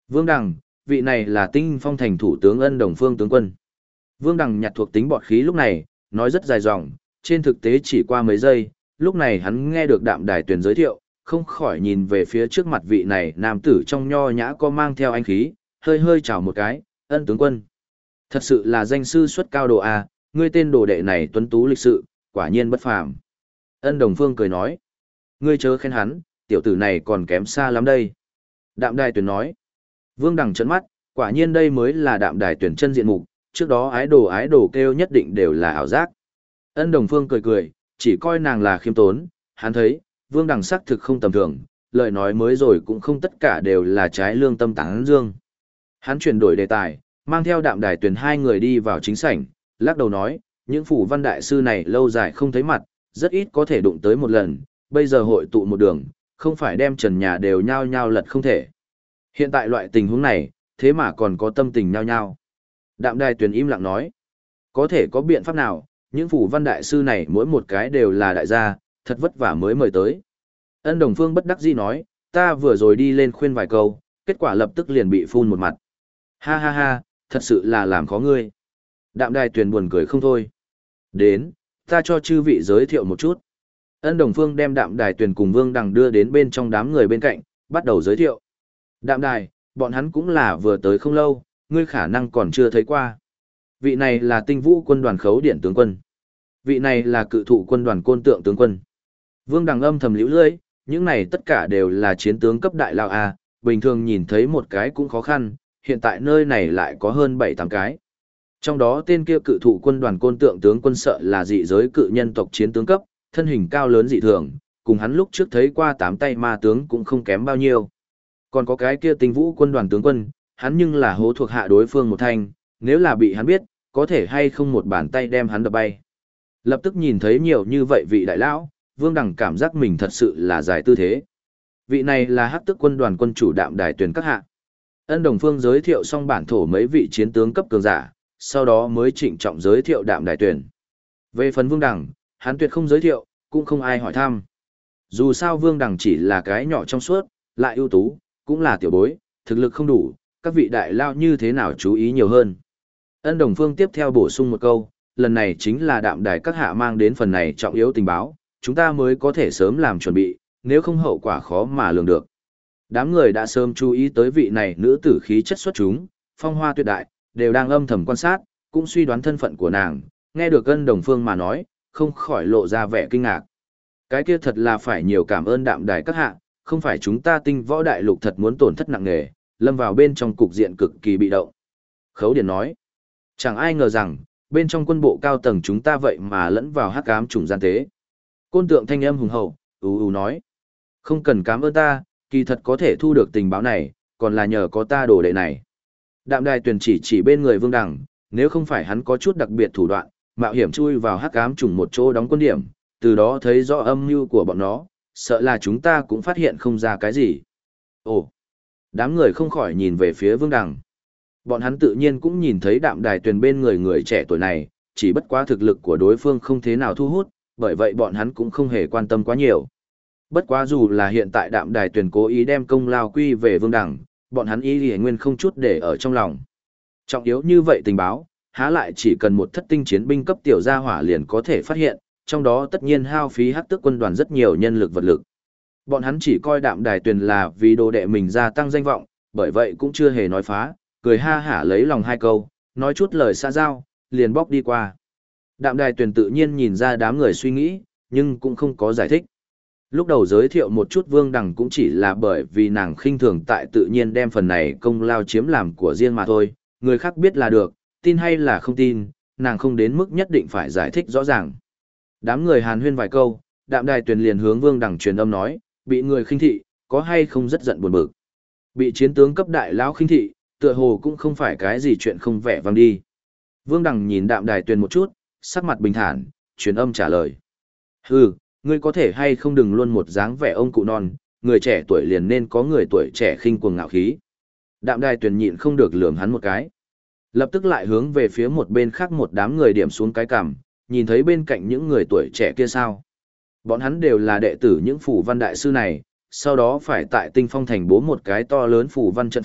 Vương Đằng, vị này là Tinh Phong thành thủ tướng Ân Đồng Phương tướng quân. Vương Đằng nhặt thuộc tính bọt khí lúc này, nói rất dài dòng, trên thực tế chỉ qua mấy giây, lúc này hắn nghe được Đạm Đài Tuyền giới thiệu, không khỏi nhìn về phía trước mặt vị này nam tử trong nho nhã có mang theo anh khí, hơi hơi chào một cái, Ân tướng quân. Thật sự là danh sư xuất cao đồ a, ngươi tên đồ đệ này tuấn tú lịch sự, quả nhiên bất phàm. Ân Đồng Phương cười nói, ngươi chớ khen hắn, tiểu tử này còn kém xa lắm đây. Đạm Đài Tuyền nói, Vương Đằng trợn mắt, quả nhiên đây mới là Đạm Đài Tuyền chân diện mục, trước đó ái đồ kêu nhất định đều là ảo giác. Ân Đồng Phương cười cười, chỉ coi nàng là khiêm tốn, hắn thấy, Vương Đằng sắc thực không tầm thường, lời nói mới rồi cũng không tất cả đều là trái lương tâm tán dương. Hắn chuyển đổi đề tài, mang theo Đạm Đài Tuyền hai người đi vào chính sảnh, lắc đầu nói, những phủ văn đại sư này lâu dài không thấy mặt, rất ít có thể đụng tới một lần, bây giờ hội tụ một đường, không phải đem trần nhà đều nhao nhao lật không thể. Hiện tại loại tình huống này, thế mà còn có tâm tình nhao nhao. Đạm Đài Tuyền im lặng nói, có thể có biện pháp nào, những phủ văn đại sư này mỗi một cái đều là đại gia, thật vất vả mới mời tới. Ân Đồng Phương bất đắc dĩ nói, ta vừa rồi đi lên khuyên vài câu, kết quả lập tức liền bị phun một mặt. Ha ha ha, thật sự là làm khó ngươi. Đạm Đài Tuyền buồn cười không thôi. Đến, ta cho chư vị giới thiệu một chút. Ân Đồng Phương đem Đạm Đài Tuyền cùng Vương Đằng đưa đến bên trong đám người bên cạnh, bắt đầu giới thiệu. Đạm Đài, bọn hắn cũng là vừa tới không lâu, ngươi khả năng còn chưa thấy qua. Vị này là Tinh Vũ quân đoàn Khấu Điển tướng quân. Vị này là Cự Thụ quân đoàn Côn Tượng tướng quân. Vương Đằng âm thầm liễu lưỡi, những này tất cả đều là chiến tướng cấp đại lao A, bình thường nhìn thấy một cái cũng khó khăn, hiện tại nơi này lại có hơn 7-8 cái. Trong đó tên kia Cự Thụ quân đoàn Côn Tượng tướng quân sợ là dị giới cự nhân tộc chiến tướng cấp, thân hình cao lớn dị thường, cùng hắn lúc trước thấy qua 8 tay ma tướng cũng không kém bao nhiêu. Còn có cái kia Tinh Vũ quân đoàn tướng quân, hắn nhưng là hố thuộc hạ đối phương một thanh, nếu là bị hắn biết, có thể hay không một bàn tay đem hắn đập bay. Lập tức nhìn thấy nhiều như vậy vị đại lão, Vương Đằng cảm giác mình thật sự là giải tư thế. Vị này là Hắc Tức quân đoàn quân chủ Đạm Đài Tuyền các hạ. Ân Đồng Phương giới thiệu xong bản thổ mấy vị chiến tướng cấp cường giả, sau đó mới trịnh trọng giới thiệu Đạm Đài Tuyền. Về phần Vương Đằng, hắn tuyệt không giới thiệu, cũng không ai hỏi thăm. Dù sao Vương Đằng chỉ là cái nhỏ trong suốt, lại ưu tú, cũng là tiểu bối, thực lực không đủ, các vị đại lao như thế nào chú ý nhiều hơn. Ân Đồng Phương tiếp theo bổ sung một câu, lần này chính là Đạm Đài các hạ mang đến phần này trọng yếu tình báo, chúng ta mới có thể sớm làm chuẩn bị, nếu không hậu quả khó mà lường được. Đám người đã sớm chú ý tới vị này nữ tử khí chất xuất chúng, phong hoa tuyệt đại, đều đang âm thầm quan sát, cũng suy đoán thân phận của nàng, nghe được Ân Đồng Phương mà nói, không khỏi lộ ra vẻ kinh ngạc. Cái kia thật là phải nhiều cảm ơn Đạm Đài các hạ, không phải chúng ta Tinh Võ đại lục thật muốn tổn thất nặng nề, lâm vào bên trong cục diện cực kỳ bị động. Khấu Điển nói, chẳng ai ngờ rằng, bên trong quân bộ cao tầng chúng ta vậy mà lẫn vào hắc ám trùng gian tế. Côn Tượng thanh âm hùng hậu, nói, không cần cảm ơn ta, kỳ thật có thể thu được tình báo này, còn là nhờ có ta đồ đệ này. Đạm Đài Tuyền chỉ bên người Vương Đằng, nếu không phải hắn có chút đặc biệt thủ đoạn, mạo hiểm chui vào hắc ám trùng một chỗ đóng quân điểm, từ đó thấy rõ âm mưu của bọn nó, sợ là chúng ta cũng phát hiện không ra cái gì. Ồ, đám người không khỏi nhìn về phía Vương Đằng. Bọn hắn tự nhiên cũng nhìn thấy Đạm Đài Tuyền bên người trẻ tuổi này, chỉ bất quá thực lực của đối phương không thế nào thu hút, bởi vậy bọn hắn cũng không hề quan tâm quá nhiều. Bất quá dù là hiện tại Đạm Đài Tuyền cố ý đem công lao quy về Vương Đằng, bọn hắn ý thì nguyên không chút để ở trong lòng. Trọng yếu như vậy tình báo, há lại chỉ cần một thất tinh chiến binh cấp tiểu gia hỏa liền có thể phát hiện, trong đó tất nhiên hao phí Hắc Tước quân đoàn rất nhiều nhân lực vật lực. Bọn hắn chỉ coi Đạm Đài Tuyền là vì đồ đệ mình gia tăng danh vọng, bởi vậy cũng chưa hề nói phá, cười ha hả lấy lòng hai câu, nói chút lời xa giao, liền bóc đi qua. Đạm Đài Tuyền tự nhiên nhìn ra đám người suy nghĩ, nhưng cũng không có giải thích. Lúc đầu giới thiệu một chút Vương Đằng cũng chỉ là bởi vì nàng khinh thường tại tự nhiên đem phần này công lao chiếm làm của riêng mà thôi, người khác biết là được, tin hay là không tin, nàng không đến mức nhất định phải giải thích rõ ràng. Đám người hàn huyên vài câu, Đạm Đài Tuyền liền hướng Vương Đằng truyền âm nói, bị người khinh thị, có hay không rất giận buồn bực. Bị chiến tướng cấp đại lão khinh thị, tựa hồ cũng không phải cái gì chuyện không vẻ vang đi. Vương Đằng nhìn Đạm Đài Tuyền một chút, sắc mặt bình thản, truyền âm trả lời. Hừ, ngươi có thể hay không đừng luôn một dáng vẻ ông cụ non, người trẻ tuổi liền nên có người tuổi trẻ khinh cuồng ngạo khí. Đạm Đài Tuyền nhịn không được lườm hắn một cái. Lập tức lại hướng về phía một bên khác một đám người điểm xuống cái cằm, nhìn thấy bên cạnh những người tuổi trẻ kia sao. Bọn hắn đều là đệ tử những phủ văn đại sư này, sau đó phải tại Tinh Phong thành bố một cái to lớn phủ văn trận pháp,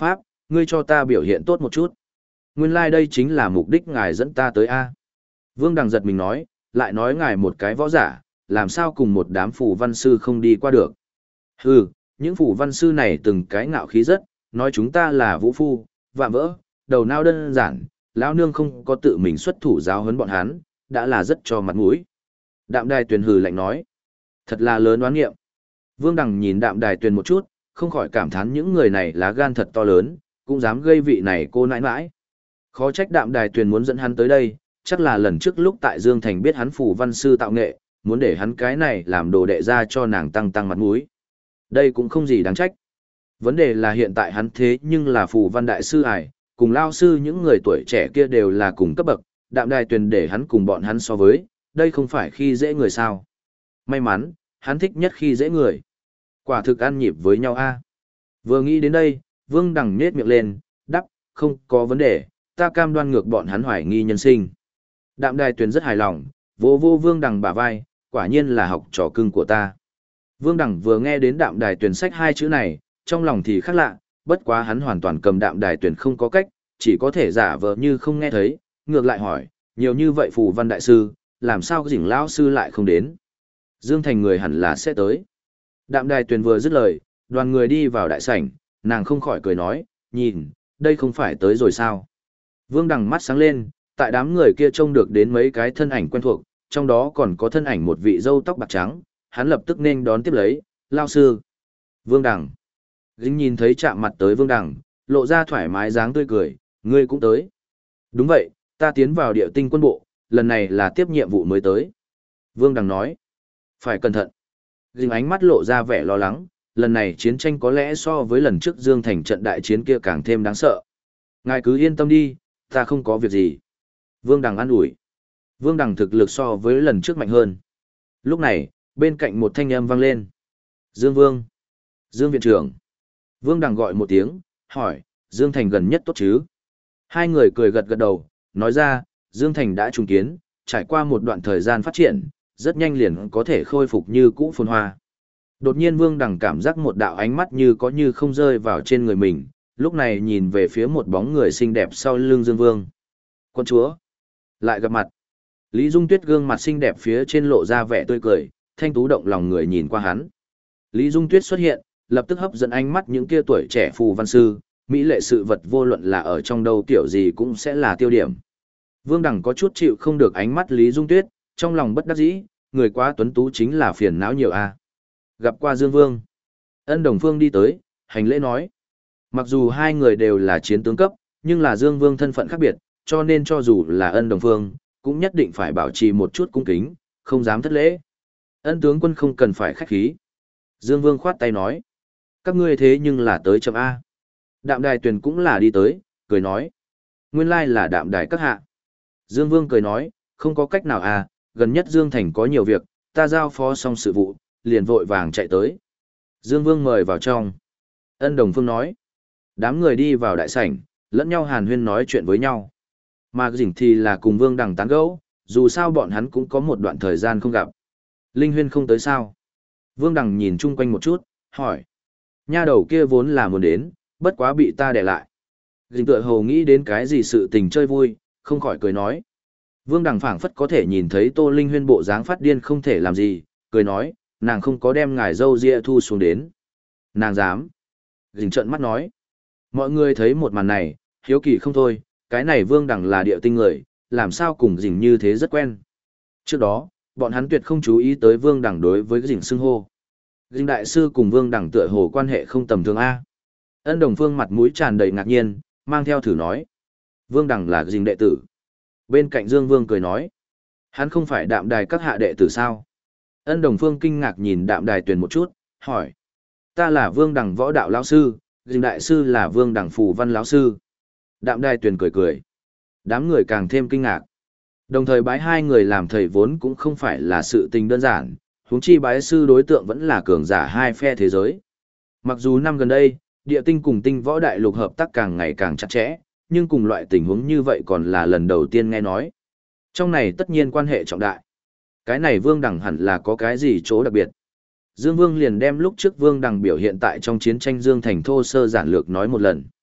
ngươi cho ta biểu hiện tốt một chút. Nguyên lai đây chính là mục đích ngài dẫn ta tới A. Vương Đằng giật mình nói, lại nói ngài một cái võ giả, làm sao cùng một đám phù văn sư không đi qua được. Hừ, những phù văn sư này từng cái ngạo khí rất, nói chúng ta là vũ phu, vạm vỡ, đầu não đơn giản, lão nương không có tự mình xuất thủ giáo huấn bọn hắn, đã là rất cho mặt mũi. Đạm Đài Tuyền hừ lạnh nói, thật là lớn oán nghiệm. Vương Đằng nhìn Đạm Đài Tuyền một chút, không khỏi cảm thán những người này lá gan thật to lớn, cũng dám gây vị này cô nãi nãi. Khó trách Đạm Đài Tuyền muốn dẫn hắn tới đây, chắc là lần trước lúc tại Dương Thành biết hắn phù văn sư tạo nghệ, muốn để hắn cái này làm đồ đệ ra cho nàng tăng mặt mũi. Đây cũng không gì đáng trách. Vấn đề là hiện tại hắn thế nhưng là phù văn đại sư ải, cùng lao sư những người tuổi trẻ kia đều là cùng cấp bậc, Đạm Đài Tuyền để hắn cùng bọn hắn so với, đây không phải khi dễ người sao. May mắn, hắn thích nhất khi dễ người. Quả thực ăn nhịp với nhau a. Vừa nghĩ đến đây, Vương Đằng nhếch miệng lên, đắp, không có vấn đề, ta cam đoan ngược bọn hắn hoài nghi nhân sinh. Đạm Đài Tuyền rất hài lòng, vô Vương Đằng bả vai, quả nhiên là học trò cưng của ta. Vương Đằng vừa nghe đến Đạm Đài Tuyền sách hai chữ này, trong lòng thì khác lạ, bất quá hắn hoàn toàn cầm Đạm Đài Tuyền không có cách, chỉ có thể giả vờ như không nghe thấy, ngược lại hỏi, nhiều như vậy phù văn đại sư, làm sao cái Dĩnh lão sư lại không đến? Dương Thành người hẳn là sẽ tới. Đạm Đài Tuyền vừa dứt lời, đoàn người đi vào đại sảnh, nàng không khỏi cười nói, nhìn, đây không phải tới rồi sao? Vương Đằng mắt sáng lên, tại đám người kia trông được đến mấy cái thân ảnh quen thuộc, trong đó còn có thân ảnh một vị râu tóc bạc trắng, hắn lập tức nên đón tiếp lấy, lao sư. Vương Đằng. Dính nhìn thấy chạm mặt tới Vương Đằng, lộ ra thoải mái dáng tươi cười, ngươi cũng tới. Đúng vậy, ta tiến vào địa tinh quân bộ, lần này là tiếp nhiệm vụ mới tới. Vương Đằng nói, phải cẩn thận. Dính ánh mắt lộ ra vẻ lo lắng, lần này chiến tranh có lẽ so với lần trước Dương Thành trận đại chiến kia càng thêm đáng sợ. Ngài cứ yên tâm đi, ta không có việc gì. Vương Đằng an ủi. Vương Đằng thực lực so với lần trước mạnh hơn. Lúc này, bên cạnh một thanh âm vang lên. Dương Vương. Dương viện trưởng. Vương Đằng gọi một tiếng, hỏi, Dương Thành gần nhất tốt chứ? Hai người cười gật gật đầu, nói ra, Dương Thành đã trùng kiến, trải qua một đoạn thời gian phát triển, rất nhanh liền có thể khôi phục như cũ phồn hoa. Đột nhiên Vương Đằng cảm giác một đạo ánh mắt như có như không rơi vào trên người mình, lúc này nhìn về phía một bóng người xinh đẹp sau lưng Dương Vương. Quân chúa. Lại gặp mặt. Lý Dung Tuyết gương mặt xinh đẹp phía trên lộ ra vẻ tươi cười, thanh tú động lòng người nhìn qua hắn. Lý Dung Tuyết xuất hiện, lập tức hấp dẫn ánh mắt những kia tuổi trẻ phù văn sư, mỹ lệ sự vật vô luận là ở trong đâu kiểu gì cũng sẽ là tiêu điểm. Vương Đằng có chút chịu không được ánh mắt Lý Dung Tuyết, trong lòng bất đắc dĩ, người quá tuấn tú chính là phiền não nhiều a. Gặp qua Dương Vương. Ân Đồng Phương đi tới, hành lễ nói. Mặc dù hai người đều là chiến tướng cấp, nhưng là Dương Vương thân phận khác biệt, cho nên cho dù là Ân Đồng Phương, cũng nhất định phải bảo trì một chút cung kính, không dám thất lễ. Ân tướng quân không cần phải khách khí. Dương Vương khoát tay nói. Các ngươi thế nhưng là tới chậm A. Đạm Đài Tuyền cũng là đi tới, cười nói. Nguyên lai là Đạm Đài các hạ. Dương Vương cười nói, không có cách nào à, gần nhất Dương Thành có nhiều việc, ta giao phó xong sự vụ, liền vội vàng chạy tới. Dương Vương mời vào trong. Ân Đồng Phương nói. Đám người đi vào đại sảnh, lẫn nhau hàn huyên nói chuyện với nhau. Mà Dĩnh thì là cùng Vương Đằng tán gẫu, dù sao bọn hắn cũng có một đoạn thời gian không gặp. Linh Huyên không tới sao? Vương Đằng nhìn chung quanh một chút, hỏi. Nha đầu kia vốn là muốn đến, bất quá bị ta để lại. Dĩnh tựa hồ nghĩ đến cái gì sự tình chơi vui, không khỏi cười nói. Vương Đằng phảng phất có thể nhìn thấy Tô Linh Huyên bộ dáng phát điên không thể làm gì, cười nói, nàng không có đem ngài dâu ria thu xuống đến. Nàng dám. Dĩnh trợn mắt nói. Mọi người thấy một màn này, hiếu kỳ không thôi, cái này Vương Đằng là địa tinh người, làm sao cùng Dĩnh như thế rất quen. Trước đó, bọn hắn tuyệt không chú ý tới Vương Đằng đối với Dĩnh xưng hô. Dĩnh đại sư cùng Vương Đằng tựa hồ quan hệ không tầm thường A. Ân Đồng Phương mặt mũi tràn đầy ngạc nhiên, mang theo thử nói. Vương Đằng là Dĩnh đệ tử. Bên cạnh Dương Vương cười nói. Hắn không phải Đạm Đài các hạ đệ tử sao? Ân Đồng Phương kinh ngạc nhìn Đạm Đài Tuyền một chút, hỏi. Ta là Vương Đằng võ đạo lão sư, Dĩnh đại sư là Vương Đằng phù văn lão sư. Đạm Đài Tuyền cười cười. Đám người càng thêm kinh ngạc. Đồng thời bái hai người làm thầy vốn cũng không phải là sự tình đơn giản, huống chi bái sư đối tượng vẫn là cường giả hai phe thế giới. Mặc dù năm gần đây, địa tinh cùng tinh võ đại lục hợp tác càng ngày càng chặt chẽ, nhưng cùng loại tình huống như vậy còn là lần đầu tiên nghe nói. Trong này tất nhiên quan hệ trọng đại. Cái này Vương Đằng hẳn là có cái gì chỗ đặc biệt. Dương Vương liền đem lúc trước Vương Đằng biểu hiện tại trong chiến tranh Dương Thành thô sơ giản lược nói một lần.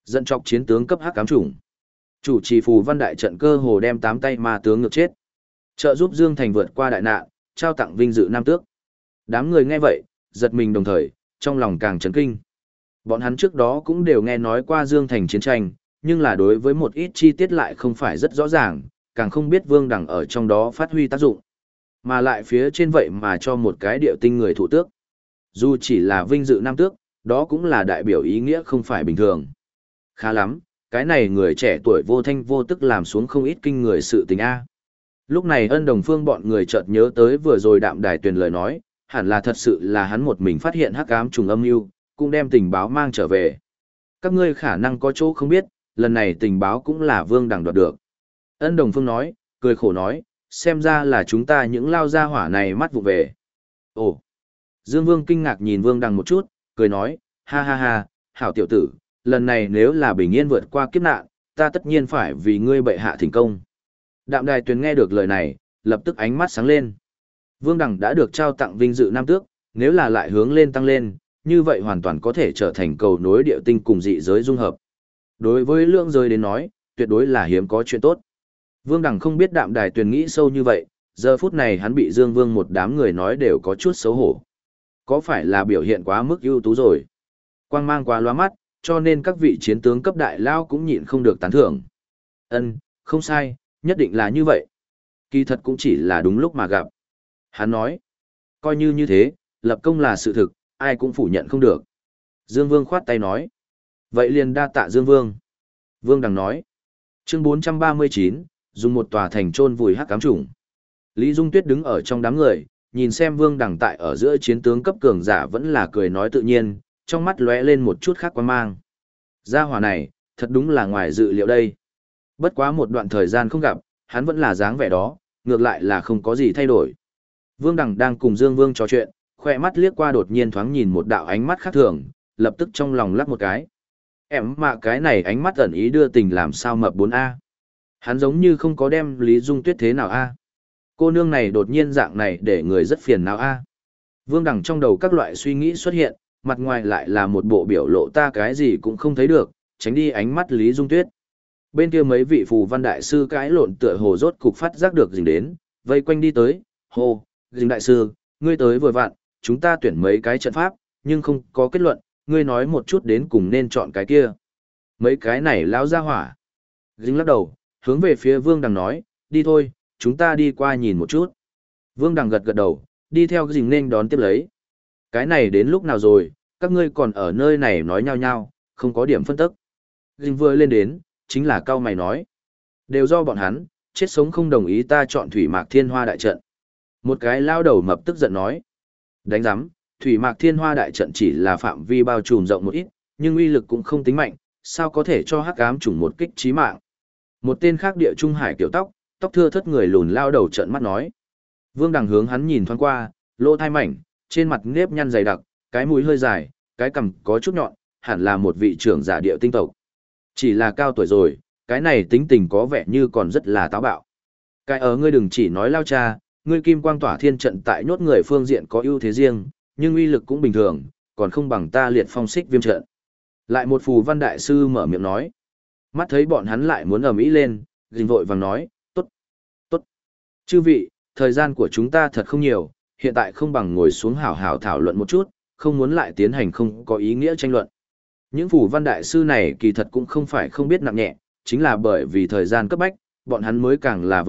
Dẫn chọc chiến tướng cấp hắc ám chủng. Chủ trì phù văn đại trận cơ hồ đem 8 tay ma tướng ngược chết. Trợ giúp Dương Thành vượt qua đại nạn, trao tặng vinh dự nam tước. Đám người nghe vậy, giật mình đồng thời, trong lòng càng chấn kinh. Bọn hắn trước đó cũng đều nghe nói qua Dương Thành chiến tranh, nhưng là đối với một ít chi tiết lại không phải rất rõ ràng, càng không biết Vương Đằng ở trong đó phát huy tác dụng. Mà lại phía trên vậy mà cho một cái điệu tinh người thủ tước. Dù chỉ là vinh dự nam tước, đó cũng là đại biểu ý nghĩa không phải bình thường. Khá lắm, cái này người trẻ tuổi vô thanh vô tức làm xuống không ít kinh người sự tình A. Lúc này Ân Đồng Phương bọn người chợt nhớ tới vừa rồi Đạm Đài Tuyền lời nói, hẳn là thật sự là hắn một mình phát hiện hắc ám trùng âm mưu, cũng đem tình báo mang trở về. Các ngươi khả năng có chỗ không biết, lần này tình báo cũng là Vương Đằng đoạt được. Ân Đồng Phương nói, cười khổ nói, xem ra là chúng ta những lao gia hỏa này mắt vụ về. Ồ! Dương Vương kinh ngạc nhìn Vương Đằng một chút, cười nói, ha ha ha, hảo tiểu tử, lần này nếu là bình yên vượt qua kiếp nạn, ta tất nhiên phải vì ngươi bệ hạ thành công. Đạm Đài Tuyền nghe được lời này, lập tức ánh mắt sáng lên. Vương Đằng đã được trao tặng vinh dự nam tước, nếu là lại hướng lên tăng lên, như vậy hoàn toàn có thể trở thành cầu nối địa tinh cùng dị giới dung hợp. Đối với lượng giới đến nói, tuyệt đối là hiếm có chuyện tốt. Vương Đằng không biết Đạm Đài Tuyền nghĩ sâu như vậy, giờ phút này hắn bị Dương Vương một đám người nói đều có chút xấu hổ. Có phải là biểu hiện quá mức ưu tú rồi? Quang mang quá lóa mắt, cho nên các vị chiến tướng cấp đại lao cũng nhịn không được tán thưởng. Ân, không sai, nhất định là như vậy. Kỳ thật cũng chỉ là đúng lúc mà gặp. Hắn nói, coi như như thế, lập công là sự thực, ai cũng phủ nhận không được. Dương Vương khoát tay nói, vậy liền đa tạ Dương Vương. Vương Đằng nói, chương 439, dùng một tòa thành trôn vùi hắc ám chủng. Lý Dung Tuyết đứng ở trong đám người, nhìn xem Vương Đằng tại ở giữa chiến tướng cấp cường giả vẫn là cười nói tự nhiên, trong mắt lóe lên một chút khác quan mang. Gia hỏa này, thật đúng là ngoài dự liệu đây. Bất quá một đoạn thời gian không gặp, hắn vẫn là dáng vẻ đó, ngược lại là không có gì thay đổi. Vương Đằng đang cùng Dương Vương trò chuyện, khoe mắt liếc qua đột nhiên thoáng nhìn một đạo ánh mắt khác thường, lập tức trong lòng lắc một cái. Em mà cái này ánh mắt ẩn ý đưa tình làm sao mập 4A. Hắn giống như không có đem Lý Dung Tuyết thế nào A. Cô nương này đột nhiên dạng này để người rất phiền não A. Vương Đằng trong đầu các loại suy nghĩ xuất hiện, mặt ngoài lại là một bộ biểu lộ ta cái gì cũng không thấy được, tránh đi ánh mắt Lý Dung Tuyết. Bên kia mấy vị phù văn đại sư cãi lộn tựa hồ rốt cục phát giác được Dình đến, vây quanh đi tới, hô, Dình đại sư, ngươi tới vừa vặn, chúng ta tuyển mấy cái trận pháp, nhưng không có kết luận, ngươi nói một chút đến cùng nên chọn cái kia. Mấy cái này lão ra hỏa. Dình lắc đầu, hướng về phía Vương Đằng nói, đi thôi, chúng ta đi qua nhìn một chút. Vương Đằng gật gật đầu, đi theo Dình nên đón tiếp lấy. Cái này đến lúc nào rồi, các ngươi còn ở nơi này nói nhau nhau, không có điểm phân tức. Dình vừa lên đến, chính là cao mày nói. Đều do bọn hắn, chết sống không đồng ý ta chọn Thủy Mạc Thiên Hoa đại trận. Một cái lao đầu mập tức giận nói. Đánh giám, Thủy Mạc Thiên Hoa đại trận chỉ là phạm vi bao trùm rộng một ít, nhưng uy lực cũng không tính mạnh, sao có thể cho hắc ám chủng một kích chí mạng. Một tên khác địa trung hải kiểu tóc thưa thớt người lùn lao đầu trợn mắt nói. Vương Đằng hướng hắn nhìn thoáng qua, lỗ thai mảnh, trên mặt nếp nhăn dày đặc, cái mũi hơi dài, cái cằm có chút nhọn, hẳn là một vị trưởng giả địa tinh tộc. Chỉ là cao tuổi rồi, cái này tính tình có vẻ như còn rất là táo bạo. Cái ngươi đừng chỉ nói lao cha, ngươi kim quang tỏa thiên trận tại nhốt người phương diện có ưu thế riêng, nhưng uy lực cũng bình thường, còn không bằng ta liệt phong xích viêm trận. Lại một phù văn đại sư mở miệng nói. Mắt thấy bọn hắn lại muốn ầm ĩ lên, Dình vội vàng nói, tốt, tốt. Chư vị, thời gian của chúng ta thật không nhiều, hiện tại không bằng ngồi xuống hảo hảo thảo luận một chút, không muốn lại tiến hành không có ý nghĩa tranh luận. Những phù văn đại sư này kỳ thật cũng không phải không biết nặng nhẹ, chính là bởi vì thời gian cấp bách, bọn hắn mới càng là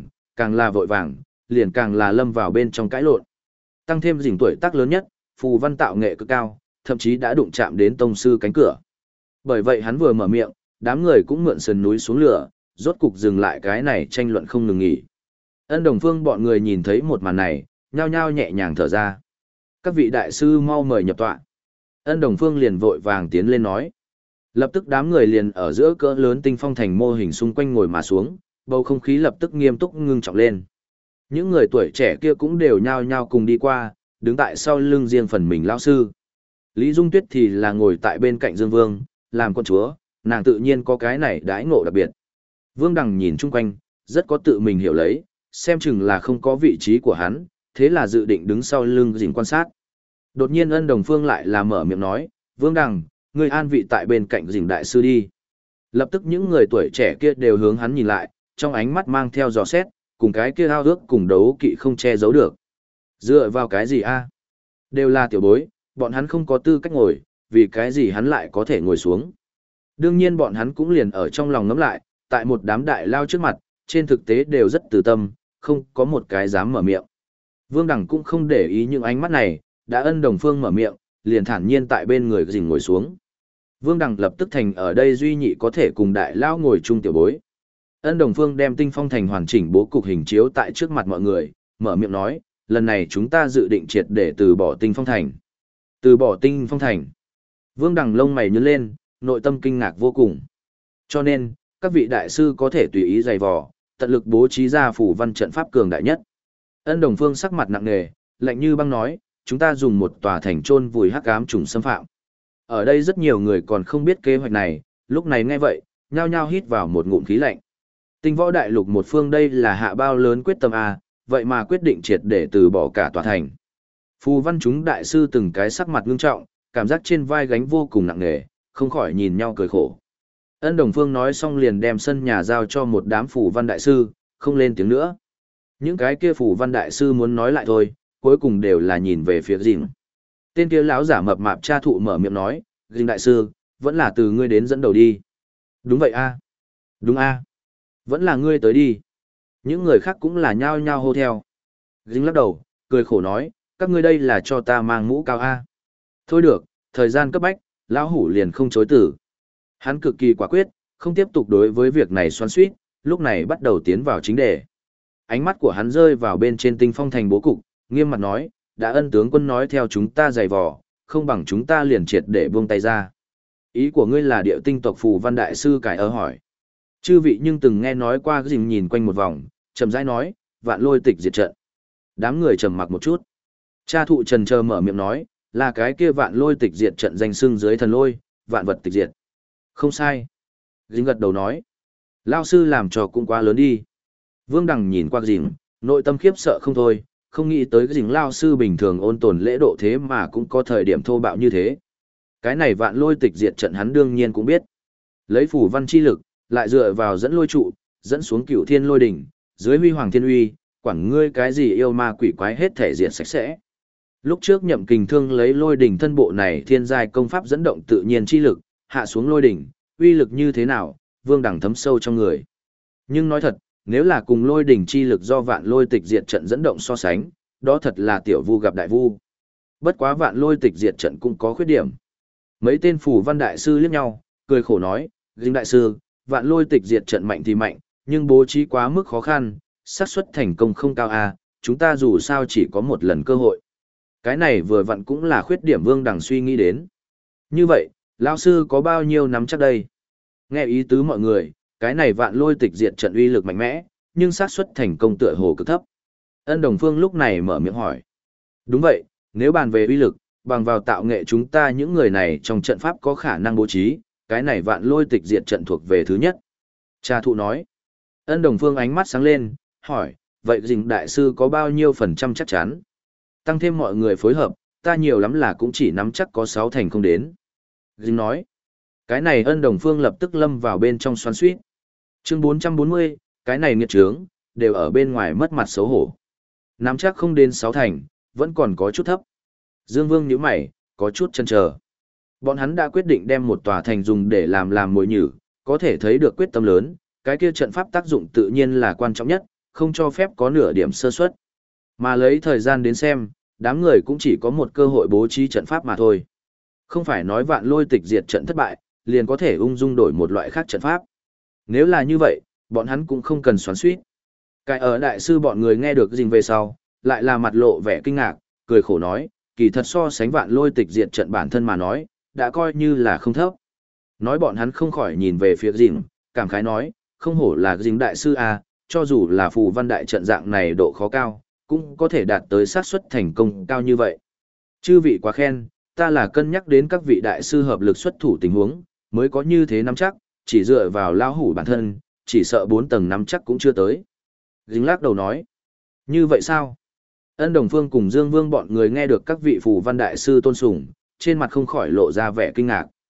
vội vàng, liền càng là lâm vào bên trong cãi lộn. Tăng thêm Dình tuổi tác lớn nhất, phù văn tạo nghệ cực cao, thậm chí đã đụng chạm đến tông sư cánh cửa. Bởi vậy hắn vừa mở miệng, đám người cũng mượn sườn núi xuống lửa, rốt cục dừng lại cái này tranh luận không ngừng nghỉ. Ân Đồng Phương bọn người nhìn thấy một màn này, nhao nhao nhẹ nhàng thở ra. Các vị đại sư mau mời nhập tọa. Ân Đồng Phương liền vội vàng tiến lên nói. Lập tức đám người liền ở giữa cỡ lớn tinh phong thành mô hình xung quanh ngồi mà xuống, bầu không khí lập tức nghiêm túc ngưng trọng lên. Những người tuổi trẻ kia cũng đều nhao nhao cùng đi qua, đứng tại sau lưng riêng phần mình lão sư. Lý Dung Tuyết thì là ngồi tại bên cạnh Dương Vương, làm con chúa, nàng tự nhiên có cái này đãi ngộ đặc biệt. Vương Đằng nhìn chung quanh, rất có tự mình hiểu lấy, xem chừng là không có vị trí của hắn, thế là dự định đứng sau lưng Dình quan sát. Đột nhiên Ân Đồng Phương lại là mở miệng nói, Vương Đằng, ngươi an vị tại bên cạnh Dĩnh đại sư đi. Lập tức những người tuổi trẻ kia đều hướng hắn nhìn lại, trong ánh mắt mang theo dò xét, cùng cái kia ao ước cùng đấu kỵ không che giấu được. Dựa vào cái gì a? Đều là tiểu bối, bọn hắn không có tư cách ngồi, vì cái gì hắn lại có thể ngồi xuống. Đương nhiên bọn hắn cũng liền ở trong lòng ngẫm lại, tại một đám đại lao trước mặt, trên thực tế đều rất từ tâm, không có một cái dám mở miệng. Vương Đằng cũng không để ý những ánh mắt này, đã Ân Đồng Phương mở miệng, liền thản nhiên tại bên người Dĩnh ngồi xuống. Vương Đằng lập tức thành ở đây duy nhị có thể cùng đại lao ngồi chung tiểu bối. Ân Đồng Phương đem Tinh Phong Thành hoàn chỉnh bố cục hình chiếu tại trước mặt mọi người, mở miệng nói, lần này chúng ta dự định triệt để từ bỏ Tinh Phong Thành. Từ bỏ Tinh Phong Thành. Vương Đằng lông mày nhướng lên, nội tâm kinh ngạc vô cùng. Cho nên, các vị đại sư có thể tùy ý giày vò, tận lực bố trí ra phủ văn trận pháp cường đại nhất. Ân Đồng Phương sắc mặt nặng nề, lạnh như băng nói, chúng ta dùng một tòa thành chôn vùi hắc ám trùng xâm phạm. Ở đây rất nhiều người còn không biết kế hoạch này, lúc này nghe vậy, nhao nhao hít vào một ngụm khí lạnh. Tinh võ đại lục một phương đây là hạ bao lớn quyết tâm a, vậy mà quyết định triệt để từ bỏ cả tòa thành. Phù văn chúng đại sư từng cái sắc mặt ngưng trọng, cảm giác trên vai gánh vô cùng nặng nề, không khỏi nhìn nhau cười khổ. Ân Đồng Phương nói xong liền đem sân nhà giao cho một đám phù văn đại sư, không lên tiếng nữa. Những cái kia phù văn đại sư muốn nói lại thôi, cuối cùng đều là nhìn về phía Dĩnh. Tên kia lão giả mập mạp cha thụ mở miệng nói, Dĩnh đại sư, vẫn là từ ngươi đến dẫn đầu đi. Đúng vậy a, đúng a, vẫn là ngươi tới đi. Những người khác cũng là nhao nhao hô theo. Dĩnh lắc đầu, cười khổ nói, các ngươi đây là cho ta mang mũ cao a. Thôi được, thời gian cấp bách, lão hủ liền không chối từ. Hắn cực kỳ quả quyết, không tiếp tục đối với việc này xoắn xuýt, lúc này bắt đầu tiến vào chính đề. Ánh mắt của hắn rơi vào bên trên Tinh Phong Thành bố cục, nghiêm mặt nói, đã Ân tướng quân nói theo chúng ta giày vò, không bằng chúng ta liền triệt để buông tay ra. Ý của ngươi là Điệu Tinh tộc phù văn đại sư cải ớ hỏi. Chư vị nhưng từng nghe nói qua cái gì, nhìn quanh một vòng, chậm rãi nói, Vạn Lôi tịch diệt trận. Đám người trầm mặc một chút. Cha thụ trần chờ mở miệng nói, là cái kia Vạn Lôi tịch diệt trận danh xưng dưới thần lôi, vạn vật tịch diệt. Không sai. Dính gật đầu nói. Lao sư làm trò cũng quá lớn đi. Vương Đằng nhìn qua Dính, nội tâm khiếp sợ không thôi, không nghĩ tới cái Dính Lao sư bình thường ôn tồn lễ độ thế mà cũng có thời điểm thô bạo như thế. Cái này Vạn Lôi tịch diệt trận hắn đương nhiên cũng biết. Lấy phủ văn chi lực, lại dựa vào dẫn lôi trụ, dẫn xuống Cửu Thiên Lôi đỉnh, dưới huy hoàng thiên uy, quản ngươi cái gì yêu ma quỷ quái hết thể diệt sạch sẽ. Lúc trước Nhậm Kình Thương lấy lôi đỉnh thân bộ này thiên giai công pháp dẫn động tự nhiên chi lực, hạ xuống lôi đỉnh, uy lực như thế nào, Vương Đằng thấm sâu trong người. Nhưng nói thật, nếu là cùng lôi đỉnh chi lực do Vạn Lôi tịch diệt trận dẫn động so sánh, đó thật là tiểu vu gặp đại vu. Bất quá Vạn Lôi tịch diệt trận cũng có khuyết điểm. Mấy tên phù văn đại sư liếc nhau, cười khổ nói, Dính đại sư, Vạn Lôi tịch diệt trận mạnh thì mạnh, nhưng bố trí quá mức khó khăn, xác suất thành công không cao a, chúng ta dù sao chỉ có một lần cơ hội. Cái này vừa vặn cũng là khuyết điểm Vương Đằng suy nghĩ đến. Như vậy, lão sư có bao nhiêu nắm chắc đây? Nghe ý tứ mọi người, cái này Vạn Lôi tịch diệt trận uy lực mạnh mẽ, nhưng xác suất thành công tựa hồ cực thấp. Ân Đồng Phương lúc này mở miệng hỏi. Đúng vậy, nếu bàn về uy lực, bằng vào tạo nghệ chúng ta những người này trong trận pháp có khả năng bố trí, cái này Vạn Lôi tịch diệt trận thuộc về thứ nhất. Cha thụ nói. Ân Đồng Phương ánh mắt sáng lên, hỏi, vậy Dính đại sư có bao nhiêu phần trăm chắc chắn? Tăng thêm mọi người phối hợp, ta nhiều lắm là cũng chỉ nắm chắc có 6 thành không đến. Dính nói. Cái này Ân Đồng Phương lập tức lâm vào bên trong xoắn xuýt. Chương 440, cái này nghiệt trướng, đều ở bên ngoài mất mặt xấu hổ. Nắm chắc không đến 6 thành, vẫn còn có chút thấp. Dương Vương nhíu mày, có chút chần chờ. Bọn hắn đã quyết định đem một tòa thành dùng để làm mồi nhử, có thể thấy được quyết tâm lớn, cái kia trận pháp tác dụng tự nhiên là quan trọng nhất, không cho phép có nửa điểm sơ suất. Mà lấy thời gian đến xem, đám người cũng chỉ có một cơ hội bố trí trận pháp mà thôi. Không phải nói Vạn Lôi tịch diệt trận thất bại, liền có thể ung dung đổi một loại khác trận pháp. Nếu là như vậy, bọn hắn cũng không cần xoắn xuýt. Cái ở đại sư bọn người nghe được Dính về sau, lại là mặt lộ vẻ kinh ngạc, cười khổ nói, kỳ thật so sánh Vạn Lôi tịch diệt trận bản thân mà nói, đã coi như là không thấp. Nói bọn hắn không khỏi nhìn về phía Dính, cảm khái nói, không hổ là Dính đại sư à, cho dù là phù văn đại trận dạng này độ khó cao, cũng có thể đạt tới xác suất thành công cao như vậy. Chư vị quá khen, ta là cân nhắc đến các vị đại sư hợp lực xuất thủ tình huống, mới có như thế nắm chắc, chỉ dựa vào lao hủ bản thân, chỉ sợ 4 tầng nắm chắc cũng chưa tới. Dính lắc đầu nói, như vậy sao? Ân Đồng Phương cùng Dương Vương bọn người nghe được các vị phù văn đại sư tôn sùng, trên mặt không khỏi lộ ra vẻ kinh ngạc.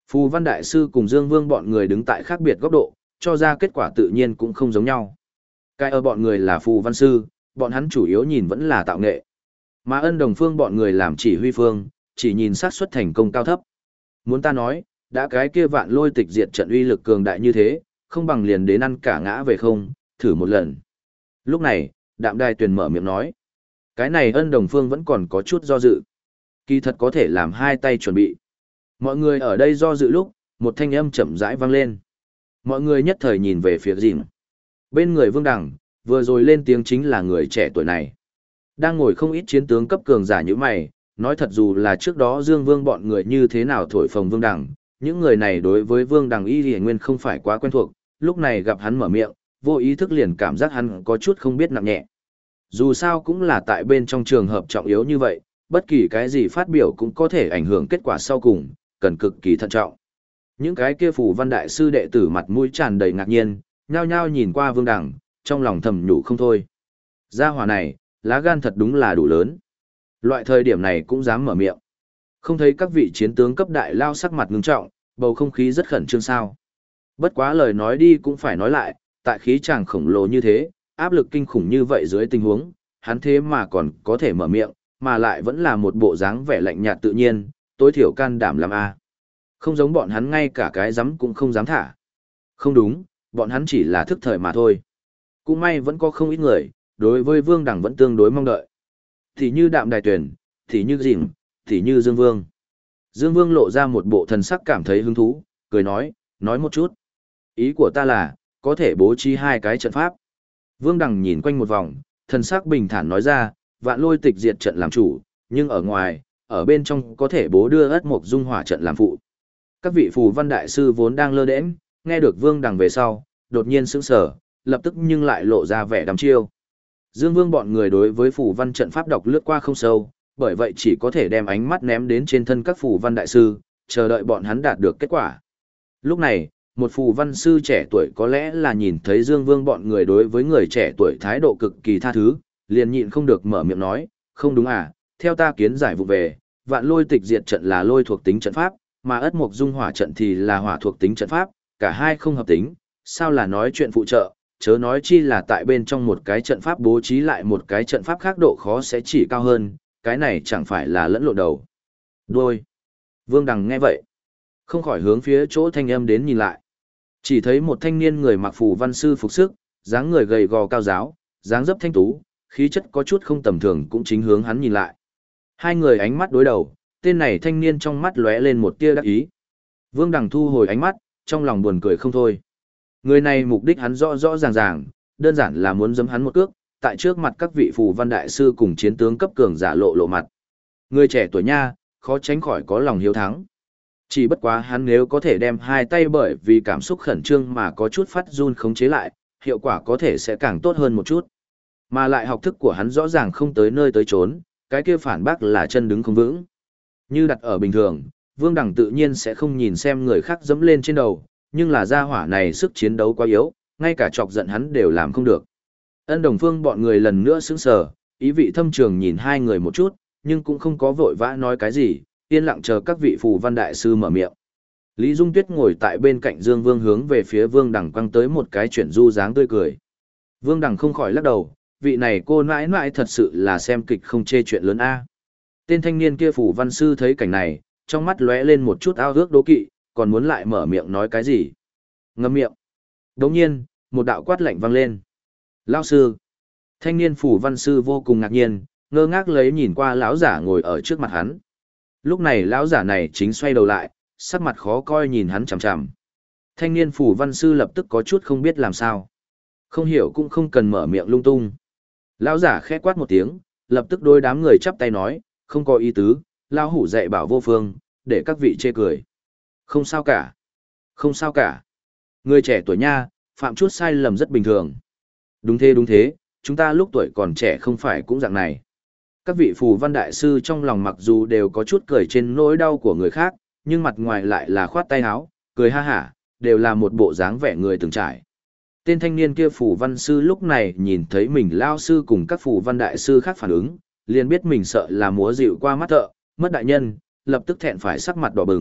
Phù Văn Đại Sư cùng Dương Vương bọn người đứng tại khác biệt góc độ, cho ra kết quả tự nhiên cũng không giống nhau. Cái ở bọn người là Phù Văn Sư, bọn hắn chủ yếu nhìn vẫn là tạo nghệ. Mà Ân Đồng Phương bọn người làm chỉ huy phương, chỉ nhìn xác suất thành công cao thấp. Muốn ta nói, đã cái kia Vạn Lôi Tịch diệt trận uy lực cường đại như thế, không bằng liền đến ăn cả ngã về không, thử một lần. Lúc này, Đạm Đài Tuyền mở miệng nói. Cái này Ân Đồng Phương vẫn còn có chút do dự. Kỳ thật có thể làm hai tay chuẩn bị. Mọi người ở đây do dự lúc, một thanh âm chậm rãi vang lên. Mọi người nhất thời nhìn về phía Dìm. Bên người Vương Đằng, vừa rồi lên tiếng chính là người trẻ tuổi này. Đang ngồi không ít chiến tướng cấp cường giả như mày, nói thật dù là trước đó Dương Vương bọn người như thế nào thổi phồng Vương Đằng, những người này đối với Vương Đằng y hiển nguyên không phải quá quen thuộc, lúc này gặp hắn mở miệng, vô ý thức liền cảm giác hắn có chút không biết nặng nhẹ. Dù sao cũng là tại bên trong trường hợp trọng yếu như vậy, bất kỳ cái gì phát biểu cũng có thể ảnh hưởng kết quả sau cùng, cần cực kỳ thận trọng. Những cái kia Phù Văn Đại Sư đệ tử mặt mũi tràn đầy ngạc nhiên, nhao nhao nhìn qua Vương Đằng, trong lòng thầm nhủ không thôi. Gia hỏa này, lá gan thật đúng là đủ lớn. Loại thời điểm này cũng dám mở miệng. Không thấy các vị chiến tướng cấp đại lao sắc mặt ngưng trọng, bầu không khí rất khẩn trương sao. Bất quá lời nói đi cũng phải nói lại, tại khí chàng khổng lồ như thế, áp lực kinh khủng như vậy dưới tình huống, hắn thế mà còn có thể mở miệng, mà lại vẫn là một bộ dáng vẻ lạnh nhạt tự nhiên, tối thiểu can đảm làm a. Không giống bọn hắn ngay cả cái dám cũng không dám thả. Không đúng, bọn hắn chỉ là thức thời mà thôi. Cũng may vẫn có không ít người, đối với Vương Đằng vẫn tương đối mong đợi. Thì như Đạm Đài Tuyền, thì như Dìm, thì như Dương Vương. Dương Vương lộ ra một bộ thần sắc cảm thấy hứng thú, cười nói một chút. Ý của ta là, có thể bố trí hai cái trận pháp. Vương Đằng nhìn quanh một vòng, thần sắc bình thản nói ra, Vạn Lôi Tịch diệt trận làm chủ, nhưng ở ngoài, ở bên trong có thể bố đưa Ất Mộc Dung Hỏa trận làm phụ. Các vị Phù Văn Đại Sư vốn đang lơ đễnh, nghe được Vương Đằng về sau, đột nhiên sững sờ, lập tức nhưng lại lộ ra vẻ đăm chiêu. Dương Vương bọn người đối với Phù Văn trận pháp đọc lướt qua không sâu, bởi vậy chỉ có thể đem ánh mắt ném đến trên thân các Phù Văn Đại Sư, chờ đợi bọn hắn đạt được kết quả. Lúc này, một Phù Văn Sư trẻ tuổi có lẽ là nhìn thấy Dương Vương bọn người đối với người trẻ tuổi thái độ cực kỳ tha thứ, liền nhịn không được mở miệng nói, không đúng à, theo ta kiến giải vụ về, Vạn Lôi Tịch diệt trận là lôi thuộc tính trận pháp, mà Ất Mộc Dung Hỏa trận thì là hỏa thuộc tính trận pháp, cả hai không hợp tính, sao là nói chuyện phụ trợ, chớ nói chi là tại bên trong một cái trận pháp bố trí lại một cái trận pháp khác độ khó sẽ chỉ cao hơn, cái này chẳng phải là lẫn lộn đầu. Đôi. Vương Đằng nghe vậy, không khỏi hướng phía chỗ thanh âm đến nhìn lại. Chỉ thấy một thanh niên người mặc Phù Văn Sư phục sức, dáng người gầy gò cao giáo, dáng dấp thanh tú, khí chất có chút không tầm thường cũng chính hướng hắn nhìn lại. Hai người ánh mắt đối đầu, tên này thanh niên trong mắt lóe lên một tia đắc ý. Vương Đằng thu hồi ánh mắt, trong lòng buồn cười không thôi. Người này mục đích hắn rõ rõ ràng, đơn giản là muốn giẫm hắn một cước, tại trước mặt các vị Phù Văn Đại Sư cùng chiến tướng cấp cường giả lộ mặt. Người trẻ tuổi nha, khó tránh khỏi có lòng hiếu thắng. Chỉ bất quá hắn nếu có thể đem hai tay bởi vì cảm xúc khẩn trương mà có chút phát run khống chế lại, hiệu quả có thể sẽ càng tốt hơn một chút. Mà lại học thức của hắn rõ ràng không tới nơi tới chốn, cái kia phản bác là chân đứng không vững. Như đặt ở bình thường, Vương Đằng tự nhiên sẽ không nhìn xem người khác dẫm lên trên đầu, nhưng là gia hỏa này sức chiến đấu quá yếu, ngay cả chọc giận hắn đều làm không được. Ân Đồng Phương bọn người lần nữa sững sờ, ý vị thâm trường nhìn hai người một chút, nhưng cũng không có vội vã nói cái gì, yên lặng chờ các vị Phù Văn Đại Sư mở miệng. Lý Dung Tuyết ngồi tại bên cạnh Dương Vương hướng về phía Vương Đằng quăng tới một cái chuyển du dáng tươi cười. Vương Đằng không khỏi lắc đầu, vị này cô nãi nãi thật sự là xem kịch không chê chuyện lớn a. Tên thanh niên kia Phù Văn Sư thấy cảnh này, trong mắt lóe lên một chút ao ước đố kỵ, còn muốn lại mở miệng nói cái gì. Ngậm miệng. Đồng nhiên, một đạo quát lạnh vang lên. Lão sư. Thanh niên Phù Văn Sư vô cùng ngạc nhiên, ngơ ngác lấy nhìn qua lão giả ngồi ở trước mặt hắn. Lúc này lão giả này chính xoay đầu lại, sắc mặt khó coi nhìn hắn chằm chằm. Thanh niên Phù Văn Sư lập tức có chút không biết làm sao. Không hiểu cũng không cần mở miệng lung tung. Lão giả khẽ quát một tiếng, lập tức đôi đám người chắp tay nói, không có ý tứ, lão hủ dạy bảo vô phương, để các vị chê cười. Không sao cả. Không sao cả. Người trẻ tuổi nha, phạm chút sai lầm rất bình thường. Đúng thế, chúng ta lúc tuổi còn trẻ không phải cũng dạng này. Các vị Phù Văn Đại Sư trong lòng mặc dù đều có chút cười trên nỗi đau của người khác, nhưng mặt ngoài lại là khoát tay áo, cười ha hả, đều là một bộ dáng vẻ người từng trải. Tên thanh niên kia Phù Văn Sư lúc này nhìn thấy mình lao sư cùng các Phù Văn Đại Sư khác phản ứng, liền biết mình sợ là múa dịu qua mắt thợ, mất đại nhân, lập tức thẹn phải sắc mặt đỏ bừng,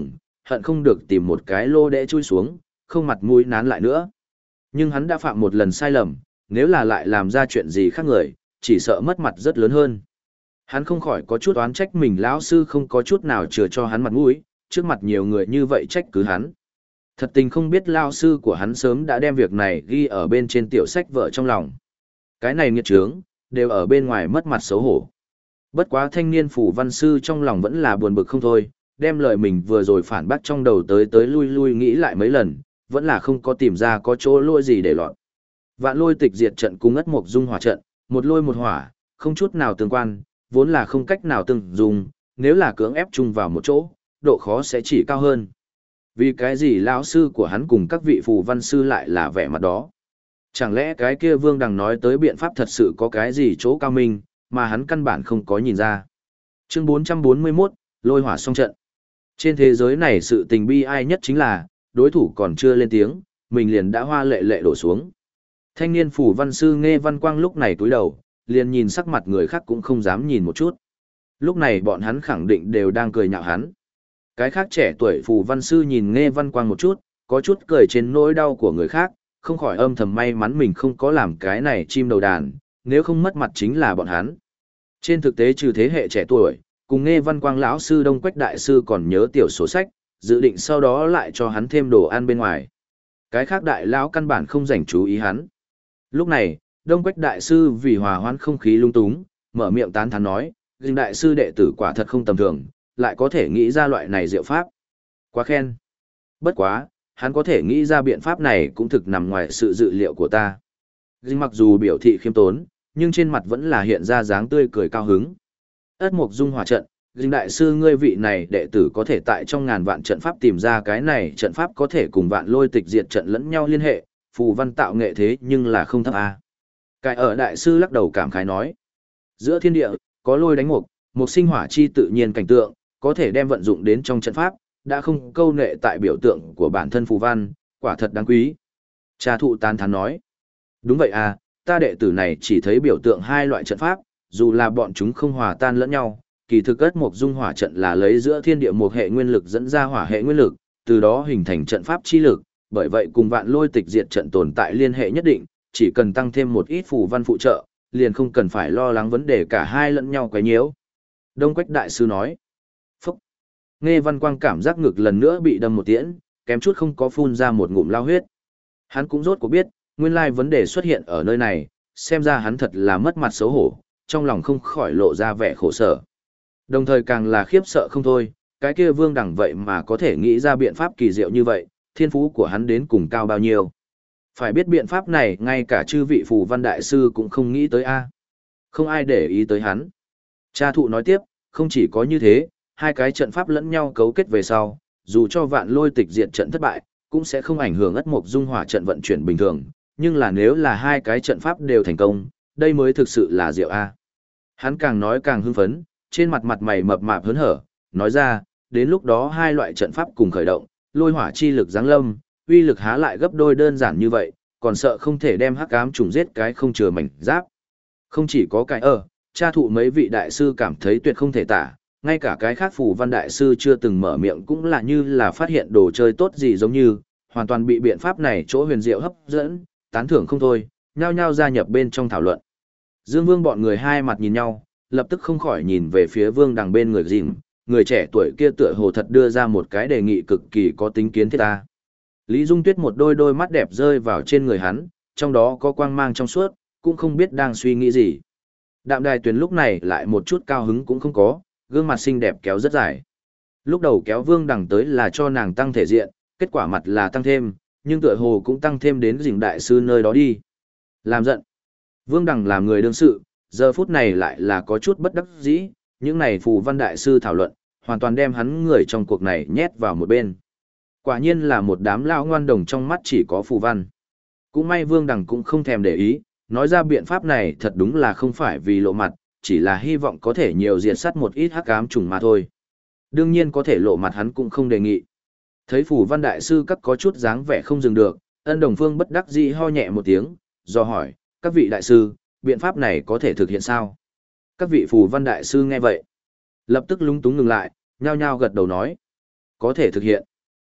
hận không được tìm một cái lô đẽ chui xuống, không mặt mũi nán lại nữa. Nhưng hắn đã phạm một lần sai lầm, nếu là lại làm ra chuyện gì khác người, chỉ sợ mất mặt rất lớn hơn. Hắn không khỏi có chút oán trách mình lão sư không có chút nào chừa cho hắn mặt mũi, trước mặt nhiều người như vậy trách cứ hắn. Thật tình không biết lão sư của hắn sớm đã đem việc này ghi ở bên trên tiểu sách vợ trong lòng. Cái này nghiệt chướng, đều ở bên ngoài mất mặt xấu hổ. Bất quá thanh niên phủ văn sư trong lòng vẫn là buồn bực không thôi, đem lời mình vừa rồi phản bác trong đầu tới tới lui lui nghĩ lại mấy lần, vẫn là không có tìm ra có chỗ lỗi gì để lọt. Vạn lôi tịch diệt trận cùng ất mộc dung hỏa trận, một lôi một hỏa, không chút nào tương quan, vốn là không cách nào tương dùng, nếu là cưỡng ép chung vào một chỗ, độ khó sẽ chỉ cao hơn. Vì cái gì lão sư của hắn cùng các vị phù văn sư lại là vẻ mặt đó? Chẳng lẽ cái kia Vương Đằng nói tới biện pháp thật sự có cái gì chỗ cao minh, mà hắn căn bản không có nhìn ra. Chương 441, lôi hỏa song trận. Trên thế giới này sự tình bi ai nhất chính là, đối thủ còn chưa lên tiếng, mình liền đã hoa lệ lệ đổ xuống. Thanh niên phủ văn sư Nghe Văn Quang lúc này cúi đầu, liền nhìn sắc mặt người khác cũng không dám nhìn một chút. Lúc này bọn hắn khẳng định đều đang cười nhạo hắn. Cái khác trẻ tuổi phủ văn sư nhìn Nghe Văn Quang một chút, có chút cười trên nỗi đau của người khác, không khỏi âm thầm may mắn mình không có làm cái này chim đầu đàn, nếu không mất mặt chính là bọn hắn. Trên thực tế trừ thế hệ trẻ tuổi, cùng Nghe Văn Quang lão sư Đông Quách đại sư còn nhớ tiểu sổ sách, dự định sau đó lại cho hắn thêm đồ ăn bên ngoài. Cái khác đại lão căn bản không dành chú ý hắn. Lúc này, Đông Quách đại sư vì hòa hoãn không khí lung túng, mở miệng tán thán nói, Dinh đại sư đệ tử quả thật không tầm thường, lại có thể nghĩ ra loại này diệu pháp. Quá khen. Bất quá, hắn có thể nghĩ ra biện pháp này cũng thực nằm ngoài sự dự liệu của ta. Dinh mặc dù biểu thị khiêm tốn, nhưng trên mặt vẫn là hiện ra dáng tươi cười cao hứng. Ất mộc dung hỏa trận, Dinh đại sư ngươi vị này đệ tử có thể tại trong ngàn vạn trận pháp tìm ra cái này trận pháp có thể cùng vạn lôi tịch diệt trận lẫn nhau liên hệ, phù văn tạo nghệ thế nhưng là không thấp a. Cái ở đại sư lắc đầu cảm khái nói, giữa thiên địa có lôi đánh mộc, một sinh hỏa chi tự nhiên cảnh tượng, có thể đem vận dụng đến trong trận pháp, đã không câu nệ tại biểu tượng của bản thân phù văn, quả thật đáng quý. Cha thụ tán thán nói, đúng vậy à, ta đệ tử này chỉ thấy biểu tượng hai loại trận pháp, dù là bọn chúng không hòa tan lẫn nhau, kỳ thực ất mộc dung hỏa trận là lấy giữa thiên địa một hệ nguyên lực dẫn ra hỏa hệ nguyên lực, từ đó hình thành trận pháp chi lực, bởi vậy cùng vạn lôi tịch diệt trận tồn tại liên hệ nhất định, chỉ cần tăng thêm một ít phù văn phụ trợ, liền không cần phải lo lắng vấn đề cả hai lẫn nhau quấy nhiễu. Đông Quách đại sư nói, phúc, Nghe Văn Quang cảm giác ngực lần nữa bị đâm một tiễn, kém chút không có phun ra một ngụm lao huyết. Hắn cũng rốt cuộc biết, nguyên lai vấn đề xuất hiện ở nơi này, xem ra hắn thật là mất mặt xấu hổ, trong lòng không khỏi lộ ra vẻ khổ sở. Đồng thời càng là khiếp sợ không thôi, cái kia Vương Đẳng vậy mà có thể nghĩ ra biện pháp kỳ diệu như vậy, thiên phú của hắn đến cùng cao bao nhiêu. Phải biết biện pháp này ngay cả chư vị phù văn đại sư cũng không nghĩ tới a. Không ai để ý tới hắn. Cha thụ nói tiếp, không chỉ có như thế, hai cái trận pháp lẫn nhau cấu kết về sau, dù cho vạn lôi tịch diệt trận thất bại, cũng sẽ không ảnh hưởng ất mộc dung hỏa trận vận chuyển bình thường, nhưng là nếu là hai cái trận pháp đều thành công, đây mới thực sự là diệu a. Hắn càng nói càng hưng phấn, trên mặt mặt mày mập mạp hớn hở, nói ra, đến lúc đó hai loại trận pháp cùng khởi động, lôi hỏa chi lực giáng lâm, uy lực há lại gấp đôi đơn giản như vậy, còn sợ không thể đem hắc ám trùng giết cái không chừa mảnh giáp. Không chỉ có cái cha thụ mấy vị đại sư cảm thấy tuyệt không thể tả, ngay cả cái khác phù văn đại sư chưa từng mở miệng cũng là như là phát hiện đồ chơi tốt gì giống như, hoàn toàn bị biện pháp này chỗ huyền diệu hấp dẫn, tán thưởng không thôi, nhao nhao gia nhập bên trong thảo luận. Dương Vương bọn người hai mặt nhìn nhau, lập tức không khỏi nhìn về phía Vương Đằng bên người Dìm, người trẻ tuổi kia tựa hồ thật đưa ra một cái đề nghị cực kỳ có tính kiến thiết ta. Lý Dung Tuyết một đôi đôi mắt đẹp rơi vào trên người hắn, trong đó có quang mang trong suốt, cũng không biết đang suy nghĩ gì. Đạm Đài Tuyền lúc này lại một chút cao hứng cũng không có, gương mặt xinh đẹp kéo rất dài. Lúc đầu kéo Vương Đằng tới là cho nàng tăng thể diện, kết quả mặt là tăng thêm, nhưng tựa hồ cũng tăng thêm đến Dìm đại sư nơi đó đi. Làm giận. Vương Đằng làm người đương sự, giờ phút này lại là có chút bất đắc dĩ, những này phù văn đại sư thảo luận, hoàn toàn đem hắn người trong cuộc này nhét vào một bên. Quả nhiên là một đám lão ngoan đồng trong mắt chỉ có phù văn. Cũng may Vương Đằng cũng không thèm để ý, nói ra biện pháp này thật đúng là không phải vì lộ mặt, chỉ là hy vọng có thể nhiều diệt sát một ít hắc ám trùng mà thôi. Đương nhiên có thể lộ mặt hắn cũng không đề nghị. Thấy phù văn đại sư các có chút dáng vẻ không dừng được, Ân Đồng Phương bất đắc dĩ ho nhẹ một tiếng, do hỏi, các vị đại sư, biện pháp này có thể thực hiện sao? Các vị phù văn đại sư nghe vậy, lập tức lúng túng ngừng lại, nhao nhao gật đầu nói, có thể thực hiện.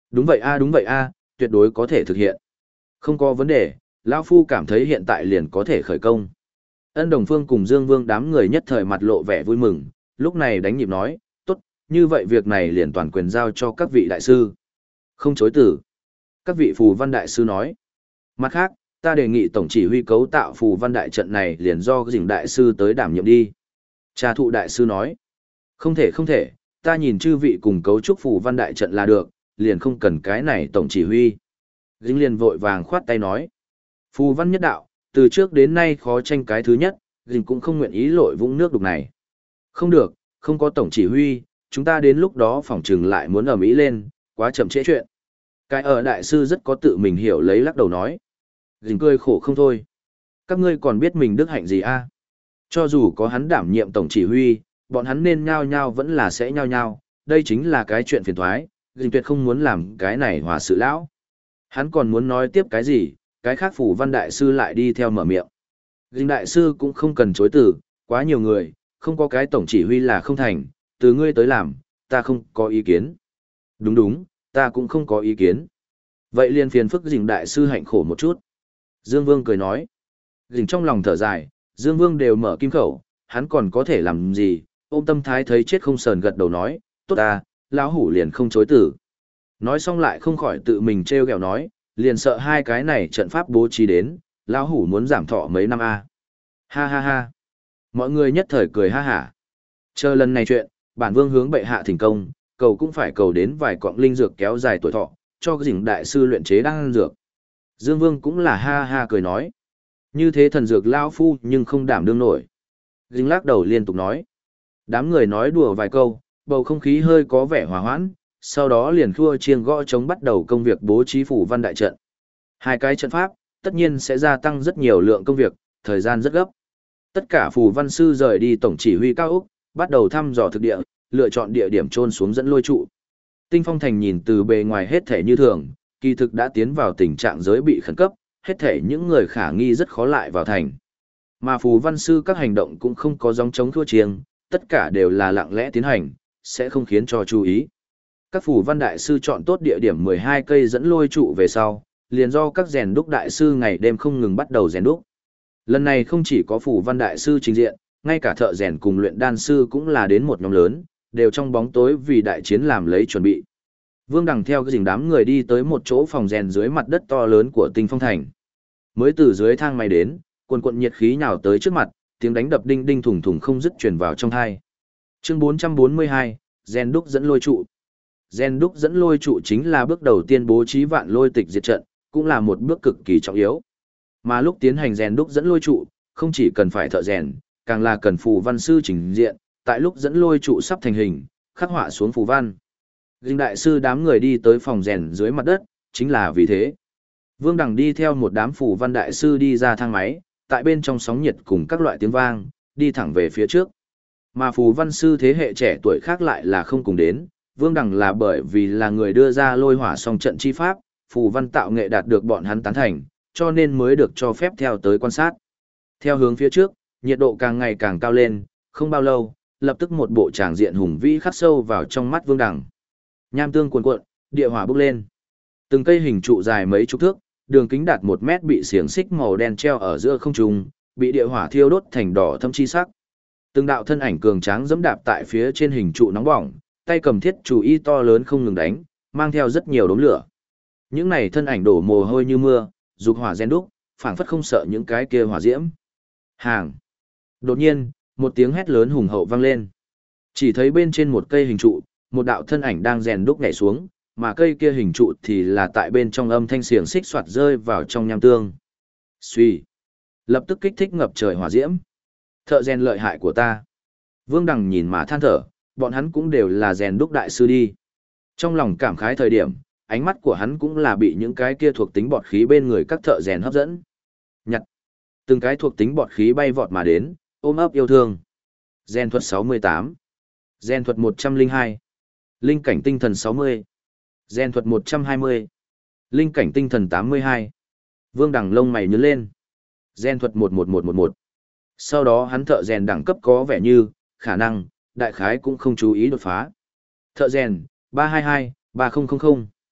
Đúng vậy a, tuyệt đối có thể thực hiện. Không có vấn đề, lão phu cảm thấy hiện tại liền có thể khởi công. Ân Đồng Phương cùng Dương Vương đám người nhất thời mặt lộ vẻ vui mừng, lúc này đánh nhịp nói, tốt, như vậy việc này liền toàn quyền giao cho các vị đại sư. Không chối từ. Các vị phù văn đại sư nói. Mặt khác, ta đề nghị tổng chỉ huy cấu tạo phù văn đại trận này liền do Dĩnh đại sư tới đảm nhiệm đi. Trà thụ đại sư nói. Không thể, ta nhìn chư vị cùng cấu trúc phù văn đại trận là được, liền không cần cái này tổng chỉ huy. Dĩnh liền vội vàng khoát tay nói. Phù văn nhất đạo, từ trước đến nay khó tranh cái thứ nhất, Dĩnh cũng không nguyện ý lội vũng nước đục này. Không được, không có tổng chỉ huy, chúng ta đến lúc đó phỏng chừng lại muốn ầm ĩ lên, quá chậm trễ chuyện. Cái ở đại sư rất có tự mình hiểu lấy lắc đầu nói. Dĩnh cười khổ không thôi. Các ngươi còn biết mình đức hạnh gì a? Cho dù có hắn đảm nhiệm tổng chỉ huy, bọn hắn nên nhao nhao vẫn là sẽ nhao nhao, đây chính là cái chuyện phiền toái, Dĩnh tuyệt không muốn làm cái này hòa sự lão. Hắn còn muốn nói tiếp cái gì, cái khác phủ văn đại sư lại đi theo mở miệng. Dĩnh đại sư cũng không cần chối từ, quá nhiều người, không có cái tổng chỉ huy là không thành, từ ngươi tới làm, ta không có ý kiến. Đúng, ta cũng không có ý kiến. Vậy liền phiền phức Dĩnh đại sư hạnh khổ một chút. Dương Vương cười nói. Dĩnh trong lòng thở dài, Dương Vương đều mở kim khẩu, hắn còn có thể làm gì, ôm tâm thái thấy chết không sờn gật đầu nói, tốt ta, lão hủ liền không chối từ. Nói xong lại không khỏi tự mình trêu ghẹo nói, liền sợ hai cái này trận pháp bố trí đến, lão hủ muốn giảm thọ mấy năm a. Ha ha ha. Mọi người nhất thời cười ha hả. Chờ lần này chuyện, bản vương hướng bệ hạ thỉnh công, cầu cũng phải cầu đến vài quặng linh dược kéo dài tuổi thọ, cho Dĩnh đại sư luyện chế đan dược. Dương Vương cũng là ha ha cười nói. Như thế thần dược lao phu nhưng không đảm đương nổi. Dĩnh lắc đầu liên tục nói. Đám người nói đùa vài câu, bầu không khí hơi có vẻ hòa hoãn, sau đó liền khua chiêng gõ trống bắt đầu công việc bố trí phủ văn đại trận. Hai cái trận pháp, tất nhiên sẽ gia tăng rất nhiều lượng công việc, thời gian rất gấp. Tất cả phù văn sư rời đi tổng chỉ huy cao ốc, bắt đầu thăm dò thực địa, lựa chọn địa điểm chôn xuống dẫn lôi trụ. Tinh Phong Thành nhìn từ bề ngoài hết thể như thường, kỳ thực đã tiến vào tình trạng giới bị khẩn cấp, hết thể những người khả nghi rất khó lại vào thành. Mà phù văn sư các hành động cũng không có gióng chống thua chiêng, tất cả đều là lặng lẽ tiến hành, sẽ không khiến cho chú ý. Các phù văn đại sư chọn tốt địa điểm 12 cây dẫn lôi trụ về sau, liền do các rèn đúc đại sư ngày đêm không ngừng bắt đầu rèn đúc. Lần này không chỉ có phù văn đại sư trình diện, ngay cả thợ rèn cùng luyện đan sư cũng là đến một nhóm lớn, đều trong bóng tối vì đại chiến làm lấy chuẩn bị. Vương Đằng theo cái dình đám người đi tới một chỗ phòng rèn dưới mặt đất to lớn của Tinh Phong Thành. Mới từ dưới thang máy đến, quần quần nhiệt khí nhào tới trước mặt, tiếng đánh đập đinh đinh thùng thùng không dứt truyền vào trong tai. Chương 442, rèn đúc dẫn lôi trụ. Rèn đúc dẫn lôi trụ chính là bước đầu tiên bố trí vạn lôi tịch diệt trận, cũng là một bước cực kỳ trọng yếu. Mà lúc tiến hành rèn đúc dẫn lôi trụ, không chỉ cần phải thợ rèn, càng là cần phù văn sư trình diện, tại lúc dẫn lôi trụ sắp thành hình, khắc họa xuống phù văn. Dĩnh đại sư đám người đi tới phòng rèn dưới mặt đất, chính là vì thế. Vương Đằng đi theo một đám phù văn đại sư đi ra thang máy, tại bên trong sóng nhiệt cùng các loại tiếng vang, đi thẳng về phía trước. Mà phù văn sư thế hệ trẻ tuổi khác lại là không cùng đến, Vương Đằng là bởi vì là người đưa ra lôi hỏa song trận chi pháp, phù văn tạo nghệ đạt được bọn hắn tán thành, cho nên mới được cho phép theo tới quan sát. Theo hướng phía trước, nhiệt độ càng ngày càng cao lên, không bao lâu, lập tức một bộ tràng diện hùng vĩ khắc sâu vào trong mắt Vương Đằng. Nham tương cuồn cuộn, địa hỏa bốc lên. Từng cây hình trụ dài mấy chục thước, đường kính đạt 1 mét bị xiềng xích màu đen treo ở giữa không trung, bị địa hỏa thiêu đốt thành đỏ thâm chi sắc. Từng đạo thân ảnh cường tráng giẫm đạp tại phía trên hình trụ nóng bỏng, tay cầm thiết chùy y to lớn không ngừng đánh, mang theo rất nhiều đốm lửa. Những này thân ảnh đổ mồ hôi như mưa, dục hỏa rèn đúc, phảng phất không sợ những cái kia hỏa diễm. Hàng. Đột nhiên, một tiếng hét lớn hùng hậu vang lên. Chỉ thấy bên trên một cây hình trụ, một đạo thân ảnh đang rèn đúc nhảy xuống, mà cây kia hình trụ thì là tại bên trong âm thanh xiềng xích xoạt rơi vào trong nham tương. Xuy. Lập tức kích thích ngập trời hỏa diễm. Thợ rèn lợi hại của ta. Vương Đằng nhìn mà than thở, bọn hắn cũng đều là rèn đúc đại sư đi. Trong lòng cảm khái thời điểm, ánh mắt của hắn cũng là bị những cái kia thuộc tính bọt khí bên người các thợ rèn hấp dẫn. Nhặt. Từng cái thuộc tính bọt khí bay vọt mà đến, ôm ấp yêu thương. Gen thuật 68. Gen thuật 102. Linh cảnh tinh thần 60. Gen thuật 120. Linh cảnh tinh thần 82. Vương Đằng lông mày nhướng lên. Gen thuật 11111. Sau đó hắn thợ rèn đẳng cấp có vẻ như, khả năng, đại khái cũng không chú ý đột phá. Thợ rèn, 322, 3000.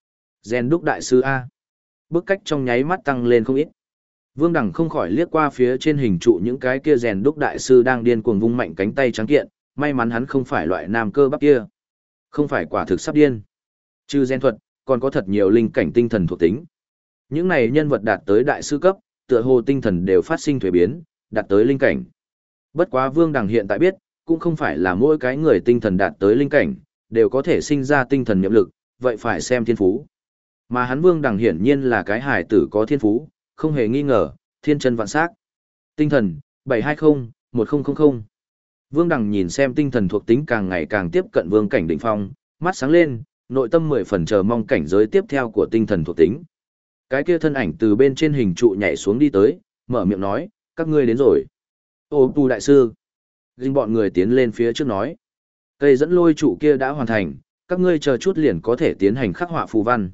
Gen đúc đại sư A. Bức cách trong nháy mắt tăng lên không ít. Vương Đằng không khỏi liếc qua phía trên hình trụ những cái kia rèn đúc đại sư đang điên cuồng vung mạnh cánh tay trắng kiện, may mắn hắn không phải loại nam cơ bắp kia. Không phải quả thực sắp điên. Trừ gen thuật, còn có thật nhiều linh cảnh tinh thần thuộc tính. Những này nhân vật đạt tới đại sư cấp, tựa hồ tinh thần đều phát sinh thuế biến, đạt tới linh cảnh. Bất quá Vương Đằng hiện tại biết, cũng không phải là mỗi cái người tinh thần đạt tới linh cảnh, đều có thể sinh ra tinh thần nhiệm lực, vậy phải xem thiên phú. Mà hắn Vương Đằng hiển nhiên là cái hài tử có thiên phú, không hề nghi ngờ, thiên chân vạn sắc. Tinh thần, 720-1000. Vương Đằng nhìn xem tinh thần thuộc tính càng ngày càng tiếp cận vương cảnh đỉnh phong, mắt sáng lên, nội tâm 10 phần chờ mong cảnh giới tiếp theo của tinh thần thuộc tính. Cái kia thân ảnh từ bên trên hình trụ nhảy xuống đi tới, mở miệng nói, các ngươi đến rồi. Ô tu đại sư. Dinh bọn người tiến lên phía trước nói. Cây dẫn lôi trụ kia đã hoàn thành, các ngươi chờ chút liền có thể tiến hành khắc họa phù văn.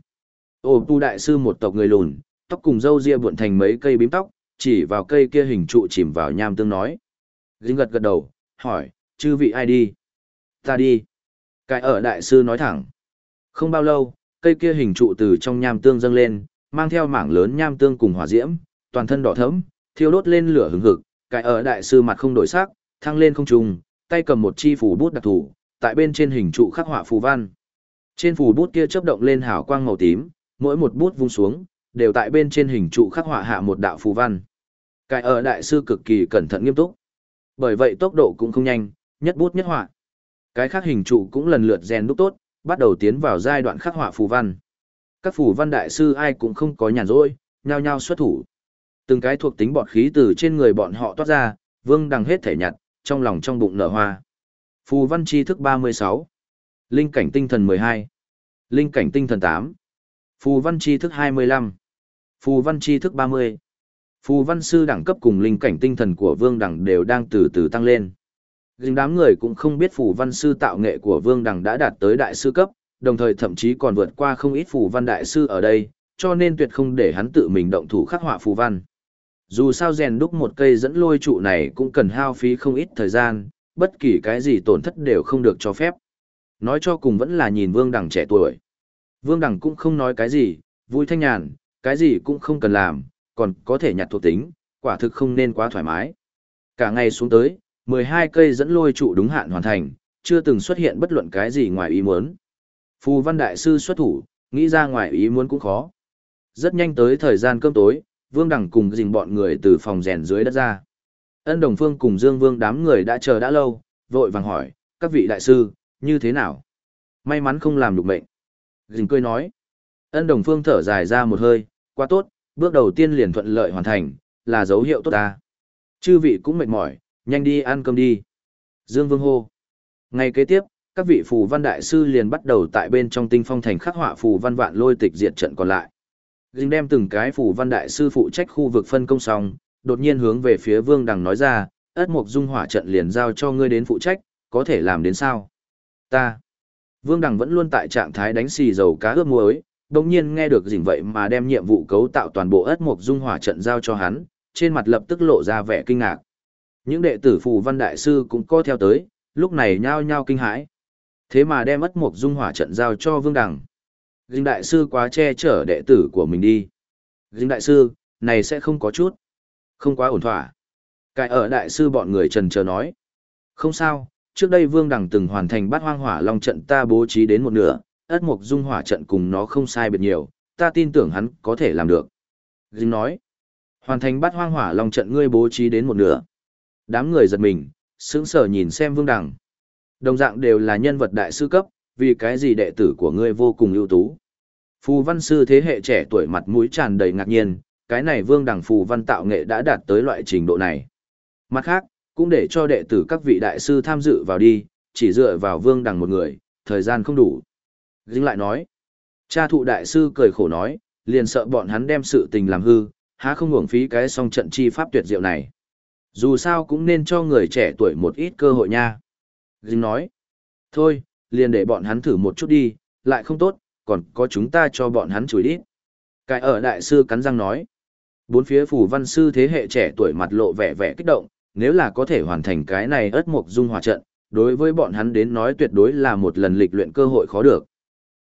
Ô tu đại sư một tộc người lùn, tóc cùng râu ria buộn thành mấy cây bím tóc, chỉ vào cây kia hình trụ chìm vào nham tương nói. Dinh gật gật đầu, hỏi, chư vị ai đi? Ta đi. Cái ở đại sư nói thẳng. Không bao lâu, cây kia hình trụ từ trong nham tương dâng lên, mang theo mảng lớn nham tương cùng hỏa diễm, toàn thân đỏ thẫm, thiêu đốt lên lửa hừng hực. Cái ở đại sư mặt không đổi sắc, thăng lên không trung, tay cầm một chi phù bút đặc thù, tại bên trên hình trụ khắc họa phù văn. Trên phù bút kia chớp động lên hào quang màu tím, mỗi một bút vung xuống, đều tại bên trên hình trụ khắc họa hạ một đạo phù văn. Cái ở đại sư cực kỳ cẩn thận nghiêm túc. Bởi vậy tốc độ cũng không nhanh, nhất bút nhất họa. Cái khác hình trụ cũng lần lượt rèn đúc tốt, bắt đầu tiến vào giai đoạn khắc họa phù văn. Các phù văn đại sư ai cũng không có nhàn rỗi, nhao nhao xuất thủ. Từng cái thuộc tính bọt khí từ trên người bọn họ toát ra, Vương Đằng hết thể nhặt, trong lòng trong bụng nở hoa. Phù văn tri thức 36, linh cảnh tinh thần 12, linh cảnh tinh thần 8, phù văn tri thức 25, phù văn tri thức 30. Phù văn sư đẳng cấp cùng linh cảnh tinh thần của Vương Đằng đều đang từ từ tăng lên. Nhưng đám người cũng không biết phù văn sư tạo nghệ của Vương Đằng đã đạt tới đại sư cấp, đồng thời thậm chí còn vượt qua không ít phù văn đại sư ở đây, cho nên tuyệt không để hắn tự mình động thủ khắc họa phù văn. Dù sao rèn đúc một cây dẫn lôi trụ này cũng cần hao phí không ít thời gian, bất kỳ cái gì tổn thất đều không được cho phép. Nói cho cùng vẫn là nhìn Vương Đằng trẻ tuổi. Vương Đằng cũng không nói cái gì, vui thanh nhàn, cái gì cũng không cần làm, còn có thể nhặt thuộc tính, quả thực không nên quá thoải mái. Cả ngày xuống tới, 12 cây dẫn lôi trụ đúng hạn hoàn thành, chưa từng xuất hiện bất luận cái gì ngoài ý muốn. Phù văn đại sư xuất thủ, nghĩ ra ngoài ý muốn cũng khó. Rất nhanh tới thời gian cơm tối, Vương Đằng cùng dình bọn người từ phòng rèn dưới đất ra. Ân Đồng Phương cùng Dương Vương đám người đã chờ đã lâu, vội vàng hỏi, các vị đại sư, như thế nào? May mắn không làm được mệnh. Dình cười nói. Ân Đồng Phương thở dài ra một hơi, quá tốt, bước đầu tiên liền thuận lợi hoàn thành, là dấu hiệu tốt ta. Chư vị cũng mệt mỏi, nhanh đi ăn cơm đi. Dương Vương hô. Ngày kế tiếp, các vị phù văn đại sư liền bắt đầu tại bên trong tinh phong thành khắc họa phù văn vạn lôi tịch diệt trận còn lại. Dình đem từng cái phù văn đại sư phụ trách khu vực phân công xong, đột nhiên hướng về phía Vương Đằng nói ra, ất mục dung hỏa trận liền giao cho ngươi đến phụ trách, có thể làm đến sao? Ta. Vương Đằng vẫn luôn tại trạng thái đánh xì dầu cá ướp muối, đồng nhiên nghe được dình vậy mà đem nhiệm vụ cấu tạo toàn bộ ất mục dung hỏa trận giao cho hắn, trên mặt lập tức lộ ra vẻ kinh ngạc. Những đệ tử phù văn đại sư cũng có theo tới, lúc này nhao nhao kinh hãi. Thế mà đem ất mục dung hỏa trận giao cho Vương Đằng. Dinh đại sư quá che chở đệ tử của mình đi. Dinh đại sư, này sẽ không có chút. Không quá ổn thỏa. Cái ở đại sư bọn người trần chờ nói. Không sao, trước đây Vương Đằng từng hoàn thành bát hoang hỏa long trận ta bố trí đến một nửa, ất mục dung hỏa trận cùng nó không sai biệt nhiều, ta tin tưởng hắn có thể làm được. Dinh nói. Hoàn thành bát hoang hỏa long trận ngươi bố trí đến một nửa. Đám người giật mình, sững sờ nhìn xem Vương Đằng. Đồng dạng đều là nhân vật đại sư cấp, vì cái gì đệ tử của ngươi vô cùng ưu tú. Phù văn sư thế hệ trẻ tuổi mặt mũi tràn đầy ngạc nhiên, cái này Vương Đằng phù văn tạo nghệ đã đạt tới loại trình độ này. Mặt khác, cũng để cho đệ tử các vị đại sư tham dự vào đi, chỉ dựa vào Vương Đằng một người, thời gian không đủ. Dính lại nói, cha thụ đại sư cười khổ nói, liền sợ bọn hắn đem sự tình làm hư, há không uổng phí cái song trận chi pháp tuyệt diệu này. Dù sao cũng nên cho người trẻ tuổi một ít cơ hội nha. Dính nói, thôi, liền để bọn hắn thử một chút đi, lại không tốt, còn có chúng ta cho bọn hắn chửi đi. Cái ở đại sư cắn răng nói, bốn phía phù văn sư thế hệ trẻ tuổi mặt lộ vẻ vẻ kích động, nếu là có thể hoàn thành cái này ất mục dung hỏa trận, đối với bọn hắn đến nói tuyệt đối là một lần lịch luyện cơ hội khó được.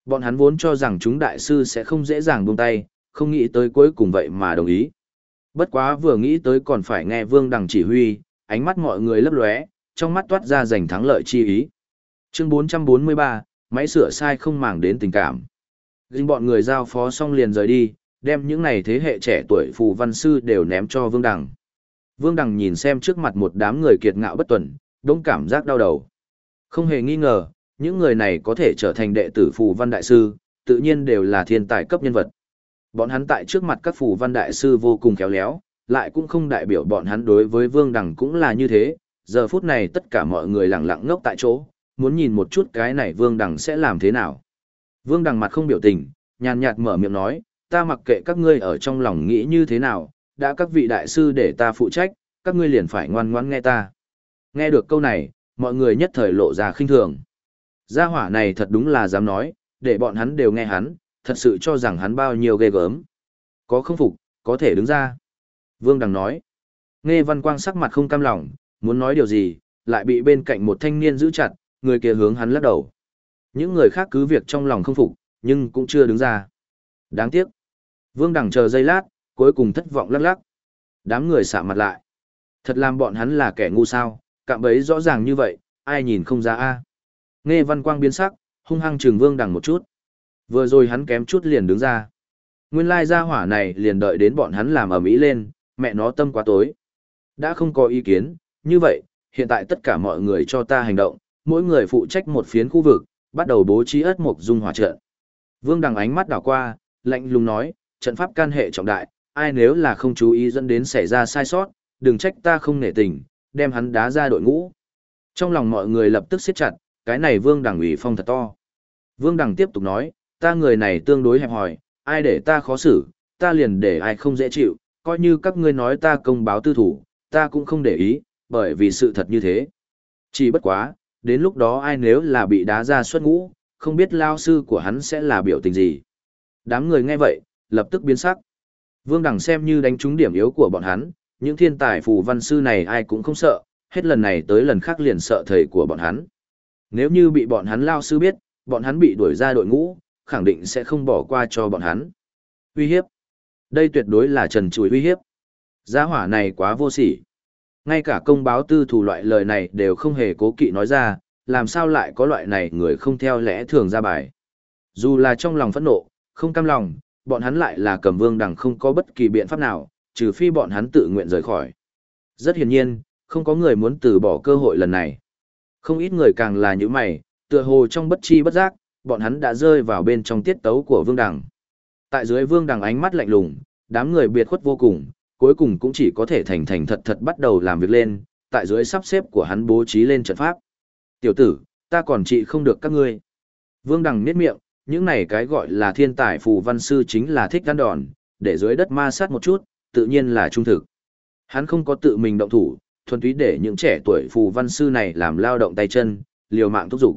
Bọn hắn vốn cho rằng chúng đại sư sẽ không dễ dàng buông tay, không nghĩ tới cuối cùng vậy mà đồng ý. Bất quá vừa nghĩ tới còn phải nghe Vương Đằng chỉ huy, ánh mắt mọi người lấp lóe, trong mắt toát ra giành thắng lợi chi ý. Chương 443, máy sửa sai không màng đến tình cảm. Dinh bọn người giao phó xong liền rời đi, đem những này thế hệ trẻ tuổi phù văn sư đều ném cho Vương Đằng. Vương Đằng nhìn xem trước mặt một đám người kiệt ngạo bất tuần, đống cảm giác đau đầu. Không hề nghi ngờ, những người này có thể trở thành đệ tử phù văn đại sư, tự nhiên đều là thiên tài cấp nhân vật. Bọn hắn tại trước mặt các phù văn đại sư vô cùng khéo léo, lại cũng không đại biểu bọn hắn đối với Vương Đằng cũng là như thế. Giờ phút này tất cả mọi người lặng lặng ngốc tại chỗ, muốn nhìn một chút cái này Vương Đằng sẽ làm thế nào. Vương Đằng mặt không biểu tình, nhàn nhạt mở miệng nói, ta mặc kệ các ngươi ở trong lòng nghĩ như thế nào, đã các vị đại sư để ta phụ trách, các ngươi liền phải ngoan ngoãn nghe ta. Nghe được câu này, mọi người nhất thời lộ ra khinh thường. Gia hỏa này thật đúng là dám nói, để bọn hắn đều nghe hắn, thật sự cho rằng hắn bao nhiêu ghê gớm. Có không phục, có thể đứng ra. Vương Đằng nói. Nghe Văn Quang sắc mặt không cam lòng, muốn nói điều gì, lại bị bên cạnh một thanh niên giữ chặt, người kia hướng hắn lắc đầu. Những người khác cứ việc trong lòng không phục, nhưng cũng chưa đứng ra. Đáng tiếc. Vương Đằng chờ giây lát, cuối cùng thất vọng lắc lắc. Đám người sạm mặt lại. Thật làm bọn hắn là kẻ ngu sao, cạm bấy rõ ràng như vậy, ai nhìn không ra a. Nghe Văn Quang biến sắc, hung hăng trừng Vương Đằng một chút. Vừa rồi hắn kém chút liền đứng ra. Nguyên lai gia hỏa này liền đợi đến bọn hắn làm ầm ĩ lên, mẹ nó tâm quá tối. Đã không có ý kiến, như vậy, hiện tại tất cả mọi người cho ta hành động, mỗi người phụ trách một phiến khu vực, bắt đầu bố trí ất mục dung hỏa trận. Vương Đằng ánh mắt đảo qua, lạnh lùng nói, trận pháp can hệ trọng đại, ai nếu là không chú ý dẫn đến xảy ra sai sót, đừng trách ta không nể tình, đem hắn đá ra đội ngũ. Trong lòng mọi người lập tức siết chặt, cái này Vương Đằng ủy phong thật to. Vương Đằng tiếp tục nói, ta người này tương đối hẹp hòi, ai để ta khó xử, ta liền để ai không dễ chịu, coi như các ngươi nói ta công báo tư thủ, ta cũng không để ý, bởi vì sự thật như thế. Chỉ bất quá, đến lúc đó ai nếu là bị đá ra xuất ngũ, không biết lao sư của hắn sẽ là biểu tình gì. Đám người nghe vậy, lập tức biến sắc. Vương Đằng xem như đánh trúng điểm yếu của bọn hắn, những thiên tài phù văn sư này ai cũng không sợ, hết lần này tới lần khác liền sợ thầy của bọn hắn. Nếu như bị bọn hắn lao sư biết, bọn hắn bị đuổi ra đội ngũ, khẳng định sẽ không bỏ qua cho bọn hắn. Uy hiếp. Đây tuyệt đối là trần trụi uy hiếp. Gia hỏa này quá vô sỉ. Ngay cả công báo tư thủ loại lời này đều không hề cố kỵ nói ra, làm sao lại có loại này người không theo lẽ thường ra bài. Dù là trong lòng phẫn nộ, không cam lòng, bọn hắn lại là cầm Vương Đằng không có bất kỳ biện pháp nào, trừ phi bọn hắn tự nguyện rời khỏi. Rất hiển nhiên, không có người muốn từ bỏ cơ hội lần này. Không ít người càng là như mày, tựa hồ trong bất chi bất giác, bọn hắn đã rơi vào bên trong tiết tấu của Vương Đằng. Tại dưới Vương Đằng ánh mắt lạnh lùng, đám người biệt khuất vô cùng, cuối cùng cũng chỉ có thể thành thành thật thật bắt đầu làm việc lên, tại dưới sắp xếp của hắn bố trí lên trận pháp. Tiểu tử, ta còn trị không được các ngươi. Vương Đằng niết miệng, những này cái gọi là thiên tài phù văn sư chính là thích gan đòn, để dưới đất ma sát một chút, tự nhiên là trung thực. Hắn không có tự mình động thủ, thuần túy để những trẻ tuổi phù văn sư này làm lao động tay chân, liều mạng thúc giục.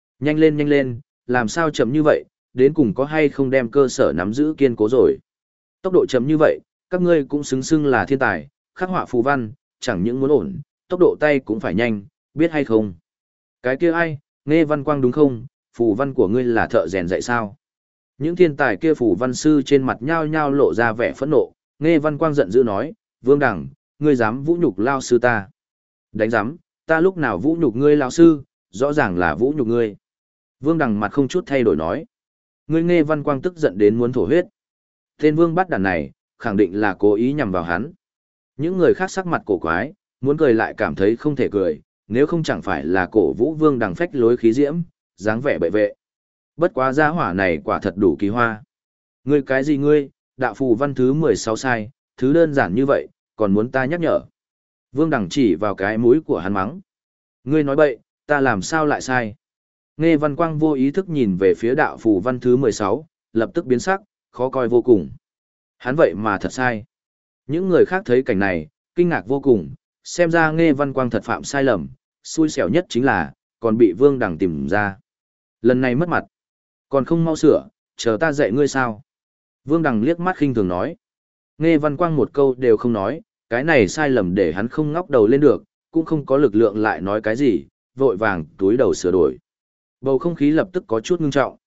Nhanh lên, làm sao chậm như vậy, đến cùng có hay không đem cơ sở nắm giữ kiên cố rồi. Tốc độ chậm như vậy, các ngươi cũng xứng xưng là thiên tài, khắc họa phù văn, chẳng những muốn ổn, tốc độ tay cũng phải nhanh, biết hay không. Cái kia ai, Nghe Văn Quang đúng không, phù văn của ngươi là thợ rèn dạy sao. Những thiên tài kia phù văn sư trên mặt nhao nhao lộ ra vẻ phẫn nộ, Nghe Văn Quang giận dữ nói, Vương Đằng, ngươi dám vũ nhục lao sư ta. Đánh giám, ta lúc nào vũ nhục ngươi lao sư, rõ ràng là vũ nhục ngươi. Vương Đằng mặt không chút thay đổi nói. Ngươi Nghe Văn Quang tức giận đến muốn thổ huyết. Tên Vương bắt đàn này, khẳng định là cố ý nhằm vào hắn. Những người khác sắc mặt cổ quái, muốn cười lại cảm thấy không thể cười, nếu không chẳng phải là cổ vũ Vương Đằng phách lối khí diễm, dáng vẻ bệ vệ. Bất quá gia hỏa này quả thật đủ kỳ hoa. Ngươi cái gì ngươi, đạo phù văn thứ 16 sai, thứ đơn giản như vậy, còn muốn ta nhắc nhở. Vương Đằng chỉ vào cái mũi của hắn mắng. Ngươi nói bậy, ta làm sao lại sai. Nghe Văn Quang vô ý thức nhìn về phía đạo phù văn thứ 16, lập tức biến sắc, khó coi vô cùng. Hắn vậy mà thật sai. Những người khác thấy cảnh này, kinh ngạc vô cùng, xem ra Nghe Văn Quang thật phạm sai lầm, xui xẻo nhất chính là, còn bị Vương Đằng tìm ra. Lần này mất mặt, còn không mau sửa, chờ ta dạy ngươi sao. Vương Đằng liếc mắt khinh thường nói. Nghe Văn Quang một câu đều không nói, cái này sai lầm để hắn không ngóc đầu lên được, cũng không có lực lượng lại nói cái gì, vội vàng túi đầu sửa đổi. Bầu không khí lập tức có chút ngưng trọng.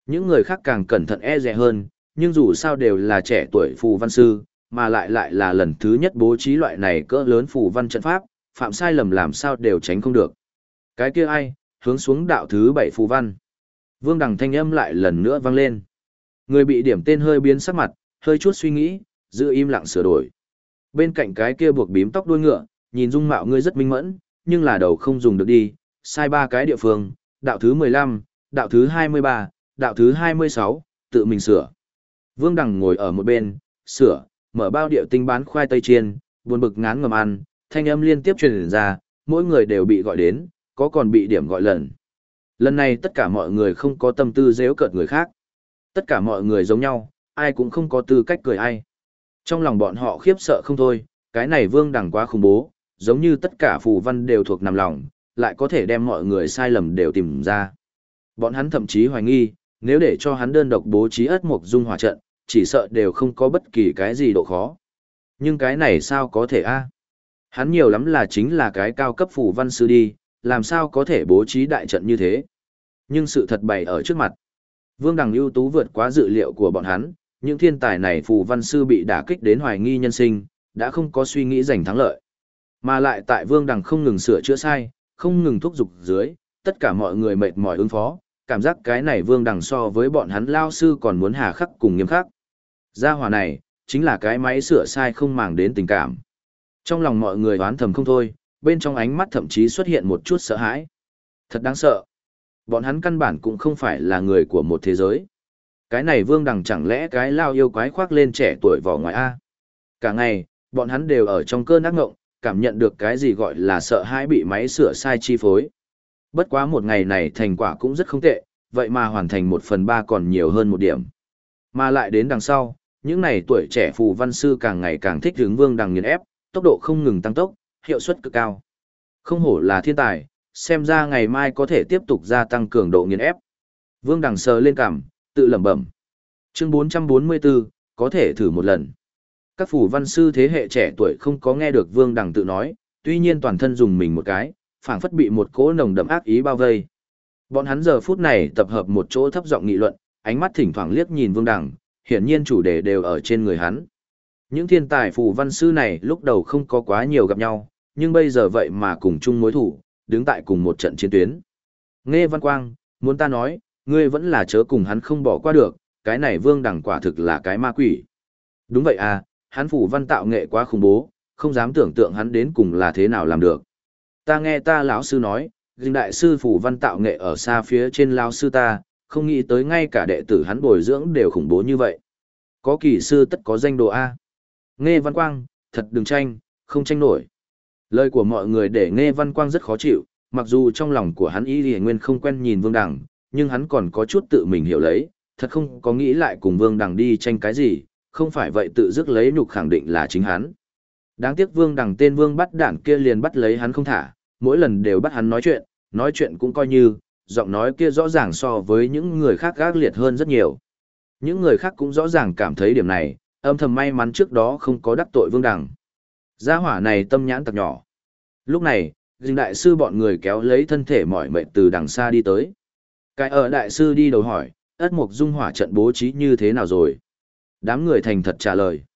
Những người khác càng cẩn thận e dè hơn, nhưng dù sao đều là trẻ tuổi phù văn sư, mà lại là lần thứ nhất bố trí loại này cỡ lớn phù văn trận pháp, phạm sai lầm làm sao đều tránh không được. Cái kia ai, hướng xuống đạo thứ 7 phù văn. Vương Đằng thanh âm lại lần nữa vang lên. Người bị điểm tên hơi biến sắc mặt, hơi chút suy nghĩ, giữ im lặng sửa đổi. Bên cạnh cái kia buộc bím tóc đuôi ngựa, nhìn dung mạo ngươi rất minh mẫn, nhưng là đầu không dùng được đi, sai 3 cái địa phương, đạo thứ 15, đạo thứ 23, đạo thứ 26, tự mình sửa. Vương Đằng ngồi ở một bên, sửa, mở bao điệu tinh bán khoai tây chiên, buồn bực ngán ngầm ăn, thanh âm liên tiếp truyền ra, mỗi người đều bị gọi đến, có còn bị điểm gọi lần. Lần này tất cả mọi người không có tâm tư giễu cợt người khác. Tất cả mọi người giống nhau, ai cũng không có tư cách cười ai. Trong lòng bọn họ khiếp sợ không thôi, cái này Vương Đằng quá khủng bố, giống như tất cả phù văn đều thuộc nằm lòng, lại có thể đem mọi người sai lầm đều tìm ra. Bọn hắn thậm chí hoài nghi, nếu để cho hắn đơn độc bố trí ất mục dung hỏa trận, chỉ sợ đều không có bất kỳ cái gì độ khó. Nhưng cái này sao có thể a? Hắn nhiều lắm là chính là cái cao cấp phù văn sư đi, làm sao có thể bố trí đại trận như thế. Nhưng sự thật bày ở trước mặt. Vương Đằng ưu tú vượt quá dự liệu của bọn hắn, những thiên tài này phù văn sư bị đả kích đến hoài nghi nhân sinh, đã không có suy nghĩ giành thắng lợi. Mà lại tại Vương Đằng không ngừng sửa chữa sai, không ngừng thúc giục dưới, tất cả mọi người mệt mỏi ứng phó, cảm giác cái này Vương Đằng so với bọn hắn lao sư còn muốn hà khắc cùng nghiêm khắc. Gia hỏa này, chính là cái máy sửa sai không màng đến tình cảm. Trong lòng mọi người oán thầm không thôi, bên trong ánh mắt thậm chí xuất hiện một chút sợ hãi. Thật đáng sợ. Bọn hắn căn bản cũng không phải là người của một thế giới. Cái này Vương Đằng chẳng lẽ cái lao yêu quái khoác lên trẻ tuổi vỏ ngoài A. Cả ngày, bọn hắn đều ở trong cơn ác ngộng, cảm nhận được cái gì gọi là sợ hãi bị máy sửa sai chi phối. Bất quá một ngày này thành quả cũng rất không tệ, vậy mà hoàn thành 1/3 còn nhiều hơn một điểm. Mà lại đến đằng sau, những này tuổi trẻ phù văn sư càng ngày càng thích hướng Vương Đằng nghiền ép, tốc độ không ngừng tăng tốc, hiệu suất cực cao. Không hổ là thiên tài, xem ra ngày mai có thể tiếp tục gia tăng cường độ nghiền ép. Vương Đằng sờ lên cằm, tự lẩm bẩm. Chương 444, có thể thử một lần. Các phù văn sư thế hệ trẻ tuổi không có nghe được Vương Đằng tự nói, tuy nhiên toàn thân dùng mình một cái, phảng phất bị một cỗ nồng đậm ác ý bao vây. Bọn hắn giờ phút này tập hợp một chỗ thấp giọng nghị luận, ánh mắt thỉnh thoảng liếc nhìn Vương Đằng, hiển nhiên chủ đề đều ở trên người hắn. Những thiên tài phù văn sư này lúc đầu không có quá nhiều gặp nhau, nhưng bây giờ vậy mà cùng chung mối thủ, đứng tại cùng một trận chiến tuyến. Nghe Văn Quang, muốn ta nói, ngươi vẫn là chớ cùng hắn không bỏ qua được, cái này Vương Đằng quả thực là cái ma quỷ. Đúng vậy à, hắn phù văn tạo nghệ quá khủng bố, không dám tưởng tượng hắn đến cùng là thế nào làm được. Ta nghe ta lão sư nói, Dinh đại sư phù văn tạo nghệ ở xa phía trên lão sư ta, không nghĩ tới ngay cả đệ tử hắn bồi dưỡng đều khủng bố như vậy. Có kỳ sư tất có danh đồ A. Nghe Văn Quang, thật đừng tranh, không tranh nổi. Lời của mọi người để Nghe Văn Quang rất khó chịu, mặc dù trong lòng của hắn ý thì nguyên không quen nhìn Vương Đằng, nhưng hắn còn có chút tự mình hiểu lấy, thật không có nghĩ lại cùng Vương Đằng đi tranh cái gì, không phải vậy tự dứt lấy nhục khẳng định là chính hắn. Đáng tiếc Vương Đằng tên Vương bắt đản kia liền bắt lấy hắn không thả, mỗi lần đều bắt hắn nói chuyện cũng coi như, giọng nói kia rõ ràng so với những người khác gác liệt hơn rất nhiều. Những người khác cũng rõ ràng cảm thấy điểm này, âm thầm may mắn trước đó không có đắc tội Vương Đằng. Gia hỏa này tâm nhãn tặc nhỏ. Lúc này, Dinh đại sư bọn người kéo lấy thân thể mỏi mệt từ đằng xa đi tới. Cái ở đại sư đi đầu hỏi, ất mục dung hỏa trận bố trí như thế nào rồi? Đám người thành thật trả lời.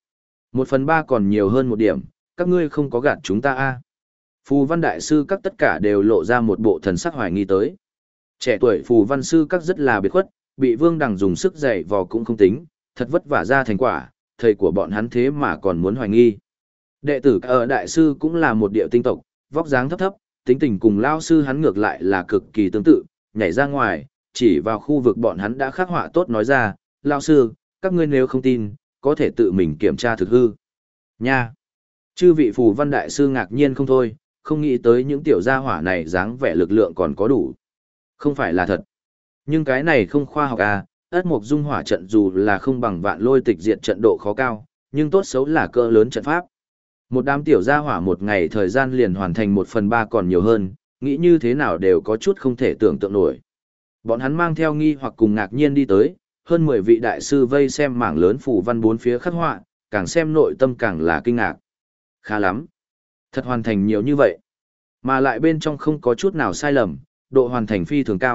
1/3 còn nhiều hơn một điểm, các ngươi không có gạt chúng ta a. Phù văn đại sư các tất cả đều lộ ra một bộ thần sắc hoài nghi tới. Trẻ tuổi phù văn sư các rất là biệt khuất, bị Vương Đằng dùng sức dạy vò cũng không tính, thật vất vả ra thành quả, thầy của bọn hắn thế mà còn muốn hoài nghi. Đệ tử ở đại sư cũng là một điệu tinh tộc, vóc dáng thấp thấp, tính tình cùng lao sư hắn ngược lại là cực kỳ tương tự, nhảy ra ngoài, chỉ vào khu vực bọn hắn đã khắc họa tốt nói ra, lao sư, các ngươi nếu không tin, có thể tự mình kiểm tra thực hư. Nha! Chư vị phù văn đại sư ngạc nhiên không thôi, không nghĩ tới những tiểu gia hỏa này dáng vẻ lực lượng còn có đủ. Không phải là thật. Nhưng cái này không khoa học à, ất mục dung hỏa trận dù là không bằng vạn lôi tịch diệt trận độ khó cao, nhưng tốt xấu là cỡ lớn trận pháp. Một đám tiểu gia hỏa một ngày thời gian liền hoàn thành 1/3 còn nhiều hơn, nghĩ như thế nào đều có chút không thể tưởng tượng nổi. Bọn hắn mang theo nghi hoặc cùng ngạc nhiên đi tới, hơn 10 vị đại sư vây xem mảng lớn phù văn bốn phía khắc họa, càng xem nội tâm càng là kinh ngạc. Khá lắm. Thật hoàn thành nhiều như vậy. Mà lại bên trong không có chút nào sai lầm, độ hoàn thành phi thường cao,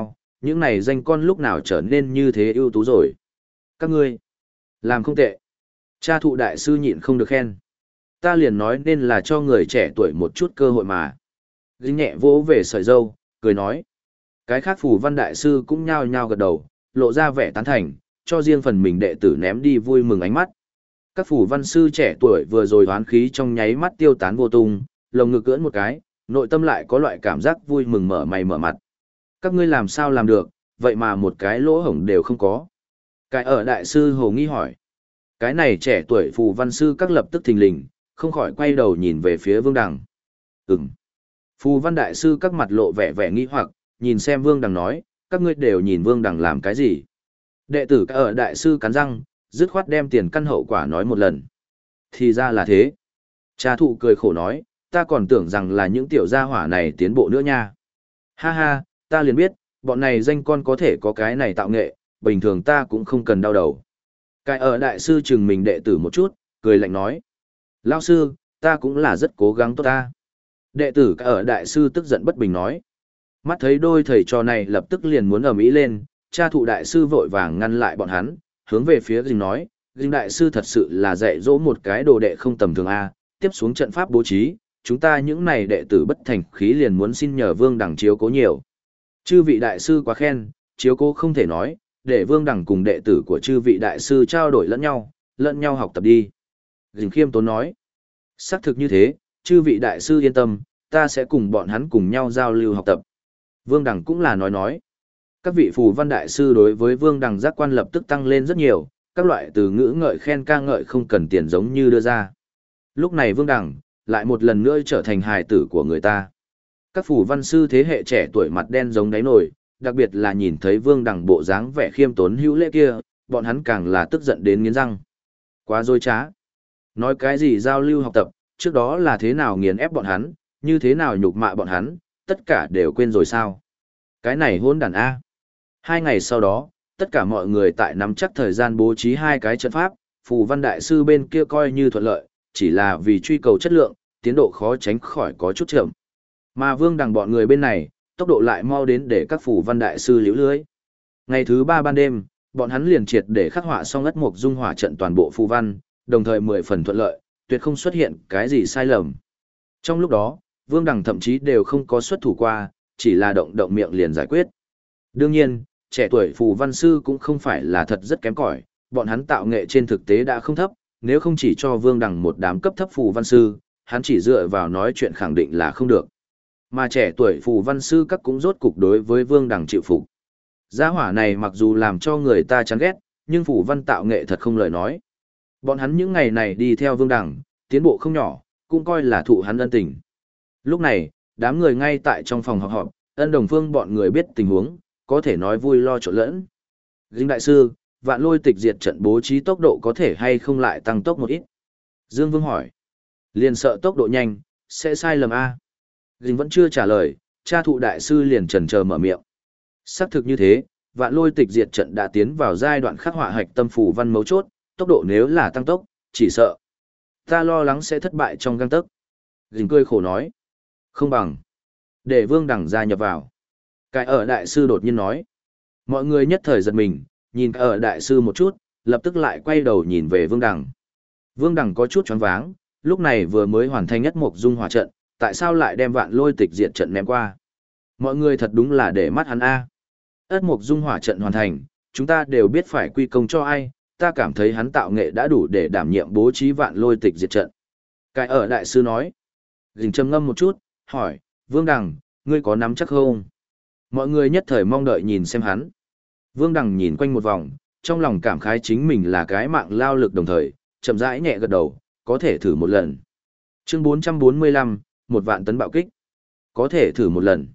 những này danh con lúc nào trở nên như thế ưu tú rồi. Các ngươi, làm không tệ. Cha thụ đại sư nhịn không được khen. Ta liền nói nên là cho người trẻ tuổi một chút cơ hội mà. Dính nhẹ vỗ về sợi dâu, cười nói. Cái khác phù văn đại sư cũng nhao nhao gật đầu, lộ ra vẻ tán thành, cho riêng phần mình đệ tử ném đi vui mừng ánh mắt. Các phù văn sư trẻ tuổi vừa rồi hoán khí trong nháy mắt tiêu tán vô tung, lồng ngực cưỡn một cái, nội tâm lại có loại cảm giác vui mừng mở mày mở mặt. Các ngươi làm sao làm được, vậy mà một cái lỗ hổng đều không có. Cái ở đại sư hồ nghi hỏi. Cái này trẻ tuổi phù văn sư các lập tức thình lình, không khỏi quay đầu nhìn về phía Vương Đằng. Ừm. Phù văn đại sư các mặt lộ vẻ vẻ nghi hoặc, nhìn xem Vương Đằng nói, các ngươi đều nhìn Vương Đằng làm cái gì. Đệ tử cái ở đại sư cắn răng, dứt khoát đem tiền căn hậu quả nói một lần. Thì ra là thế. Cha thụ cười khổ nói, ta còn tưởng rằng là những tiểu gia hỏa này tiến bộ nữa nha. Ha ha, ta liền biết, bọn này danh con có thể có cái này tạo nghệ, bình thường ta cũng không cần đau đầu. Cái ở đại sư chừng mình đệ tử một chút, cười lạnh nói. Lao sư, ta cũng là rất cố gắng tốt ta. Đệ tử cái ở đại sư tức giận bất bình nói. Mắt thấy đôi thầy trò này lập tức liền muốn ầm ĩ lên, cha thụ đại sư vội vàng ngăn lại bọn hắn, hướng về phía Dinh nói, Dinh đại sư thật sự là dạy dỗ một cái đồ đệ không tầm thường A, tiếp xuống trận pháp bố trí, chúng ta những này đệ tử bất thành khí liền muốn xin nhờ Vương Đẳng chiếu cố nhiều. Chư vị đại sư quá khen, chiếu cố không thể nói, để Vương Đẳng cùng đệ tử của chư vị đại sư trao đổi lẫn nhau học tập đi. Dinh khiêm tốn nói, xác thực như thế, chư vị đại sư yên tâm, ta sẽ cùng bọn hắn cùng nhau giao lưu học tập. Vương Đẳng cũng là nói. Các vị phù văn đại sư đối với Vương Đằng giác quan lập tức tăng lên rất nhiều, các loại từ ngữ ngợi khen ca ngợi không cần tiền giống như đưa ra. Lúc này Vương Đằng lại một lần nữa trở thành hài tử của người ta. Các phù văn sư thế hệ trẻ tuổi mặt đen giống đáy nồi, đặc biệt là nhìn thấy Vương Đằng bộ dáng vẻ khiêm tốn hữu lễ kia, bọn hắn càng là tức giận đến nghiến răng. Quá dối trá. Nói cái gì giao lưu học tập, trước đó là thế nào nghiền ép bọn hắn, như thế nào nhục mạ bọn hắn, tất cả đều quên rồi sao. Cái này hôn đàn A. 2 ngày sau đó, tất cả mọi người tại nắm chắc thời gian bố trí 2 cái trận pháp, phù văn đại sư bên kia coi như thuận lợi, chỉ là vì truy cầu chất lượng, tiến độ khó tránh khỏi có chút chậm. Mà Vương Đằng bọn người bên này, tốc độ lại mau đến để các phù văn đại sư liễu lưới. Ngày thứ 3 ban đêm, bọn hắn liền triệt để khắc họa xong ất mục dung hỏa trận toàn bộ phù văn, đồng thời 10 phần thuận lợi, tuyệt không xuất hiện cái gì sai lầm. Trong lúc đó, Vương Đằng thậm chí đều không có xuất thủ qua, chỉ là động động miệng liền giải quyết. Đương nhiên, trẻ tuổi phù văn sư cũng không phải là thật rất kém cỏi, bọn hắn tạo nghệ trên thực tế đã không thấp, nếu không chỉ cho Vương Đằng một đám cấp thấp phù văn sư, hắn chỉ dựa vào nói chuyện khẳng định là không được. Mà trẻ tuổi phù văn sư các cũng rốt cục đối với Vương Đằng chịu phục. Gia hỏa này mặc dù làm cho người ta chán ghét, nhưng phù văn tạo nghệ thật không lời nói. Bọn hắn những ngày này đi theo Vương Đằng, tiến bộ không nhỏ, cũng coi là thụ hắn ân tình. Lúc này, đám người ngay tại trong phòng họp, Ân Đồng Phương bọn người biết tình huống, có thể nói vui lo trộn lẫn. Dinh đại sư, Vạn Lôi tịch diệt trận bố trí tốc độ có thể hay không lại tăng tốc một ít? Dương Vương hỏi. Liền sợ tốc độ nhanh, sẽ sai lầm A. Dinh vẫn chưa trả lời, cha thụ đại sư liền chần chờ mở miệng. Xác thực như thế, Vạn Lôi tịch diệt trận đã tiến vào giai đoạn khắc họa hạch tâm phù văn mấu chốt, tốc độ nếu là tăng tốc, chỉ sợ ta lo lắng sẽ thất bại trong gang tấc. Dinh cười khổ nói. Không bằng để Vương Đằng gia nhập vào. Cái ở đại sư đột nhiên nói. Mọi người nhất thời giật mình, nhìn cái ở đại sư một chút, lập tức lại quay đầu nhìn về Vương Đằng. Vương Đằng có chút choáng váng, lúc này vừa mới hoàn thành nhất mục dung hỏa trận, tại sao lại đem Vạn Lôi tịch diệt trận ném qua? Mọi người thật đúng là để mắt hắn A. Ất mục dung hỏa trận hoàn thành, chúng ta đều biết phải quy công cho ai, ta cảm thấy hắn tạo nghệ đã đủ để đảm nhiệm bố trí Vạn Lôi tịch diệt trận. Cái ở đại sư nói. Dình trầm ngâm một chút, hỏi, Vương Đằng, ngươi có nắm chắc không? Mọi người nhất thời mong đợi nhìn xem hắn. Vương Đằng nhìn quanh một vòng, trong lòng cảm khái chính mình là cái mạng lao lực đồng thời, chậm rãi nhẹ gật đầu, có thể thử một lần. Chương 445, một vạn tấn bạo kích. Có thể thử một lần.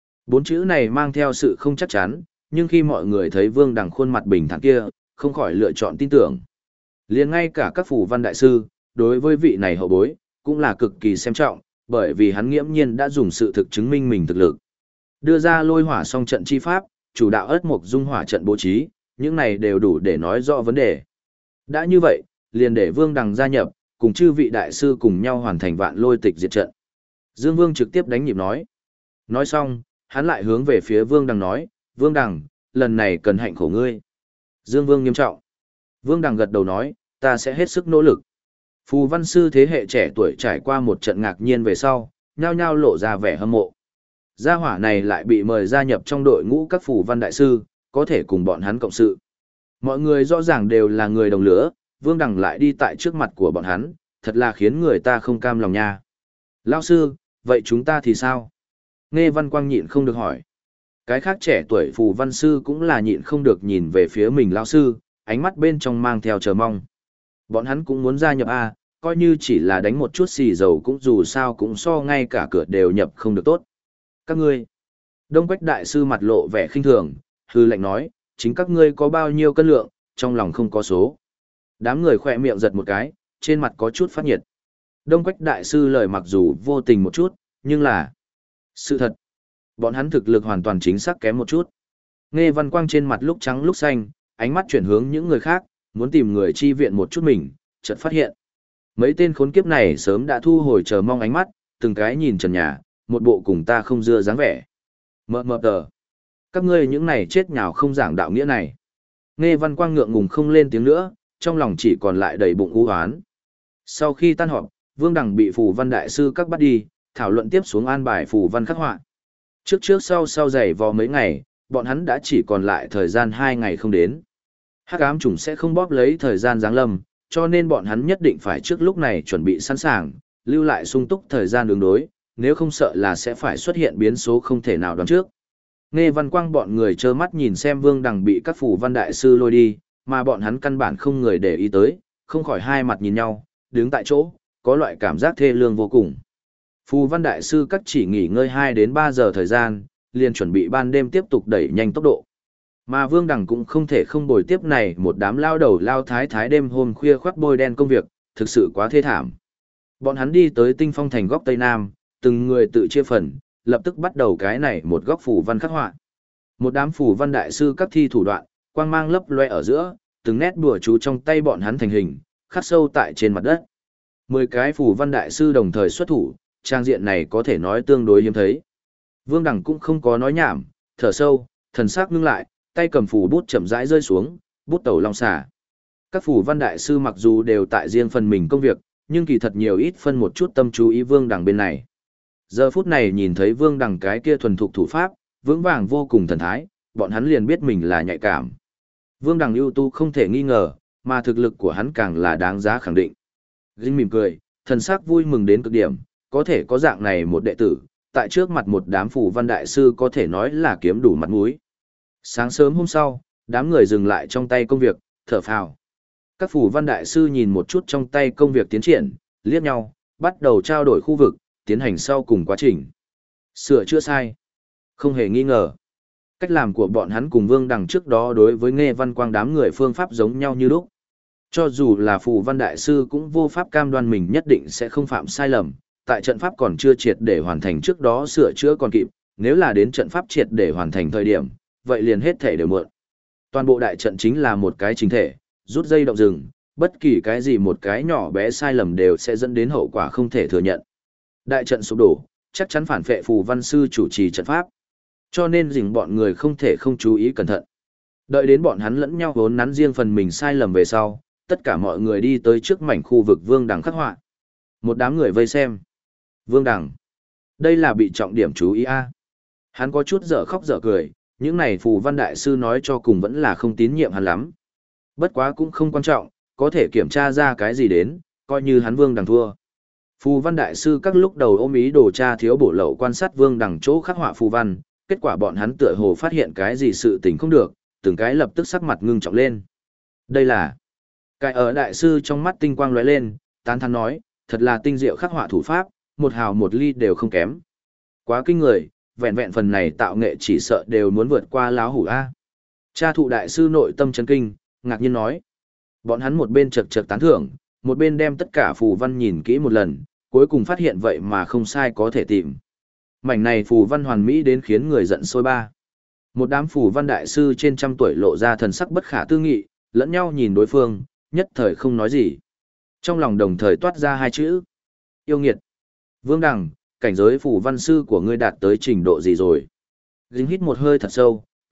4 chữ này mang theo sự không chắc chắn, nhưng khi mọi người thấy Vương Đằng khuôn mặt bình thản kia, không khỏi lựa chọn tin tưởng. Liền ngay cả các phù văn đại sư, đối với vị này hậu bối, cũng là cực kỳ xem trọng, bởi vì hắn nghiễm nhiên đã dùng sự thực chứng minh mình thực lực. Đưa ra lôi hỏa song trận chi pháp, chủ đạo ất mục dung hỏa trận bố trí, những này đều đủ để nói rõ vấn đề. Đã như vậy, liền để Vương Đằng gia nhập, cùng chư vị đại sư cùng nhau hoàn thành Vạn Lôi tịch diệt trận. Dương Vương trực tiếp đánh nhịp nói. Nói xong, hắn lại hướng về phía Vương Đằng nói, Vương Đằng, lần này cần hạnh khổ ngươi. Dương Vương nghiêm trọng. Vương Đằng gật đầu nói, ta sẽ hết sức nỗ lực. Phù văn sư thế hệ trẻ tuổi trải qua một trận ngạc nhiên về sau, nhao nhao lộ ra vẻ hâm mộ. Gia hỏa này lại bị mời gia nhập trong đội ngũ các phù văn đại sư, có thể cùng bọn hắn cộng sự. Mọi người rõ ràng đều là người đồng lứa, Vương Đằng lại đi tại trước mặt của bọn hắn, thật là khiến người ta không cam lòng nha. Lão sư, vậy chúng ta thì sao? Nghe Văn Quang nhịn không được hỏi. Cái khác trẻ tuổi phù văn sư cũng là nhịn không được nhìn về phía mình lão sư, ánh mắt bên trong mang theo chờ mong. Bọn hắn cũng muốn gia nhập A, coi như chỉ là đánh một chút xì dầu cũng dù sao cũng so ngay cả cửa đều nhập không được tốt. Các ngươi. Đông Quách đại sư mặt lộ vẻ khinh thường, hư lệnh nói, chính các ngươi có bao nhiêu cân lượng, trong lòng không có số. Đám người khỏe miệng giật một cái, trên mặt có chút phát nhiệt. Đông Quách đại sư lời mặc dù vô tình một chút, nhưng là sự thật. Bọn hắn thực lực hoàn toàn chính xác kém một chút. Nghe Văn Quang trên mặt lúc trắng lúc xanh, ánh mắt chuyển hướng những người khác, muốn tìm người chi viện một chút mình, chợt phát hiện. Mấy tên khốn kiếp này sớm đã thu hồi chờ mong ánh mắt, từng cái nhìn trần nhà, một bộ cùng ta không dưa dáng vẻ. Mờ mờ tờ. Các ngươi những này chết nhào không giảng đạo nghĩa này. Nghe Văn Quang ngượng ngùng không lên tiếng nữa, trong lòng chỉ còn lại đầy bụng u hoán. Sau khi tan họp, Vương Đằng bị phù văn đại sư các bắt đi, thảo luận tiếp xuống an bài phù văn khắc họa. Trước sau giày vò mấy ngày, bọn hắn đã chỉ còn lại thời gian 2 ngày không đến. Hắc ám trùng sẽ không bóp lấy thời gian giáng lâm, cho nên bọn hắn nhất định phải trước lúc này chuẩn bị sẵn sàng, lưu lại sung túc thời gian ứng đối, nếu không sợ là sẽ phải xuất hiện biến số không thể nào đoán trước. Nghe Văn Quang bọn người trơ mắt nhìn xem Vương Đằng bị các phù văn đại sư lôi đi, mà bọn hắn căn bản không người để ý tới, không khỏi hai mặt nhìn nhau, đứng tại chỗ, có loại cảm giác thê lương vô cùng. Phù văn đại sư các chỉ nghỉ ngơi 2 đến 3 giờ thời gian, liền chuẩn bị ban đêm tiếp tục đẩy nhanh tốc độ. Mà Vương Đằng cũng không thể không bồi tiếp này một đám lao đầu lao thái đêm hôm khuya khoác bôi đen công việc, thực sự quá thê thảm. Bọn hắn đi tới Tinh Phong thành góc Tây Nam, từng người tự chia phần, lập tức bắt đầu cái này một góc phù văn khắc họa. Một đám phù văn đại sư các thi thủ đoạn, quang mang lấp loe ở giữa, từng nét đùa chú trong tay bọn hắn thành hình, khắc sâu tại trên mặt đất. 10 cái phù văn đại sư đồng thời xuất thủ, trang diện này có thể nói tương đối hiếm thấy. Vương Đằng cũng không có nói nhảm, thở sâu, thần sắc ngưng lại, tay cầm phù bút chậm rãi rơi xuống, bút tẩu long xả. Các phù văn đại sư mặc dù đều tại riêng phần mình công việc, nhưng kỳ thật nhiều ít phân một chút tâm chú ý Vương Đằng bên này. Giờ phút này nhìn thấy Vương Đằng cái kia thuần thục thủ pháp, vững vàng vô cùng thần thái, bọn hắn liền biết mình là nhạy cảm. Vương Đằng ưu tú không thể nghi ngờ, mà thực lực của hắn càng là đáng giá khẳng định. Dinh mỉm cười, thần sắc vui mừng đến cực điểm, có thể có dạng này một đệ tử, tại trước mặt một đám phù văn đại sư có thể nói là kiếm đủ mặt mũi. Sáng sớm hôm sau, đám người dừng lại trong tay công việc, thở phào. Các phù văn đại sư nhìn một chút trong tay công việc tiến triển, liếc nhau, bắt đầu trao đổi khu vực, tiến hành sau cùng quá trình. Sửa chữa sai. Không hề nghi ngờ. Cách làm của bọn hắn cùng Vương Đằng trước đó đối với Nghe Văn Quang đám người phương pháp giống nhau như lúc. Cho dù là phù văn đại sư cũng vô pháp cam đoan mình nhất định sẽ không phạm sai lầm, tại trận pháp còn chưa triệt để hoàn thành trước đó sửa chữa còn kịp, nếu là đến trận pháp triệt để hoàn thành thời điểm, vậy liền hết thể đều muộn. Toàn bộ đại trận chính là một cái chính thể, rút dây động rừng, bất kỳ cái gì một cái nhỏ bé sai lầm đều sẽ dẫn đến hậu quả không thể thừa nhận. Đại trận sụp đổ, chắc chắn phản phệ phù văn sư chủ trì trận pháp. Cho nên dình bọn người không thể không chú ý cẩn thận. Đợi đến bọn hắn lẫn nhau vốn nắn riêng phần mình sai lầm về sau, tất cả mọi người đi tới trước mảnh khu vực Vương Đằng khắc họa. Một đám người vây xem. Vương Đằng. Đây là bị trọng điểm chú ý a. Hắn có chút dở khóc dở cười, những này phù văn đại sư nói cho cùng vẫn là không tín nhiệm hắn lắm. Bất quá cũng không quan trọng, có thể kiểm tra ra cái gì đến, coi như hắn Vương Đằng thua. Phù văn đại sư các lúc đầu ôm ý đồ tra thiếu bổ lậu quan sát Vương Đằng chỗ khắc họa phù văn, kết quả bọn hắn tựa hồ phát hiện cái gì sự tình không được, từng cái lập tức sắc mặt ngưng trọng lên. Đây là... Cái ở đại sư trong mắt tinh quang lóe lên, tán thán nói, thật là tinh diệu khắc họa thủ pháp, một hào một ly đều không kém. Quá kinh người, vẹn vẹn phần này tạo nghệ chỉ sợ đều muốn vượt qua láo hủ A. Cha thụ đại sư nội tâm chấn kinh, ngạc nhiên nói. Bọn hắn một bên chật chật tán thưởng, một bên đem tất cả phù văn nhìn kỹ một lần, cuối cùng phát hiện vậy mà không sai có thể tìm. Mảnh này phù văn hoàn mỹ đến khiến người giận sôi ba. Một đám phù văn đại sư trên trăm tuổi lộ ra thần sắc bất khả tư nghị, lẫn nhau nhìn đối phương, nhất thời không nói gì. Trong lòng đồng thời toát ra 2 chữ. Yêu nghiệt. Vương Đằng, cảnh giới phù văn sư của ngươi đạt tới trình độ gì rồi? Dính hít một hơi thật sâu,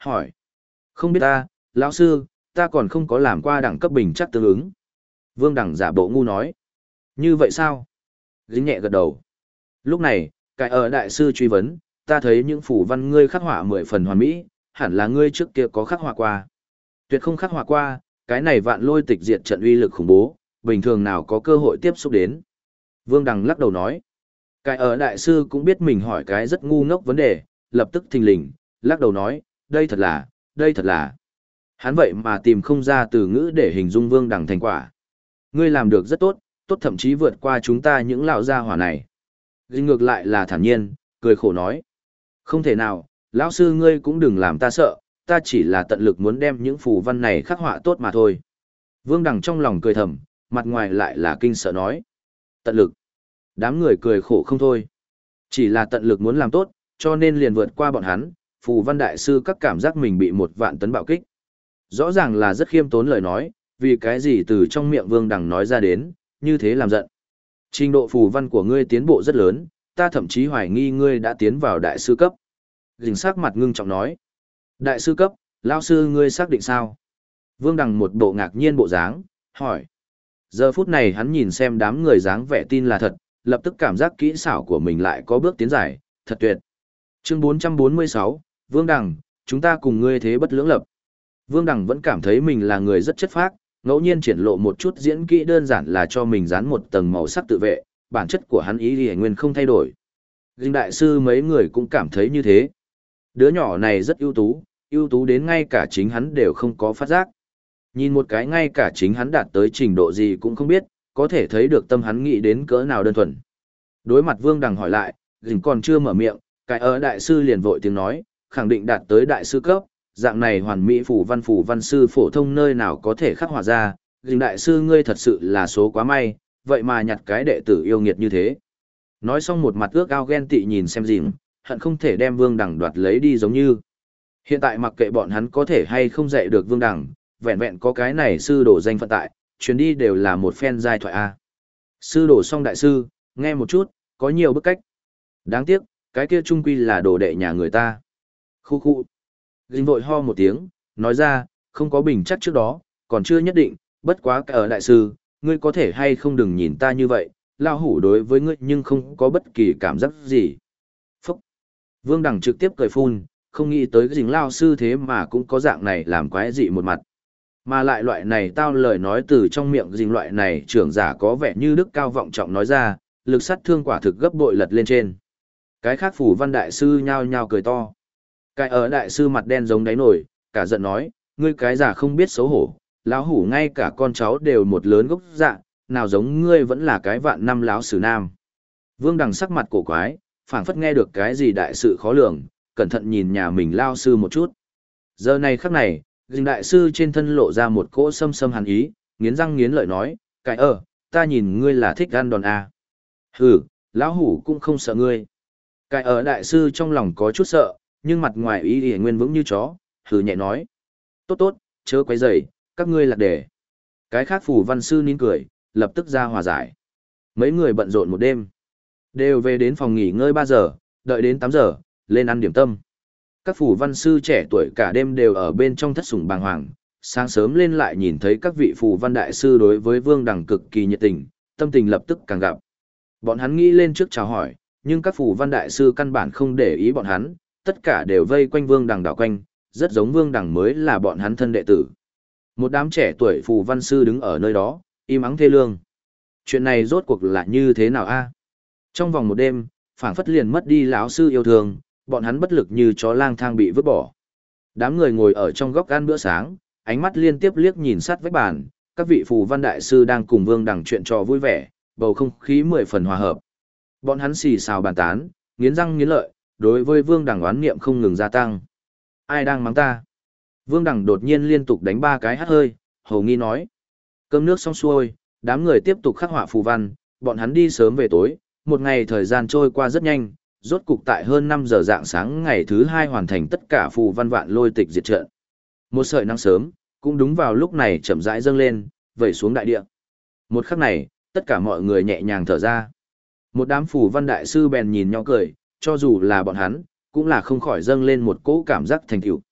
hỏi. Không biết ta, lão sư, ta còn không có làm qua đẳng cấp bình chắc tương ứng. Vương Đằng giả bộ ngu nói. Như vậy sao? Dính nhẹ gật đầu. Lúc này, cái ở đại sư truy vấn, ta thấy những phủ văn ngươi khắc họa 10 phần hoàn mỹ, hẳn là ngươi trước kia có khắc họa qua. Tuyệt không khắc họa qua, cái này vạn lôi tịch diệt trận uy lực khủng bố, bình thường nào có cơ hội tiếp xúc đến. Vương Đằng lắc đầu nói. Cái ở đại sư cũng biết mình hỏi cái rất ngu ngốc vấn đề, lập tức thình lình, lắc đầu nói, đây thật là. Hắn vậy mà tìm không ra từ ngữ để hình dung Vương Đằng thành quả. Ngươi làm được rất tốt, tốt thậm chí vượt qua chúng ta những lão gia hỏa này. Dinh ngược lại là thản nhiên, cười khổ nói. Không thể nào, lão sư ngươi cũng đừng làm ta sợ, ta chỉ là tận lực muốn đem những phù văn này khắc họa tốt mà thôi. Vương Đằng trong lòng cười thầm, mặt ngoài lại là kinh sợ nói. Tận lực. Đám người cười khổ không thôi. Chỉ là tận lực muốn làm tốt, cho nên liền vượt qua bọn hắn, phù văn đại sư các cảm giác mình bị 1.000 tấn bạo kích. Rõ ràng là rất khiêm tốn lời nói, vì cái gì từ trong miệng Vương Đằng nói ra đến, như thế làm giận. Trình độ phù văn của ngươi tiến bộ rất lớn, ta thậm chí hoài nghi ngươi đã tiến vào đại sư cấp. Dình sắc mặt ngưng trọng nói. Đại sư cấp, lão sư ngươi xác định sao? Vương Đằng một bộ ngạc nhiên bộ dáng, hỏi. Giờ phút này hắn nhìn xem đám người dáng vẻ tin là thật, lập tức cảm giác kỹ xảo của mình lại có bước tiến giải, thật tuyệt. Chương 446, Vương Đằng, chúng ta cùng ngươi thế bất lưỡng lập. Vương Đằng vẫn cảm thấy mình là người rất chất phác, ngẫu nhiên triển lộ một chút diễn kỹ đơn giản là cho mình dán một tầng màu sắc tự vệ, bản chất của hắn ý thì nguyên không thay đổi. Dinh đại sư mấy người cũng cảm thấy như thế. Đứa nhỏ này rất ưu tú đến ngay cả chính hắn đều không có phát giác. Nhìn một cái ngay cả chính hắn đạt tới trình độ gì cũng không biết, có thể thấy được tâm hắn nghĩ đến cỡ nào đơn thuần. Đối mặt Vương Đằng hỏi lại, Dinh còn chưa mở miệng, cái ở đại sư liền vội tiếng nói, khẳng định đạt tới đại sư cấp, dạng này hoàn mỹ phù văn sư phổ thông nơi nào có thể khắc họa ra, Dinh đại sư ngươi thật sự là số quá may, vậy mà nhặt cái đệ tử yêu nghiệt như thế. Nói xong một mặt ước ao ghen tị nhìn xem Dinh, hận không thể đem Vương Đằng đoạt lấy đi giống như. Hiện tại mặc kệ bọn hắn có thể hay không dạy được Vương Đằng, vẹn vẹn có cái này sư đổ danh phận tại, chuyến đi đều là một phen giai thoại A. Sư đổ xong đại sư, nghe một chút, có nhiều bức cách. Đáng tiếc, cái kia trung quy là đồ đệ nhà người ta. Khu khu. Dinh vội ho một tiếng, nói ra, không có bình chắc trước đó, còn chưa nhất định, bất quá cả ở đại sư, ngươi có thể hay không đừng nhìn ta như vậy, lao hủ đối với ngươi nhưng không có bất kỳ cảm giác gì. Phúc. Vương Đằng trực tiếp cười phun, không nghĩ tới cái dính lao sư thế mà cũng có dạng này làm quái dị một mặt. Mà lại loại này tao lời nói từ trong miệng dính loại này trưởng giả có vẻ như đức cao vọng trọng nói ra, lực sát thương quả thực gấp bội lật lên trên. Cái khác phủ văn đại sư nhao nhao cười to. Cái ở đại sư mặt đen giống đáy nổi, cả giận nói, ngươi cái giả không biết xấu hổ, lão hủ ngay cả con cháu đều một lớn gốc dạ, nào giống ngươi vẫn là cái vạn năm láo sử nam. Vương Đằng sắc mặt cổ quái, phảng phất nghe được cái gì đại sự khó lường, cẩn thận nhìn nhà mình lao sư một chút. Giờ này khắc này, Dinh đại sư trên thân lộ ra một cỗ sâm sâm hàn ý, nghiến răng nghiến lợi nói, cái ta nhìn ngươi là thích ăn đòn à. Hừ, lão hủ cũng không sợ ngươi. Cái đại sư trong lòng có chút sợ, nhưng mặt ngoài ý ỉa nguyên vững như chó, hừ nhẹ nói. Tốt tốt, chớ quấy rầy, các ngươi lạc đề. Cái khác phủ văn sư nín cười, lập tức ra hòa giải. Mấy người bận rộn một đêm. Đều về đến phòng nghỉ ngơi 3 giờ, đợi đến 8 giờ, lên ăn điểm tâm. Các phủ văn sư trẻ tuổi cả đêm đều ở bên trong thất sủng bàng hoàng, sáng sớm lên lại nhìn thấy các vị phủ văn đại sư đối với Vương Đằng cực kỳ nhiệt tình, tâm tình lập tức càng gặp. Bọn hắn nghĩ lên trước chào hỏi, nhưng các phủ văn đại sư căn bản không để ý bọn hắn, tất cả đều vây quanh Vương Đằng đảo quanh, rất giống Vương Đằng mới là bọn hắn thân đệ tử. Một đám trẻ tuổi phù văn sư đứng ở nơi đó, im ắng thê lương. Chuyện này rốt cuộc là như thế nào a? Trong vòng một đêm, phảng phất liền mất đi lão sư yêu thương, bọn hắn bất lực như chó lang thang bị vứt bỏ. Đám người ngồi ở trong góc ăn bữa sáng, ánh mắt liên tiếp liếc nhìn sát vách bàn, các vị phù văn đại sư đang cùng Vương Đằng chuyện trò vui vẻ, bầu không khí 10 phần hòa hợp. Bọn hắn xì xào bàn tán, nghiến răng nghiến lợi, đối với Vương Đằng oán niệm không ngừng gia tăng. Ai đang mắng ta? Vương Đằng đột nhiên liên tục đánh 3 cái hắt hơi, hầu nghi nói. Cơm nước xong xuôi, đám người tiếp tục khắc họa phù văn, bọn hắn đi sớm về tối, một ngày thời gian trôi qua rất nhanh, rốt cục tại hơn 5 giờ rạng sáng ngày thứ 2 hoàn thành tất cả phù văn vạn lôi tịch diệt trận. Một sợi nắng sớm, cũng đúng vào lúc này chậm rãi dâng lên, vẩy xuống đại địa. Một khắc này, tất cả mọi người nhẹ nhàng thở ra. Một đám phù văn đại sư bèn nhìn nhau cười, cho dù là bọn hắn, cũng là không khỏi dâng lên một cỗ cảm giác thành tựu.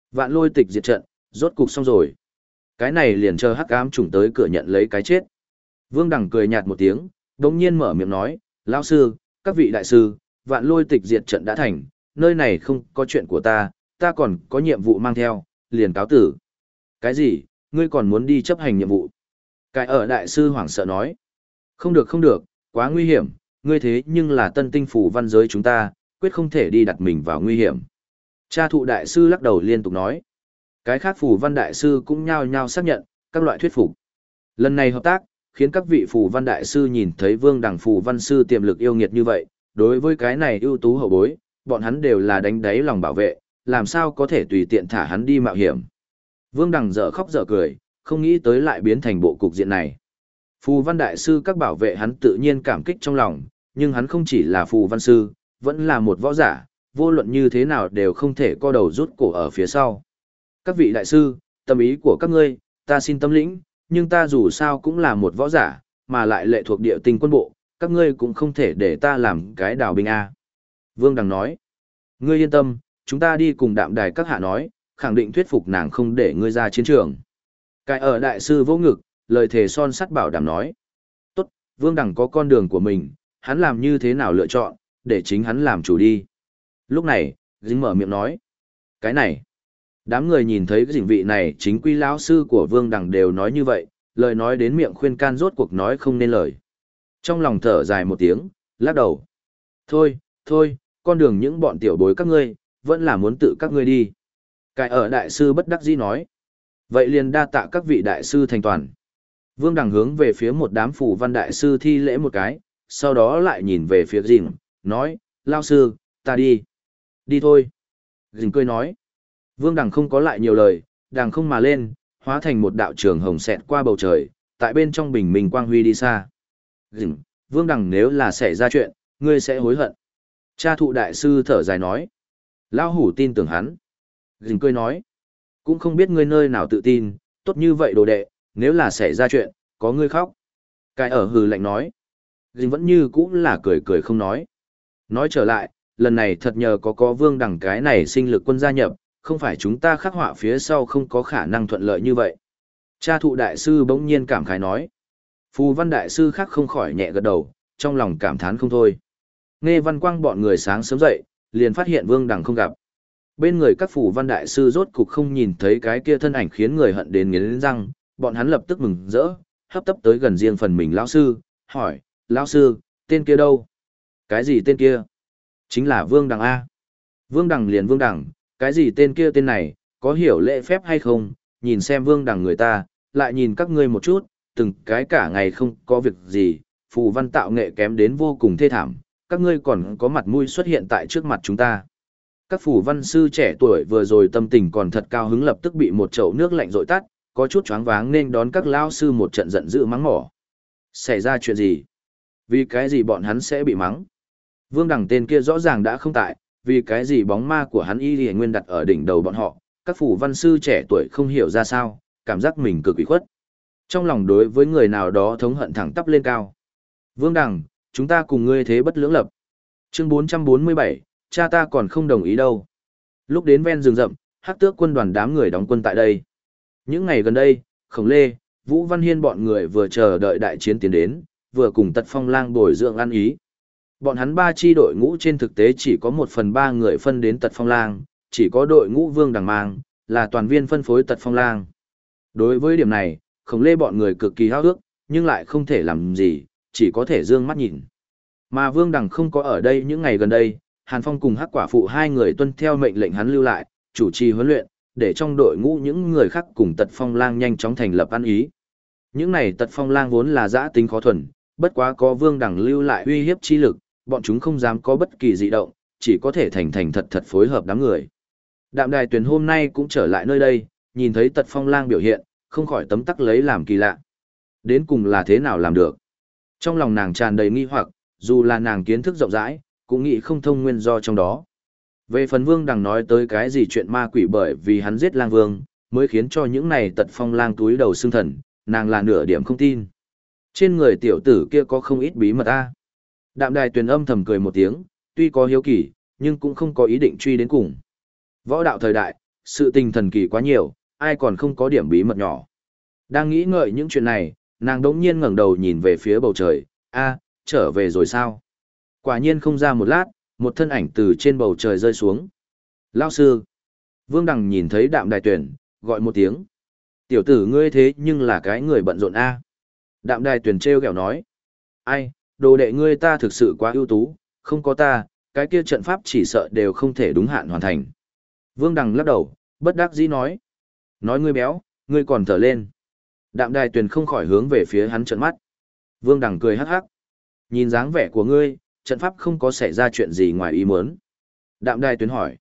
Vạn lôi tịch diệt trận, rốt cục xong rồi. Cái này liền chờ hắc ám trùng tới cửa nhận lấy cái chết. Vương Đằng cười nhạt một tiếng, đống nhiên mở miệng nói, lão sư, các vị đại sư, vạn lôi tịch diệt trận đã thành, nơi này không có chuyện của ta còn có nhiệm vụ mang theo, liền cáo tử. Cái gì, ngươi còn muốn đi chấp hành nhiệm vụ? Cái ở đại sư hoảng sợ nói, không được không được, quá nguy hiểm, ngươi thế nhưng là tân tinh phủ văn giới chúng ta, quyết không thể đi đặt mình vào nguy hiểm. Cha thụ đại sư lắc đầu liên tục nói, cái khác phù văn đại sư cũng nhao nhao xác nhận, các loại thuyết phục. Lần này hợp tác, khiến các vị phù văn đại sư nhìn thấy Vương Đằng phù văn sư tiềm lực yêu nghiệt như vậy, đối với cái này ưu tú hậu bối, bọn hắn đều là đánh đáy lòng bảo vệ, làm sao có thể tùy tiện thả hắn đi mạo hiểm. Vương Đằng dở khóc dở cười, không nghĩ tới lại biến thành bộ cục diện này. Phù văn đại sư các bảo vệ hắn tự nhiên cảm kích trong lòng, nhưng hắn không chỉ là phù văn sư, vẫn là một võ giả, vô luận như thế nào đều không thể co đầu rút cổ ở phía sau. Các vị đại sư, tâm ý của các ngươi, ta xin tâm lĩnh, nhưng ta dù sao cũng là một võ giả, mà lại lệ thuộc địa tinh quân bộ, các ngươi cũng không thể để ta làm cái đào binh A. Vương Đằng nói, ngươi yên tâm, chúng ta đi cùng đạm đài các hạ nói, khẳng định thuyết phục nàng không để ngươi ra chiến trường. Cái ở đại sư vô ngực, lời thề son sắt bảo đảm nói, tốt, Vương Đằng có con đường của mình, hắn làm như thế nào lựa chọn, để chính hắn làm chủ đi. Lúc này, dính mở miệng nói, cái này, đám người nhìn thấy cái dình vị này chính quy lão sư của Vương Đằng đều nói như vậy, lời nói đến miệng khuyên can rốt cuộc nói không nên lời. Trong lòng thở dài một tiếng, lắc đầu. Thôi, con đường những bọn tiểu bối các ngươi, vẫn là muốn tự các ngươi đi. Cái ở đại sư bất đắc dĩ nói. Vậy liền đa tạ các vị đại sư thành toàn. Vương Đằng hướng về phía một đám phù văn đại sư thi lễ một cái, sau đó lại nhìn về phía Dình, nói, lao sư, ta đi. Đi thôi. Dình cười nói. Vương Đằng không có lại nhiều lời, đằng không mà lên, hóa thành một đạo trường hồng xẹt qua bầu trời, tại bên trong bình minh quang huy đi xa. Dình, Vương Đằng nếu là xảy ra chuyện, ngươi sẽ hối hận. Cha thụ đại sư thở dài nói. Lão hủ tin tưởng hắn. Dình cười nói. Cũng không biết ngươi nơi nào tự tin, tốt như vậy đồ đệ, nếu là xảy ra chuyện, có ngươi khóc. Cái ở hừ lạnh nói. Dình vẫn như cũng là cười cười không nói. Nói trở lại, lần này thật nhờ có Vương Đằng cái này sinh lực quân gia nhập, không phải chúng ta khắc họa phía sau không có khả năng thuận lợi như vậy. Cha thụ đại sư bỗng nhiên cảm khái nói. Phù văn đại sư khác không khỏi nhẹ gật đầu, trong lòng cảm thán không thôi. Nghe Văn Quang bọn người sáng sớm dậy, liền phát hiện Vương Đằng không gặp. Bên người các phù văn đại sư rốt cục không nhìn thấy cái kia thân ảnh khiến người hận đến nghiến răng, bọn hắn lập tức mừng rỡ, hấp tấp tới gần riêng phần mình lão sư, hỏi, lão sư, tên kia đâu? Cái gì tên kia? Chính là Vương Đằng A. Vương Đằng liền Vương Đằng, cái gì tên kia tên này, có hiểu lễ phép hay không, nhìn xem Vương Đằng người ta, lại nhìn các ngươi một chút, từng cái cả ngày không có việc gì, phù văn tạo nghệ kém đến vô cùng thê thảm, các ngươi còn có mặt mũi xuất hiện tại trước mặt chúng ta. Các phù văn sư trẻ tuổi vừa rồi tâm tình còn thật cao hứng lập tức bị một chậu nước lạnh dội tắt, có chút choáng váng nên đón các lao sư một trận giận dữ mắng mỏ. Xảy ra chuyện gì? Vì cái gì bọn hắn sẽ bị mắng? Vương Đằng tên kia rõ ràng đã không tại, vì cái gì bóng ma của hắn y lìa nguyên đặt ở đỉnh đầu bọn họ, các phù văn sư trẻ tuổi không hiểu ra sao, cảm giác mình cực ủy khuất. Trong lòng đối với người nào đó thống hận thẳng tắp lên cao. Vương Đằng, chúng ta cùng ngươi thế bất lưỡng lập. Chương 447, cha ta còn không đồng ý đâu. Lúc đến ven rừng rậm, Hắc Tước quân đoàn đám người đóng quân tại đây. Những ngày gần đây, Khổng Lê, Vũ Văn Hiên bọn người vừa chờ đợi đại chiến tiến đến, vừa cùng Tật Phong Lang bồi dưỡng ăn ý. Bọn hắn ba chi đội ngũ trên thực tế chỉ có 1/3 người phân đến Tật Phong Lang, chỉ có đội ngũ Vương Đằng mang, là toàn viên phân phối Tật Phong Lang. Đối với điểm này, Khổng Lê bọn người cực kỳ háo ước, nhưng lại không thể làm gì, chỉ có thể dương mắt nhìn. Mà Vương Đằng không có ở đây những ngày gần đây, Hàn Phong cùng Hắc Quả Phụ hai người tuân theo mệnh lệnh hắn lưu lại, chủ trì huấn luyện, để trong đội ngũ những người khác cùng Tật Phong Lang nhanh chóng thành lập ăn ý. Những này Tật Phong Lang vốn là dã tính khó thuần, bất quá có Vương Đằng lưu lại uy hiếp chi lực, bọn chúng không dám có bất kỳ dị động, chỉ có thể thành thành thật thật phối hợp đám người. Đạm Đài Tuyền hôm nay cũng trở lại nơi đây, nhìn thấy Tật Phong Lang biểu hiện, không khỏi tấm tắc lấy làm kỳ lạ. Đến cùng là thế nào làm được? Trong lòng nàng tràn đầy nghi hoặc, dù là nàng kiến thức rộng rãi, cũng nghĩ không thông nguyên do trong đó. Về phần Vương Đằng nói tới cái gì chuyện ma quỷ bởi vì hắn giết lang vương, mới khiến cho những này Tật Phong Lang túi đầu xương thần, nàng là nửa điểm không tin. Trên người tiểu tử kia có không ít bí mật a. Đạm Đài Tuyền âm thầm cười một tiếng, tuy có hiếu kỳ, nhưng cũng không có ý định truy đến cùng. Võ đạo thời đại, Sự tình thần kỳ quá nhiều, ai còn không có điểm bí mật nhỏ. Đang nghĩ ngợi những chuyện này, nàng đống nhiên ngẩng đầu nhìn về phía bầu trời, a, trở về rồi sao? Quả nhiên không ra một lát, một thân ảnh từ trên bầu trời rơi xuống. Lão sư! Vương Đằng nhìn thấy Đạm Đài Tuyển, gọi một tiếng. Tiểu tử ngươi thế nhưng là cái người bận rộn a. Đạm Đài Tuyển trêu ghẹo nói. Ai, đồ đệ ngươi ta thực sự quá ưu tú, không có ta, cái kia trận pháp chỉ sợ đều không thể đúng hạn hoàn thành. Vương Đằng lắc đầu, bất đắc dĩ nói. Nói ngươi béo, ngươi còn thở lên. Đạm Đài Tuyền không khỏi hướng về phía hắn trợn mắt. Vương Đằng cười hắc hắc. Nhìn dáng vẻ của ngươi, trận pháp không có xảy ra chuyện gì ngoài ý muốn. Đạm Đài Tuyền hỏi.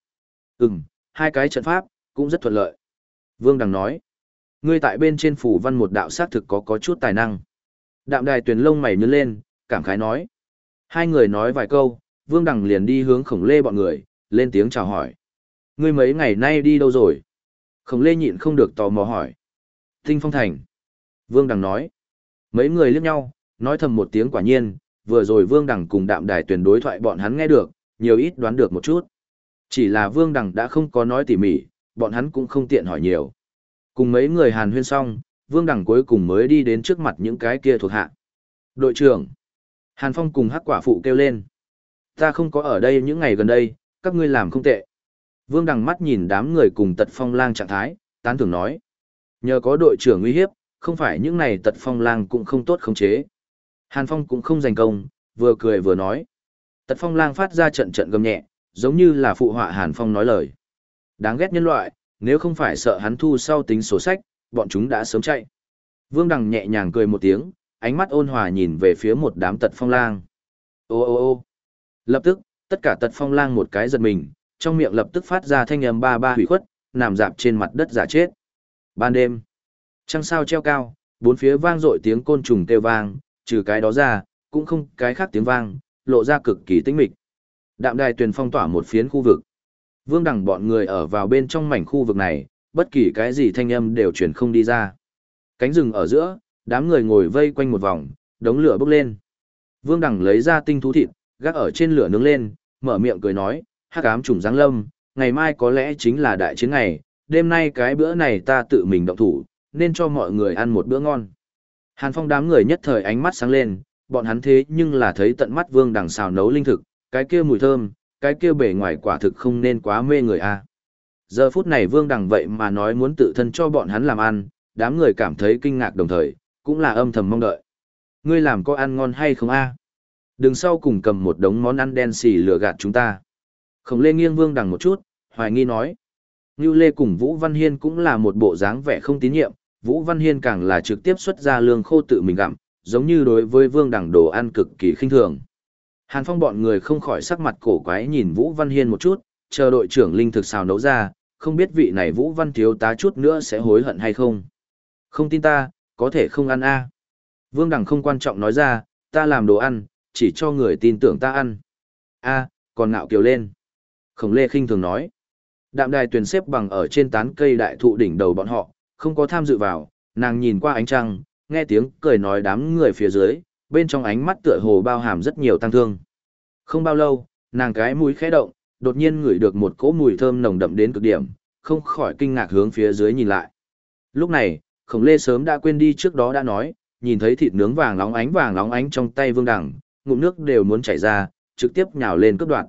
Hai cái trận pháp, cũng rất thuận lợi. Vương Đằng nói. Ngươi tại bên trên phủ văn một đạo xác thực có chút tài năng. Đạm Đài Tuyền lông mày nhướng lên, cảm khái nói. Hai người nói vài câu, Vương Đằng liền đi hướng Khổng Lê bọn người, lên tiếng chào hỏi. Ngươi mấy ngày nay đi đâu rồi? Khổng Lê nhịn không được tò mò hỏi. Tinh Phong Thành. Vương Đằng nói. Mấy người liếc nhau, nói thầm một tiếng quả nhiên, vừa rồi Vương Đằng cùng Đạm Đài Tuyền đối thoại bọn hắn nghe được, nhiều ít đoán được một chút. Chỉ là Vương Đằng đã không có nói tỉ mỉ, bọn hắn cũng không tiện hỏi nhiều. Cùng mấy người hàn huyên xong, Vương Đằng cuối cùng mới đi đến trước mặt những cái kia thuộc hạ. Đội trưởng. Hàn Phong cùng Hắc Quả Phụ kêu lên. Ta không có ở đây những ngày gần đây, các ngươi làm không tệ. Vương Đằng mắt nhìn đám người cùng Tật Phong Lang trạng thái, tán thưởng nói. Nhờ có đội trưởng uy hiếp, không phải những này Tật Phong Lang cũng không tốt khống chế. Hàn Phong cũng không giành công, vừa cười vừa nói. Tật Phong Lang phát ra trận trận gầm nhẹ, giống như là phụ họa Hàn Phong nói lời. Đáng ghét nhân loại, nếu không phải sợ hắn thu sau tính sổ sách, bọn chúng đã sớm chạy. Vương Đằng nhẹ nhàng cười một tiếng, ánh mắt ôn hòa nhìn về phía một đám Tật Phong Lang. Ô ô ô lập tức, tất cả Tật Phong Lang một cái giật mình, trong miệng lập tức phát ra thanh âm ba ba hủy khuất, nằm dạp trên mặt đất giả chết. Ban đêm, trăng sao treo cao, bốn phía vang dội tiếng côn trùng kêu vang, trừ cái đó ra, cũng không cái khác tiếng vang, lộ ra cực kỳ tĩnh mịch. Đạm Đài Tuyền phong tỏa một phiến khu vực. Vương Đằng bọn người ở vào bên trong mảnh khu vực này, bất kỳ cái gì thanh âm đều truyền không đi ra. Cánh rừng ở giữa, đám người ngồi vây quanh một vòng, đống lửa bốc lên. Vương Đằng lấy ra tinh thú thịt, gác ở trên lửa nướng lên, mở miệng cười nói, hắc ám trùng giáng lâm, ngày mai có lẽ chính là đại chiến ngày, đêm nay cái bữa này ta tự mình động thủ, nên cho mọi người ăn một bữa ngon. Hàn Phong đám người nhất thời ánh mắt sáng lên, bọn hắn thế nhưng là thấy tận mắt Vương Đằng xào nấu linh thực, cái kia mùi thơm, cái kia bề ngoài quả thực không nên quá mê người a. Giờ phút này Vương Đằng vậy mà nói muốn tự thân cho bọn hắn làm ăn, đám người cảm thấy kinh ngạc đồng thời, cũng là âm thầm mong đợi. Ngươi làm có ăn ngon hay không a? Đừng sau cùng cầm một đống món ăn đen xì lừa gạt chúng ta. Khổng Lê nghiêng Vương Đằng một chút, hoài nghi nói. Ngưu Lê cùng Vũ Văn Hiên cũng là một bộ dáng vẻ không tín nhiệm, Vũ Văn Hiên càng là trực tiếp xuất ra lương khô tự mình gặm, giống như đối với Vương Đằng đồ ăn cực kỳ khinh thường. Hàn Phong bọn người không khỏi sắc mặt cổ quái nhìn Vũ Văn Hiên một chút, chờ đội trưởng linh thực xào nấu ra, không biết vị này Vũ Văn thiếu tá chút nữa sẽ hối hận hay không. Không tin ta, có thể không ăn a. Vương Đằng không quan trọng nói ra, ta làm đồ ăn, chỉ cho người tin tưởng ta ăn. A, còn ngạo kiều lên. Khổng Lê khinh thường nói. Đạm Đài Tuyền xếp bằng ở trên tán cây đại thụ đỉnh đầu bọn họ, không có tham dự vào, nàng nhìn qua ánh trăng, nghe tiếng cười nói đám người phía dưới, bên trong ánh mắt tựa hồ bao hàm rất nhiều tăng thương. Không bao lâu, nàng cái mũi khẽ động, đột nhiên ngửi được một cỗ mùi thơm nồng đậm đến cực điểm, không khỏi kinh ngạc hướng phía dưới nhìn lại. Lúc này, Khổng Lê sớm đã quên đi trước đó đã nói, nhìn thấy thịt nướng vàng nóng ánh trong tay Vương Đằng, ngụm nước đều muốn chảy ra, trực tiếp nhào lên cướp đoạt.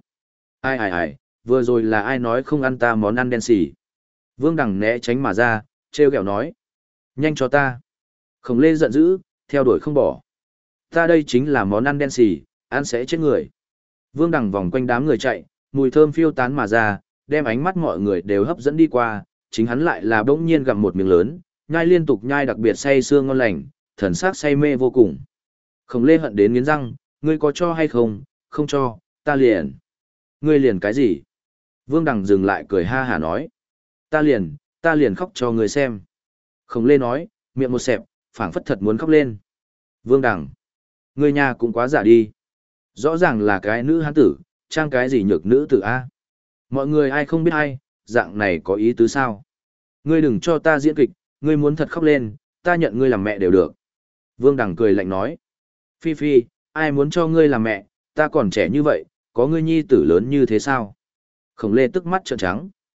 Ai, vừa rồi là ai nói không ăn ta món ăn đen xì. Vương Đằng né tránh mà ra, trêu ghẹo nói. Nhanh cho ta. Khổng Lê giận dữ, theo đuổi không bỏ. Ta đây chính là món ăn đen xì, ăn sẽ chết người. Vương Đằng vòng quanh đám người chạy, mùi thơm phiêu tán mà ra, đem ánh mắt mọi người đều hấp dẫn đi qua, chính hắn lại là bỗng nhiên gặm một miếng lớn, nhai liên tục nhai đặc biệt say sưa ngon lành, thần sắc say mê vô cùng. Khổng Lê hận đến nghiến răng, ngươi có cho hay không, không cho, ta liền. Ngươi liền cái gì? Vương Đằng dừng lại cười ha hả nói. Ta liền khóc cho ngươi xem. Khổng Lê nói, miệng một xẹp, phảng phất thật muốn khóc lên. Vương Đằng, ngươi nhà cũng quá giả đi. Rõ ràng là cái nữ hán tử, trang cái gì nhược nữ tử A. Mọi người ai không biết ai, dạng này có ý tứ sao? Ngươi đừng cho ta diễn kịch, ngươi muốn thật khóc lên, ta nhận ngươi làm mẹ đều được. Vương Đằng cười lạnh nói. Phi Phi, ai muốn cho ngươi làm mẹ, ta còn trẻ như vậy, có ngươi nhi tử lớn như thế sao? Khổng Lê tức mắt trợn trắng.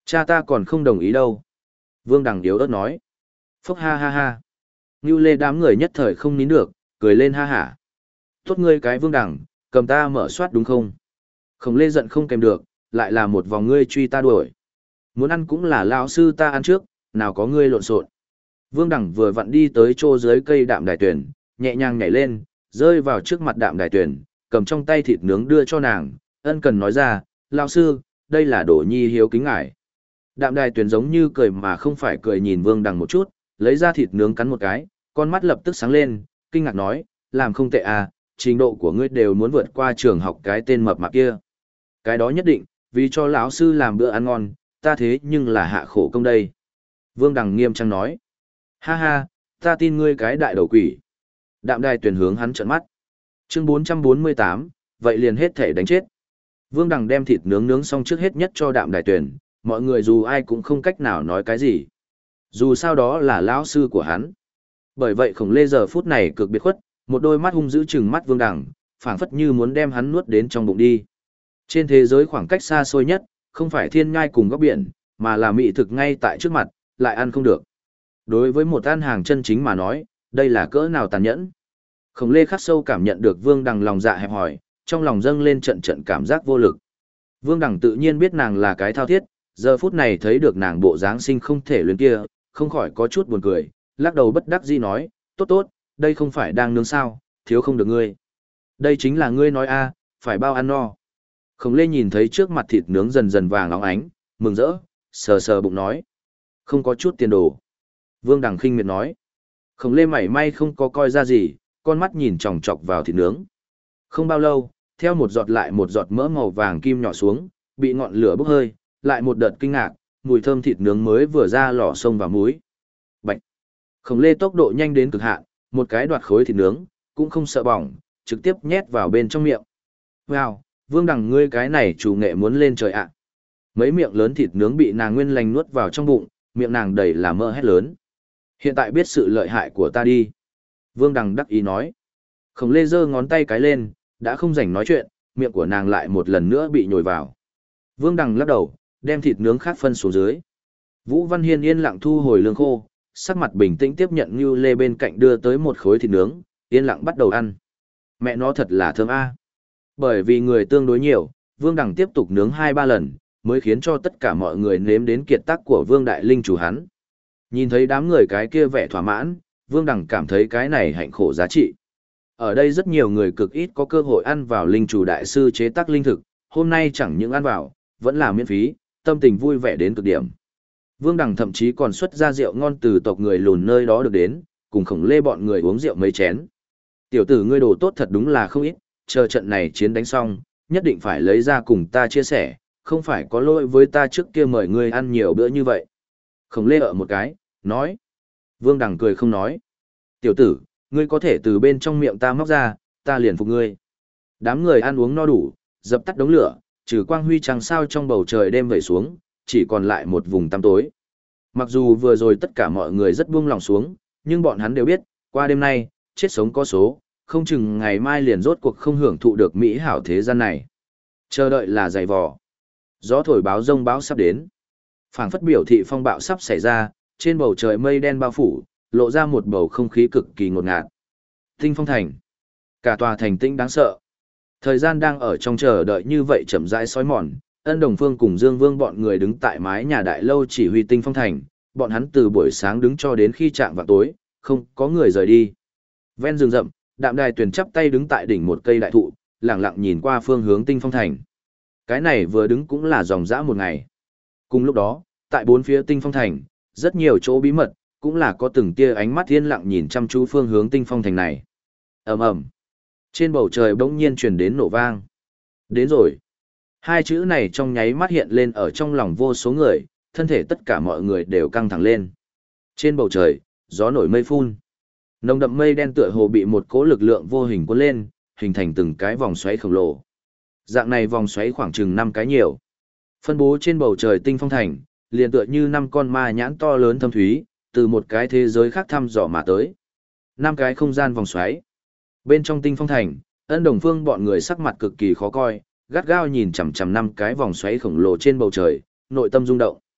Cha ta còn không đồng ý đâu. Vương Đằng yếu ớt nói. Phốc ha ha ha. Ngưu Lê đám người nhất thời không nín được, cười lên ha hả. Tốt ngươi cái Vương Đằng, cầm ta mở soát đúng không? Khổng Lê giận không kèm được, lại là một vòng ngươi truy ta đuổi. Muốn ăn cũng là lão sư ta ăn trước, nào có ngươi lộn xộn. Vương Đằng vừa vặn đi tới chỗ dưới cây đạm đài tuyển, nhẹ nhàng nhảy lên, rơi vào trước mặt đạm đài tuyển, cầm trong tay thịt nướng đưa cho nàng, ân cần nói ra, lão sư, đây là đồ nhi hiếu kính ngài. Đạm đài tuyển giống như cười mà không phải cười nhìn Vương Đằng một chút, lấy ra thịt nướng cắn một cái, con mắt lập tức sáng lên, kinh ngạc nói, làm không tệ à, trình độ của ngươi đều muốn vượt qua trường học cái tên mập mạp kia. Cái đó nhất định, vì cho lão sư làm bữa ăn ngon, ta thế nhưng là hạ khổ công đây. Vương Đằng nghiêm trang nói, ha ha, ta tin ngươi cái đại đầu quỷ. Đạm đài tuyển hướng hắn trợn mắt. Chương 448, vậy liền hết thể đánh chết. Vương Đằng đem thịt nướng nướng xong trước hết nhất cho đạm đài tuyển, mọi người dù ai cũng không cách nào nói cái gì. Dù sao đó là lão sư của hắn. Bởi vậy Khổng Lê giờ phút này cực biệt khuất, một đôi mắt hung dữ trừng mắt Vương Đằng, phảng phất như muốn đem hắn nuốt đến trong bụng đi. Trên thế giới khoảng cách xa xôi nhất, không phải thiên ngai cùng góc biển, mà là mỹ thực ngay tại trước mặt, lại ăn không được. Đối với một ăn hàng chân chính mà nói, đây là cỡ nào tàn nhẫn. Khổng Lê khắc sâu cảm nhận được Vương Đằng lòng dạ hẹp hòi, trong lòng dâng lên trận trận cảm giác vô lực. Vương Đằng tự nhiên biết nàng là cái thao thiết, giờ phút này thấy được nàng bộ dáng sinh không thể luyến kia, không khỏi có chút buồn cười, lắc đầu bất đắc dĩ nói, tốt tốt, đây không phải đang nướng sao, thiếu không được ngươi. Đây chính là ngươi nói a, phải bao ăn no. Khổng Lê nhìn thấy trước mặt thịt nướng dần dần vàng óng ánh, mừng rỡ, sờ sờ bụng nói, không có chút tiền đồ. Vương Đằng khinh miệt nói, Khổng Lê mảy may không có coi ra gì, con mắt nhìn chòng chọc vào thịt nướng. Không bao lâu, theo một giọt lại một giọt mỡ màu vàng kim nhỏ xuống, bị ngọn lửa bốc hơi, lại một đợt kinh ngạc, mùi thơm thịt nướng mới vừa ra lò xông vào muối. Bạch. Khổng Lê tốc độ nhanh đến cực hạn, một cái đoạt khối thịt nướng, cũng không sợ bỏng, trực tiếp nhét vào bên trong miệng. Wow, Vương Đằng ngươi cái này chủ nghệ muốn lên trời ạ. Mấy miệng lớn thịt nướng bị nàng nguyên lành nuốt vào trong bụng, miệng nàng đầy là mỡ hét lớn. Hiện tại biết sự lợi hại của ta đi. Vương Đằng đắc ý nói. Khổng Lê giơ ngón tay cái lên, đã không rảnh nói chuyện, miệng của nàng lại một lần nữa bị nhồi vào. Vương Đằng lắc đầu, đem thịt nướng khác phân xuống dưới. Vũ Văn Hiên yên lặng thu hồi lương khô, sắc mặt bình tĩnh tiếp nhận Ngưu Lê bên cạnh đưa tới một khối thịt nướng, yên lặng bắt đầu ăn. Mẹ nó thật là thơm a. Bởi vì người tương đối nhiều, Vương Đằng tiếp tục nướng 2-3 lần, mới khiến cho tất cả mọi người nếm đến kiệt tác của Vương Đại Linh chủ hắn. Nhìn thấy đám người cái kia vẻ thỏa mãn, Vương Đằng cảm thấy cái này hạnh khổ giá trị. Ở đây rất nhiều người cực ít có cơ hội ăn vào linh chủ đại sư chế tác linh thực, hôm nay chẳng những ăn vào, vẫn là miễn phí, tâm tình vui vẻ đến cực điểm. Vương Đằng thậm chí còn xuất ra rượu ngon từ tộc người lùn nơi đó được đến, cùng Khổng Lê bọn người uống rượu mấy chén. Tiểu tử ngươi đồ tốt thật đúng là không ít, chờ trận này chiến đánh xong, nhất định phải lấy ra cùng ta chia sẻ, không phải có lỗi với ta trước kia mời ngươi ăn nhiều bữa như vậy. Khổng Lê ở một cái, nói. Vương Đằng cười không nói. Tiểu tử, ngươi có thể từ bên trong miệng ta móc ra, ta liền phục ngươi. Đám người ăn uống no đủ, dập tắt đống lửa, trừ quang huy trăng sao trong bầu trời đêm vẩy xuống, chỉ còn lại một vùng tăm tối. Mặc dù vừa rồi tất cả mọi người rất buông lòng xuống, nhưng bọn hắn đều biết, qua đêm nay, chết sống có số, không chừng ngày mai liền rốt cuộc không hưởng thụ được mỹ hảo thế gian này. Chờ đợi là dày vò. Gió thổi báo rông bão sắp đến. Phảng phất biểu thị phong bạo sắp xảy ra, trên bầu trời mây đen bao phủ, lộ ra một bầu không khí cực kỳ ngột ngạt. Tinh Phong Thành. Cả tòa thành tĩnh đáng sợ. Thời gian đang ở trong chờ đợi như vậy chậm rãi sói mòn, Ân Đồng Phương cùng Dương Vương bọn người đứng tại mái nhà đại lâu chỉ huy Tinh Phong Thành, bọn hắn từ buổi sáng đứng cho đến khi chạm vào tối, không có người rời đi. Ven rừng rậm, Đạm Đài Tuyền chắp tay đứng tại đỉnh một cây đại thụ, lặng lặng nhìn qua phương hướng Tinh Phong Thành. Cái này vừa đứng cũng là dòng dã một ngày. Cùng lúc đó, tại bốn phía Tinh Phong Thành, rất nhiều chỗ bí mật, cũng là có từng tia ánh mắt yên lặng nhìn chăm chú phương hướng Tinh Phong Thành này. Ầm ầm. Trên bầu trời bỗng nhiên truyền đến nổ vang. Đến rồi. Hai chữ này trong nháy mắt hiện lên ở trong lòng vô số người, thân thể tất cả mọi người đều căng thẳng lên. Trên bầu trời, gió nổi mây phun. Nồng đậm mây đen tựa hồ bị một cỗ lực lượng vô hình cuốn lên, hình thành từng cái vòng xoáy khổng lồ. Dạng này vòng xoáy khoảng chừng 5 cái nhiều. Phân bố trên bầu trời Tinh Phong Thành, liền tựa như 5 con ma nhãn to lớn thâm thúy, từ một cái thế giới khác thăm dò mà tới. 5 cái không gian vòng xoáy. Bên trong Tinh Phong Thành, Ân Đồng Phương bọn người sắc mặt cực kỳ khó coi, gắt gao nhìn chằm chằm 5 cái vòng xoáy khổng lồ trên bầu trời, nội tâm rung động.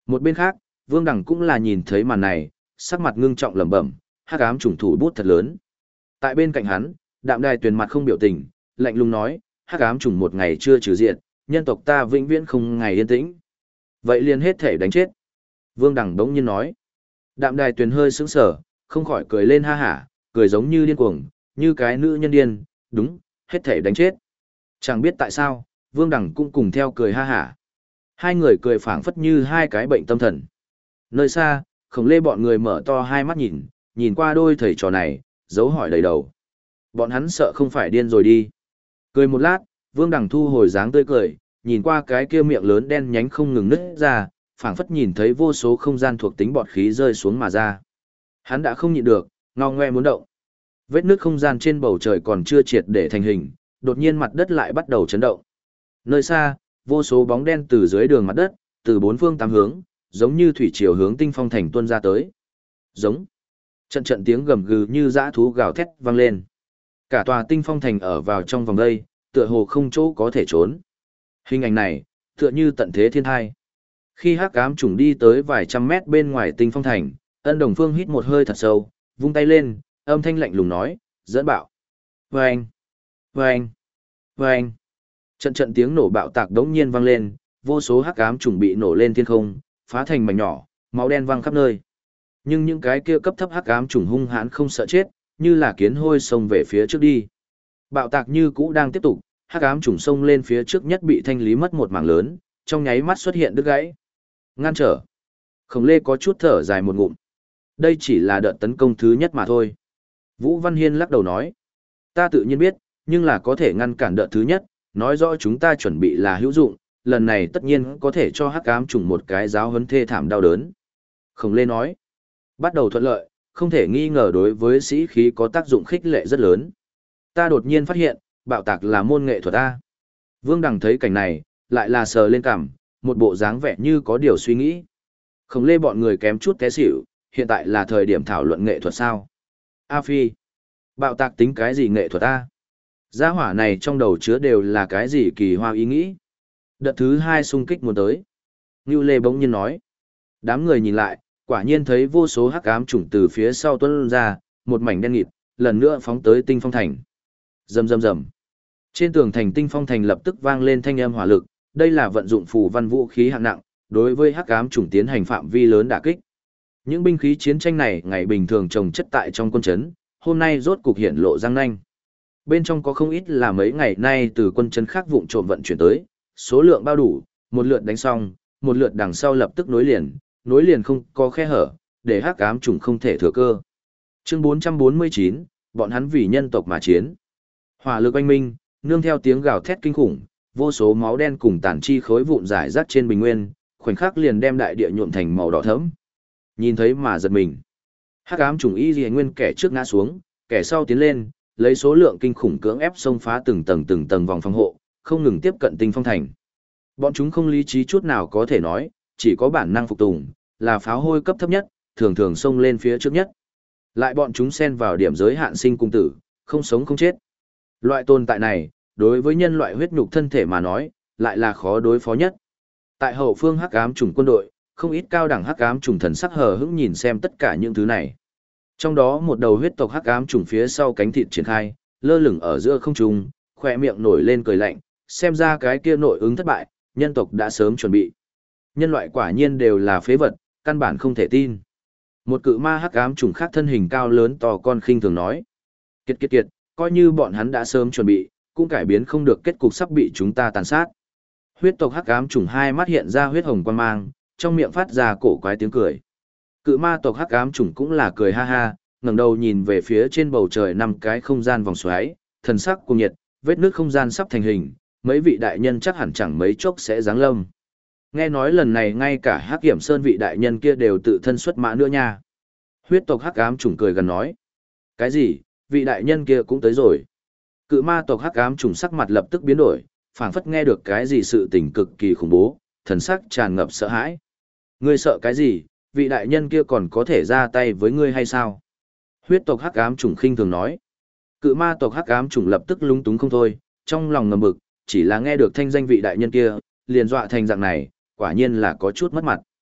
Một bên khác, Vương Đằng cũng là nhìn thấy màn này, sắc mặt ngưng trọng lẩm bẩm, hắc ám trùng thủ bút thật lớn. Tại bên cạnh hắn, Đạm Đài Tuyền mặt không biểu tình, lạnh lùng nói, hắc ám trùng một ngày chưa trừ diệt, nhân tộc ta vĩnh viễn không ngày yên tĩnh. Vậy liền hết thể đánh chết. Vương Đằng bỗng nhiên nói. Đạm Đài Tuyền hơi sững sờ, không khỏi cười lên ha hả, cười giống như điên cuồng, như cái nữ nhân điên, đúng, hết thể đánh chết. Chẳng biết tại sao, Vương Đằng cũng cùng theo cười ha hả. Hai người cười phảng phất như hai cái bệnh tâm thần. Nơi xa, Khổng Lê bọn người mở to hai mắt nhìn, nhìn qua đôi thầy trò này, dấu hỏi đầy đầu. Bọn hắn sợ không phải điên rồi đi. Cười một lát, Vương Đằng thu hồi dáng tươi cười, nhìn qua cái kia miệng lớn đen nhánh không ngừng nứt ra, phảng phất nhìn thấy vô số không gian thuộc tính bọt khí rơi xuống mà ra. Hắn đã không nhịn được, ngao ngoe muốn động. Vết nứt không gian trên bầu trời còn chưa triệt để thành hình, đột nhiên mặt đất lại bắt đầu chấn động. Nơi xa, vô số bóng đen từ dưới đường mặt đất, từ bốn phương tám hướng, giống như thủy triều hướng Tinh Phong Thành tuôn ra tới. Giống. Trận trận tiếng gầm gừ như dã thú gào thét vang lên. Cả tòa Tinh Phong Thành ở vào trong vòng đây, tựa hồ không chỗ có thể trốn. Hình ảnh này, tựa như tận thế thiên thai. Khi hắc ám trùng đi tới vài trăm mét bên ngoài Tinh Phong Thành, Ân Đồng Phương hít một hơi thật sâu, vung tay lên, âm thanh lạnh lùng nói, dẫn bạo. Vâng! Vâng! Vâng! Trận trận tiếng nổ bạo tạc đống nhiên vang lên, vô số hắc ám trùng bị nổ lên thiên không, phá thành mảnh nhỏ, máu đen văng khắp nơi. Nhưng những cái kia cấp thấp hắc ám trùng hung hãn không sợ chết, như là kiến hôi xông về phía trước đi. Bạo tạc như cũ đang tiếp tục, hắc ám trùng xông lên phía trước nhất bị thanh lý mất một mảng lớn, trong nháy mắt xuất hiện đứt gãy. Ngăn trở. Khổng Lê có chút thở dài một ngụm. Đây chỉ là đợt tấn công thứ nhất mà thôi. Vũ Văn Hiên lắc đầu nói. Ta tự nhiên biết, nhưng là có thể ngăn cản đợt thứ nhất, nói rõ chúng ta chuẩn bị là hữu dụng, lần này tất nhiên có thể cho hắc ám trùng một cái giáo huấn thê thảm đau đớn. Khổng Lê nói. Bắt đầu thuận lợi, không thể nghi ngờ đối với sĩ khí có tác dụng khích lệ rất lớn. Ta đột nhiên phát hiện, bạo tạc là môn nghệ thuật ta. Vương Đằng thấy cảnh này, lại là sờ lên cằm, một bộ dáng vẻ như có điều suy nghĩ. Khổng Lê bọn người kém chút té xỉu, hiện tại là thời điểm thảo luận nghệ thuật sao? A Phi, bạo tạc tính cái gì nghệ thuật ta? Gia hỏa này trong đầu chứa đều là cái gì kỳ hoa ý nghĩ? Đợt thứ hai xung kích muốn tới. Ngưu Lê bỗng nhiên nói. Đám người nhìn lại, quả nhiên thấy vô số hắc ám trùng từ phía sau tuôn ra, một mảnh đen nghịt, lần nữa phóng tới Tinh Phong Thành. Rầm rầm rầm. Trên tường thành Tinh Phong Thành lập tức vang lên thanh âm hỏa lực, đây là vận dụng phù văn vũ khí hạng nặng, đối với hắc ám chủng tiến hành phạm vi lớn đả kích. Những binh khí chiến tranh này ngày bình thường trồng chất tại trong quân trấn, hôm nay rốt cục hiện lộ răng nanh. Bên trong có không ít là mấy ngày nay từ quân trấn khác vụng trộm vận chuyển tới, số lượng bao đủ, một lượt đánh xong, một lượt đằng sau lập tức nối liền không có khe hở, để hắc ám chủng không thể thừa cơ. Chương 449, bọn hắn vì nhân tộc mà chiến. Hỏa lực oanh minh, nương theo tiếng gào thét kinh khủng, vô số máu đen cùng tàn chi khối vụn rải rác trên bình nguyên, khoảnh khắc liền đem đại địa nhuộm thành màu đỏ thẫm. Nhìn thấy mà giật mình. Hắc ám trùng y liễu nguyên kẻ trước ngã xuống, kẻ sau tiến lên, lấy số lượng kinh khủng cưỡng ép xông phá từng tầng vòng phòng hộ, không ngừng tiếp cận Tinh Phong Thành. Bọn chúng không lý trí chút nào có thể nói, chỉ có bản năng phục tùng, là pháo hôi cấp thấp nhất, thường thường xông lên phía trước nhất. Lại bọn chúng xen vào điểm giới hạn sinh cùng tử, không sống không chết. Loại tồn tại này, đối với nhân loại huyết nhục thân thể mà nói, lại là khó đối phó nhất. Tại hậu phương hắc ám trùng quân đội, không ít cao đẳng hắc ám trùng thần sắc hờ hững nhìn xem tất cả những thứ này. Trong đó một đầu huyết tộc hắc ám trùng phía sau cánh thịt triển khai, lơ lửng ở giữa không trung, khỏe miệng nổi lên cười lạnh, xem ra cái kia nội ứng thất bại, nhân tộc đã sớm chuẩn bị. Nhân loại quả nhiên đều là phế vật, căn bản không thể tin. Một cự ma hắc ám trùng khác thân hình cao lớn to con khinh thường nói. Kiệt, coi như bọn hắn đã sớm chuẩn bị, cũng cải biến không được kết cục sắp bị chúng ta tàn sát. Huyết tộc hắc ám trùng hai mắt hiện ra huyết hồng quan mang, trong miệng phát ra cổ quái tiếng cười. Cự ma tộc hắc ám trùng cũng là cười ha ha, ngẩng đầu nhìn về phía trên bầu trời năm cái không gian vòng xoáy, thần sắc cuồng nhiệt, vết nước không gian sắp thành hình, mấy vị đại nhân chắc hẳn chẳng mấy chốc sẽ giáng lâm. Nghe nói lần này ngay cả Hắc Kiểm Sơn vị đại nhân kia đều tự thân xuất mã nữa nha. Huyết tộc hắc ám trùng cười gần nói. Cái gì, vị đại nhân kia cũng tới rồi. Cự ma tộc hắc ám trùng sắc mặt lập tức biến đổi, phảng phất nghe được cái gì sự tình cực kỳ khủng bố, thần sắc tràn ngập sợ hãi. Ngươi sợ cái gì, vị đại nhân kia còn có thể ra tay với ngươi hay sao? Huyết tộc hắc ám trùng khinh thường nói. Cự ma tộc hắc ám trùng lập tức lúng túng không thôi, trong lòng ngầm bực, chỉ là nghe được thanh danh vị đại nhân kia, liền dọa thành dạng này, quả nhiên là có chút mất mặt.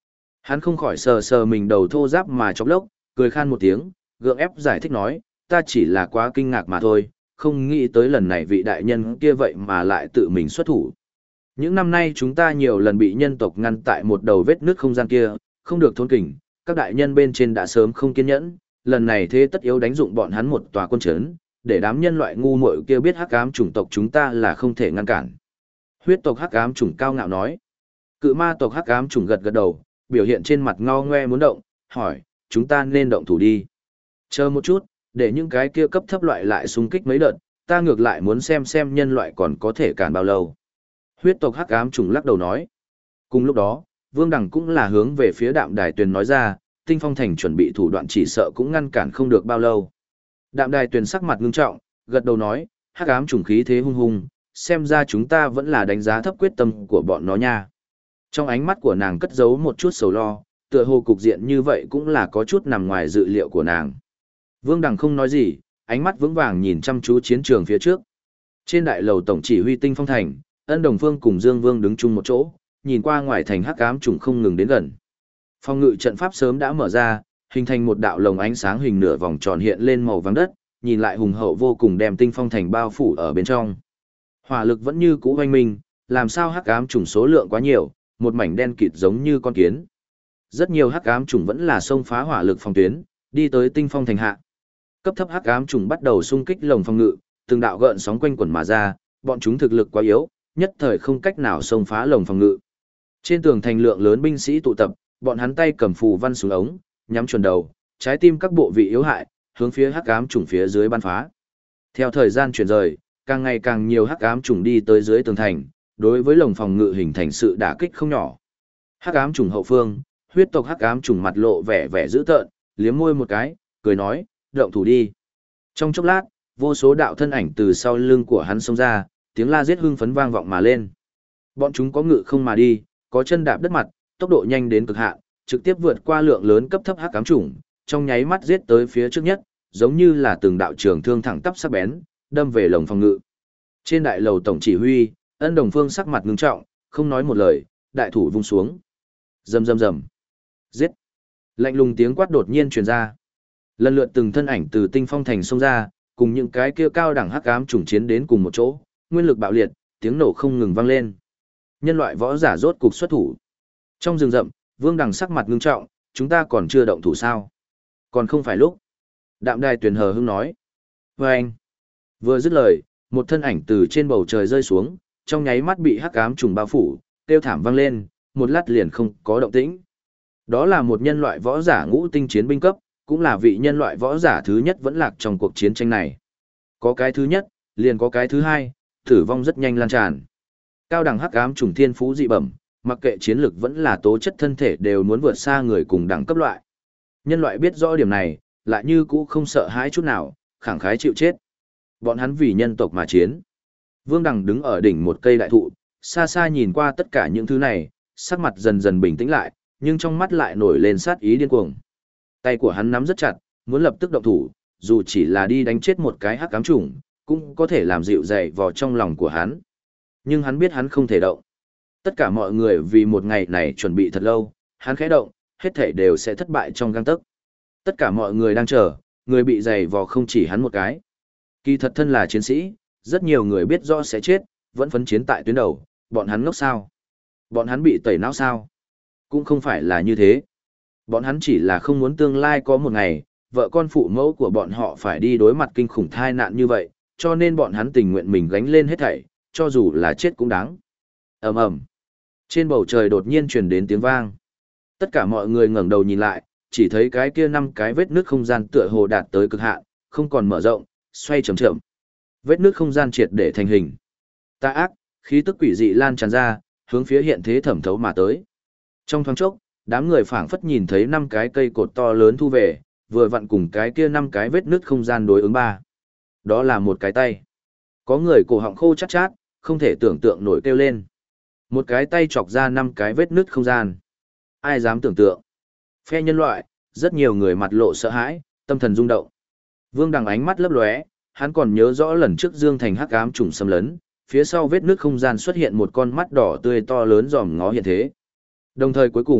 Hắn không khỏi sờ sờ mình đầu thô ráp mà chốc lốc, cười khan một tiếng, gượng ép giải thích nói, ta chỉ là quá kinh ngạc mà thôi, không nghĩ tới lần này vị đại nhân kia vậy mà lại tự mình xuất thủ. Những năm nay chúng ta nhiều lần bị nhân tộc ngăn tại một đầu vết nước không gian kia, không được thôn kình, các đại nhân bên trên đã sớm không kiên nhẫn, lần này thế tất yếu đánh dụng bọn hắn một tòa quân trấn, để đám nhân loại ngu muội kia biết hắc ám chủng tộc chúng ta là không thể ngăn cản. Huyết tộc hắc ám chủng cao ngạo nói. Cự ma tộc hắc ám chủng gật gật đầu, biểu hiện trên mặt ngao ngoe muốn động, hỏi, chúng ta nên động thủ đi. Chờ một chút, để những cái kia cấp thấp loại lại xung kích mấy đợt, ta ngược lại muốn xem nhân loại còn có thể cản bao lâu. Huyết tộc hắc ám trùng lắc đầu nói. Cùng lúc đó, Vương Đằng cũng là hướng về phía Đạm Đài Tuyền nói ra, Tinh Phong Thành chuẩn bị thủ đoạn chỉ sợ cũng ngăn cản không được bao lâu. Đạm Đài Tuyền sắc mặt ngưng trọng, gật đầu nói, hắc ám trùng khí thế hung hùng, xem ra chúng ta vẫn là đánh giá thấp quyết tâm của bọn nó nha. Trong ánh mắt của nàng cất giấu một chút sầu lo, tựa hồ cục diện như vậy cũng là có chút nằm ngoài dự liệu của nàng. Vương Đằng không nói gì, ánh mắt vững vàng nhìn chăm chú chiến trường phía trước. Trên đại lầu tổng chỉ huy Tinh Phong Thành, Ân Đồng Phương cùng Dương Vương đứng chung một chỗ, nhìn qua ngoài thành hắc ám trùng không ngừng đến gần. Phòng ngự trận pháp sớm đã mở ra, hình thành một đạo lồng ánh sáng hình nửa vòng tròn hiện lên màu vàng đất, nhìn lại hùng hậu vô cùng đem Tinh Phong Thành bao phủ ở bên trong. Hỏa lực vẫn như cũ hoành minh, làm sao hắc ám trùng số lượng quá nhiều, một mảnh đen kịt giống như con kiến. Rất nhiều hắc ám trùng vẫn là xông phá hỏa lực phòng tuyến, đi tới Tinh Phong Thành hạ. Cấp thấp hắc ám trùng bắt đầu xung kích lồng phòng ngự, từng đạo gợn sóng quanh quẩn mà ra, bọn chúng thực lực quá yếu, nhất thời không cách nào xông phá lồng phòng ngự. Trên tường thành lượng lớn binh sĩ tụ tập, bọn hắn tay cầm phù văn súng ống, nhắm chuẩn đầu, trái tim các bộ vị yếu hại, hướng phía hắc ám trùng phía dưới bắn phá. Theo thời gian chuyển rời, càng ngày càng nhiều hắc ám trùng đi tới dưới tường thành, đối với lồng phòng ngự hình thành sự đả kích không nhỏ. Hắc ám trùng hậu phương, huyết tộc hắc ám trùng mặt lộ vẻ vẻ dữ tợn, liếm môi một cái, cười nói, động thủ đi. Trong chốc lát, vô số đạo thân ảnh từ sau lưng của hắn xông ra, tiếng la giết hưng phấn vang vọng mà lên. Bọn chúng có ngự không mà đi, có chân đạp đất mặt, tốc độ nhanh đến cực hạn, trực tiếp vượt qua lượng lớn cấp thấp hắc ám trùng, trong nháy mắt giết tới phía trước nhất, giống như là từng đạo trường thương thẳng tắp sắc bén, đâm về lồng phòng ngự. Trên đại lầu tổng chỉ huy, Ân Đồng Phương sắc mặt ngưng trọng, không nói một lời, đại thủ vung xuống. Rầm rầm rầm. Giết. Lạnh lùng tiếng quát đột nhiên truyền ra. Lần lượt từng thân ảnh từ Tinh Phong Thành xông ra, cùng những cái kia cao đẳng hắc ám trùng chiến đến cùng một chỗ, nguyên lực bạo liệt, tiếng nổ không ngừng vang lên. Nhân loại võ giả rốt cục xuất thủ. Trong rừng rậm, Vương Đằng sắc mặt ngưng trọng, chúng ta còn chưa động thủ sao? Còn không phải lúc. Đạm Đài Tuyền hờ hững nói. Và anh. Vừa dứt lời, một thân ảnh từ trên bầu trời rơi xuống, trong nháy mắt bị hắc ám trùng bao phủ, kêu thảm vang lên, một lát liền không có động tĩnh. Đó là một nhân loại võ giả ngũ tinh chiến binh cấp, cũng là vị nhân loại võ giả thứ nhất vẫn lạc trong cuộc chiến tranh này. Có cái thứ nhất, liền có cái thứ hai, tử vong rất nhanh lan tràn. Cao đẳng hắc ám trùng thiên phú dị bẩm, mặc kệ chiến lực vẫn là tố chất thân thể đều muốn vượt xa người cùng đẳng cấp loại. Nhân loại biết rõ điểm này, lại như cũ không sợ hãi chút nào, khẳng khái chịu chết. Bọn hắn vì nhân tộc mà chiến. Vương Đằng đứng ở đỉnh một cây đại thụ, xa xa nhìn qua tất cả những thứ này, sắc mặt dần dần bình tĩnh lại, nhưng trong mắt lại nổi lên sát ý điên cuồng. Tay của hắn nắm rất chặt, muốn lập tức động thủ, dù chỉ là đi đánh chết một cái hắc ám trùng, cũng có thể làm dịu dày vò trong lòng của hắn. Nhưng hắn biết hắn không thể động. Tất cả mọi người vì một ngày này chuẩn bị thật lâu, hắn khẽ động, hết thảy đều sẽ thất bại trong gang tấc. Tất cả mọi người đang chờ, người bị dày vò không chỉ hắn một cái. Kỳ thật thân là chiến sĩ, rất nhiều người biết rõ sẽ chết, vẫn phấn chiến tại tuyến đầu, bọn hắn ngốc sao? Bọn hắn bị tẩy não sao? Cũng không phải là như thế. Bọn hắn chỉ là không muốn tương lai có một ngày, vợ con phụ mẫu của bọn họ phải đi đối mặt kinh khủng thai nạn như vậy, cho nên bọn hắn tình nguyện mình gánh lên hết thảy, cho dù là chết cũng đáng. Ầm ầm. Trên bầu trời đột nhiên truyền đến tiếng vang. Tất cả mọi người ngẩng đầu nhìn lại, chỉ thấy cái kia 5 cái vết nứt không gian tựa hồ đạt tới cực hạn, không còn mở rộng, xoay chậm chậm. Vết nứt không gian triệt để thành hình. Tà ác, khí tức quỷ dị lan tràn ra, hướng phía hiện thế thẩm thấu mà tới. Trong thoáng chốc, đám người phảng phất nhìn thấy 5 cái cây cột to lớn thu về, vừa vặn cùng cái kia 5 cái vết nứt không gian đối ứng ba. Đó là một cái tay. Có người cổ họng khô chát chát, không thể tưởng tượng nổi kêu lên. Một cái tay chọc ra 5 cái vết nứt không gian. Ai dám tưởng tượng? Phe nhân loại, rất nhiều người mặt lộ sợ hãi, tâm thần rung động. Vương Đằng ánh mắt lấp lóe, hắn còn nhớ rõ lần trước Dương Thành hắc ám trùng xâm lấn, phía sau vết nứt không gian xuất hiện một con mắt đỏ tươi to lớn dòm ngó hiện thế. Đồng thời cuối cùng,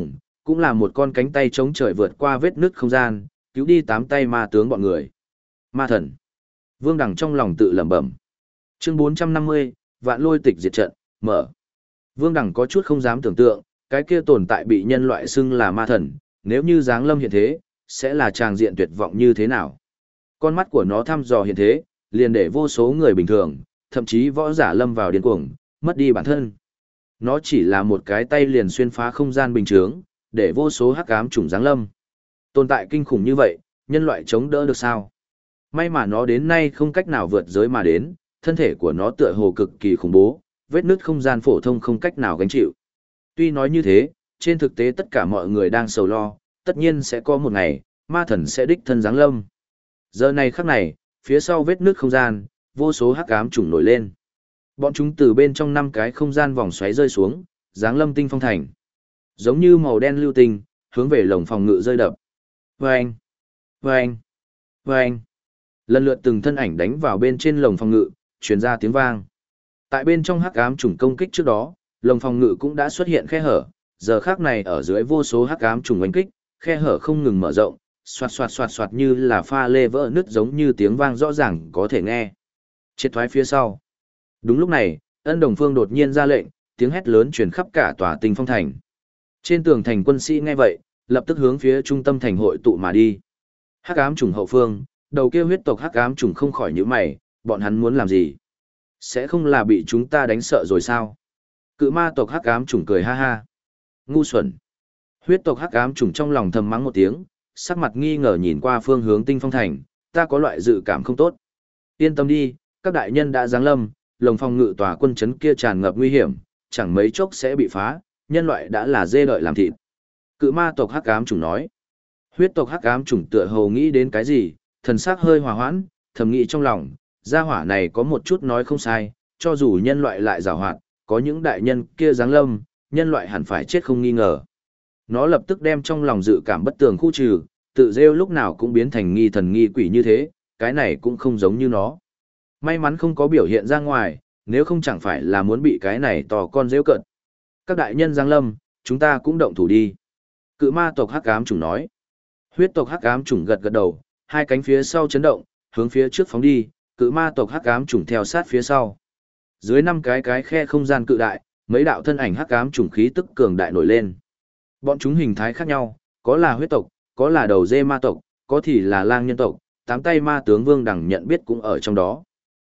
cũng là một con cánh tay chống trời vượt qua vết nứt không gian, cứu đi 8 tay ma tướng bọn người. Ma thần. Vương Đằng trong lòng tự lẩm bẩm. Chương 450, Vạn Lôi Tịch diệt trận, mở. Vương Đằng có chút không dám tưởng tượng, cái kia tồn tại bị nhân loại xưng là ma thần, nếu như giáng lâm hiện thế, sẽ là tràng diện tuyệt vọng như thế nào. Con mắt của nó thăm dò hiện thế, liền để vô số người bình thường, thậm chí võ giả lâm vào điên cuồng, mất đi bản thân. Nó chỉ là một cái tay liền xuyên phá không gian bình chướng, để vô số hắc ám chủng giáng lâm. Tồn tại kinh khủng như vậy, nhân loại chống đỡ được sao? May mà nó đến nay không cách nào vượt giới mà đến, thân thể của nó tựa hồ cực kỳ khủng bố, vết nứt không gian phổ thông không cách nào gánh chịu. Tuy nói như thế, trên thực tế tất cả mọi người đang sầu lo, tất nhiên sẽ có một ngày, ma thần sẽ đích thân giáng lâm. Giờ này khắc này, phía sau vết nứt không gian, vô số hắc ám chủng nổi lên. Bọn chúng từ bên trong 5 cái không gian vòng xoáy rơi xuống, giáng lâm tinh phong thành. Giống như màu đen lưu tinh, hướng về lồng phòng ngự rơi đập. Vâng! Vâng! Vâng! Lần lượt từng thân ảnh đánh vào bên trên lồng phòng ngự, truyền ra tiếng vang. Tại bên trong hắc ám chủng công kích trước đó, lồng phòng ngự cũng đã xuất hiện khe hở, giờ khắc này ở dưới vô số hắc ám chủng oanh kích, khe hở không ngừng mở rộng, xoạt xoạt xoạt xoạt như là pha lê vỡ nứt giống như tiếng vang rõ ràng có thể nghe. Triệt thoái phía sau. Đúng lúc này, Ân Đồng Phương đột nhiên ra lệnh, tiếng hét lớn truyền khắp cả tòa Tinh Phong thành. Trên tường thành quân sĩ nghe vậy, lập tức hướng phía trung tâm thành hội tụ mà đi. Hắc ám chủng hậu phương, đầu kia huyết tộc hắc ám chủng không khỏi nhíu mày, bọn hắn muốn làm gì? Sẽ không là bị chúng ta đánh sợ rồi sao? Cự ma tộc hắc ám chủng cười ha ha. Ngu xuẩn. Huyết tộc hắc ám chủng trong lòng thầm mắng một tiếng, sắc mặt nghi ngờ nhìn qua phương hướng Tinh Phong thành, ta có loại dự cảm không tốt. Yên tâm đi, các đại nhân đã giáng lâm, lồng phòng ngự tòa quân trấn kia tràn ngập nguy hiểm, chẳng mấy chốc sẽ bị phá, nhân loại đã là dê đợi làm thịt. Cự ma tộc hắc ám chủng nói. Huyết tộc hắc ám chủng tựa hồ nghĩ đến cái gì, thần sắc hơi hòa hoãn, thầm nghĩ trong lòng, gia hỏa này có một chút nói không sai, cho dù nhân loại lại giàu hoạt, có những đại nhân kia giáng lâm, nhân loại hẳn phải chết không nghi ngờ. Nó lập tức đem trong lòng dự cảm bất tường khu trừ, tự rêu lúc nào cũng biến thành nghi thần nghi quỷ như thế, cái này cũng không giống như nó. May mắn không có biểu hiện ra ngoài, nếu không chẳng phải là muốn bị cái này to con rêu cận. Các đại nhân giáng lâm, chúng ta cũng động thủ đi. Cự ma tộc hắc ám chủng nói. Huyết tộc hắc ám chủng gật gật đầu, hai cánh phía sau chấn động, hướng phía trước phóng đi, cự ma tộc hắc ám chủng theo sát phía sau. Dưới 5 cái khe không gian cự đại, mấy đạo thân ảnh hắc ám chủng khí tức cường đại nổi lên. Bọn chúng hình thái khác nhau, có là huyết tộc, có là đầu dê ma tộc, có thì là lang nhân tộc, 8 tay ma tướng Vương Đằng nhận biết cũng ở trong đó.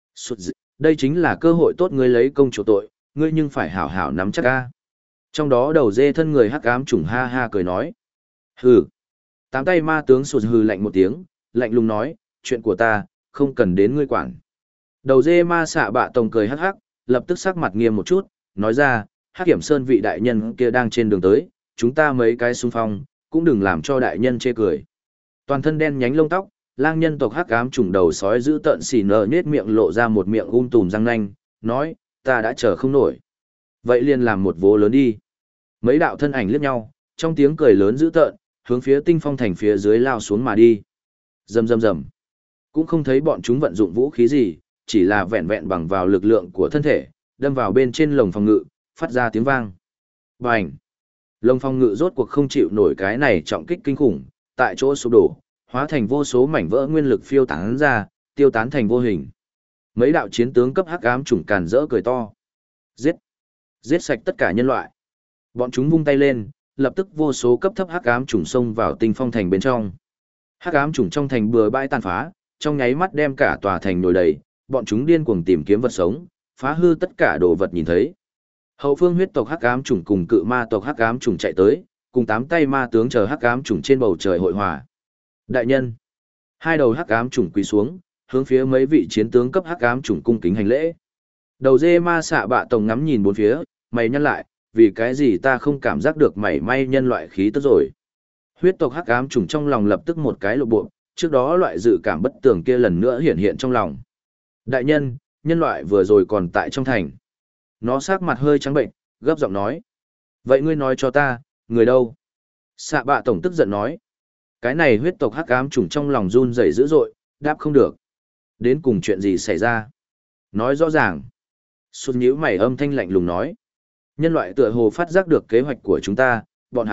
Đây chính là cơ hội tốt ngươi lấy công chủ tội, ngươi nhưng phải hảo hảo nắm chắc a. Trong đó đầu dê thân người hắc ám chủng ha ha cười nói. Hừ. 8 tay ma tướng sụt hừ lạnh một tiếng, lạnh lùng nói, chuyện của ta, không cần đến ngươi quản. Đầu dê ma xạ bạ tổng cười hắc hắc, lập tức sắc mặt nghiêm một chút, nói ra, Hắc Kiểm Sơn vị đại nhân kia đang trên đường tới, chúng ta mấy cái xung phong, cũng đừng làm cho đại nhân chê cười. Toàn thân đen nhánh lông tóc, lang nhân tộc hắc ám trùng đầu sói giữ tợn xỉ nở nhếch miệng lộ ra một miệng tùm răng nanh, nói, ta đã chờ không nổi. Vậy liền làm một vố lớn đi. Mấy đạo thân ảnh liếc nhau, trong tiếng cười lớn dữ tợn, hướng phía Tinh Phong thành phía dưới lao xuống mà đi. Rầm rầm rầm. Cũng không thấy bọn chúng vận dụng vũ khí gì, chỉ là vẹn vẹn bằng vào lực lượng của thân thể, đâm vào bên trên lồng phòng ngự, phát ra tiếng vang. Bành! Lồng phòng ngự rốt cuộc không chịu nổi cái này trọng kích kinh khủng, tại chỗ sụp đổ, hóa thành vô số mảnh vỡ nguyên lực phiêu tán ra, tiêu tán thành vô hình. Mấy đạo chiến tướng cấp hắc ám chủng càn rỡ cười to. Giết! Giết sạch tất cả nhân loại. Bọn chúng vung tay lên, lập tức vô số cấp thấp hắc ám chủng xông vào Tinh Phong thành bên trong. Hắc ám chủng trong thành bừa bãi tàn phá, trong nháy mắt đem cả tòa thành nổi đầy, bọn chúng điên cuồng tìm kiếm vật sống, phá hư tất cả đồ vật nhìn thấy. Hậu phương huyết tộc hắc ám chủng cùng cự ma tộc hắc ám chủng chạy tới, cùng 8 tay ma tướng chờ hắc ám chủng trên bầu trời hội hòa. Đại nhân, hai đầu hắc ám chủng quỳ xuống, hướng phía mấy vị chiến tướng cấp hắc ám chủng cung kính hành lễ. Đầu dê ma xạ bạ tổng ngắm nhìn bốn phía, mày nhăn lại, vì cái gì ta không cảm giác được mảy may nhân loại khí tức rồi. Huyết tộc hắc ám trùng trong lòng lập tức một cái lộ bộ, trước đó loại dự cảm bất tường kia lần nữa hiện hiện trong lòng. Đại nhân, nhân loại vừa rồi còn tại trong thành. Nó sắc mặt hơi trắng bệnh, gấp giọng nói. Vậy ngươi nói cho ta, người đâu? Xạ bạ tổng tức giận nói. Cái này huyết tộc hắc ám trùng trong lòng run rẩy dữ dội, đáp không được. Đến cùng chuyện gì xảy ra? Nói rõ ràng. Xuân nhíu mày âm thanh lạnh lùng nói. Nhân loại tựa hồ phát giác được kế hoạch của chúng ta, bọn hắn,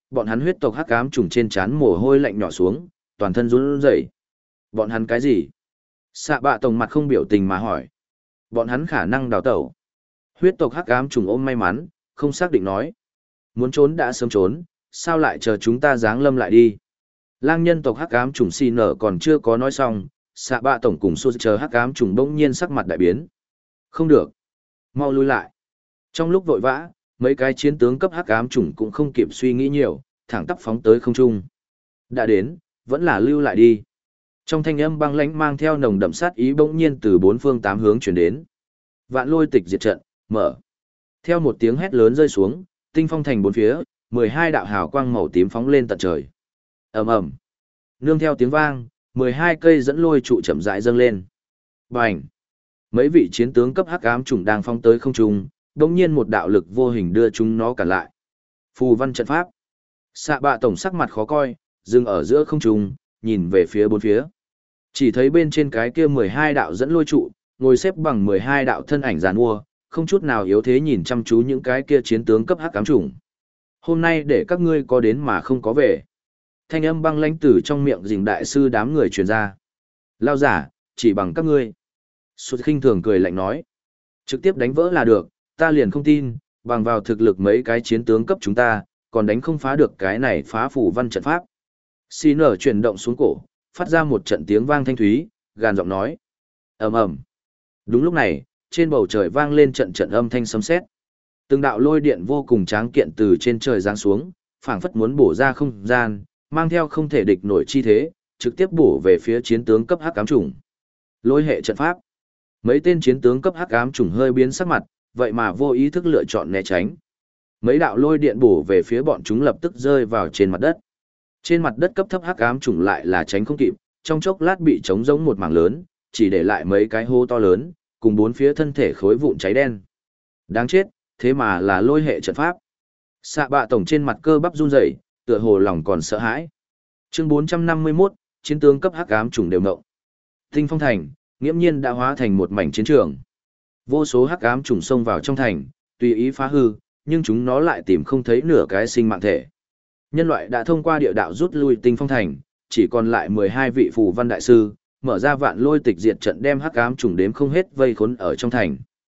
Bọn hắn huyết tộc hắc ám trùng trên trán mồ hôi lạnh nhỏ xuống, toàn thân run rẩy. Bọn hắn cái gì? Xạ bạ tổng mặt không biểu tình mà hỏi. Bọn hắn khả năng đào tẩu. Huyết tộc hắc ám trùng ôm may mắn, không xác định nói. Muốn trốn đã sớm trốn, sao lại chờ chúng ta giáng lâm lại đi? Lang nhân tộc hắc ám trùng xì nở còn chưa có nói xong, xạ bạ tổng cùng xô chờ hắc ám trùng bỗng nhiên sắc mặt đại biến. Không được. Mau lui lại. Trong lúc vội vã, mấy cái chiến tướng cấp hắc ám trùng cũng không kịp suy nghĩ nhiều, thẳng tắp phóng tới không trung. Đã đến, vẫn là lưu lại đi. Trong thanh âm băng lãnh mang theo nồng đậm sát ý bỗng nhiên từ bốn phương tám hướng truyền đến. Vạn lôi tịch diệt trận, mở. Theo một tiếng hét lớn rơi xuống, tinh phong thành bốn phía, 12 đạo hào quang màu tím phóng lên tận trời. Ầm ầm. Nương theo tiếng vang, 12 cây dẫn lôi trụ chậm rãi dâng lên. Bành. Mấy vị chiến tướng cấp hắc ám trùng đang phóng tới không trung, đột nhiên một đạo lực vô hình đưa chúng nó cản lại. Phù văn trận pháp. Xạ bạ tổng sắc mặt khó coi, dừng ở giữa không trung, nhìn về phía bốn phía. Chỉ thấy bên trên cái kia 12 đạo dẫn lôi trụ, ngồi xếp bằng 12 đạo thân ảnh giàn mua, không chút nào yếu thế nhìn chăm chú những cái kia chiến tướng cấp hắc ám trùng. Hôm nay để các ngươi có đến mà không có về. Thanh âm băng lãnh từ trong miệng Dình đại sư đám người truyền ra. Lao giả, chỉ bằng các ngươi. Sút khinh thường cười lạnh nói. Trực tiếp đánh vỡ là được, ta liền không tin, bằng vào thực lực mấy cái chiến tướng cấp chúng ta, còn đánh không phá được cái này phá phủ văn trận pháp. Xì nở chuyển động xuống cổ, phát ra một trận tiếng vang thanh thúy, gàn giọng nói. Ầm ầm. Đúng lúc này, trên bầu trời vang lên trận trận âm thanh sấm sét. Từng đạo lôi điện vô cùng tráng kiện từ trên trời giáng xuống, phảng phất muốn bổ ra không gian, mang theo không thể địch nổi chi thế, trực tiếp bổ về phía chiến tướng cấp hắc ám trùng. Lôi hệ trận pháp. Mấy tên chiến tướng cấp hắc ám trùng hơi biến sắc mặt, vậy mà vô ý thức lựa chọn né tránh. Mấy đạo lôi điện bổ về phía bọn chúng lập tức rơi vào trên mặt đất. Trên mặt đất cấp thấp hắc ám trùng lại là tránh không kịp, trong chốc lát bị trống rỗng một mảng lớn, chỉ để lại mấy cái hố to lớn, cùng bốn phía thân thể khối vụn cháy đen. Đáng chết, thế mà là lôi hệ trận pháp. Xạ bạ tổng trên mặt cơ bắp run rẩy, tựa hồ lòng còn sợ hãi. Chương 451, chiến tướng cấp hắc ám trùng đều ngộng. Tinh Phong thành, nghiễm nhiên đã hóa thành một mảnh chiến trường. Vô số hắc ám trùng xông vào trong thành, tùy ý phá hư, nhưng chúng nó lại tìm không thấy nửa cái sinh mạng thể. Nhân loại đã thông qua địa đạo rút lui Tinh Phong thành, chỉ còn lại 12 vị phù văn đại sư, mở ra vạn lôi tịch diệt trận đem hắc ám trùng đếm không hết vây khốn ở trong thành.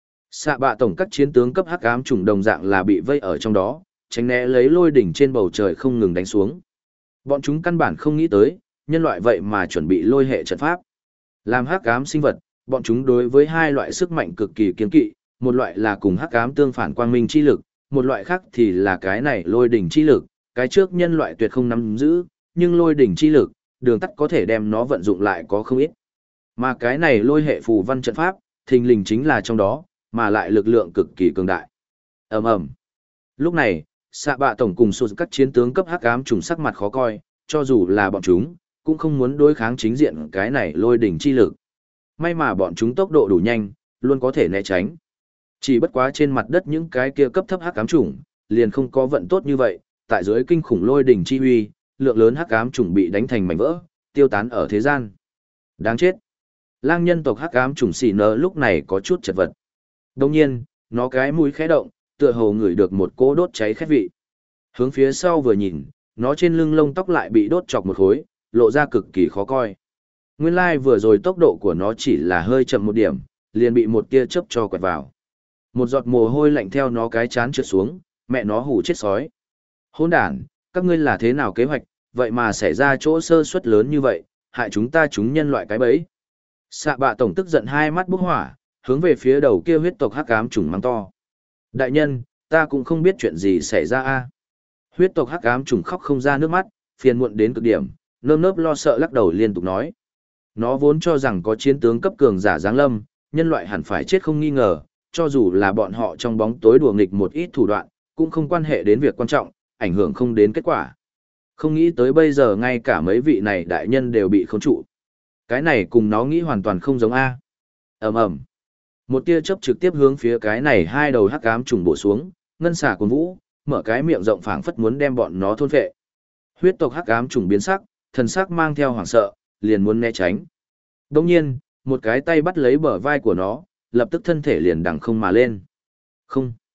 Xạ bạ tổng các chiến tướng cấp hắc ám trùng đồng dạng là bị vây ở trong đó, tránh né lấy lôi đỉnh trên bầu trời không ngừng đánh xuống. Bọn chúng căn bản không nghĩ tới, nhân loại vậy mà chuẩn bị lôi hệ trận pháp. Làm hắc ám sinh vật, bọn chúng đối với hai loại sức mạnh cực kỳ kiêng kỵ, một loại là cùng hắc ám tương phản quang minh chi lực, một loại khác thì là cái này lôi đỉnh chi lực, cái trước nhân loại tuyệt không nắm giữ, nhưng lôi đỉnh chi lực, đường tắt có thể đem nó vận dụng lại có không ít. Mà cái này lôi hệ phù văn trận pháp, thình lình chính là trong đó, mà lại lực lượng cực kỳ cường đại. Ầm ầm. Lúc này, xạ bạ tổng cùng sụt các chiến tướng cấp hắc ám trùng sắc mặt khó coi, cho dù là bọn chúng, cũng không muốn đối kháng chính diện cái này lôi đỉnh chi lực. May mà bọn chúng tốc độ đủ nhanh, luôn có thể né tránh. Chỉ bất quá trên mặt đất những cái kia cấp thấp hắc ám trùng, liền không có vận tốt như vậy, tại dưới kinh khủng lôi đỉnh chi huy, lượng lớn hắc ám trùng bị đánh thành mảnh vỡ, tiêu tán ở thế gian. Đáng chết. Lang nhân tộc hắc ám trùng xì nơ lúc này có chút chật vật. Đồng nhiên, nó cái mũi khẽ động, tựa hồ ngửi được một cỗ đốt cháy khét vị. Hướng phía sau vừa nhìn, nó trên lưng lông tóc lại bị đốt chọc một khối, lộ ra cực kỳ khó coi. Nguyên lai vừa rồi tốc độ của nó chỉ là hơi chậm một điểm, liền bị một tia chớp cho quẹt vào. Một giọt mồ hôi lạnh theo nó cái chán trượt xuống, mẹ nó hù chết sói. Hỗn đản, các ngươi là thế nào kế hoạch, vậy mà xảy ra chỗ sơ suất lớn như vậy, hại chúng nhân loại cái bẫy. Xạ bạ tổng tức giận hai mắt bốc hỏa, hướng về phía đầu kia huyết tộc hắc ám trùng mắng to. Đại nhân, ta cũng không biết chuyện gì xảy ra a. Huyết tộc hắc ám trùng khóc không ra nước mắt, phiền muộn đến cực điểm, nơm nớp lo sợ lắc đầu liên tục nói. Nó vốn cho rằng có chiến tướng cấp cường giả giáng lâm, nhân loại hẳn phải chết không nghi ngờ, cho dù là bọn họ trong bóng tối đùa nghịch một ít thủ đoạn, cũng không quan hệ đến việc quan trọng, ảnh hưởng không đến kết quả. Không nghĩ tới bây giờ ngay cả mấy vị này đại nhân đều bị khống trụ. Cái này cùng nó nghĩ hoàn toàn không giống a. Ầm ầm. Một tia chớp trực tiếp hướng phía cái này hai đầu hắc ám trùng bổ xuống, ngân xà cuồn vũ, mở cái miệng rộng phảng phất muốn đem bọn nó thôn phệ. Huyết tộc hắc ám trùng biến sắc, thần sắc mang theo hoảng sợ, liền muốn né tránh. Đột nhiên, một cái tay bắt lấy bờ vai của nó, lập tức thân thể liền đằng không mà lên. Không.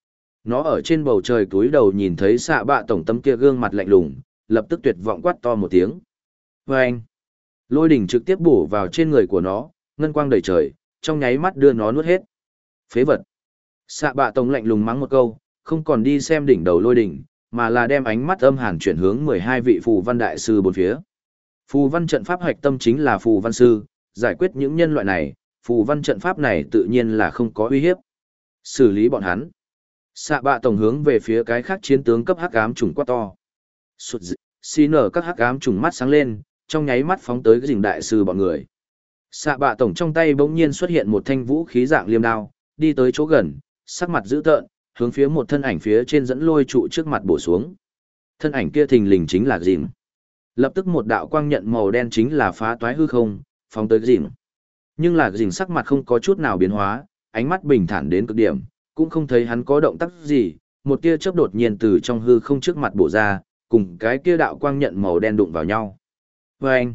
Nó ở trên bầu trời túi đầu nhìn thấy xạ bạ tổng tấm kia gương mặt lạnh lùng, lập tức tuyệt vọng quát to một tiếng. Vâng! Lôi đỉnh trực tiếp bổ vào trên người của nó, ngân quang đầy trời, trong nháy mắt đưa nó nuốt hết. Phế vật! Xạ bạ tổng lạnh lùng mắng một câu, không còn đi xem đỉnh đầu lôi đỉnh, mà là đem ánh mắt âm hàn chuyển hướng 12 vị phù văn đại sư bốn phía. Phù văn trận pháp hoạch tâm chính là phù văn sư, giải quyết những nhân loại này, phù văn trận pháp này tự nhiên là không có uy hiếp. Xử lý bọn hắn. Xạ bạ tổng hướng về phía cái khác chiến tướng cấp hắc ám trùng quát to. Sụt dị, xin ở các hắc ám trùng mắt sáng lên, trong nháy mắt phóng tới cái dình đại sư bọn người. Xạ bạ tổng trong tay bỗng nhiên xuất hiện một thanh vũ khí dạng liêm đao, đi tới chỗ gần, sắc mặt dữ tợn, hướng phía một thân ảnh phía trên dẫn lôi trụ trước mặt bổ xuống. Thân ảnh kia thình lình chính là dìm. Lập tức một đạo quang nhận màu đen chính là phá toái hư không, phóng tới dìm. Nhưng là dìm sắc mặt không có chút nào biến hóa, ánh mắt bình thản đến cực điểm, cũng không thấy hắn có động tác gì, một tia chớp đột nhiên từ trong hư không trước mặt bổ ra, cùng cái kia đạo quang nhận màu đen đụng vào nhau. Vâng!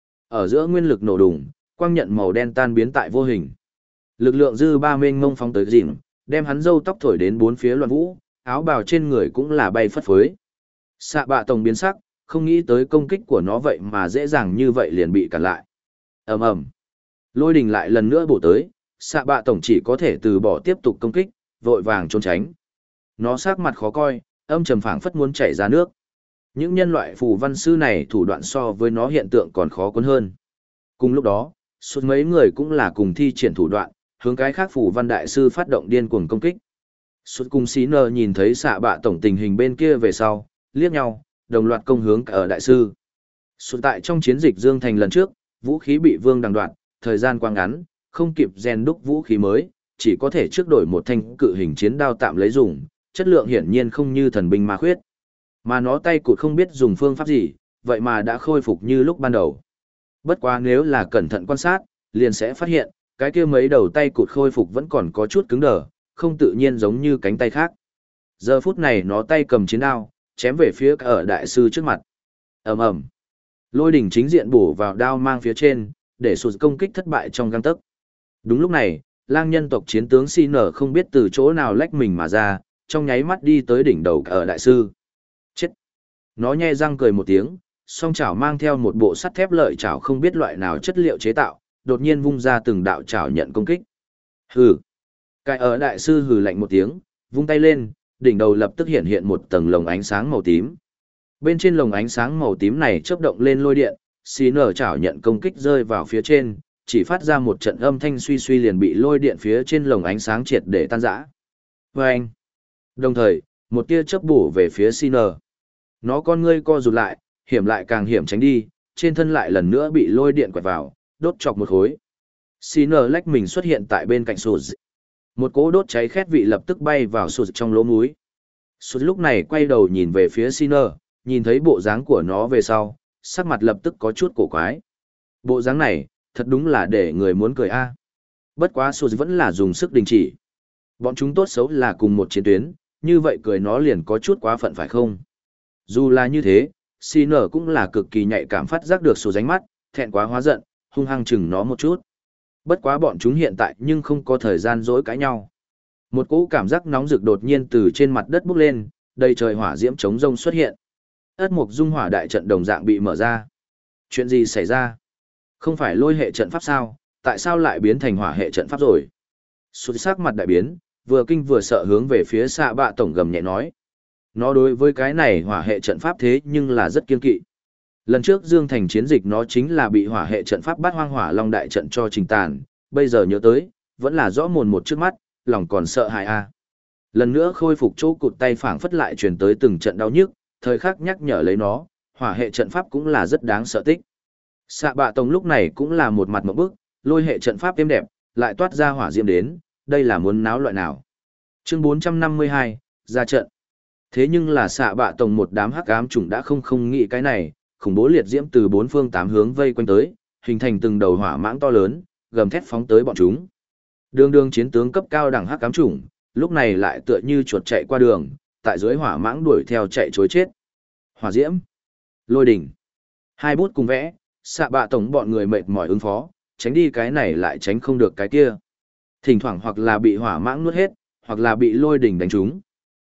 Ở giữa nguyên lực nổ đùng, quang nhận màu đen tan biến tại vô hình. Lực lượng dư ba mênh mông phóng tới dìm, đem hắn râu tóc thổi đến bốn phía loạn vũ, áo bào trên người cũng là bay phất phới. Xạ bạ tổng biến sắc, không nghĩ tới công kích của nó vậy mà dễ dàng như vậy liền bị cản lại. Ầm ầm, lôi đình lại lần nữa bổ tới, xạ bạ tổng chỉ có thể từ bỏ tiếp tục công kích, vội vàng trốn tránh. Nó sắc mặt khó coi, âm trầm phảng phất muốn chảy ra nước. Những nhân loại phù văn sư này thủ đoạn so với nó hiện tượng còn khó cuốn hơn. Cùng lúc đó, suốt mấy người cũng là cùng thi triển thủ đoạn, hướng cái khác phù văn đại sư phát động điên cuồng công kích. Suốt cùng xí nờ nhìn thấy xạ bạ tổng tình hình bên kia về sau, liếc nhau, đồng loạt công hướng cả ở đại sư. Suốt tại trong chiến dịch Dương Thành lần trước, vũ khí bị vương đằng đoạt, thời gian quá ngắn, không kịp rèn đúc vũ khí mới, chỉ có thể trước đổi một thanh cự hình chiến đao tạm lấy dùng, chất lượng hiển nhiên không như thần binh ma khuyết. Mà nó tay cụt không biết dùng phương pháp gì, vậy mà đã khôi phục như lúc ban đầu. Bất quá nếu là cẩn thận quan sát, liền sẽ phát hiện, cái kia mấy đầu tay cụt khôi phục vẫn còn có chút cứng đờ, không tự nhiên giống như cánh tay khác. Giờ phút này nó tay cầm chiến đao, chém về phía cả ở đại sư trước mặt. Ầm ầm. Lôi đỉnh chính diện bổ vào đao mang phía trên, để sụt công kích thất bại trong gang tấc. Đúng lúc này, lang nhân tộc chiến tướng CN không biết từ chỗ nào lách mình mà ra, trong nháy mắt đi tới đỉnh đầu cả ở đại sư. Chết. Nó nhe răng cười một tiếng, song chảo mang theo một bộ sắt thép lợi chảo không biết loại nào chất liệu chế tạo, đột nhiên vung ra từng đạo chảo nhận công kích. Hừ. Cái ở đại sư hừ lạnh một tiếng, vung tay lên, đỉnh đầu lập tức hiện hiện một tầng lồng ánh sáng màu tím. Bên trên lồng ánh sáng màu tím này chớp động lên lôi điện, xí nở chảo nhận công kích rơi vào phía trên, chỉ phát ra một trận âm thanh suy suy liền bị lôi điện phía trên lồng ánh sáng triệt để tan rã. Vâng! Đồng thời, một tia chớp bổ về phía xí nở. Nó con ngươi co rụt lại, hiểm lại càng hiểm tránh đi, trên thân lại lần nữa bị lôi điện quẹt vào, đốt chọc một khối. Xí nở lách mình xuất hiện tại bên cạnh sụt. Một cỗ đốt cháy khét vị lập tức bay vào sụt trong lỗ mũi. Sụt lúc này quay đầu nhìn về phía Sinner, nhìn thấy bộ dáng của nó về sau, sắc mặt lập tức có chút cổ quái. Bộ dáng này, thật đúng là để người muốn cười a. Bất quá sụt vẫn là dùng sức đình chỉ. Bọn chúng tốt xấu là cùng một chiến tuyến, như vậy cười nó liền có chút quá phận phải không? Dù là như thế, Sinner cũng là cực kỳ nhạy cảm phát giác được sụt ánh mắt, thẹn quá hóa giận, hung hăng chừng nó một chút. Bất quá bọn chúng hiện tại nhưng không có thời gian dỗi cãi nhau. Một cỗ cảm giác nóng rực đột nhiên từ trên mặt đất bốc lên, đầy trời hỏa diễm chống rông xuất hiện. Ất mục dung hỏa đại trận đồng dạng bị mở ra. Chuyện gì xảy ra? Không phải lôi hệ trận pháp sao? Tại sao lại biến thành hỏa hệ trận pháp rồi? Sụt sắc mặt đại biến, vừa kinh vừa sợ hướng về phía xạ bạ tổng gầm nhẹ nói. Nó đối với cái này hỏa hệ trận pháp thế nhưng là rất kiên kỵ. Lần trước Dương Thành chiến dịch nó chính là bị hỏa hệ trận pháp Bát Hoang Hỏa Long đại trận cho trình tàn, bây giờ nhớ tới, vẫn là rõ mồn một trước mắt, lòng còn sợ hãi a. Lần nữa khôi phục chỗ cụt tay phảng phất lại truyền tới từng trận đau nhức, thời khắc nhắc nhở lấy nó, hỏa hệ trận pháp cũng là rất đáng sợ tích. Xạ bạ tổng lúc này cũng là một mặt ngộp bức, lôi hệ trận pháp êm đẹp, lại toát ra hỏa diễm đến, đây là muốn náo loại nào. Chương 452, ra trận. Thế nhưng là xạ bạ tổng một đám hắc ám trùng đã không nghĩ cái này, khủng bố liệt diễm từ bốn phương tám hướng vây quanh tới, hình thành từng đầu hỏa mãng to lớn, gầm thét phóng tới bọn chúng. Đường chiến tướng cấp cao đẳng hắc ám chủng, lúc này lại tựa như chuột chạy qua đường, tại dưới hỏa mãng đuổi theo chạy trối chết. Hỏa diễm, lôi đỉnh, hai bút cùng vẽ, xạ bạ tổng bọn người mệt mỏi ứng phó, tránh đi cái này lại tránh không được cái kia. Thỉnh thoảng hoặc là bị hỏa mãng nuốt hết, hoặc là bị lôi đỉnh đánh trúng.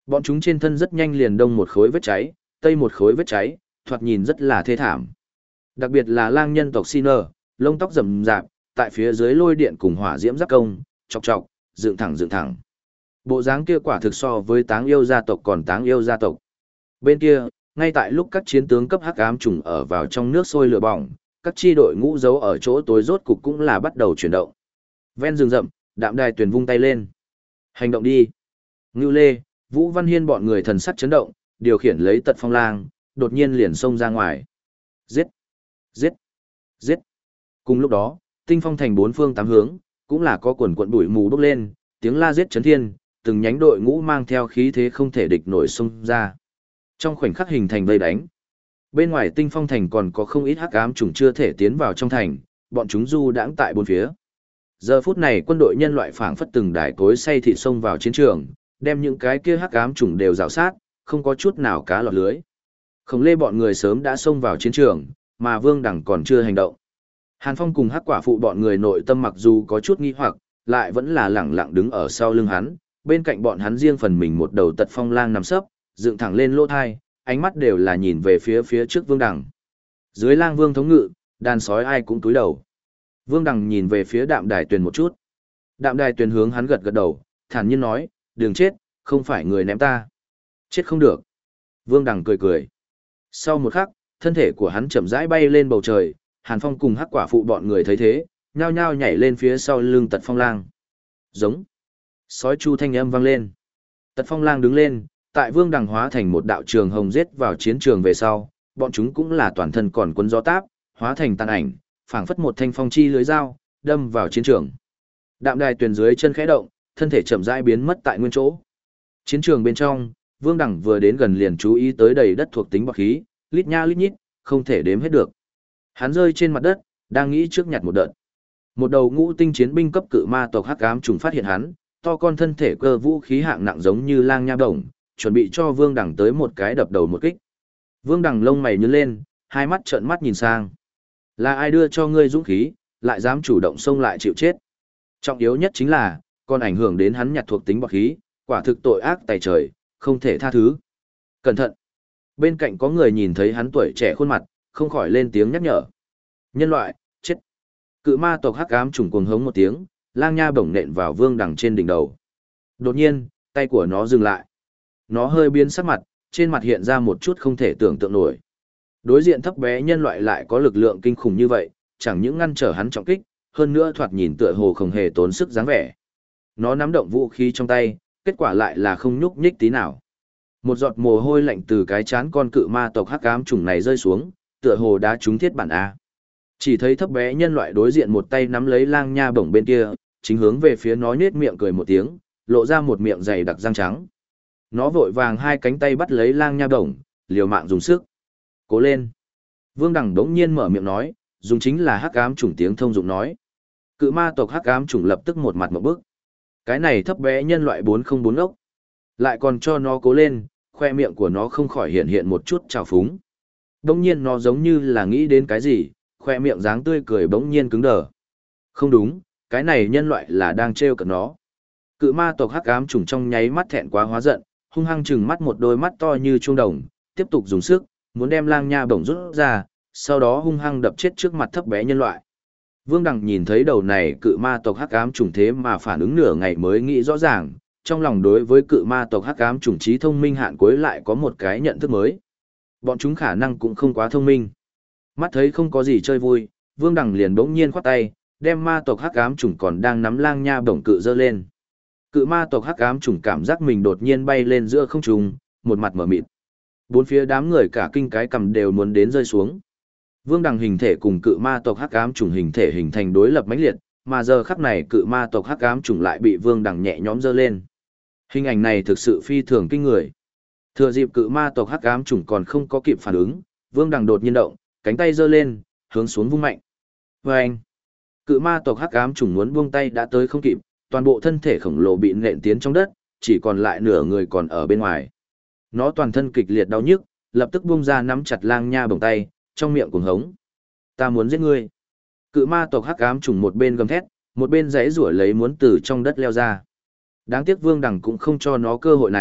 Bọn chúng trên thân rất nhanh liền đông một khối vết cháy, tây một khối vết cháy, thoạt nhìn rất là thê thảm. Đặc biệt là lang nhân tộc Sinner, lông tóc rậm rạp, tại phía dưới lôi điện cùng hỏa diễm giáp công, chọc chọc, dựng thẳng dựng thẳng. Bộ dáng kia quả thực so với Táng Yêu gia tộc còn Táng Yêu gia tộc. Bên kia, ngay tại lúc các chiến tướng cấp hắc ám trùng ở vào trong nước sôi lửa bỏng, các chi đội ngũ giấu ở chỗ tối rốt cục cũng là bắt đầu chuyển động. Ven rừng rậm, Đạm Đài Tuyền vung tay lên. Hành động đi. Ngưu Lê, Vũ Văn Hiên bọn người thần sắc chấn động, điều khiển lấy Tật Phong Lang, đột nhiên liền xông ra ngoài. Giết! Giết! Giết! Cùng lúc đó, Tinh Phong thành bốn phương tám hướng, cũng là có quần quận bụi mù bốc lên, tiếng la giết chấn thiên, từng nhánh đội ngũ mang theo khí thế không thể địch nổi xông ra. Trong khoảnh khắc hình thành vây đánh. Bên ngoài Tinh Phong thành còn có không ít hắc ám chủng chưa thể tiến vào trong thành, bọn chúng du đãng tại bốn phía. Giờ phút này quân đội nhân loại phảng phất từng đài cối xay thịt xông vào chiến trường, đem những cái kia hắc ám chủng đều rào sát, không có chút nào cá lọt lưới. Khổng Lê bọn người sớm đã xông vào chiến trường, mà Vương Đẳng còn chưa hành động. Hàn Phong cùng hắc quả phụ bọn người nội tâm mặc dù có chút nghi hoặc, lại vẫn là lẳng lặng đứng ở sau lưng hắn, bên cạnh bọn hắn riêng phần mình một đầu Tật Phong Lang nằm sấp, dựng thẳng lên lỗ thai, ánh mắt đều là nhìn về phía trước Vương Đẳng. Dưới Lang Vương thống ngự, đàn sói ai cũng cúi đầu. Vương Đẳng nhìn về phía Đạm Đài Tuyền một chút. Đạm Đài Tuyền hướng hắn gật gật đầu, thản nhiên nói, đừng chết, không phải người ném ta. Chết không được. Vương Đẳng cười cười. Sau một khắc, thân thể của hắn chậm rãi bay lên bầu trời, Hàn Phong cùng hắc quả phụ bọn người thấy thế, nhao nhao nhảy lên phía sau lưng Tật Phong Lang. Giống. Sói chu thanh âm vang lên. Tật Phong Lang đứng lên, tại Vương Đằng hóa thành một đạo trường hồng giết vào chiến trường về sau, bọn chúng cũng là toàn thân còn cuốn gió táp, hóa thành tàn ảnh, phảng phất một thanh phong chi lưới dao, đâm vào chiến trường. Đạm Đài Tuyền dưới chân khẽ động, thân thể chậm rãi biến mất tại nguyên chỗ. Chiến trường bên trong, Vương Đằng vừa đến gần liền chú ý tới đầy đất thuộc tính bọt khí, lít nha lít nhít, không thể đếm hết được. Hắn rơi trên mặt đất, đang nghĩ trước nhặt một đợt. Một đầu ngũ tinh chiến binh cấp cự ma tộc hắc ám trùng phát hiện hắn, to con thân thể cơ vũ khí hạng nặng giống như lang nha đồng, chuẩn bị cho Vương Đằng tới một cái đập đầu một kích. Vương Đằng lông mày nhướng lên, hai mắt trợn mắt nhìn sang. Là ai đưa cho ngươi dũng khí, lại dám chủ động xông lại chịu chết? Trọng yếu nhất chính là, còn ảnh hưởng đến hắn nhặt thuộc tính bọt khí, quả thực tội ác tày trời, không thể tha thứ. Cẩn thận! Bên cạnh có người nhìn thấy hắn tuổi trẻ khuôn mặt, không khỏi lên tiếng nhắc nhở. Nhân loại, chết! Cự ma tộc hắc ám trùng cuồng hống một tiếng, lang nha bổng nện vào Vương Đằng trên đỉnh đầu. Đột nhiên, tay của nó dừng lại. Nó hơi biến sắc mặt, trên mặt hiện ra một chút không thể tưởng tượng nổi. Đối diện thấp bé nhân loại lại có lực lượng kinh khủng như vậy, chẳng những ngăn trở hắn trọng kích, hơn nữa thoạt nhìn tựa hồ không hề tốn sức dáng vẻ. Nó nắm động vũ khí trong tay, kết quả lại là không nhúc nhích tí nào. Một giọt mồ hôi lạnh từ cái chán con cự ma tộc hắc ám trùng này rơi xuống, tựa hồ đá trúng thiết bản A. Chỉ thấy thấp bé nhân loại đối diện một tay nắm lấy lang nha bổng bên kia, chính hướng về phía nó nhếch miệng cười một tiếng, lộ ra một miệng dày đặc răng trắng. Nó vội vàng hai cánh tay bắt lấy lang nha bổng, liều mạng dùng sức. Cố lên. Vương Đằng đống nhiên mở miệng nói, dùng chính là hắc ám chủng tiếng thông dụng nói. Cự ma tộc hắc ám chủng lập tức một mặt một bức. Cái này thấp bé nhân loại 404 ốc. Lại còn cho nó cố lên, khoe miệng của nó không khỏi hiện hiện một chút trào phúng. Đống nhiên nó giống như là nghĩ đến cái gì, khoe miệng dáng tươi cười bỗng nhiên cứng đờ. Không đúng, cái này nhân loại là đang trêu cợt nó. Cự ma tộc hắc ám chủng trong nháy mắt thẹn quá hóa giận, hung hăng trừng mắt một đôi mắt to như chuông đồng, tiếp tục dùng sức, muốn đem lang nha bổng rút ra, sau đó hung hăng đập chết trước mặt thấp bé nhân loại. Vương Đằng nhìn thấy đầu này cự ma tộc hắc ám chủng thế mà phản ứng nửa ngày mới nghĩ rõ ràng, trong lòng đối với cự ma tộc hắc ám chủng trí thông minh hạn cuối lại có một cái nhận thức mới. Bọn chúng khả năng cũng không quá thông minh. Mắt thấy không có gì chơi vui, Vương Đằng liền bỗng nhiên khoát tay, đem ma tộc hắc ám chủng còn đang nắm lang nha bổng cự giơ lên. Cự ma tộc hắc ám chủng cảm giác mình đột nhiên bay lên giữa không trung, một mặt mở mịt. Bốn phía đám người cả kinh cái cầm đều muốn đến rơi xuống. Vương Đằng hình thể cùng cự ma tộc hắc ám chủng hình thể hình thành đối lập mãnh liệt, mà giờ khắc này cự ma tộc hắc ám chủng lại bị Vương Đằng nhẹ nhõm giơ lên. Hình ảnh này thực sự phi thường kinh người. Thừa dịp cự ma tộc hắc ám chủng còn không có kịp phản ứng, Vương Đằng đột nhiên động, cánh tay giơ lên, hướng xuống vung mạnh. Oeng! Cự ma tộc hắc ám chủng muốn buông tay đã tới không kịp, toàn bộ thân thể khổng lồ bị nện tiến trong đất, chỉ còn lại nửa người còn ở bên ngoài. Nó toàn thân kịch liệt đau nhức, lập tức buông ra nắm chặt lang nha bổng tay, trong miệng cuồng hống. Ta muốn giết ngươi. Cự ma tộc hắc ám trùng một bên gầm thét, một bên giãy giụa lấy muốn từ trong đất leo ra. Đáng tiếc Vương Đằng cũng không cho nó cơ hội này,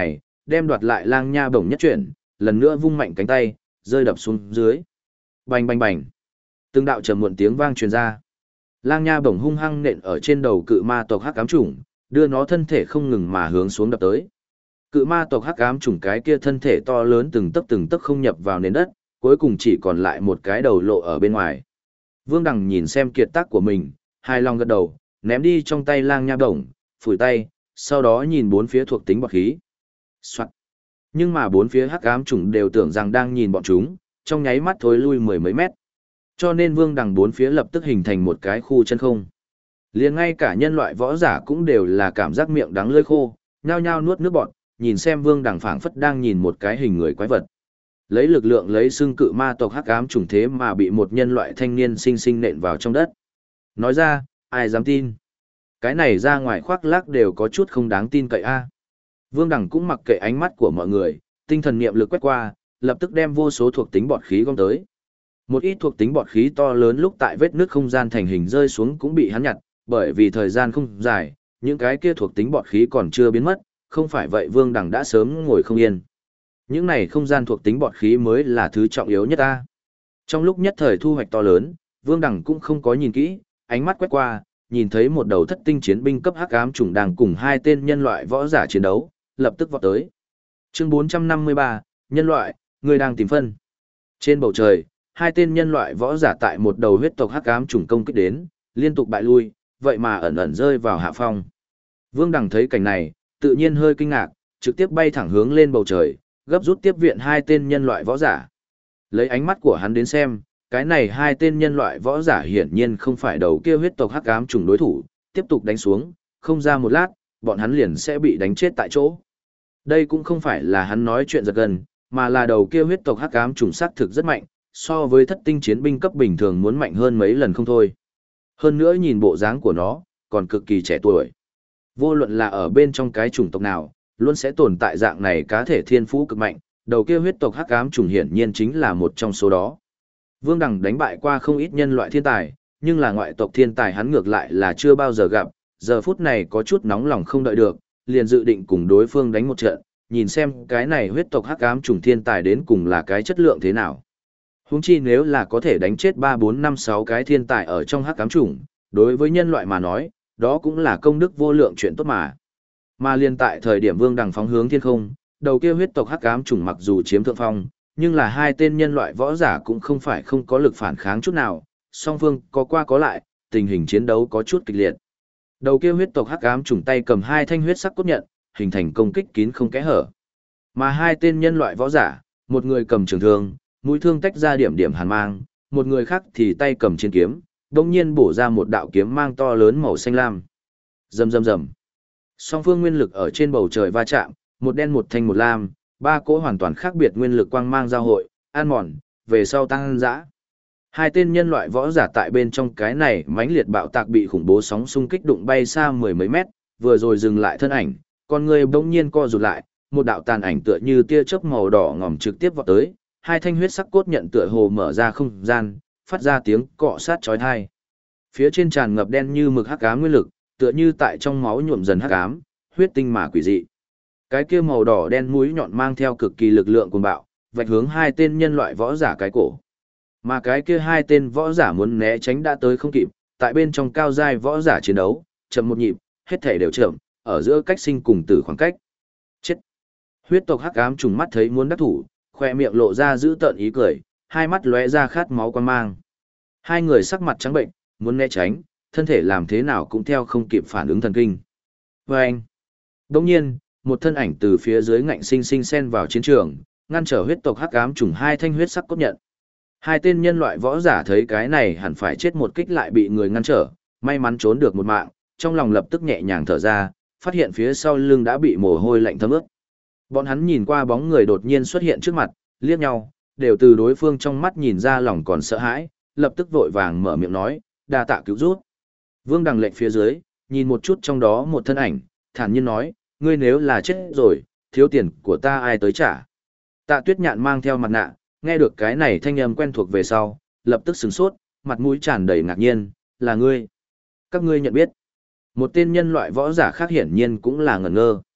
đem đoạt lại lang nha bổng nhất chuyển, lần nữa vung mạnh cánh tay, rơi đập xuống dưới. Bành bành bành. Từng đạo trầm muộn tiếng vang truyền ra. Lang nha bổng hung hăng nện ở trên đầu cự ma tộc hắc ám chủng, đưa nó thân thể không ngừng mà hướng xuống đập tới. Cự ma tộc hắc ám chủng cái kia thân thể to lớn từng tấc không nhập vào nền đất, cuối cùng chỉ còn lại một cái đầu lộ ở bên ngoài. Vương Đằng nhìn xem kiệt tác của mình, hài lòng gật đầu, ném đi trong tay lang nha bổng, phủi tay, sau đó nhìn bốn phía thuộc tính bọt khí. Soạn. Nhưng mà bốn phía hắc ám chủng đều tưởng rằng đang nhìn bọn chúng, trong nháy mắt thối lui mười mấy mét. Cho nên Vương Đằng bốn phía lập tức hình thành một cái khu chân không. Liền ngay cả nhân loại võ giả cũng đều là cảm giác miệng đắng lưỡi khô, nhao nhao nuốt nước bọt, nhìn xem Vương Đằng phảng phất đang nhìn một cái hình người quái vật. Lấy lực lượng lấy xương cự ma tộc hắc ám trùng thế mà bị một nhân loại thanh niên sinh sinh nện vào trong đất. Nói ra, ai dám tin? Cái này ra ngoài khoác lác đều có chút không đáng tin cậy a. Vương Đằng cũng mặc kệ ánh mắt của mọi người, tinh thần niệm lực quét qua, lập tức đem vô số thuộc tính bọt khí gom tới. Một ít thuộc tính bọt khí to lớn lúc tại vết nước không gian thành hình rơi xuống cũng bị hắn nhặt, bởi vì thời gian không dài, những cái kia thuộc tính bọt khí còn chưa biến mất, không phải vậy Vương Đằng đã sớm ngồi không yên. Những này không gian thuộc tính bọt khí mới là thứ trọng yếu nhất ta. Trong lúc nhất thời thu hoạch to lớn, Vương Đằng cũng không có nhìn kỹ, ánh mắt quét qua, nhìn thấy một đầu thất tinh chiến binh cấp hắc ám trùng đang cùng hai tên nhân loại võ giả chiến đấu, lập tức vọt tới. Chương 453, nhân loại, người đang tìm phân. Trên bầu trời, hai tên nhân loại võ giả tại một đầu huyết tộc hắc ám trùng công kích đến, liên tục bại lui, vậy mà ẩn ẩn rơi vào hạ phong. Vương Đằng thấy cảnh này, tự nhiên hơi kinh ngạc, trực tiếp bay thẳng hướng lên bầu trời, gấp rút tiếp viện hai tên nhân loại võ giả. Lấy ánh mắt của hắn đến xem, cái này hai tên nhân loại võ giả hiển nhiên không phải đầu kia huyết tộc hắc ám trùng đối thủ, tiếp tục đánh xuống, không ra một lát, bọn hắn liền sẽ bị đánh chết tại chỗ. Đây cũng không phải là hắn nói chuyện giật gần, mà là đầu kia huyết tộc hắc ám trùng xác thực rất mạnh, so với thất tinh chiến binh cấp bình thường muốn mạnh hơn mấy lần không thôi. Hơn nữa nhìn bộ dáng của nó, còn cực kỳ trẻ tuổi. Vô luận là ở bên trong cái chủng tộc nào, luôn sẽ tồn tại dạng này cá thể thiên phú cực mạnh, đầu kia huyết tộc hắc ám trùng hiển nhiên chính là một trong số đó. Vương Đằng đánh bại qua không ít nhân loại thiên tài, nhưng là ngoại tộc thiên tài hắn ngược lại là chưa bao giờ gặp, giờ phút này có chút nóng lòng không đợi được, liền dự định cùng đối phương đánh một trận, nhìn xem cái này huyết tộc hắc ám trùng thiên tài đến cùng là cái chất lượng thế nào. Huống chi nếu là có thể đánh chết 3 4 5 6 cái thiên tài ở trong hắc ám trùng, đối với nhân loại mà nói, đó cũng là công đức vô lượng chuyện tốt mà. Mà liên tại thời điểm Vương Đằng phóng hướng thiên không, đầu kia huyết tộc hắc ám trùng mặc dù chiếm thượng phong, nhưng là hai tên nhân loại võ giả cũng không phải không có lực phản kháng chút nào, song phương có qua có lại, tình hình chiến đấu có chút kịch liệt. Đầu kia huyết tộc hắc ám trùng tay cầm hai thanh huyết sắc cốt nhận, hình thành công kích kín không kẽ hở. Mà hai tên nhân loại võ giả, một người cầm trường thương, mũi thương tách ra điểm điểm hàn mang, một người khác thì tay cầm chiến kiếm, đột nhiên bổ ra một đạo kiếm mang to lớn màu xanh lam. Rầm rầm rầm. Song phương nguyên lực ở trên bầu trời va chạm, một đen một thanh một lam, ba cỗ hoàn toàn khác biệt nguyên lực quang mang giao hội, an mòn, về sau tăng dã. Hai tên nhân loại võ giả tại bên trong cái này mãnh liệt bạo tạc bị khủng bố sóng xung kích đụng bay xa mười mấy mét, vừa rồi dừng lại thân ảnh, con người bỗng nhiên co rụt lại, một đạo tàn ảnh tựa như tia chớp màu đỏ ngòm trực tiếp vọt tới, hai thanh huyết sắc cốt nhận tựa hồ mở ra không gian, phát ra tiếng cọ sát chói tai. Phía trên tràn ngập đen như mực hắc ám nguyên lực, tựa như tại trong máu nhuộm dần hắc ám, huyết tinh mà quỷ dị. Cái kia màu đỏ đen mũi nhọn mang theo cực kỳ lực lượng cuồng bạo, vạch hướng hai tên nhân loại võ giả cái cổ. Mà cái kia hai tên võ giả muốn né tránh đã tới không kịp, tại bên trong cao giai võ giả chiến đấu, chậm một nhịp, hết thể đều chậm, ở giữa cách sinh cùng tử khoảng cách. Chết. Huyết tộc hắc ám trùng mắt thấy muốn đắc thủ, khoe miệng lộ ra giữ tợn ý cười, hai mắt lóe ra khát máu quan mang. Hai người sắc mặt trắng bệnh, muốn né tránh, thân thể làm thế nào cũng theo không kịp phản ứng thần kinh. Và anh. Đồng nhiên, một thân ảnh từ phía dưới ngạnh sinh sinh xen vào chiến trường, ngăn trở huyết tộc hắc ám trùng hai thanh huyết sắc cốt nhận. Hai tên nhân loại võ giả thấy cái này hẳn phải chết một kích lại bị người ngăn trở, may mắn trốn được một mạng, trong lòng lập tức nhẹ nhàng thở ra, phát hiện phía sau lưng đã bị mồ hôi lạnh thấm ướt. Bọn hắn nhìn qua bóng người đột nhiên xuất hiện trước mặt, liếc nhau, đều từ đối phương trong mắt nhìn ra lòng còn sợ hãi, lập tức vội vàng mở miệng nói, đa tạ cứu rút. Vương Đằng lệnh phía dưới, nhìn một chút trong đó một thân ảnh, thản nhiên nói, ngươi nếu là chết rồi, thiếu tiền của ta ai tới trả. Tạ Tuyết Nhạn mang theo mặt nạ, nghe được cái này thanh âm quen thuộc về sau, lập tức sửng sốt, mặt mũi tràn đầy ngạc nhiên, là ngươi. Các ngươi nhận biết. Một tên nhân loại võ giả khác hiển nhiên cũng là ngẩn ngơ.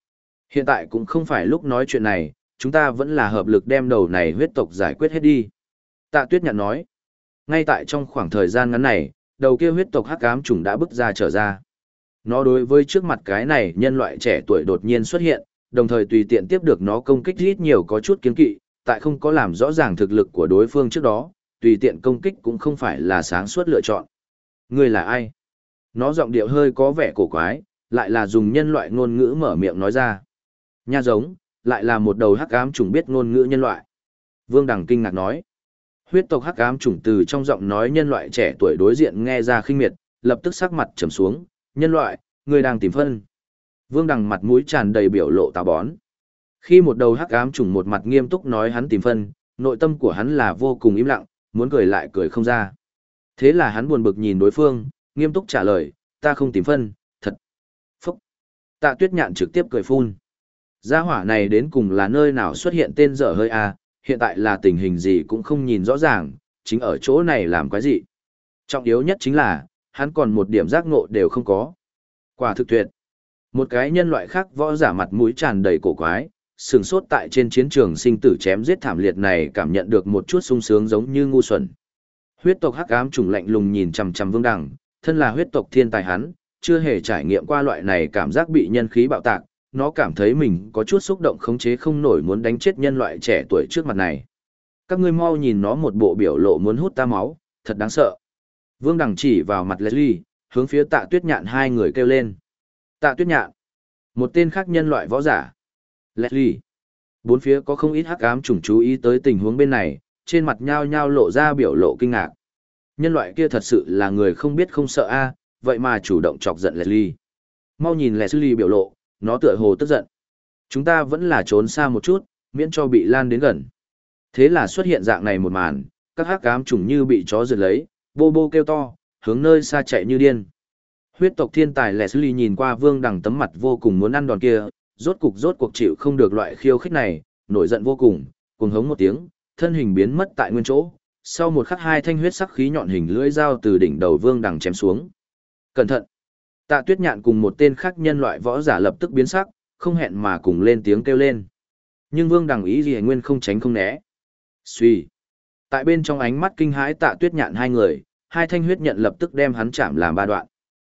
Hiện tại cũng không phải lúc nói chuyện này, chúng ta vẫn là hợp lực đem đầu này huyết tộc giải quyết hết đi. Tạ Tuyết Nhạn nói, ngay tại trong khoảng thời gian ngắn này, đầu kia huyết tộc hắc ám trùng đã bước ra trở ra. Nó đối với trước mặt cái này nhân loại trẻ tuổi đột nhiên xuất hiện, đồng thời tùy tiện tiếp được nó công kích ít nhiều có chút kiêng kỵ, tại không có làm rõ ràng thực lực của đối phương trước đó, tùy tiện công kích cũng không phải là sáng suốt lựa chọn. Ngươi là ai? Nó giọng điệu hơi có vẻ cổ quái, lại là dùng nhân loại ngôn ngữ mở miệng nói ra. Nha giống, lại là một đầu hắc ám trùng biết ngôn ngữ nhân loại. Vương Đằng kinh ngạc nói. Huyết tộc hắc ám trùng từ trong giọng nói nhân loại trẻ tuổi đối diện nghe ra khinh miệt, lập tức sắc mặt trầm xuống. Nhân loại, ngươi đang tìm phân. Vương Đằng mặt mũi tràn đầy biểu lộ tà bón. Khi một đầu hắc ám trùng một mặt nghiêm túc nói hắn tìm phân, nội tâm của hắn là vô cùng im lặng, muốn cười lại cười không ra. Thế là hắn buồn bực nhìn đối phương, nghiêm túc trả lời, ta không tìm phân, thật. Phúc. Tạ Tuyết Nhạn trực tiếp cười phun. Gia hỏa này đến cùng là nơi nào xuất hiện tên dở hơi à, hiện tại là tình hình gì cũng không nhìn rõ ràng, chính ở chỗ này làm cái gì. Trọng yếu nhất chính là, hắn còn một điểm giác ngộ đều không có. Quả thực tuyệt. Một cái nhân loại khác võ giả mặt mũi tràn đầy cổ quái, sừng sốt tại trên chiến trường sinh tử chém giết thảm liệt này cảm nhận được một chút sung sướng giống như ngu xuẩn. Huyết tộc hắc ám trùng lạnh lùng nhìn chằm chằm Vương Đằng, thân là huyết tộc thiên tài hắn, chưa hề trải nghiệm qua loại này cảm giác bị nhân khí bạo tạc, nó cảm thấy mình có chút xúc động khống chế không nổi muốn đánh chết nhân loại trẻ tuổi trước mặt này. Các ngươi mau nhìn nó một bộ biểu lộ muốn hút ta máu, thật đáng sợ. Vương Đằng chỉ vào mặt Leslie, hướng phía Tạ Tuyết Nhạn hai người kêu lên. Tạ Tuyết Nhạn, một tên khác nhân loại võ giả. Leslie. Bốn phía có không ít hắc ám trùng chú ý tới tình huống bên này, trên mặt nhao nhao lộ ra biểu lộ kinh ngạc. Nhân loại kia thật sự là người không biết không sợ a, vậy mà chủ động chọc giận Leslie. Mau nhìn Leslie biểu lộ, nó tựa hồ tức giận. Chúng ta vẫn là trốn xa một chút, miễn cho bị lan đến gần. Thế là xuất hiện dạng này một màn, các hắc ám trùng như bị chó giật lấy, bô bô kêu to, hướng nơi xa chạy như điên. Huyết tộc thiên tài Leslie nhìn qua Vương Đằng tấm mặt vô cùng muốn ăn đòn kia, rốt cuộc chịu không được loại khiêu khích này, nổi giận vô cùng, cuồng hống một tiếng, thân hình biến mất tại nguyên chỗ. Sau một khắc hai thanh huyết sắc khí nhọn hình lưỡi dao từ đỉnh đầu Vương Đằng chém xuống. Cẩn thận! Tạ Tuyết Nhạn cùng một tên khác nhân loại võ giả lập tức biến sắc, không hẹn mà cùng lên tiếng kêu lên. Nhưng Vương Đằng ý gì nguyên không tránh không né. Xuy! Tại bên trong ánh mắt kinh hãi Tạ Tuyết Nhạn hai người, hai thanh huyết nhận lập tức đem hắn chạm làm ba đoạn.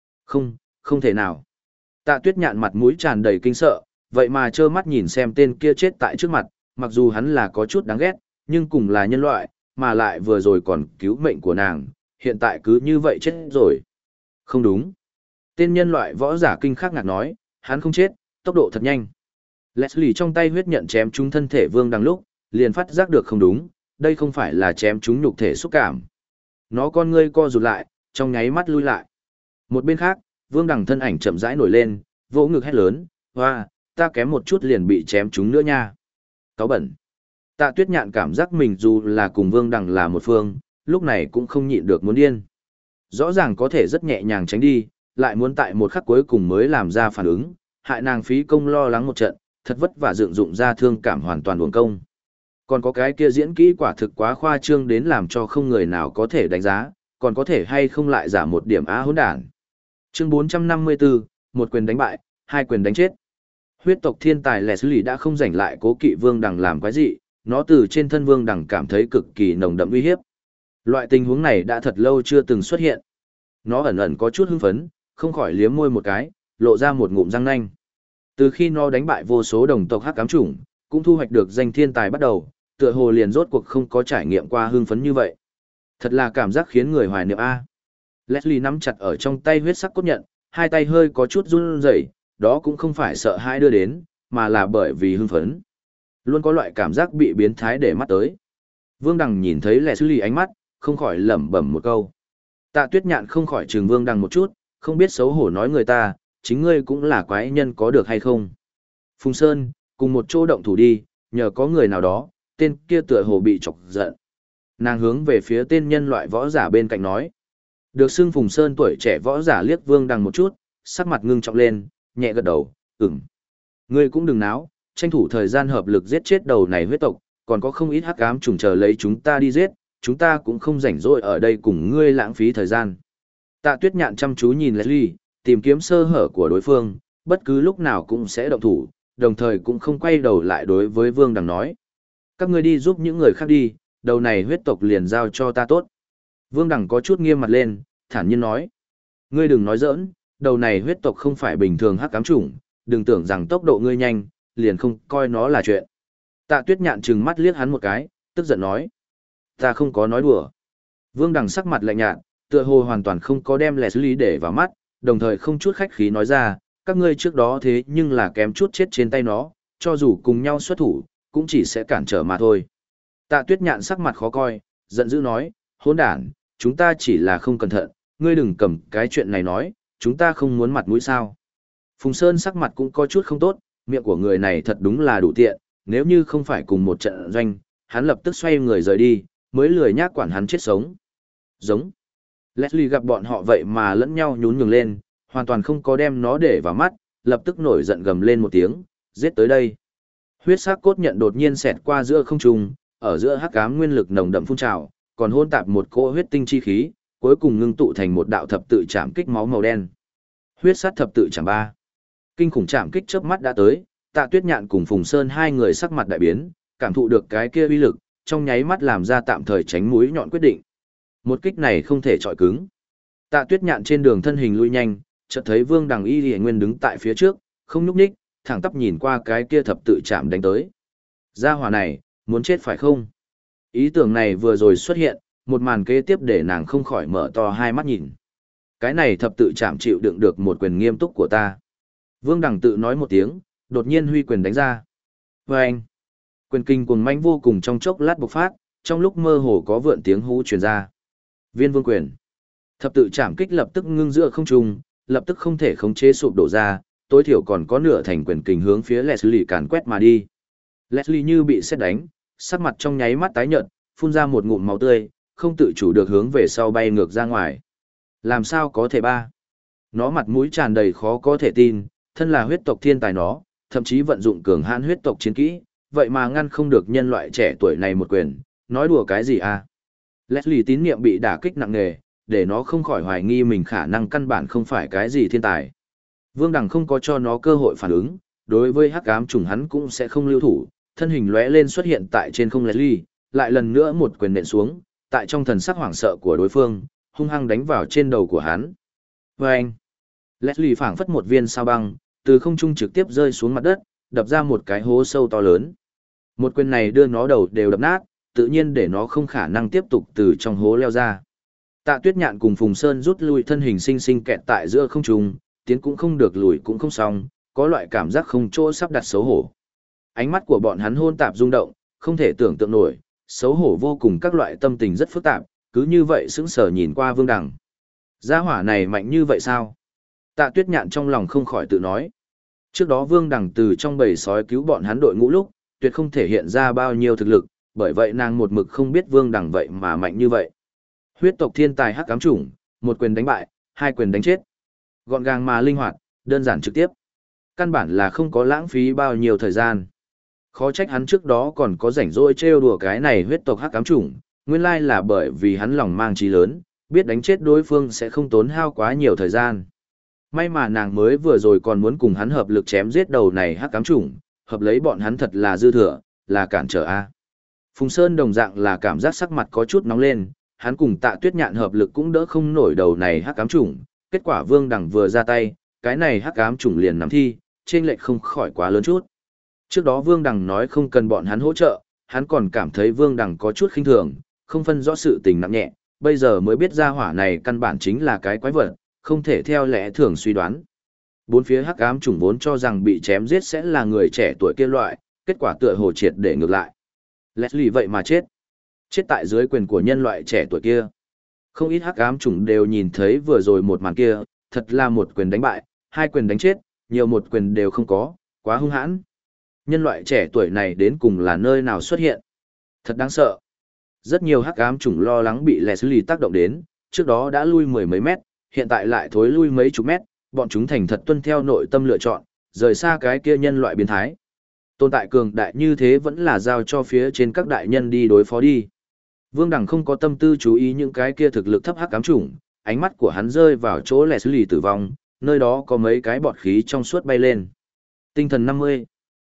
Không thể nào. Tạ Tuyết Nhạn mặt mũi tràn đầy kinh sợ, vậy mà trơ mắt nhìn xem tên kia chết tại trước mặt, mặc dù hắn là có chút đáng ghét, nhưng cùng là nhân loại, mà lại vừa rồi còn cứu mệnh của nàng, hiện tại cứ như vậy chết rồi. Không đúng. Tên nhân loại võ giả kinh khắc ngạc nói, hắn không chết, tốc độ thật nhanh. Leslie trong tay huyết nhận chém trúng thân thể Vương Đằng lúc, liền phát giác được không đúng, đây không phải là chém trúng nhục thể xúc cảm. Nó con ngươi co rụt lại, trong nháy mắt lui lại. Một bên khác, Vương Đằng thân ảnh chậm rãi nổi lên, vỗ ngực hét lớn, hoa, ta kém một chút liền bị chém trúng nữa nha. Cáu bẩn. Tạ Tuyết Nhạn cảm giác mình dù là cùng Vương Đằng là một phương, lúc này cũng không nhịn được muốn điên. Rõ ràng có thể rất nhẹ nhàng tránh đi, lại muốn tại một khắc cuối cùng mới làm ra phản ứng, hại nàng phí công lo lắng một trận, thật vất vả dựng dụng ra thương cảm hoàn toàn uổng công. Còn có cái kia diễn kỹ quả thực quá khoa trương đến làm cho không người nào có thể đánh giá, còn có thể hay không lại giả một điểm á hỗn đản. Chương 454, một quyền đánh bại, hai quyền đánh chết. Huyết tộc thiên tài Leslie đã không rảnh lại cố kỵ Vương Đằng làm quái gì, nó từ trên thân Vương Đằng cảm thấy cực kỳ nồng đậm uy hiếp. Loại tình huống này đã thật lâu chưa từng xuất hiện. Nó ẩn ẩn có chút hưng phấn, không khỏi liếm môi một cái, lộ ra một ngụm răng nanh. Từ khi nó đánh bại vô số đồng tộc hắc ám chủng, cũng thu hoạch được danh thiên tài bắt đầu, tựa hồ liền rốt cuộc không có trải nghiệm qua hưng phấn như vậy. Thật là cảm giác khiến người hoài niệm a. Leslie nắm chặt ở trong tay huyết sắc cốt nhận, hai tay hơi có chút run rẩy, đó cũng không phải sợ hãi đưa đến, mà là bởi vì hưng phấn. Luôn có loại cảm giác bị biến thái để mắt tới. Vương Đằng nhìn thấy Leslie ánh mắt, không khỏi lẩm bẩm một câu. Tạ Tuyết Nhạn không khỏi trừng Vương Đằng một chút, không biết xấu hổ nói người ta, chính ngươi cũng là quái nhân có được hay không. Phùng Sơn, cùng một chỗ động thủ đi, nhờ có người nào đó, tên kia tựa hồ bị chọc giận. Nàng hướng về phía tên nhân loại võ giả bên cạnh nói. Được xưng Phùng Sơn tuổi trẻ võ giả liếc Vương Đằng một chút, sắc mặt ngưng trọng lên, nhẹ gật đầu, ừm. Ngươi cũng đừng náo, tranh thủ thời gian hợp lực giết chết đầu này huyết tộc, còn có không ít hắc ám trùng chờ lấy chúng ta đi giết, chúng ta cũng không rảnh rỗi ở đây cùng ngươi lãng phí thời gian. Tạ Tuyết Nhạn chăm chú nhìn Leslie, tìm kiếm sơ hở của đối phương, bất cứ lúc nào cũng sẽ động thủ, đồng thời cũng không quay đầu lại đối với Vương Đằng nói. Các ngươi đi giúp những người khác đi, đầu này huyết tộc liền giao cho ta tốt. Vương Đằng có chút nghiêm mặt lên, thản nhiên nói. Ngươi đừng nói giỡn, đầu này huyết tộc không phải bình thường hắc ám chủng, đừng tưởng rằng tốc độ ngươi nhanh, liền không coi nó là chuyện. Tạ Tuyết Nhạn trừng mắt liếc hắn một cái, tức giận nói. Ta không có nói đùa. Vương Đằng sắc mặt lạnh nhạt, tựa hồ hoàn toàn không có đem Leslie để vào mắt, đồng thời không chút khách khí nói ra, các ngươi trước đó thế nhưng là kém chút chết trên tay nó, cho dù cùng nhau xuất thủ, cũng chỉ sẽ cản trở mà thôi. Tạ Tuyết Nhạn sắc mặt khó coi, giận dữ nói, hỗn đản, chúng ta chỉ là không cẩn thận, ngươi đừng cầm cái chuyện này nói, chúng ta không muốn mặt mũi sao. Phùng Sơn sắc mặt cũng có chút không tốt, miệng của người này thật đúng là đủ tiện, nếu như không phải cùng một trận doanh, hắn lập tức xoay người rời đi, mới lười nhác quản hắn chết sống. Giống. Leslie gặp bọn họ vậy mà lẫn nhau nhún nhường lên, hoàn toàn không có đem nó để vào mắt, lập tức nổi giận gầm lên một tiếng, giết tới đây. Huyết sắc cốt nhận đột nhiên xẹt qua giữa không trung, ở giữa hắc ám nguyên lực nồng đậm phun trào, còn hôn tạp một cỗ huyết tinh chi khí, cuối cùng ngưng tụ thành một đạo thập tự chạm kích máu màu đen. Huyết sát thập tự chạm 3. Kinh khủng chạm kích chớp mắt đã tới, Tạ Tuyết Nhạn cùng Phùng Sơn hai người sắc mặt đại biến, cảm thụ được cái kia uy lực, trong nháy mắt làm ra tạm thời tránh mũi nhọn quyết định. Một kích này không thể chọi cứng. Tạ Tuyết Nhạn trên đường thân hình lui nhanh, chợt thấy Vương Đằng Y Liễu Nguyên đứng tại phía trước, không nhúc nhích, thẳng tắp nhìn qua cái kia thập tự chạm đánh tới. Gia hỏa này, muốn chết phải không? Ý tưởng này vừa rồi xuất hiện, một màn kế tiếp để nàng không khỏi mở to hai mắt nhìn. Cái này thập tự chạm chịu đựng được một quyền nghiêm túc của ta. Vương Đằng tự nói một tiếng, đột nhiên huy quyền đánh ra. Và anh, quyền kinh cuồng mãnh vô cùng trong chốc lát bộc phát, trong lúc mơ hồ có vượn tiếng hú truyền ra. Viên vương quyền. Thập tự chạm kích lập tức ngưng giữa không trung, lập tức không thể khống chế sụp đổ ra, tối thiểu còn có nửa thành quyền kình hướng phía Leslie càn quét mà đi. Leslie như bị sét đánh, sắc mặt trong nháy mắt tái nhợt, phun ra một ngụm máu tươi, không tự chủ được hướng về sau bay ngược ra ngoài. Làm sao có thể ba? Nó mặt mũi tràn đầy khó có thể tin, thân là huyết tộc thiên tài nó, thậm chí vận dụng cường hãn huyết tộc chiến kỹ, vậy mà ngăn không được nhân loại trẻ tuổi này một quyền, nói đùa cái gì à? Leslie tín niệm bị đả kích nặng nề, để nó không khỏi hoài nghi mình khả năng căn bản không phải cái gì thiên tài. Vương Đằng không có cho nó cơ hội phản ứng, đối với hắc ám trùng hắn cũng sẽ không lưu thủ, thân hình lóe lên xuất hiện tại trên không Leslie, lại lần nữa một quyền nện xuống, tại trong thần sắc hoảng sợ của đối phương, hung hăng đánh vào trên đầu của hắn. Và anh, Leslie phảng phất một viên sao băng, từ không trung trực tiếp rơi xuống mặt đất, đập ra một cái hố sâu to lớn. Một quyền này đưa nó đầu đều đập nát, tự nhiên để nó không khả năng tiếp tục từ trong hố leo ra. Tạ Tuyết Nhạn cùng Phùng Sơn rút lui thân hình sinh sinh kẹt tại giữa không trung, tiến cũng không được lùi cũng không xong, có loại cảm giác không chỗ sắp đặt xấu hổ. Ánh mắt của bọn hắn hôn tạp rung động, không thể tưởng tượng nổi, xấu hổ vô cùng, các loại tâm tình rất phức tạp, cứ như vậy sững sờ nhìn qua Vương Đằng. Gia hỏa này mạnh như vậy sao? Tạ Tuyết Nhạn trong lòng không khỏi tự nói. Trước đó Vương Đằng từ trong bầy sói cứu bọn hắn đội ngũ lúc, tuyệt không thể hiện ra bao nhiêu thực lực, bởi vậy nàng một mực không biết Vương Đằng vậy mà mạnh như vậy. Huyết tộc thiên tài hắc ám chủng, một quyền đánh bại, hai quyền đánh chết. Gọn gàng mà linh hoạt, đơn giản trực tiếp. Căn bản là không có lãng phí bao nhiêu thời gian. Khó trách hắn trước đó còn có rảnh rỗi trêu đùa cái này huyết tộc hắc ám chủng, nguyên lai là bởi vì hắn lòng mang chí lớn, biết đánh chết đối phương sẽ không tốn hao quá nhiều thời gian. May mà nàng mới vừa rồi còn muốn cùng hắn hợp lực chém giết đầu này hắc ám chủng, hợp lấy bọn hắn thật là dư thừa, là cản trở a. Phùng Sơn đồng dạng là cảm giác sắc mặt có chút nóng lên, hắn cùng Tạ Tuyết Nhạn hợp lực cũng đỡ không nổi đầu này hắc ám chủng, kết quả Vương Đằng vừa ra tay, cái này hắc ám chủng liền nắm thi, chênh lệch không khỏi quá lớn chút. Trước đó Vương Đằng nói không cần bọn hắn hỗ trợ, hắn còn cảm thấy Vương Đằng có chút khinh thường, không phân rõ sự tình nặng nhẹ, bây giờ mới biết ra hỏa này căn bản chính là cái quái vật, không thể theo lẽ thường suy đoán. Bốn phía hắc ám chủng vốn cho rằng bị chém giết sẽ là người trẻ tuổi kia loại, kết quả tựa hồ triệt để ngược lại. Leslie vậy mà chết. Chết tại dưới quyền của nhân loại trẻ tuổi kia. Không ít hắc ám chủng đều nhìn thấy vừa rồi một màn kia, thật là một quyền đánh bại, hai quyền đánh chết, nhiều một quyền đều không có, quá hung hãn. Nhân loại trẻ tuổi này đến cùng là nơi nào xuất hiện? Thật đáng sợ. Rất nhiều hắc ám chủng lo lắng bị Leslie tác động đến, trước đó đã lui mười mấy mét, hiện tại lại thối lui mấy chục mét, bọn chúng thành thật tuân theo nội tâm lựa chọn, rời xa cái kia nhân loại biến thái. Tồn tại cường đại như thế vẫn là giao cho phía trên các đại nhân đi đối phó đi. Vương Đằng không có tâm tư chú ý những cái kia thực lực thấp hắc ám chủng, ánh mắt của hắn rơi vào chỗ Leslie tử vong, nơi đó có mấy cái bọt khí trong suốt bay lên. Tinh thần 50.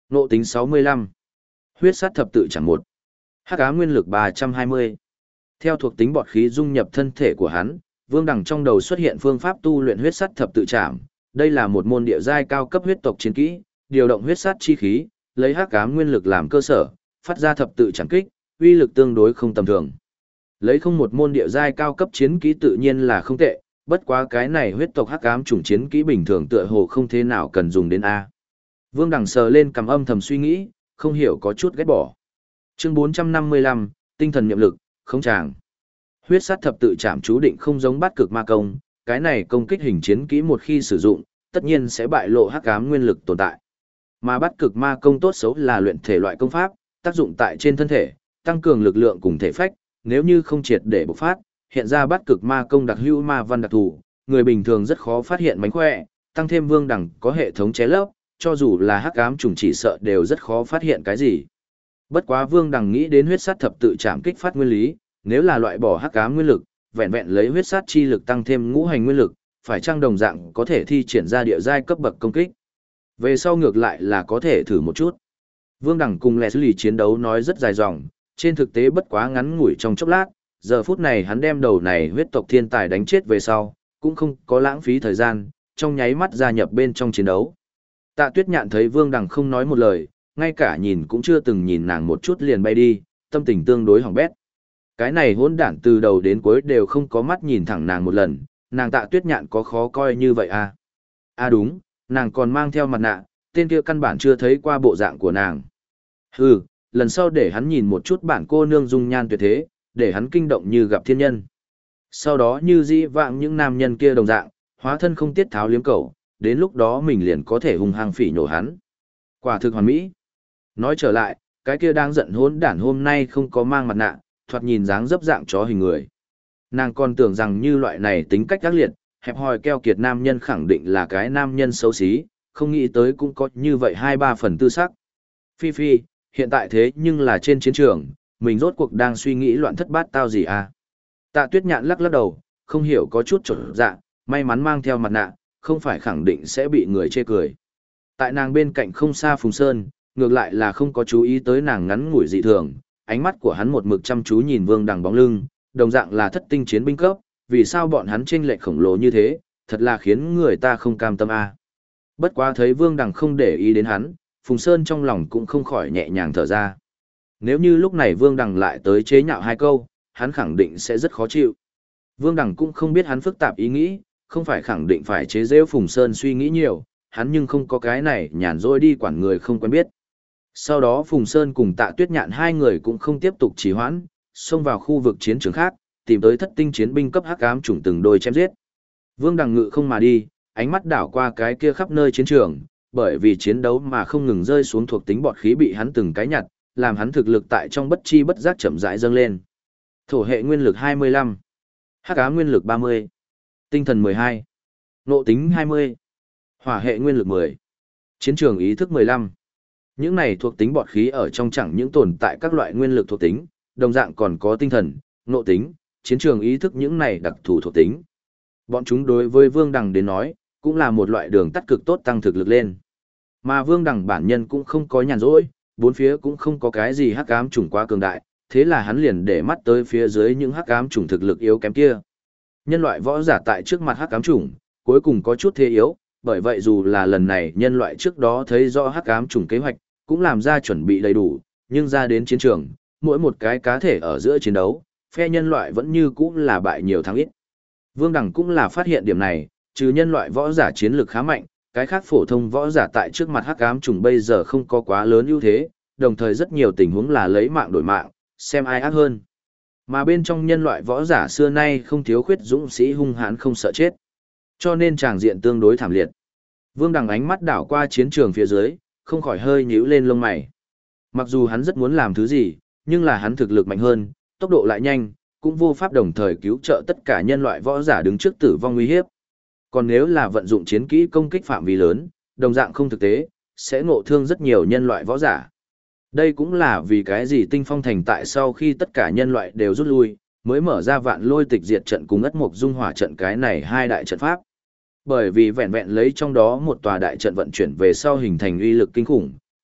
Nộ tính 65. Huyết sát thập tự chẳng một. Hắc ám nguyên lực 320. Theo thuộc tính bọt khí dung nhập thân thể của hắn, Vương Đằng trong đầu xuất hiện phương pháp tu luyện huyết sát thập tự trảm. Đây là một môn địa giai cao cấp huyết tộc chiến kỹ, điều động huyết sát chi khí, lấy hắc ám nguyên lực làm cơ sở, phát ra thập tự trảm kích, uy lực tương đối không tầm thường. Lấy không một môn địa giai cao cấp chiến kỹ tự nhiên là không tệ, bất quá cái này huyết tộc hắc ám chủng chiến kỹ bình thường tựa hồ không thế nào cần dùng đến a. Vương Đằng sờ lên cầm âm thầm suy nghĩ, không hiểu có chút ghét bỏ. Chương 455, tinh thần niệm lực, không tràng. Huyết sát thập tự trảm chú định không giống bát cực ma công, cái này công kích hình chiến kỹ một khi sử dụng, tất nhiên sẽ bại lộ hắc ám nguyên lực tồn tại. Mà bát cực ma công tốt xấu là luyện thể loại công pháp, tác dụng tại trên thân thể, tăng cường lực lượng cùng thể phách, nếu như không triệt để bộc phát, hiện ra bát cực ma công đặc hữu ma văn đặc thù, người bình thường rất khó phát hiện mánh khỏe, tăng thêm Vương Đằng có hệ thống chế lấp, cho dù là hắc ám trùng chỉ sợ đều rất khó phát hiện cái gì. Bất quá Vương Đằng nghĩ đến huyết sát thập tự trảm kích phát nguyên lý, nếu là loại bỏ hắc ám nguyên lực, vẹn vẹn lấy huyết sát chi lực tăng thêm ngũ hành nguyên lực, phải chăng đồng dạng có thể thi triển ra địa giai cấp bậc công kích. Về sau ngược lại là có thể thử một chút. Vương Đằng cùng Leslie chiến đấu nói rất dài dòng, trên thực tế bất quá ngắn ngủi trong chốc lát, giờ phút này hắn đem đầu này huyết tộc thiên tài đánh chết về sau, cũng không có lãng phí thời gian, trong nháy mắt gia nhập bên trong chiến đấu. Tạ Tuyết Nhạn thấy Vương Đằng không nói một lời, ngay cả nhìn cũng chưa từng nhìn nàng một chút liền bay đi, tâm tình tương đối hỏng bét. Cái này hỗn đản từ đầu đến cuối đều không có mắt nhìn thẳng nàng một lần, nàng Tạ Tuyết Nhạn có khó coi như vậy à? À đúng, nàng còn mang theo mặt nạ, tên kia căn bản chưa thấy qua bộ dạng của nàng. Hừ, lần sau để hắn nhìn một chút bản cô nương dung nhan tuyệt thế, để hắn kinh động như gặp thiên nhân. Sau đó như dĩ vãng những nam nhân kia đồng dạng, hóa thân không tiết tháo liếm cẩu, đến lúc đó mình liền có thể hung hăng phỉ nhổ hắn. Quả thực hoàn mỹ. Nói trở lại, cái kia đang giận hỗn đản hôm nay không có mang mặt nạ, thoạt nhìn dáng dấp dạng chó hình người. Nàng còn tưởng rằng như loại này tính cách ác liệt, hẹp hòi keo kiệt nam nhân khẳng định là cái nam nhân xấu xí, không nghĩ tới cũng có như vậy 2-3 phần tư sắc. Phi Phi, hiện tại thế nhưng là trên chiến trường, mình rốt cuộc đang suy nghĩ loạn thất bát tao gì à? Tạ Tuyết Nhạn lắc lắc đầu, không hiểu có chút trở dạ, may mắn mang theo mặt nạ, không phải khẳng định sẽ bị người chê cười. Tại nàng bên cạnh không xa Phùng Sơn, ngược lại là không có chú ý tới nàng ngắn ngủi dị thường, ánh mắt của hắn một mực chăm chú nhìn Vương Đằng bóng lưng, đồng dạng là thất tinh chiến binh cấp, vì sao bọn hắn chênh lệch khổng lồ như thế, thật là khiến người ta không cam tâm a. Bất quá thấy Vương Đằng không để ý đến hắn, Phùng Sơn trong lòng cũng không khỏi nhẹ nhàng thở ra. Nếu như lúc này Vương Đằng lại tới chế nhạo hai câu, hắn khẳng định sẽ rất khó chịu. Vương Đằng cũng không biết hắn phức tạp ý nghĩ, không phải khẳng định phải chế giễu Phùng Sơn suy nghĩ nhiều, hắn nhưng không có cái này nhàn rỗi đi quản người không quen biết. Sau đó Phùng Sơn cùng Tạ Tuyết Nhạn hai người cũng không tiếp tục trì hoãn, xông vào khu vực chiến trường khác, tìm tới thất tinh chiến binh cấp hắc ám chủng từng đôi chém giết. Vương Đằng ngự không mà đi, ánh mắt đảo qua cái kia khắp nơi chiến trường, bởi vì chiến đấu mà không ngừng rơi xuống thuộc tính bọt khí bị hắn từng cái nhặt, làm hắn thực lực tại trong bất chi bất giác chậm rãi dâng lên. Thổ hệ nguyên lực 25, hắc ám nguyên lực 30, tinh thần 12, nộ tính 20, hỏa hệ nguyên lực 10, chiến trường ý thức 15. Những này thuộc tính bọt khí ở trong chẳng những tồn tại các loại nguyên lực thuộc tính, đồng dạng còn có tinh thần, nộ tính, chiến trường ý thức những này đặc thù thuộc tính. Bọn chúng đối với Vương Đằng đến nói, cũng là một loại đường tắt cực tốt tăng thực lực lên. Mà Vương Đằng bản nhân cũng không có nhàn rỗi, bốn phía cũng không có cái gì hắc ám chủng quá cường đại, thế là hắn liền để mắt tới phía dưới những hắc ám chủng thực lực yếu kém kia. Nhân loại võ giả tại trước mặt hắc ám chủng, cuối cùng có chút thế yếu, bởi vậy dù là lần này nhân loại trước đó thấy rõ hắc ám chủng kế hoạch, cũng làm ra chuẩn bị đầy đủ, nhưng ra đến chiến trường, mỗi một cái cá thể ở giữa chiến đấu, phe nhân loại vẫn như cũ là bại nhiều thắng ít. Vương Đằng cũng là phát hiện điểm này, trừ nhân loại võ giả chiến lược khá mạnh, cái khác phổ thông võ giả tại trước mặt hắc ám trùng bây giờ không có quá lớn ưu thế, đồng thời rất nhiều tình huống là lấy mạng đổi mạng, xem ai ác hơn. Mà bên trong nhân loại võ giả xưa nay không thiếu khuyết dũng sĩ hung hãn không sợ chết, cho nên tràng diện tương đối thảm liệt. Vương Đằng ánh mắt đảo qua chiến trường phía dưới, không khỏi hơi nhíu lên lông mày. Mặc dù hắn rất muốn làm thứ gì, nhưng là hắn thực lực mạnh hơn, tốc độ lại nhanh, cũng vô pháp đồng thời cứu trợ tất cả nhân loại võ giả đứng trước tử vong nguy hiếp. Còn nếu là vận dụng chiến kỹ công kích phạm vi lớn, đồng dạng không thực tế, sẽ ngộ thương rất nhiều nhân loại võ giả. Đây cũng là vì cái gì Tinh Phong Thành tại sau khi tất cả nhân loại đều rút lui, mới mở ra Vạn Lôi Tịch Diệt trận cùng Ất Mộc Dung Hỏa trận cái này hai đại trận pháp. Bởi vì vẹn vẹn lấy trong đó một tòa đại trận vận chuyển về sau hình thành uy lực kinh khủng,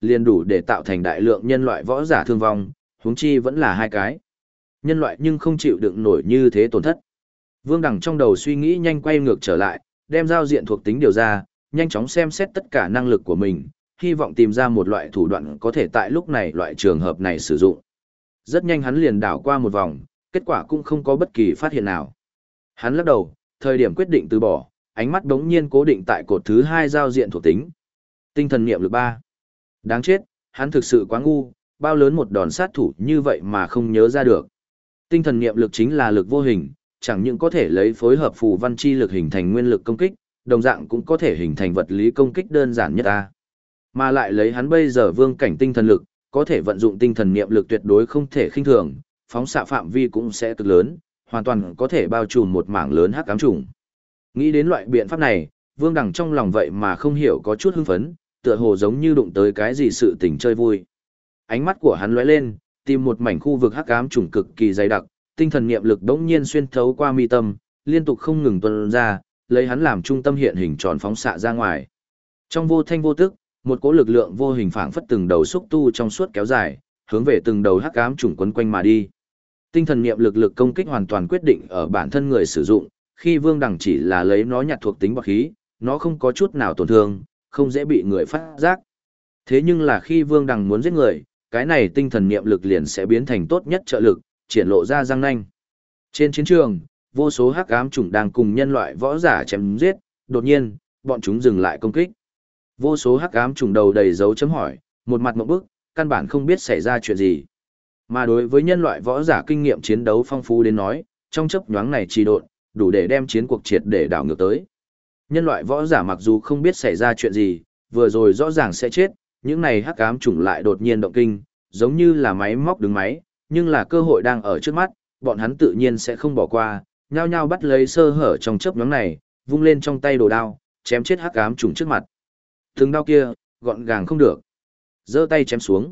liền đủ để tạo thành đại lượng nhân loại võ giả thương vong, huống chi vẫn là hai cái. Nhân loại nhưng không chịu đựng nổi như thế tổn thất. Vương Đằng trong đầu suy nghĩ nhanh quay ngược trở lại, đem giao diện thuộc tính điều ra, nhanh chóng xem xét tất cả năng lực của mình, hy vọng tìm ra một loại thủ đoạn có thể tại lúc này loại trường hợp này sử dụng. Rất nhanh hắn liền đảo qua một vòng, kết quả cũng không có bất kỳ phát hiện nào. Hắn lắc đầu, thời điểm quyết định từ bỏ, ánh mắt đống nhiên cố định tại cột thứ 2 giao diện thuộc tính. Tinh thần niệm lực 3. Đáng chết, hắn thực sự quá ngu, bao lớn một đòn sát thủ như vậy mà không nhớ ra được. Tinh thần niệm lực chính là lực vô hình, chẳng những có thể lấy phối hợp phù văn chi lực hình thành nguyên lực công kích, đồng dạng cũng có thể hình thành vật lý công kích đơn giản nhất ta. Mà lại lấy hắn bây giờ vương cảnh tinh thần lực, có thể vận dụng tinh thần niệm lực tuyệt đối không thể khinh thường, phóng xạ phạm vi cũng sẽ cực lớn, hoàn toàn có thể bao trùm một mảng lớn hắc ám trùng. Nghĩ đến loại biện pháp này, Vương Đằng trong lòng vậy mà không hiểu có chút hưng phấn, tựa hồ giống như đụng tới cái gì sự tình chơi vui. Ánh mắt của hắn lóe lên, tìm một mảnh khu vực hắc ám trùng cực kỳ dày đặc, tinh thần niệm lực bỗng nhiên xuyên thấu qua mi tâm, liên tục không ngừng tuôn ra, lấy hắn làm trung tâm hiện hình tròn phóng xạ ra ngoài. Trong vô thanh vô tức, một cỗ lực lượng vô hình phảng phất từng đầu xúc tu trong suốt kéo dài, hướng về từng đầu hắc ám trùng quấn quanh mà đi. Tinh thần niệm lực công kích hoàn toàn quyết định ở bản thân người sử dụng, khi Vương Đằng chỉ là lấy nó nhặt thuộc tính bạc khí, nó không có chút nào tổn thương, không dễ bị người phát giác. Thế nhưng là khi Vương Đằng muốn giết người, cái này tinh thần niệm lực liền sẽ biến thành tốt nhất trợ lực, triển lộ ra răng nanh. Trên chiến trường, vô số hắc ám chủng đang cùng nhân loại võ giả chém giết, đột nhiên, bọn chúng dừng lại công kích. Vô số hắc ám chủng đầu đầy dấu chấm hỏi, một mặt ngộp bức, căn bản không biết xảy ra chuyện gì. Mà đối với nhân loại võ giả kinh nghiệm chiến đấu phong phú đến nói, trong chớp nhoáng này trì độn, đủ để đem chiến cuộc triệt để đảo ngược tới. Nhân loại võ giả mặc dù không biết xảy ra chuyện gì, vừa rồi rõ ràng sẽ chết, những này hắc ám chủng lại đột nhiên động kinh, giống như là máy móc đứng máy, nhưng là cơ hội đang ở trước mắt, bọn hắn tự nhiên sẽ không bỏ qua, nhao nhao bắt lấy sơ hở trong chớp nhoáng này, vung lên trong tay đồ đao, chém chết hắc ám chủng trước mặt. Từng đao kia, gọn gàng không được. Giơ tay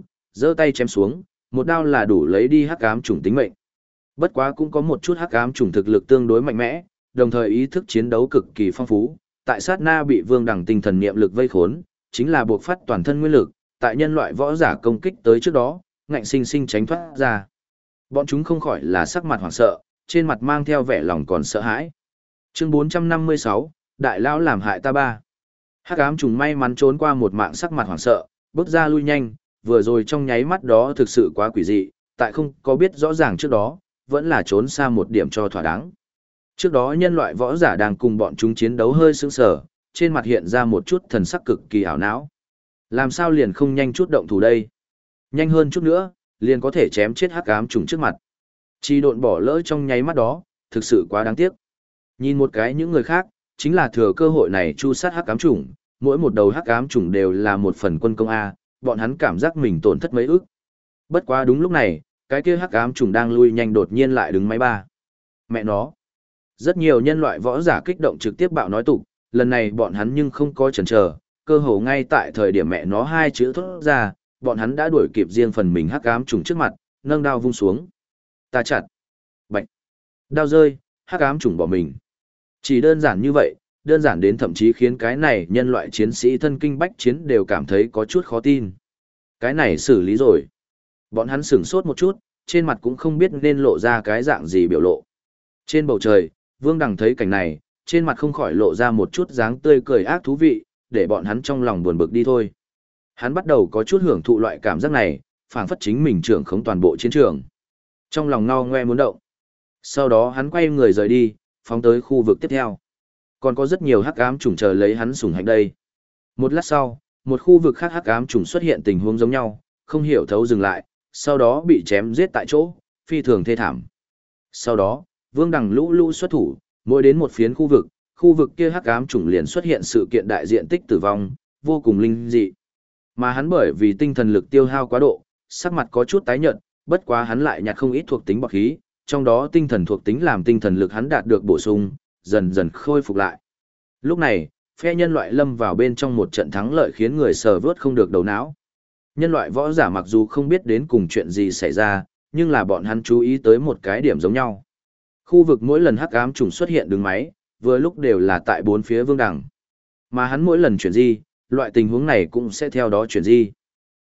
chém xuống, một đao là đủ lấy đi hắc ám chủng tính mệnh. Bất quá cũng có một chút hắc ám chủng thực lực tương đối mạnh mẽ, đồng thời ý thức chiến đấu cực kỳ phong phú, tại sát na bị Vương Đằng tinh thần niệm lực vây khốn, chính là buộc phát toàn thân nguyên lực, tại nhân loại võ giả công kích tới trước đó, ngạnh sinh sinh tránh thoát ra. Bọn chúng không khỏi là sắc mặt hoảng sợ, trên mặt mang theo vẻ lòng còn sợ hãi. Chương 456, Đại lão làm hại ta ba. Hắc ám trùng may mắn trốn qua một mạng, sắc mặt hoảng sợ, bước ra lui nhanh, vừa rồi trong nháy mắt đó thực sự quá quỷ dị, tại không có biết rõ ràng trước đó, vẫn là trốn xa một điểm cho thỏa đáng. Trước đó nhân loại võ giả đang cùng bọn chúng chiến đấu hơi sững sờ, trên mặt hiện ra một chút thần sắc cực kỳ ảo não. Làm sao liền không nhanh chút động thủ đây? Nhanh hơn chút nữa, liền có thể chém chết hắc ám trùng trước mặt. Chỉ độn bỏ lỡ trong nháy mắt đó, thực sự quá đáng tiếc. Nhìn một cái những người khác, chính là thừa cơ hội này chu sát hắc ám trùng, mỗi một đầu hắc ám trùng đều là một phần quân công A, bọn hắn cảm giác mình tổn thất mấy ức. Bất quá đúng lúc này, cái kia hắc ám trùng đang lui nhanh đột nhiên lại đứng máy ba. Mẹ nó. Rất nhiều nhân loại võ giả kích động trực tiếp bạo nói tục, lần này bọn hắn nhưng không có chần chờ, cơ hồ ngay tại thời điểm mẹ nó hai chữ thốt ra, bọn hắn đã đuổi kịp riêng phần mình hắc ám trùng trước mặt, nâng đao vung xuống. Ta chặt. Bạch. Đao rơi, hắc ám trùng bỏ mình. Chỉ đơn giản như vậy, đơn giản đến thậm chí khiến cái này nhân loại chiến sĩ thân kinh bách chiến đều cảm thấy có chút khó tin. Cái này xử lý rồi. Bọn hắn sửng sốt một chút, trên mặt cũng không biết nên lộ ra cái dạng gì biểu lộ. Trên bầu trời, Vương Đằng thấy cảnh này, trên mặt không khỏi lộ ra một chút dáng tươi cười ác thú vị, để bọn hắn trong lòng buồn bực đi thôi. Hắn bắt đầu có chút hưởng thụ loại cảm giác này, phảng phất chính mình trưởng khống toàn bộ chiến trường. Trong lòng ngao ngoe muốn động. Sau đó hắn quay người rời đi, phóng tới khu vực tiếp theo. Còn có rất nhiều hắc ám trùng chờ lấy hắn sủng hạnh đây. Một lát sau, một khu vực khác hắc ám trùng xuất hiện tình huống giống nhau, không hiểu thấu dừng lại, sau đó bị chém giết tại chỗ, phi thường thê thảm. Sau đó, Vương Đằng lũ lũ xuất thủ, mỗi đến một phiến khu vực kia hắc ám trùng liền xuất hiện sự kiện đại diện tích tử vong, vô cùng linh dị. Mà hắn bởi vì tinh thần lực tiêu hao quá độ, sắc mặt có chút tái nhợt, bất quá hắn lại nhặt không ít thuộc tính bạc khí, trong đó tinh thần thuộc tính làm tinh thần lực hắn đạt được bổ sung, dần dần khôi phục lại. Lúc này, phe nhân loại lâm vào bên trong một trận thắng lợi khiến người sờ vớt không được đầu não. Nhân loại võ giả mặc dù không biết đến cùng chuyện gì xảy ra, nhưng là bọn hắn chú ý tới một cái điểm giống nhau. Khu vực mỗi lần hắc ám trùng xuất hiện đường máy, vừa lúc đều là tại bốn phía Vương Đằng. Mà hắn mỗi lần chuyển di, loại tình huống này cũng sẽ theo đó chuyển di.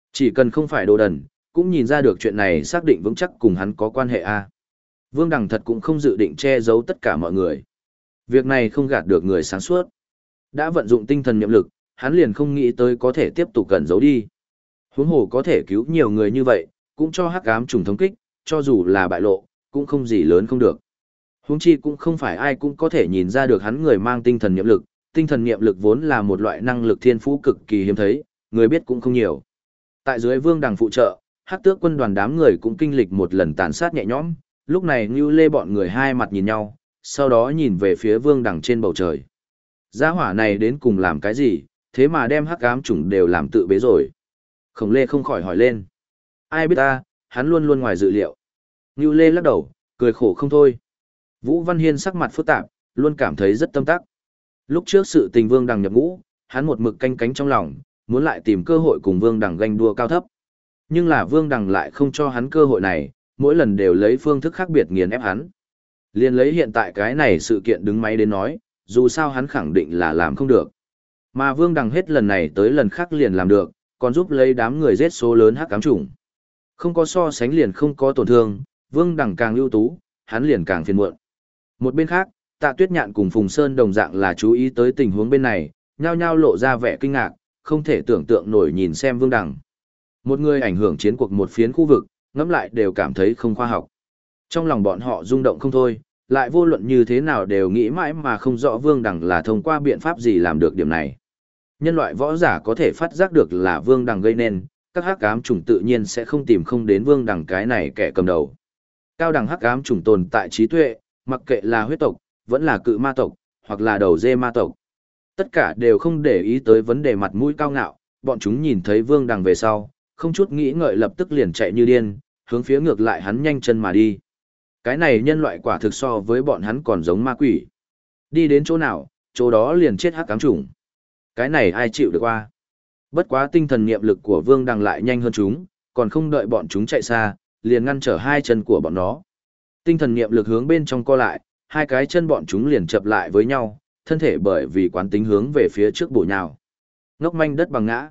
Chỉ cần không phải đồ đần, cũng nhìn ra được chuyện này xác định vững chắc cùng hắn có quan hệ a. Vương Đằng thật cũng không dự định che giấu tất cả mọi người. Việc này không gạt được người sáng suốt. Đã vận dụng tinh thần niệm lực, hắn liền không nghĩ tới có thể tiếp tục cẩn giấu đi. Huống hồ có thể cứu nhiều người như vậy, cũng cho hắc ám trùng thống kích, cho dù là bại lộ, cũng không gì lớn không được. Huống chi cũng không phải ai cũng có thể nhìn ra được hắn người mang tinh thần niệm lực vốn là một loại năng lực thiên phú cực kỳ hiếm thấy, người biết cũng không nhiều. Tại dưới Vương Đằng phụ trợ, hắc tước quân đoàn đám người cũng kinh lịch một lần tàn sát nhẹ nhõm, lúc này Ngưu Lê bọn người hai mặt nhìn nhau, sau đó nhìn về phía Vương Đằng trên bầu trời. Gia hỏa này đến cùng làm cái gì, thế mà đem hắc ám chủng đều làm tự bế rồi. Khổng Lê không khỏi hỏi lên. Ai biết ta, hắn luôn luôn ngoài dự liệu. Ngưu Lê lắc đầu, cười khổ không thôi. Vũ Văn Hiên sắc mặt phức tạp, luôn cảm thấy rất tâm tắc. Lúc trước sự tình Vương Đằng nhập ngũ, hắn một mực canh cánh trong lòng, muốn lại tìm cơ hội cùng Vương Đằng ganh đua cao thấp. Nhưng là Vương Đằng lại không cho hắn cơ hội này, mỗi lần đều lấy phương thức khác biệt nghiền ép hắn. Liên lấy hiện tại cái này sự kiện đứng máy đến nói, dù sao hắn khẳng định là làm không được. Mà Vương Đằng hết lần này tới lần khác liền làm được, còn giúp lấy đám người giết số lớn hắc ám chủng. Không có so sánh liền không có tổn thương, Vương Đằng càng ưu tú, hắn liền càng phiền muộn. Một bên khác, Tạ Tuyết Nhạn cùng Phùng Sơn đồng dạng là chú ý tới tình huống bên này, nhao nhao lộ ra vẻ kinh ngạc, không thể tưởng tượng nổi nhìn xem Vương Đằng. Một người ảnh hưởng chiến cuộc một phiến khu vực, ngẫm lại đều cảm thấy không khoa học. Trong lòng bọn họ rung động không thôi, lại vô luận như thế nào đều nghĩ mãi mà không rõ Vương Đằng là thông qua biện pháp gì làm được điểm này. Nhân loại võ giả có thể phát giác được là Vương Đằng gây nên, các hắc ám chủng tự nhiên sẽ không tìm không đến Vương Đằng cái này kẻ cầm đầu. Cao đẳng hắc ám chủng tồn tại trí tuệ, mặc kệ là huyết tộc, vẫn là cự ma tộc, hoặc là đầu dê ma tộc. Tất cả đều không để ý tới vấn đề mặt mũi cao ngạo, bọn chúng nhìn thấy Vương Đằng về sau, không chút nghĩ ngợi lập tức liền chạy như điên, hướng phía ngược lại hắn nhanh chân mà đi. Cái này nhân loại quả thực so với bọn hắn còn giống ma quỷ. Đi đến chỗ nào, chỗ đó liền chết hắc ám chủng. Cái này ai chịu được qua. Bất quá tinh thần niệm lực của Vương Đằng lại nhanh hơn chúng, còn không đợi bọn chúng chạy xa, liền ngăn trở hai chân của bọn nó. Tinh thần niệm lực hướng bên trong co lại, hai cái chân bọn chúng liền chập lại với nhau, thân thể bởi vì quán tính hướng về phía trước bổ nhào. Ngốc manh đất bằng ngã.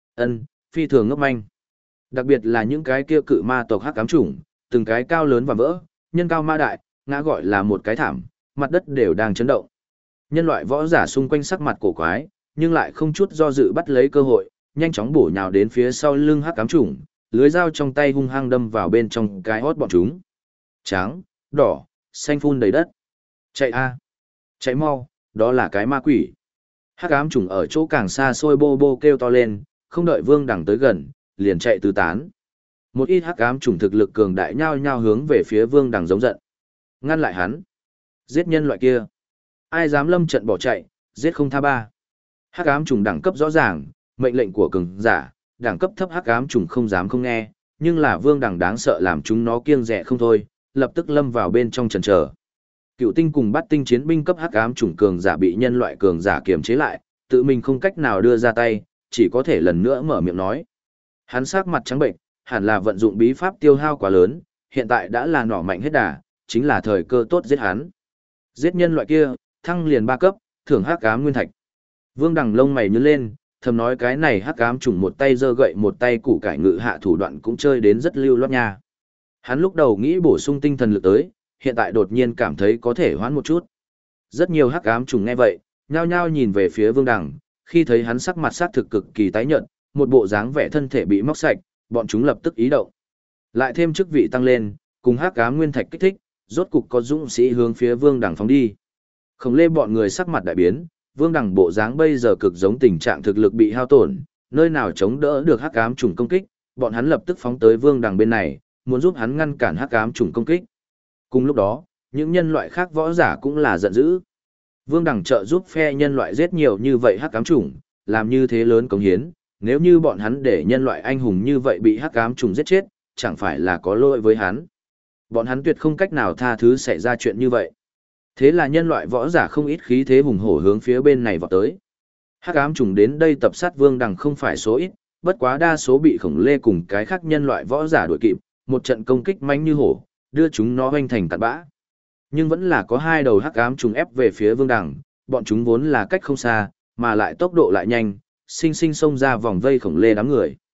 Phi thường ngốc manh. Đặc biệt là những cái kia cự ma tộc hắc ám chủng, từng cái cao lớn và vỡ, nhân cao ma đại, ngã gọi là một cái thảm, mặt đất đều đang chấn động. Nhân loại võ giả xung quanh sắc mặt cổ quái, nhưng lại không chút do dự bắt lấy cơ hội, nhanh chóng bổ nhào đến phía sau lưng hắc ám chủng, lưới dao trong tay hung hăng đâm vào bên trong cái hót bọn chúng. Trắng, đỏ, xanh phun đầy đất. Chạy a, chạy mau, đó là cái ma quỷ. Hắc ám chủng ở chỗ càng xa xôi bô bô kêu to lên, không đợi Vương Đằng tới gần, liền chạy tứ tán. Một ít hắc ám chủng thực lực cường đại nhao nhao hướng về phía Vương Đằng giống giận. Ngăn lại hắn. Giết nhân loại kia. Ai dám lâm trận bỏ chạy, giết không tha ba. Hắc ám chủng đẳng cấp rõ ràng, mệnh lệnh của cường giả, đẳng cấp thấp hắc ám chủng không dám không nghe, nhưng là Vương Đằng đáng sợ làm chúng nó kiêng dè không thôi, lập tức lâm vào bên trong chần chờ. Cựu tinh cùng bắt tinh chiến binh cấp hắc ám chủng cường giả bị nhân loại cường giả kiềm chế lại, tự mình không cách nào đưa ra tay, chỉ có thể lần nữa mở miệng nói. Hắn sắc mặt trắng bệnh, hẳn là vận dụng bí pháp tiêu hao quá lớn, hiện tại đã là nỏ mạnh hết đà, chính là thời cơ tốt giết hắn. Giết nhân loại kia, thăng liền 3 cấp, thưởng hắc ám nguyên thạch. Vương Đằng lông mày nhướng lên, thầm nói cái này hắc ám chủng một tay giơ gậy một tay củ cải ngự hạ thủ đoạn cũng chơi đến rất lưu loát nha. Hắn lúc đầu nghĩ bổ sung tinh thần lực tới, hiện tại đột nhiên cảm thấy có thể hoãn một chút. Rất nhiều hắc ám chủng nghe vậy, nhao nhao nhìn về phía Vương Đằng, khi thấy hắn sắc mặt sắc thực cực kỳ tái nhợt, một bộ dáng vẻ thân thể bị móc sạch, bọn chúng lập tức ý động. Lại thêm chức vị tăng lên, cùng hắc ám nguyên thạch kích thích, rốt cục có dũng sĩ hướng phía Vương Đằng phóng đi. Khổng Lê bọn người sắc mặt đại biến, Vương Đằng bộ dáng bây giờ cực giống tình trạng thực lực bị hao tổn, nơi nào chống đỡ được hắc ám chủng công kích, bọn hắn lập tức phóng tới Vương Đằng bên này, muốn giúp hắn ngăn cản hắc ám chủng công kích. Cùng lúc đó, những nhân loại khác võ giả cũng là giận dữ. Vương Đằng trợ giúp phe nhân loại giết nhiều như vậy hắc ám chủng, làm như thế lớn cống hiến, nếu như bọn hắn để nhân loại anh hùng như vậy bị hắc ám trùng giết chết, chẳng phải là có lỗi với hắn. Bọn hắn tuyệt không cách nào tha thứ xảy ra chuyện như vậy. Thế là nhân loại võ giả không ít khí thế hùng hổ hướng phía bên này vọt tới. Hắc ám trùng đến đây tập sát Vương Đằng không phải số ít, bất quá đa số bị Khổng Lê cùng cái khác nhân loại võ giả đuổi kịp, một trận công kích manh như hổ, đưa chúng nó hoành thành tạt bã. Nhưng vẫn là có hai đầu hắc ám trùng ép về phía Vương Đằng, bọn chúng vốn là cách không xa, mà lại tốc độ lại nhanh, sinh sinh xông ra vòng vây Khổng Lê đám người.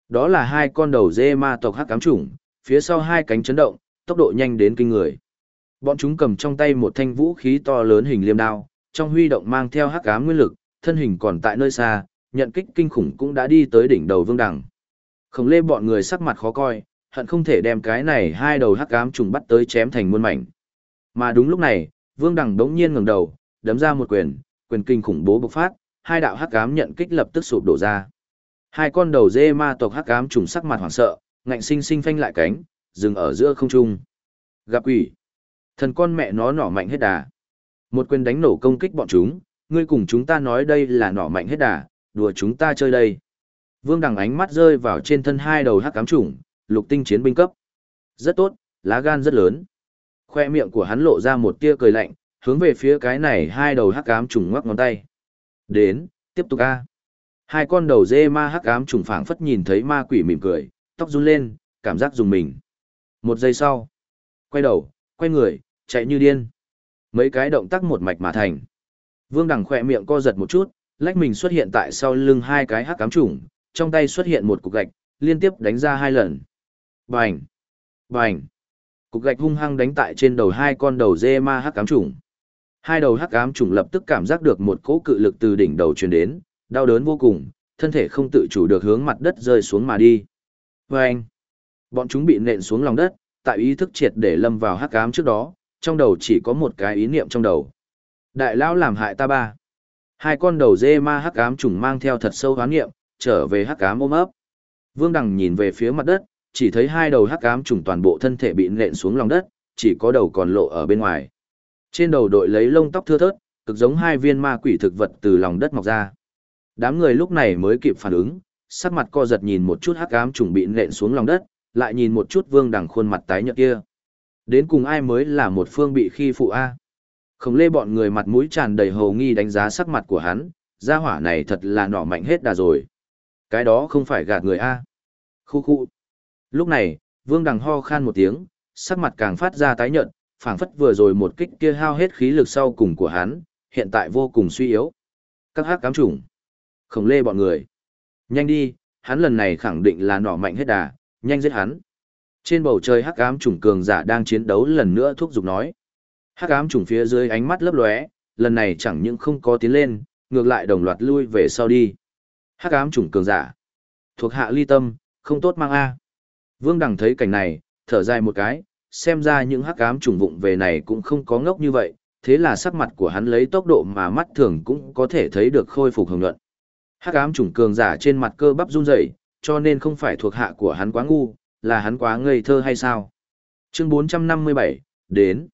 Đó là hai con đầu dê ma tộc hắc ám chủng, phía sau hai cánh chấn động, tốc độ nhanh đến kinh người. Bọn chúng cầm trong tay một thanh vũ khí to lớn hình liêm đao, trong huy động mang theo hắc ám nguyên lực, thân hình còn tại nơi xa, nhận kích kinh khủng cũng đã đi tới đỉnh đầu Vương Đằng. Khổng Lê bọn người sắc mặt khó coi, hận không thể đem cái này hai đầu hắc ám trùng bắt tới chém thành muôn mảnh. Mà đúng lúc này, Vương Đằng đống nhiên ngẩng đầu, đấm ra một quyền, quyền kinh khủng bố bộc phát, hai đạo hắc ám nhận kích lập tức sụp đổ ra. Hai con đầu dê ma tộc hắc ám trùng sắc mặt hoảng sợ, ngạnh sinh sinh phanh lại cánh, dừng ở giữa không trung. Gặp quỷ, thần con mẹ nó nỏ mạnh hết đà. Một quyền đánh nổ công kích bọn chúng, ngươi cùng chúng ta nói đây là nỏ mạnh hết đà, đùa chúng ta chơi đây. Vương Đằng ánh mắt rơi vào trên thân hai đầu hắc ám trùng, lục tinh chiến binh cấp. Rất tốt, lá gan rất lớn. Khoe miệng của hắn lộ ra một tia cười lạnh, hướng về phía cái này hai đầu hắc ám trùng ngoắc ngón tay. Đến, tiếp tục a. Hai con đầu dê ma hắc ám trùng phảng phất nhìn thấy ma quỷ mỉm cười, tóc run lên, cảm giác dùng mình. Một giây sau, quay đầu, quay người, chạy như điên. Mấy cái động tác một mạch mà thành. Vương Đằng khỏe miệng co giật một chút, lách mình xuất hiện tại sau lưng hai cái hắc ám trùng, trong tay xuất hiện một cục gạch, liên tiếp đánh ra hai lần. Bành! Bành! Cục gạch hung hăng đánh tại trên đầu hai con đầu dê ma hắc ám trùng. Hai đầu hắc ám trùng lập tức cảm giác được một cỗ cự lực từ đỉnh đầu truyền đến, đau đớn vô cùng, thân thể không tự chủ được hướng mặt đất rơi xuống mà đi. Bành! Bọn chúng bị nện xuống lòng đất, tại ý thức triệt để lâm vào hắc ám trước đó, trong đầu chỉ có một cái ý niệm trong đầu. Đại lão làm hại ta ba. Hai con đầu dê ma hắc ám trùng mang theo thật sâu hoán niệm, trở về hắc ám ôm ấp. Vương Đằng nhìn về phía mặt đất, chỉ thấy hai đầu hắc ám trùng toàn bộ thân thể bị nện xuống lòng đất, chỉ có đầu còn lộ ở bên ngoài. Trên đầu đội lấy lông tóc thưa thớt, cực giống hai viên ma quỷ thực vật từ lòng đất mọc ra. Đám người lúc này mới kịp phản ứng, sắc mặt co giật nhìn một chút hắc ám trùng bị nện xuống lòng đất, lại nhìn một chút Vương Đằng khuôn mặt tái nhợt kia. Đến cùng ai mới là một phương bị khi phụ a? Khổng Lê bọn người mặt mũi tràn đầy hồ nghi đánh giá sắc mặt của hắn, gia hỏa này thật là nỏ mạnh hết đà rồi. Cái đó không phải gạt người a. Khu khu. Lúc này, Vương Đằng ho khan một tiếng, sắc mặt càng phát ra tái nhợt, phảng phất vừa rồi một kích kia hao hết khí lực sau cùng của hắn, hiện tại vô cùng suy yếu. Các hắc ám trùng. Khổng Lê bọn người. Nhanh đi, hắn lần này khẳng định là nỏ mạnh hết đà, nhanh giết hắn. Trên bầu trời hắc ám trùng cường giả đang chiến đấu lần nữa thúc giục nói. Hắc ám trùng phía dưới ánh mắt lấp lóe, lần này chẳng những không có tiến lên, ngược lại đồng loạt lui về sau đi. Hắc ám trùng cường giả. Thuộc hạ ly tâm, không tốt mang a. Vương Đằng thấy cảnh này, thở dài một cái, xem ra những hắc ám trùng vụng về này cũng không có ngốc như vậy, thế là sắc mặt của hắn lấy tốc độ mà mắt thường cũng có thể thấy được khôi phục hồng nhuận. Hắc ám trùng cường giả trên mặt cơ bắp run rẩy, cho nên không phải thuộc hạ của hắn quá ngu, là hắn quá ngây thơ hay sao? Chương 457, đến.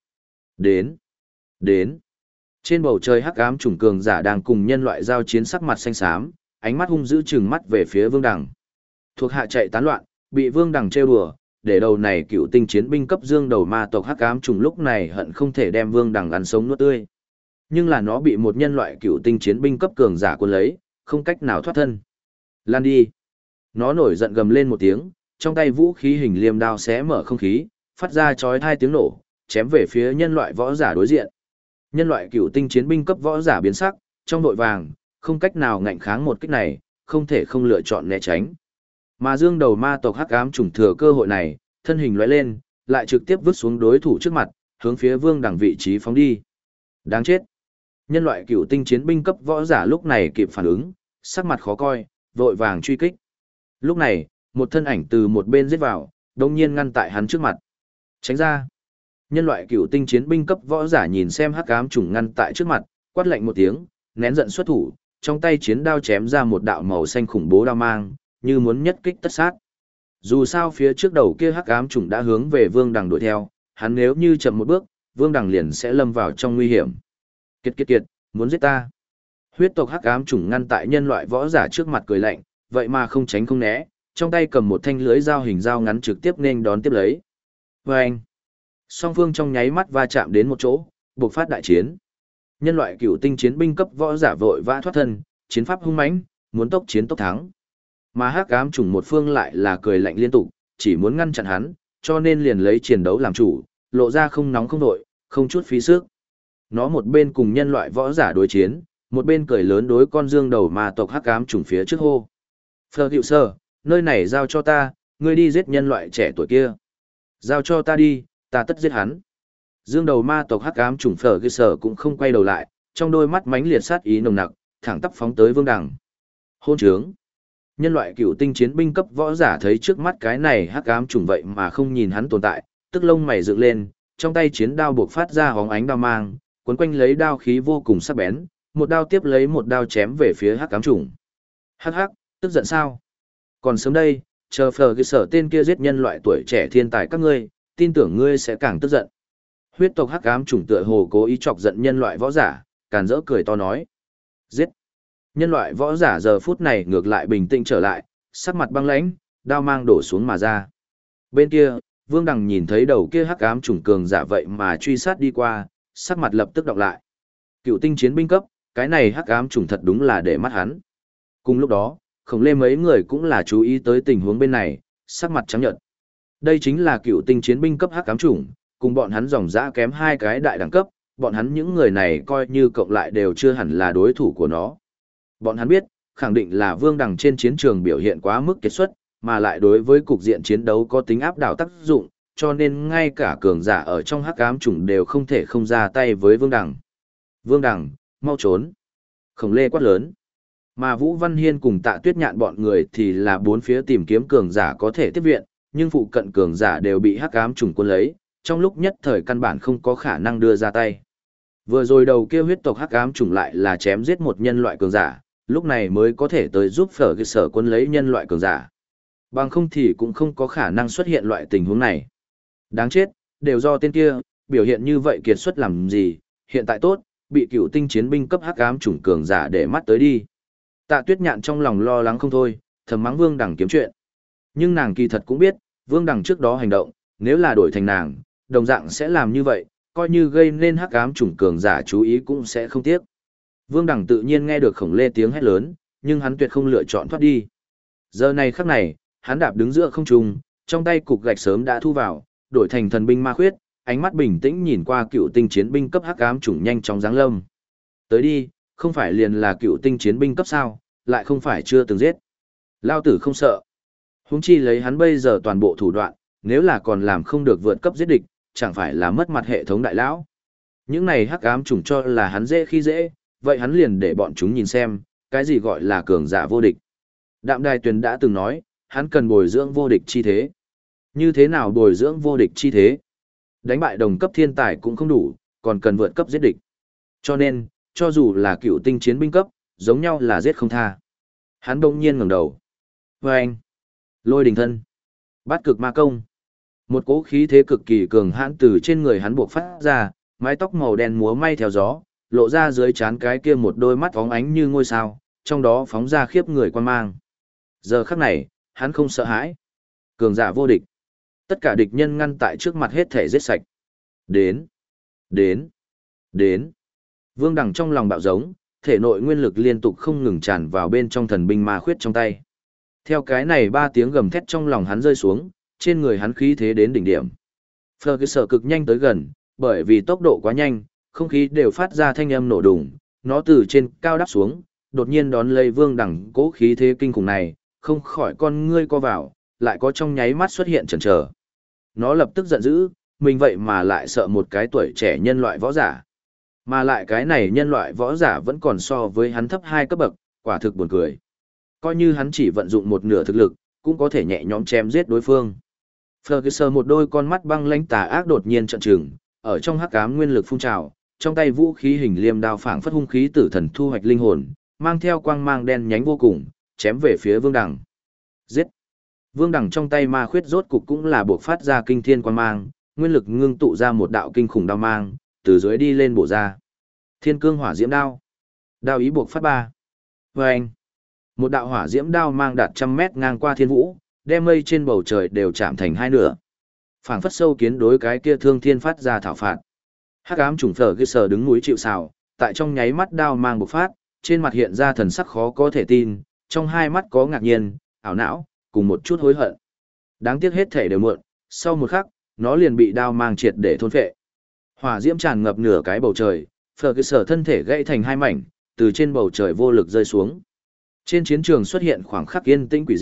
Đến. Trên bầu trời hắc ám trùng cường giả đang cùng nhân loại giao chiến sắc mặt xanh xám, ánh mắt hung dữ trừng mắt về phía Vương Đằng. Thuộc hạ chạy tán loạn, bị Vương Đằng trêu đùa, để đầu này cựu tinh chiến binh cấp dương đầu ma tộc hắc ám trùng lúc này hận không thể đem Vương Đằng ăn sống nuốt tươi. Nhưng là nó bị một nhân loại cựu tinh chiến binh cấp cường giả cuốn lấy, không cách nào thoát thân. Lan đi. Nó nổi giận gầm lên một tiếng, trong tay vũ khí hình liềm đao xé mở không khí, phát ra chói tai tiếng nổ, chém về phía nhân loại võ giả đối diện. Nhân loại cựu tinh chiến binh cấp võ giả biến sắc, trong đội vàng, không cách nào ngạnh kháng một kích này, không thể không lựa chọn né tránh. Mà dương đầu ma tộc hắc ám trùng thừa cơ hội này, thân hình lóe lên, lại trực tiếp vứt xuống đối thủ trước mặt, hướng phía Vương Đằng vị trí phóng đi. Đáng chết. Nhân loại cựu tinh chiến binh cấp võ giả lúc này kịp phản ứng, sắc mặt khó coi, vội vàng truy kích. Lúc này, một thân ảnh từ một bên giết vào, đồng nhiên ngăn tại hắn trước mặt. Tránh ra. Nhân loại cựu tinh chiến binh cấp võ giả nhìn xem hắc ám trùng ngăn tại trước mặt, quát lạnh một tiếng, nén giận xuất thủ, trong tay chiến đao chém ra một đạo màu xanh khủng bố đao mang, như muốn nhất kích tất sát. Dù sao phía trước đầu kia hắc ám trùng đã hướng về Vương Đằng đuổi theo, hắn nếu như chậm một bước, Vương Đằng liền sẽ lâm vào trong nguy hiểm. Kiệt, muốn giết ta. Huyết tộc hắc ám trùng ngăn tại nhân loại võ giả trước mặt cười lạnh, vậy mà không tránh không né, trong tay cầm một thanh lưới dao hình dao ngắn trực tiếp nên đón tiếp lấy. Vâng! Song phương trong nháy mắt va chạm đến một chỗ, buộc phát đại chiến. Nhân loại cựu tinh chiến binh cấp võ giả vội vã thoát thân, chiến pháp hung mãnh, muốn tốc chiến tốc thắng. Mà hắc ám trùng một phương lại là cười lạnh liên tục, chỉ muốn ngăn chặn hắn, cho nên liền lấy chiến đấu làm chủ, lộ ra không nóng không nội, không chút phí sức. Nó một bên cùng nhân loại võ giả đối chiến, một bên cười lớn đối con dương đầu ma tộc hắc ám trùng phía trước hô. Phờ hiệu sơ, nơi này giao cho ta, ngươi đi giết nhân loại trẻ tuổi kia. Giao cho ta đi, ta tất giết hắn. Dương đầu ma tộc hắc ám chủng phở cơ sở cũng không quay đầu lại, trong đôi mắt mãnh liệt sát ý nồng nặc, thẳng tắp phóng tới Vương Đằng. Hôn trướng. Nhân loại cựu tinh chiến binh cấp võ giả thấy trước mắt cái này hắc ám chủng vậy mà không nhìn hắn tồn tại, tức lông mày dựng lên, trong tay chiến đao buộc phát ra hóng ánh đao mang, cuốn quanh lấy đao khí vô cùng sắc bén, một đao tiếp lấy một đao chém về phía hắc ám chủng. Hắc hắc, tức giận sao? Còn sớm đây, chờ phở cơ sở tên kia giết nhân loại tuổi trẻ thiên tài các ngươi, tin tưởng ngươi sẽ càng tức giận. Huyết tộc hắc ám chủng tựa hồ cố ý chọc giận nhân loại võ giả, càn rỡ cười to nói. Giết! Nhân loại võ giả giờ phút này ngược lại bình tĩnh trở lại, sắc mặt băng lãnh, đao mang đổ xuống mà ra. Bên kia, Vương Đằng nhìn thấy đầu kia hắc ám chủng cường giả vậy mà truy sát đi qua, sắc mặt lập tức đọc lại. Cựu tinh chiến binh cấp, cái này hắc ám chủng thật đúng là để mắt hắn. Cùng lúc đó, Khổng Lê mấy người cũng là chú ý tới tình huống bên này, sắc mặt trắng nhợt. Đây chính là cựu tinh chiến binh cấp hắc ám chủng, cùng bọn hắn dòng dã kém hai cái đại đẳng cấp, bọn hắn những người này coi như cộng lại đều chưa hẳn là đối thủ của nó. Bọn hắn biết, khẳng định là Vương Đằng trên chiến trường biểu hiện quá mức kiệt xuất, mà lại đối với cục diện chiến đấu có tính áp đảo tác dụng, cho nên ngay cả cường giả ở trong hắc ám chủng đều không thể không ra tay với Vương Đằng. Vương Đằng, mau trốn. Khổng Lê quát lớn. Mà Vũ Văn Hiên cùng Tạ Tuyết Nhạn bọn người thì là bốn phía tìm kiếm cường giả có thể tiếp viện, nhưng phụ cận cường giả đều bị hắc ám chủng cuốn lấy, trong lúc nhất thời căn bản không có khả năng đưa ra tay. Vừa rồi đầu kia huyết tộc hắc ám chủng lại là chém giết một nhân loại cường giả, lúc này mới có thể tới giúp phở cơ sở quân lấy nhân loại cường giả. Bằng không thì cũng không có khả năng xuất hiện loại tình huống này. Đáng chết, đều do tên kia, biểu hiện như vậy kiệt xuất làm gì, hiện tại tốt, bị cựu tinh chiến binh cấp hắc ám chủng cường giả để mắt tới đi. Tạ Tuyết Nhạn trong lòng lo lắng không thôi, thầm mắng Vương Đằng kiếm chuyện. Nhưng nàng kỳ thật cũng biết, Vương Đằng trước đó hành động, nếu là đổi thành nàng, đồng dạng sẽ làm như vậy, coi như gây nên hắc ám chủng cường giả chú ý cũng sẽ không tiếc. Vương Đằng tự nhiên nghe được Khổng Lê tiếng hét lớn, nhưng hắn tuyệt không lựa chọn thoát đi. Giờ này khắc này, hắn đạp đứng giữa không trung, trong tay cục gạch sớm đã thu vào, đổi thành thần binh ma khuyết, ánh mắt bình tĩnh nhìn qua cựu tinh chiến binh cấp hắc ám chủng nhanh chóng giáng lâm. Tới đi, không phải liền là cựu tinh chiến binh cấp sao, lại không phải chưa từng giết. Lao tử không sợ. Huống chi lấy hắn bây giờ toàn bộ thủ đoạn, nếu là còn làm không được vượt cấp giết địch, chẳng phải là mất mặt hệ thống đại lão. Những này hắc ám chủng cho là hắn dễ khi dễ, vậy hắn liền để bọn chúng nhìn xem, cái gì gọi là cường giả vô địch. Đạm Đài Tuyền đã từng nói, hắn cần bồi dưỡng vô địch chi thế. Như thế nào bồi dưỡng vô địch chi thế? Đánh bại đồng cấp thiên tài cũng không đủ, còn cần vượt cấp giết địch. Cho nên, cho dù là cựu tinh chiến binh cấp, giống nhau là giết không tha. Hắn đông nhiên ngẩng đầu. Vâng! Lôi đình thân. Bát cực ma công. Một cỗ khí thế cực kỳ cường hãn từ trên người hắn buộc phát ra, mái tóc màu đen múa may theo gió, lộ ra dưới trán cái kia một đôi mắt óng ánh như ngôi sao, trong đó phóng ra khiếp người quan mang. Giờ khắc này, hắn không sợ hãi. Cường giả vô địch. Tất cả địch nhân ngăn tại trước mặt hết thể giết sạch. Đến. Đến. Đến. Vương Đằng trong lòng bạo giống, thể nội nguyên lực liên tục không ngừng tràn vào bên trong thần binh ma khuyết trong tay. Theo cái này ba tiếng gầm thét trong lòng hắn rơi xuống, trên người hắn khí thế đến đỉnh điểm. Phở cơ sở cực nhanh tới gần, bởi vì tốc độ quá nhanh, không khí đều phát ra thanh âm nổ đùng, nó từ trên cao đáp xuống, đột nhiên đón lấy Vương Đằng cố khí thế kinh khủng này, không khỏi con ngươi co vào, lại có trong nháy mắt xuất hiện chần chờ. Nó lập tức giận dữ, mình vậy mà lại sợ một cái tuổi trẻ nhân loại võ giả. Mà lại cái này nhân loại võ giả vẫn còn so với hắn thấp 2 cấp bậc, quả thực buồn cười. Coi như hắn chỉ vận dụng một nửa thực lực, cũng có thể nhẹ nhõm chém giết đối phương. Ferguson một đôi con mắt băng lãnh tà ác đột nhiên trợn trừng, ở trong hắc ám nguyên lực phun trào, trong tay vũ khí hình liêm đao phảng phất hung khí tử thần thu hoạch linh hồn, mang theo quang mang đen nhánh vô cùng, chém về phía Vương Đằng. Giết! Vương Đằng trong tay ma khuyết rốt cục cũng là buộc phát ra kinh thiên quang mang, nguyên lực ngưng tụ ra một đạo kinh khủng đao mang, từ dưới đi lên bổ ra. Thiên cương hỏa diễm đao. Đao ý buộc phát ba. Vâng! Một đạo hỏa diễm đao mang đạt 100 mét ngang qua thiên vũ, đem mây trên bầu trời đều chạm thành hai nửa. Phảng phất sâu kiến đối cái kia thương thiên phát ra thảo phạt. Hắc ám trùng phở kia sờ đứng núi chịu sào, tại trong nháy mắt đao mang bộc phát, trên mặt hiện ra thần sắc khó có thể tin, trong hai mắt có ngạc nhiên, ảo não, cùng một chút hối hận. Đáng tiếc hết thể đều muộn, sau một khắc, nó liền bị đao mang triệt để thôn phệ. Hỏa diễm tràn ngập nửa cái bầu trời, phở kia sờ thân thể gãy thành hai mảnh, từ trên bầu trời vô lực rơi xuống. Trên chiến trường xuất hiện khoảng khắc yên tĩnh quỷ dị,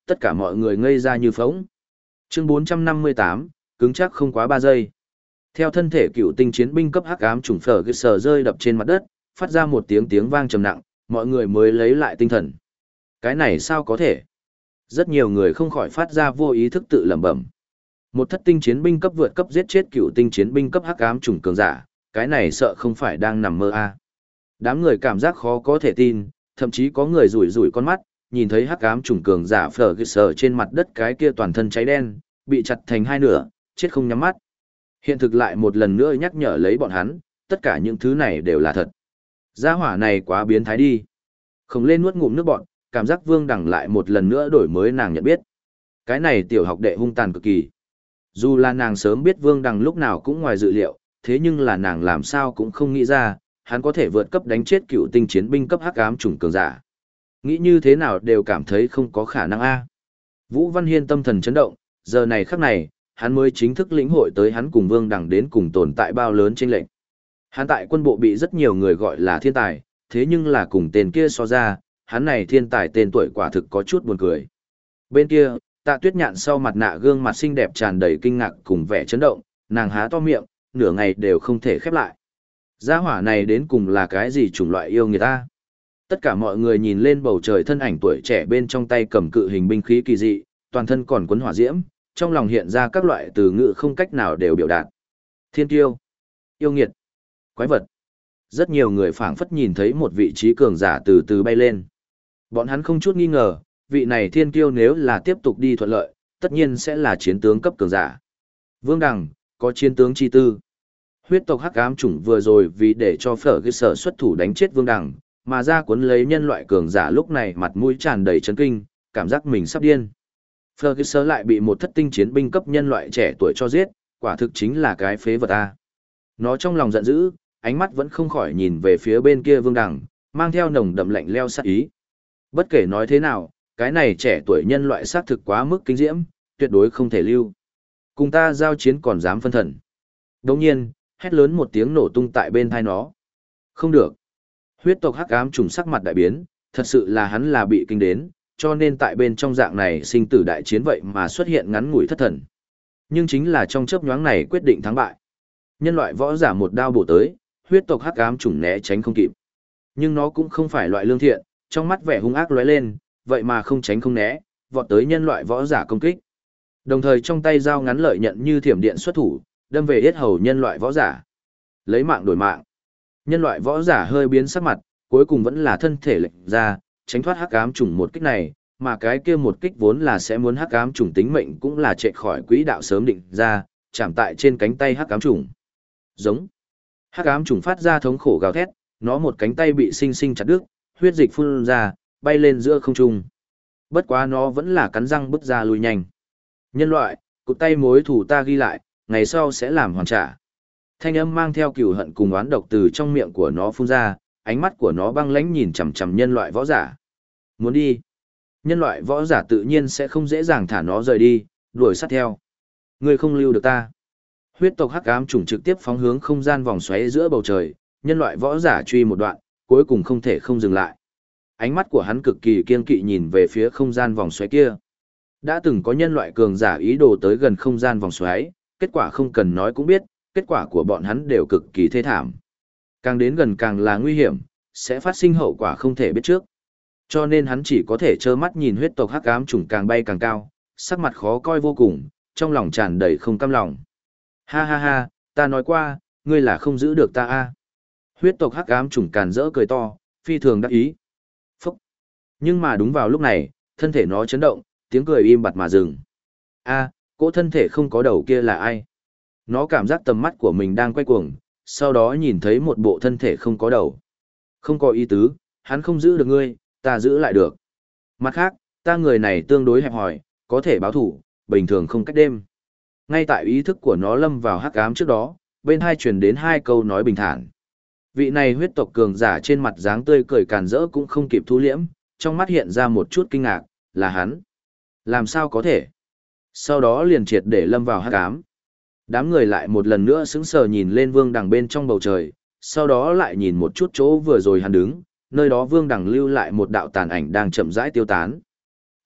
tất cả mọi người ngây ra như phỗng. Chương 458, cứng chắc không quá 3 giây. Theo thân thể cựu tinh chiến binh cấp hắc ám trùng phở sờ rơi đập trên mặt đất, phát ra một tiếng vang trầm nặng, mọi người mới lấy lại tinh thần. Cái này sao có thể? Rất nhiều người không khỏi phát ra vô ý thức tự lẩm bẩm. Một thất tinh chiến binh cấp vượt cấp giết chết cựu tinh chiến binh cấp hắc ám trùng cường giả, cái này sợ không phải đang nằm mơ a. Đám người cảm giác khó có thể tin, thậm chí có người rủi rủi con mắt, nhìn thấy hắc ám trùng cường giả phở sờ trên mặt đất cái kia toàn thân cháy đen, bị chặt thành hai nửa, chết không nhắm mắt. Hiện thực lại một lần nữa nhắc nhở lấy bọn hắn, tất cả những thứ này đều là thật. Gia hỏa này quá biến thái đi. Không lên nuốt ngụm nước bọn, cảm giác Vương Đằng lại một lần nữa đổi mới nàng nhận biết. Cái này tiểu học đệ hung tàn cực kỳ. Dù là nàng sớm biết Vương Đằng lúc nào cũng ngoài dự liệu, thế nhưng là nàng làm sao cũng không nghĩ ra, hắn có thể vượt cấp đánh chết cựu tinh chiến binh cấp hắc ám chủng cường giả. Nghĩ như thế nào đều cảm thấy không có khả năng a. Vũ Văn Hiên tâm thần chấn động, giờ này khắc này, hắn mới chính thức lĩnh hội tới hắn cùng Vương Đằng đến cùng tồn tại bao lớn chênh lệch. Hắn tại quân bộ bị rất nhiều người gọi là thiên tài, thế nhưng là cùng tên kia so ra, hắn này thiên tài tên tuổi quả thực có chút buồn cười. Bên kia, Tạ Tuyết Nhạn sau mặt nạ gương mặt xinh đẹp tràn đầy kinh ngạc cùng vẻ chấn động, nàng há to miệng, nửa ngày đều không thể khép lại. Gia hỏa này đến cùng là cái gì chủng loại yêu người ta? Tất cả mọi người nhìn lên bầu trời thân ảnh tuổi trẻ bên trong tay cầm cự hình binh khí kỳ dị, toàn thân còn cuốn hỏa diễm, trong lòng hiện ra các loại từ ngữ không cách nào đều biểu đạt. Thiên kiêu, yêu nghiệt, quái vật. Rất nhiều người phảng phất nhìn thấy một vị trí cường giả từ từ bay lên. Bọn hắn không chút nghi ngờ, vị này thiên kiêu nếu là tiếp tục đi thuận lợi, tất nhiên sẽ là chiến tướng cấp cường giả. Vương Đằng, có chiến tướng chi tư. Huyết tộc hắc ám chủng vừa rồi vì để cho phở cái sở xuất thủ đánh chết Vương Đằng, mà ra cuốn lấy nhân loại cường giả lúc này mặt mũi tràn đầy chấn kinh, cảm giác mình sắp điên. Ferguson lại bị một thất tinh chiến binh cấp nhân loại trẻ tuổi cho giết, quả thực chính là cái phế vật a. Nó trong lòng giận dữ, ánh mắt vẫn không khỏi nhìn về phía bên kia Vương Đằng, mang theo nồng đậm lạnh leo sát ý. Bất kể nói thế nào, cái này trẻ tuổi nhân loại xác thực quá mức kinh diễm, tuyệt đối không thể lưu. Cùng ta giao chiến còn dám phân thần. Đồng nhiên, hét lớn một tiếng nổ tung tại bên tai nó. Không được. Huyết tộc hắc ám trùng sắc mặt đại biến, thật sự là hắn là bị kinh đến, cho nên tại bên trong dạng này sinh tử đại chiến vậy mà xuất hiện ngắn ngủi thất thần. Nhưng chính là trong chớp nhoáng này quyết định thắng bại. Nhân loại võ giả một đao bổ tới, huyết tộc hắc ám trùng né tránh không kịp. Nhưng nó cũng không phải loại lương thiện, trong mắt vẻ hung ác lóe lên, vậy mà không tránh không né, vọt tới nhân loại võ giả công kích. Đồng thời trong tay dao ngắn lợi nhận như thiểm điện xuất thủ, đâm về yết hầu nhân loại võ giả. Lấy mạng đổi mạng. Nhân loại võ giả hơi biến sắc mặt, cuối cùng vẫn là thân thể lệch ra, tránh thoát hắc ám trùng một kích này, mà cái kia một kích vốn là sẽ muốn hắc ám trùng tính mệnh cũng là chạy khỏi quỹ đạo sớm định ra, chạm tại trên cánh tay hắc ám trùng. Giống. Hắc ám trùng phát ra thống khổ gào thét, nó một cánh tay bị sinh sinh chặt đứt, huyết dịch phun ra, bay lên giữa không trung. Bất quá nó vẫn là cắn răng bứt ra lùi nhanh. Nhân loại, cụt tay mối thủ ta ghi lại, ngày sau sẽ làm hoàn trả. Thanh âm mang theo cừu hận cùng oán độc từ trong miệng của nó phun ra, ánh mắt của nó băng lãnh nhìn chằm chằm nhân loại võ giả. Muốn đi. Nhân loại võ giả tự nhiên sẽ không dễ dàng thả nó rời đi, đuổi sát theo. Ngươi không lưu được ta. Huyết tộc hắc ám chủng trực tiếp phóng hướng không gian vòng xoáy giữa bầu trời, nhân loại võ giả truy một đoạn, cuối cùng không thể không dừng lại. Ánh mắt của hắn cực kỳ kiên kỵ nhìn về phía không gian vòng xoáy kia. Đã từng có nhân loại cường giả ý đồ tới gần không gian vòng xoáy, kết quả không cần nói cũng biết, kết quả của bọn hắn đều cực kỳ thê thảm. Càng đến gần càng là nguy hiểm, sẽ phát sinh hậu quả không thể biết trước. Cho nên hắn chỉ có thể trơ mắt nhìn huyết tộc hắc ám chủng càng bay càng cao, sắc mặt khó coi vô cùng, trong lòng tràn đầy không cam lòng. Ha ha ha, ta nói qua, ngươi là không giữ được ta a. Huyết tộc hắc ám chủng càn rỡ cười to, phi thường đắc ý. Phúc. Nhưng mà đúng vào lúc này, thân thể nó chấn động, tiếng cười im bặt mà dừng. A, cỗ thân thể không có đầu kia là ai? Nó cảm giác tầm mắt của mình đang quay cuồng, sau đó nhìn thấy một bộ thân thể không có đầu. Không có ý tứ, hắn không giữ được ngươi, ta giữ lại được. Mặt khác, ta người này tương đối hẹp hòi, có thể báo thủ, bình thường không cách đêm. Ngay tại ý thức của nó lâm vào hắc ám trước đó, bên hai truyền đến hai câu nói bình thản. Vị này huyết tộc cường giả trên mặt dáng tươi cười càn rỡ cũng không kịp thu liễm, trong mắt hiện ra một chút kinh ngạc, là hắn. Làm sao có thể? Sau đó liền triệt để lâm vào hắc ám. Đám người lại một lần nữa sững sờ nhìn lên Vương Đằng bên trong bầu trời, sau đó lại nhìn một chút chỗ vừa rồi hắn đứng, nơi đó Vương Đằng lưu lại một đạo tàn ảnh đang chậm rãi tiêu tán.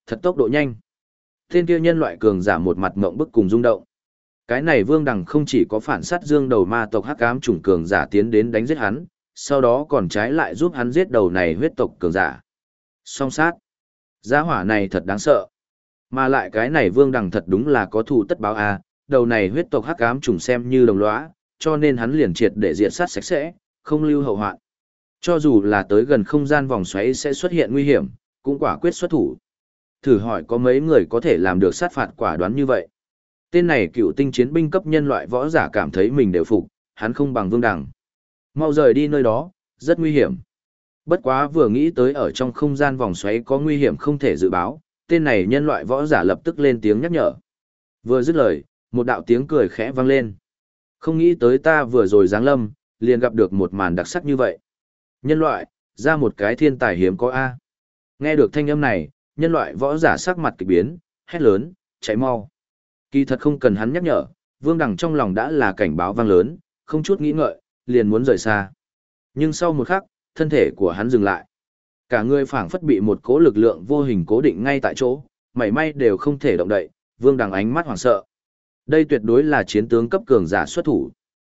thật tốc độ nhanh. Tên kia nhân loại cường giả một mặt ngộng bức cùng rung động. Cái này Vương Đằng không chỉ có phản sát dương đầu ma tộc hắc ám chủng cường giả tiến đến đánh giết hắn, sau đó còn trái lại giúp hắn giết đầu này huyết tộc cường giả. Song sát. Giá hỏa này thật đáng sợ. Mà lại cái này Vương Đằng thật đúng là có thù tất báo a, đầu này huyết tộc hắc ám chủng xem như đồng lõa, cho nên hắn liền triệt để diệt sát sạch sẽ, không lưu hậu hoạn. Cho dù là tới gần không gian vòng xoáy sẽ xuất hiện nguy hiểm, cũng quả quyết xuất thủ. Thử hỏi có mấy người có thể làm được sát phạt quả đoán như vậy. Tên này cựu tinh chiến binh cấp nhân loại võ giả cảm thấy mình đều phục, hắn không bằng Vương Đằng. Mau rời đi nơi đó, rất nguy hiểm. Bất quá vừa nghĩ tới ở trong không gian vòng xoáy có nguy hiểm không thể dự báo, tên này nhân loại võ giả lập tức lên tiếng nhắc nhở. Vừa dứt lời, một đạo tiếng cười khẽ vang lên. Không nghĩ tới ta vừa rồi giáng lâm, liền gặp được một màn đặc sắc như vậy. Nhân loại, ra một cái thiên tài hiếm có A. Nghe được thanh âm này, nhân loại võ giả sắc mặt kỳ biến, hét lớn, chạy mau. Kỳ thật không cần hắn nhắc nhở, Vương Đằng trong lòng đã là cảnh báo vang lớn, không chút nghĩ ngợi, liền muốn rời xa. Nhưng sau một khắc, thân thể của hắn dừng lại. Cả người phảng phất bị một cỗ lực lượng vô hình cố định ngay tại chỗ, mảy may đều không thể động đậy, Vương Đằng ánh mắt hoảng sợ. Đây tuyệt đối là chiến tướng cấp cường giả xuất thủ.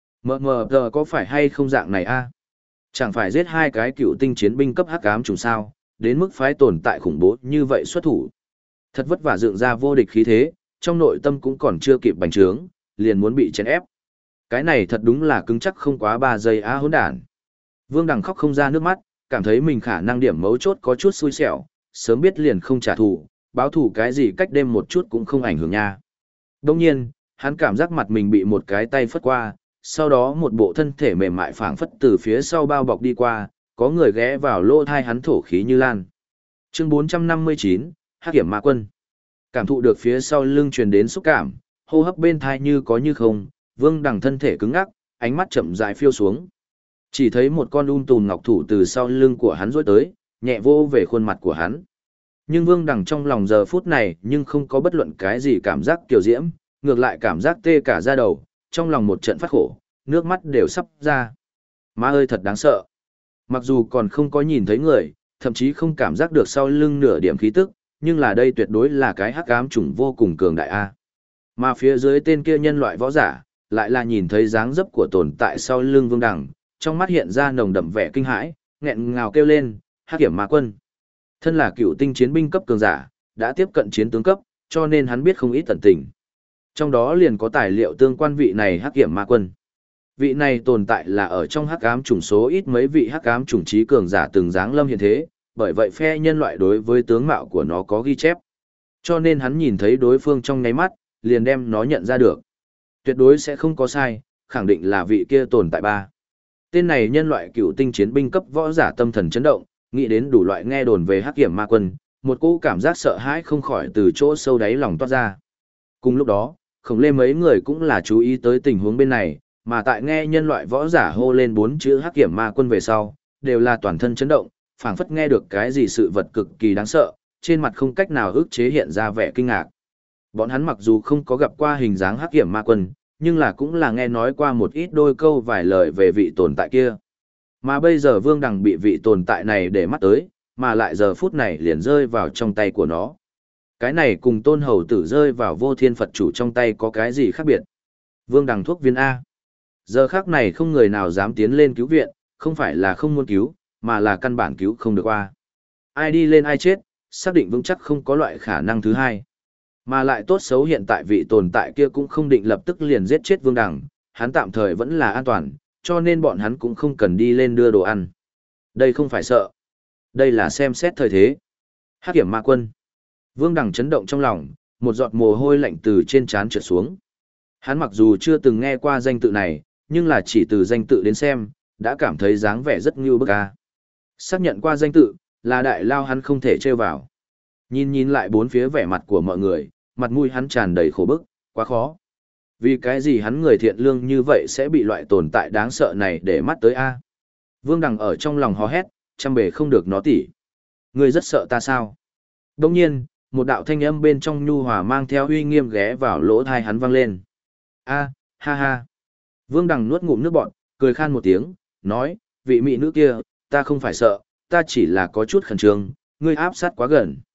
Mờ giờ có phải hay không dạng này a? Chẳng phải giết hai cái cựu tinh chiến binh cấp hắc ám trùng sao, đến mức phái tồn tại khủng bố như vậy xuất thủ. Thật vất vả dựng ra vô địch khí thế, trong nội tâm cũng còn chưa kịp bành trướng, liền muốn bị chèn ép. Cái này thật đúng là cứng chắc không quá 3 giây á hỗn đản. Vương Đằng khóc không ra nước mắt, cảm thấy mình khả năng điểm mấu chốt có chút xui xẻo, sớm biết liền không trả thù, báo thù cái gì cách đêm một chút cũng không ảnh hưởng nha. Đồng nhiên, hắn cảm giác mặt mình bị một cái tay phất qua, sau đó một bộ thân thể mềm mại phảng phất từ phía sau bao bọc đi qua, có người ghé vào lỗ thai hắn thổ khí như lan. Chương 459, Hắc Kiểm Ma Quân. Cảm thụ được phía sau lưng truyền đến xúc cảm, hô hấp bên thai như có như không, Vương Đằng thân thể cứng ngắc, ánh mắt chậm rãi phiêu xuống. Chỉ thấy một con tùn ngọc thủ từ sau lưng của hắn rối tới, nhẹ vô về khuôn mặt của hắn. Nhưng Vương Đằng trong lòng giờ phút này nhưng không có bất luận cái gì cảm giác kiều diễm, ngược lại cảm giác tê cả da đầu, trong lòng một trận phát khổ, nước mắt đều sắp ra. Má ơi thật đáng sợ. Mặc dù còn không có nhìn thấy người, thậm chí không cảm giác được sau lưng nửa điểm khí tức, nhưng là đây tuyệt đối là cái hắc ám chủng vô cùng cường đại a. Mà phía dưới tên kia nhân loại võ giả, lại là nhìn thấy dáng dấp của tồn tại sau lưng Vương Đằng, trong mắt hiện ra nồng đậm vẻ kinh hãi, nghẹn ngào kêu lên, Hắc Kiểm Ma Quân. Thân là cựu tinh chiến binh cấp cường giả, đã tiếp cận chiến tướng cấp, cho nên hắn biết không ít tận tình. Trong đó liền có tài liệu tương quan vị này Hắc Kiểm Ma Quân. Vị này tồn tại là ở trong hắc ám chủng số ít mấy vị hắc ám chủng trí cường giả từng dáng lâm hiện thế, bởi vậy phe nhân loại đối với tướng mạo của nó có ghi chép. Cho nên hắn nhìn thấy đối phương trong nháy mắt, liền đem nó nhận ra được. Tuyệt đối sẽ không có sai, khẳng định là vị kia tồn tại ba. Tên này nhân loại cựu tinh chiến binh cấp võ giả tâm thần chấn động, nghĩ đến đủ loại nghe đồn về Hắc Kiểm Ma Quân, một cỗ cảm giác sợ hãi không khỏi từ chỗ sâu đáy lòng toát ra. Cùng lúc đó, khổng lê mấy người cũng là chú ý tới tình huống bên này, mà tại nghe nhân loại võ giả hô lên 4 chữ Hắc Kiểm Ma Quân về sau, đều là toàn thân chấn động, phảng phất nghe được cái gì sự vật cực kỳ đáng sợ, trên mặt không cách nào ức chế hiện ra vẻ kinh ngạc. Bọn hắn mặc dù không có gặp qua hình dáng Hắc Kiểm Ma Quân, nhưng là cũng là nghe nói qua một ít đôi câu vài lời về vị tồn tại kia. Mà bây giờ Vương Đằng bị vị tồn tại này để mắt tới, mà lại giờ phút này liền rơi vào trong tay của nó. Cái này cùng Tôn Hầu Tử rơi vào Vô Thiên Phật Chủ trong tay có cái gì khác biệt? Vương Đằng thuốc viên A. Giờ khác này không người nào dám tiến lên cứu viện, không phải là không muốn cứu, mà là căn bản cứu không được qua. Ai đi lên ai chết, xác định vững chắc không có loại khả năng thứ hai. Mà lại tốt xấu hiện tại vị tồn tại kia cũng không định lập tức liền giết chết Vương Đằng, hắn tạm thời vẫn là an toàn, cho nên bọn hắn cũng không cần đi lên đưa đồ ăn. Đây không phải sợ. Đây là xem xét thời thế. Hắc Kiểm Ma Quân. Vương Đằng chấn động trong lòng, một giọt mồ hôi lạnh từ trên trán trượt xuống. Hắn mặc dù chưa từng nghe qua danh tự này, nhưng là chỉ từ danh tự đến xem, đã cảm thấy dáng vẻ rất ngưu bức a. Xác nhận qua danh tự, là đại lao hắn không thể trêu vào. Nhìn lại bốn phía vẻ mặt của mọi người, mặt mũi hắn tràn đầy khổ bức, quá khó. Vì cái gì hắn người thiện lương như vậy sẽ bị loại tồn tại đáng sợ này để mắt tới a? Vương Đằng ở trong lòng hò hét, trăm bề không được nó tỉ. Ngươi rất sợ ta sao? Đồng nhiên, một đạo thanh âm bên trong nhu hòa mang theo uy nghiêm ghé vào lỗ tai hắn vang lên. A, ha ha. Vương Đằng nuốt ngụm nước bọt, cười khan một tiếng, nói, vị mỹ nữ kia, ta không phải sợ, ta chỉ là có chút khẩn trương, ngươi áp sát quá gần.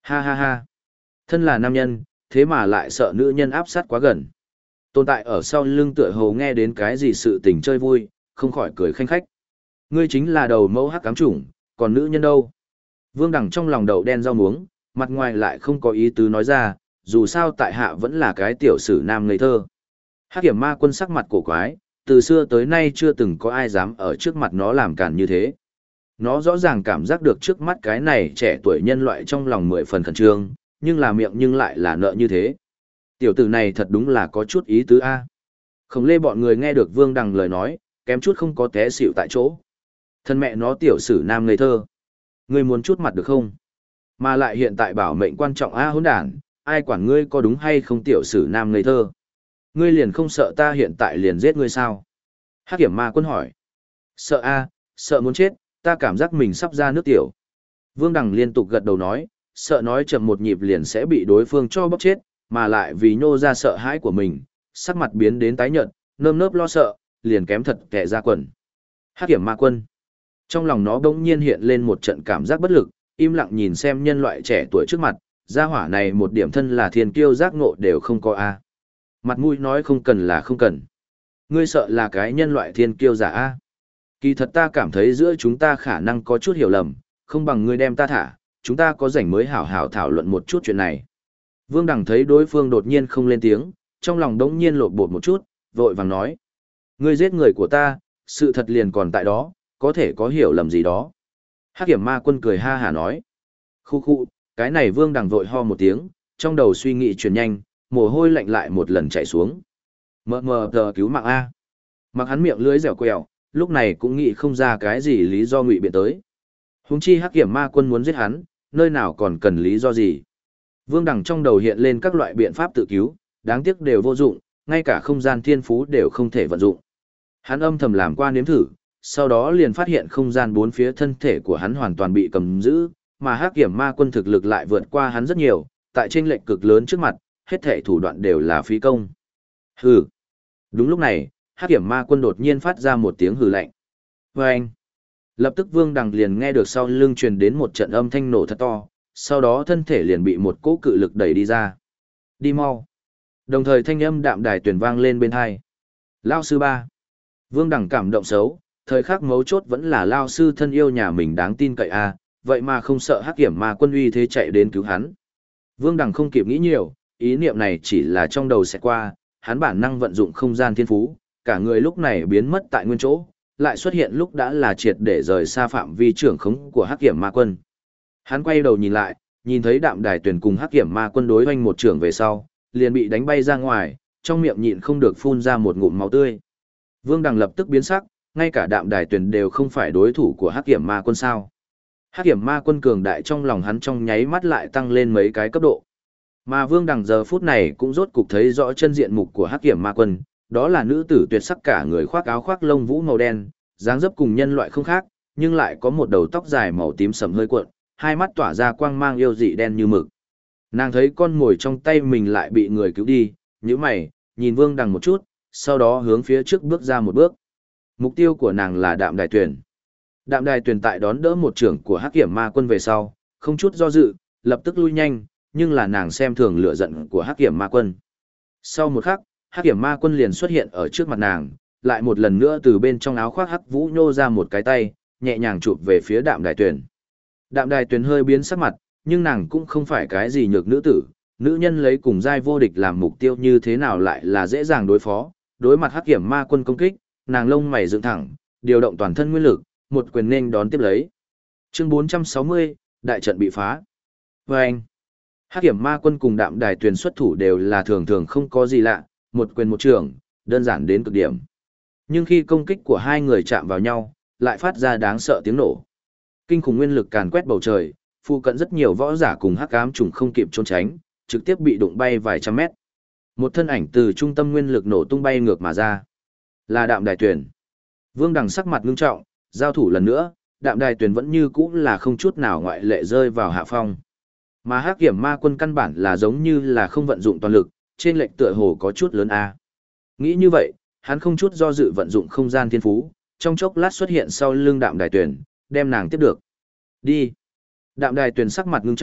Ha ha ha. Thân là nam nhân, thế mà lại sợ nữ nhân áp sát quá gần. Tồn tại ở sau lưng tựa hồ nghe đến cái gì sự tình chơi vui, không khỏi cười khanh khách. Ngươi chính là đầu mẫu hắc cám chủng, còn nữ nhân đâu? Vương Đằng trong lòng đậu đen rau muống, mặt ngoài lại không có ý tứ nói ra, dù sao tại hạ vẫn là cái tiểu sử nam ngây thơ. Hắc Kiểm Ma Quân sắc mặt cổ quái, từ xưa tới nay chưa từng có ai dám ở trước mặt nó làm cản như thế. Nó rõ ràng cảm giác được trước mắt cái này trẻ tuổi nhân loại trong lòng 10 phần khẩn trương, nhưng là miệng nhưng lại là nợ như thế. Tiểu tử này thật đúng là có chút ý tứ A. Khổng lê bọn người nghe được Vương Đằng lời nói, kém chút không có té xỉu tại chỗ. Thân mẹ nó tiểu sử nam ngây thơ. Ngươi muốn chút mặt được không? Mà lại hiện tại bảo mệnh quan trọng A hỗn đản, ai quản ngươi có đúng hay không tiểu sử nam ngây thơ? Ngươi liền không sợ ta hiện tại liền giết ngươi sao? Hắc Kiểm Ma Quân hỏi. Sợ A, sợ muốn chết, ta cảm giác mình sắp ra nước tiểu. Vương Đằng liên tục gật đầu nói, sợ nói chậm một nhịp liền sẽ bị đối phương cho bóc chết, mà lại vì nhô ra sợ hãi của mình, sắc mặt biến đến tái nhợt, nơm nớp lo sợ, liền kém thật kẻ ra quần. Hắc Kiểm Ma Quân. Trong lòng nó bỗng nhiên hiện lên một trận cảm giác bất lực, im lặng nhìn xem nhân loại trẻ tuổi trước mặt, gia hỏa này một điểm thân là thiên kiêu giác ngộ đều không có a. Mặt mũi nói không cần là không cần. Ngươi sợ là cái nhân loại thiên kiêu giả a. Kỳ thật ta cảm thấy giữa chúng ta khả năng có chút hiểu lầm, không bằng ngươi đem ta thả, chúng ta có rảnh mới hảo hảo thảo luận một chút chuyện này. Vương Đằng thấy đối phương đột nhiên không lên tiếng, trong lòng đống nhiên lột bột một chút, vội vàng nói. Ngươi giết người của ta, sự thật liền còn tại đó, có thể có hiểu lầm gì đó. Hắc Kiểm Ma Quân cười ha hả nói. Khu khu, cái này Vương Đằng vội ho một tiếng, trong đầu suy nghĩ chuyển nhanh, mồ hôi lạnh lại một lần chảy xuống. Mờ mờ tờ cứu mạng A. Mặc hắn miệng lưỡi dẻo quẹo, lúc này cũng nghĩ không ra cái gì lý do ngụy biện tới. Huống chi Hắc Kiểm Ma Quân muốn giết hắn, nơi nào còn cần lý do gì. Vương Đằng trong đầu hiện lên các loại biện pháp tự cứu, đáng tiếc đều vô dụng, ngay cả không gian thiên phú đều không thể vận dụng. Hắn âm thầm làm qua nếm thử, sau đó liền phát hiện không gian bốn phía thân thể của hắn hoàn toàn bị cầm giữ, mà Hắc Kiểm Ma Quân thực lực lại vượt qua hắn rất nhiều, tại chênh lệch cực lớn trước mặt, hết thể thủ đoạn đều là phí công. Hừ. Đúng lúc này, Hắc Kiểm Ma Quân đột nhiên phát ra một tiếng hừ lạnh. Vâng! Lập tức Vương Đằng liền nghe được sau lưng truyền đến một trận âm thanh nổ thật to, sau đó thân thể liền bị một cỗ cự lực đẩy đi ra. Đi mau! Đồng thời thanh âm đạm đài tuyển vang lên bên hai. Lao sư ba! Vương Đằng cảm động xấu, thời khắc mấu chốt vẫn là Lao sư thân yêu nhà mình đáng tin cậy a, vậy mà không sợ Hắc Kiểm Ma Quân uy thế chạy đến cứu hắn. Vương Đằng không kịp nghĩ nhiều, ý niệm này chỉ là trong đầu sẽ qua, hắn bản năng vận dụng không gian thiên phú, cả người lúc này biến mất tại nguyên chỗ, lại xuất hiện lúc đã là triệt để rời xa phạm vi trưởng khống của Hắc Kiểm Ma Quân. Hắn quay đầu nhìn lại, nhìn thấy Đạm Đài Tuyển cùng Hắc Kiểm Ma Quân đối hoành một trưởng về sau, liền bị đánh bay ra ngoài, trong miệng nhịn không được phun ra một ngụm máu tươi. Vương Đằng lập tức biến sắc, ngay cả Đạm Đài Tuyển đều không phải đối thủ của Hắc Kiểm Ma Quân sao? Hắc Kiểm Ma Quân cường đại trong lòng hắn trong nháy mắt lại tăng lên mấy cái cấp độ. Mà Vương Đằng giờ phút này cũng rốt cục thấy rõ chân diện mục của Hắc Kiểm Ma Quân, đó là nữ tử tuyệt sắc cả người khoác áo khoác lông vũ màu đen, dáng dấp cùng nhân loại không khác, nhưng lại có một đầu tóc dài màu tím sẫm hơi cuộn, hai mắt tỏa ra quang mang yêu dị đen như mực. Nàng thấy con mồi trong tay mình lại bị người cứu đi, nhíu mày, nhìn Vương Đằng một chút, sau đó hướng phía trước bước ra một bước. Mục tiêu của nàng là Đạm Đài Tuyển. Đạm Đài Tuyển tại đón đỡ một trưởng của Hắc Kiểm Ma Quân về sau, không chút do dự, lập tức lui nhanh, nhưng là nàng xem thường lửa giận của Hắc Kiểm Ma Quân. Sau một khắc, Hắc Kiểm Ma Quân liền xuất hiện ở trước mặt nàng, lại một lần nữa từ bên trong áo khoác hắc vũ nhô ra một cái tay, nhẹ nhàng chụp về phía Đạm Đài Tuyển. Đạm Đài Tuyển hơi biến sắc mặt, nhưng nàng cũng không phải cái gì nhược nữ tử, nữ nhân lấy cùng giai vô địch làm mục tiêu như thế nào lại là dễ dàng đối phó. Đối mặt Hắc Kiểm Ma Quân công kích, nàng lông mày dựng thẳng, điều động toàn thân nguyên lực, một quyền nên đón tiếp lấy. Chương 460, đại trận bị phá. Vâng! Hắc Kiểm Ma Quân cùng Đạm Đài Tuyển xuất thủ đều là thường thường không có gì lạ, một quyền một trường, đơn giản đến cực điểm. Nhưng khi công kích của hai người chạm vào nhau, lại phát ra đáng sợ tiếng nổ. Kinh khủng nguyên lực càn quét bầu trời, phụ cận rất nhiều võ giả cùng hắc ám trùng không kịp trốn tránh, trực tiếp bị đụng bay vài trăm mét. Một thân ảnh từ trung tâm nguyên lực nổ tung bay ngược mà ra. Là Đạm Đài Tuyển. Vương Đằng sắc mặt ngưng trọng, giao thủ lần nữa, Đạm Đài Tuyển vẫn như cũ là không chút nào ngoại lệ rơi vào hạ phong. Mà Hắc Kiểm Ma Quân căn bản là giống như là không vận dụng toàn lực, trên lệch tựa hồ có chút lớn a. Nghĩ như vậy, hắn không chút do dự vận dụng không gian thiên phú, trong chốc lát xuất hiện sau lưng Đạm Đài Tuyển, đem nàng tiếp được. Đi. Đạm Đài Tuyển sắc mặt ngưng trọng,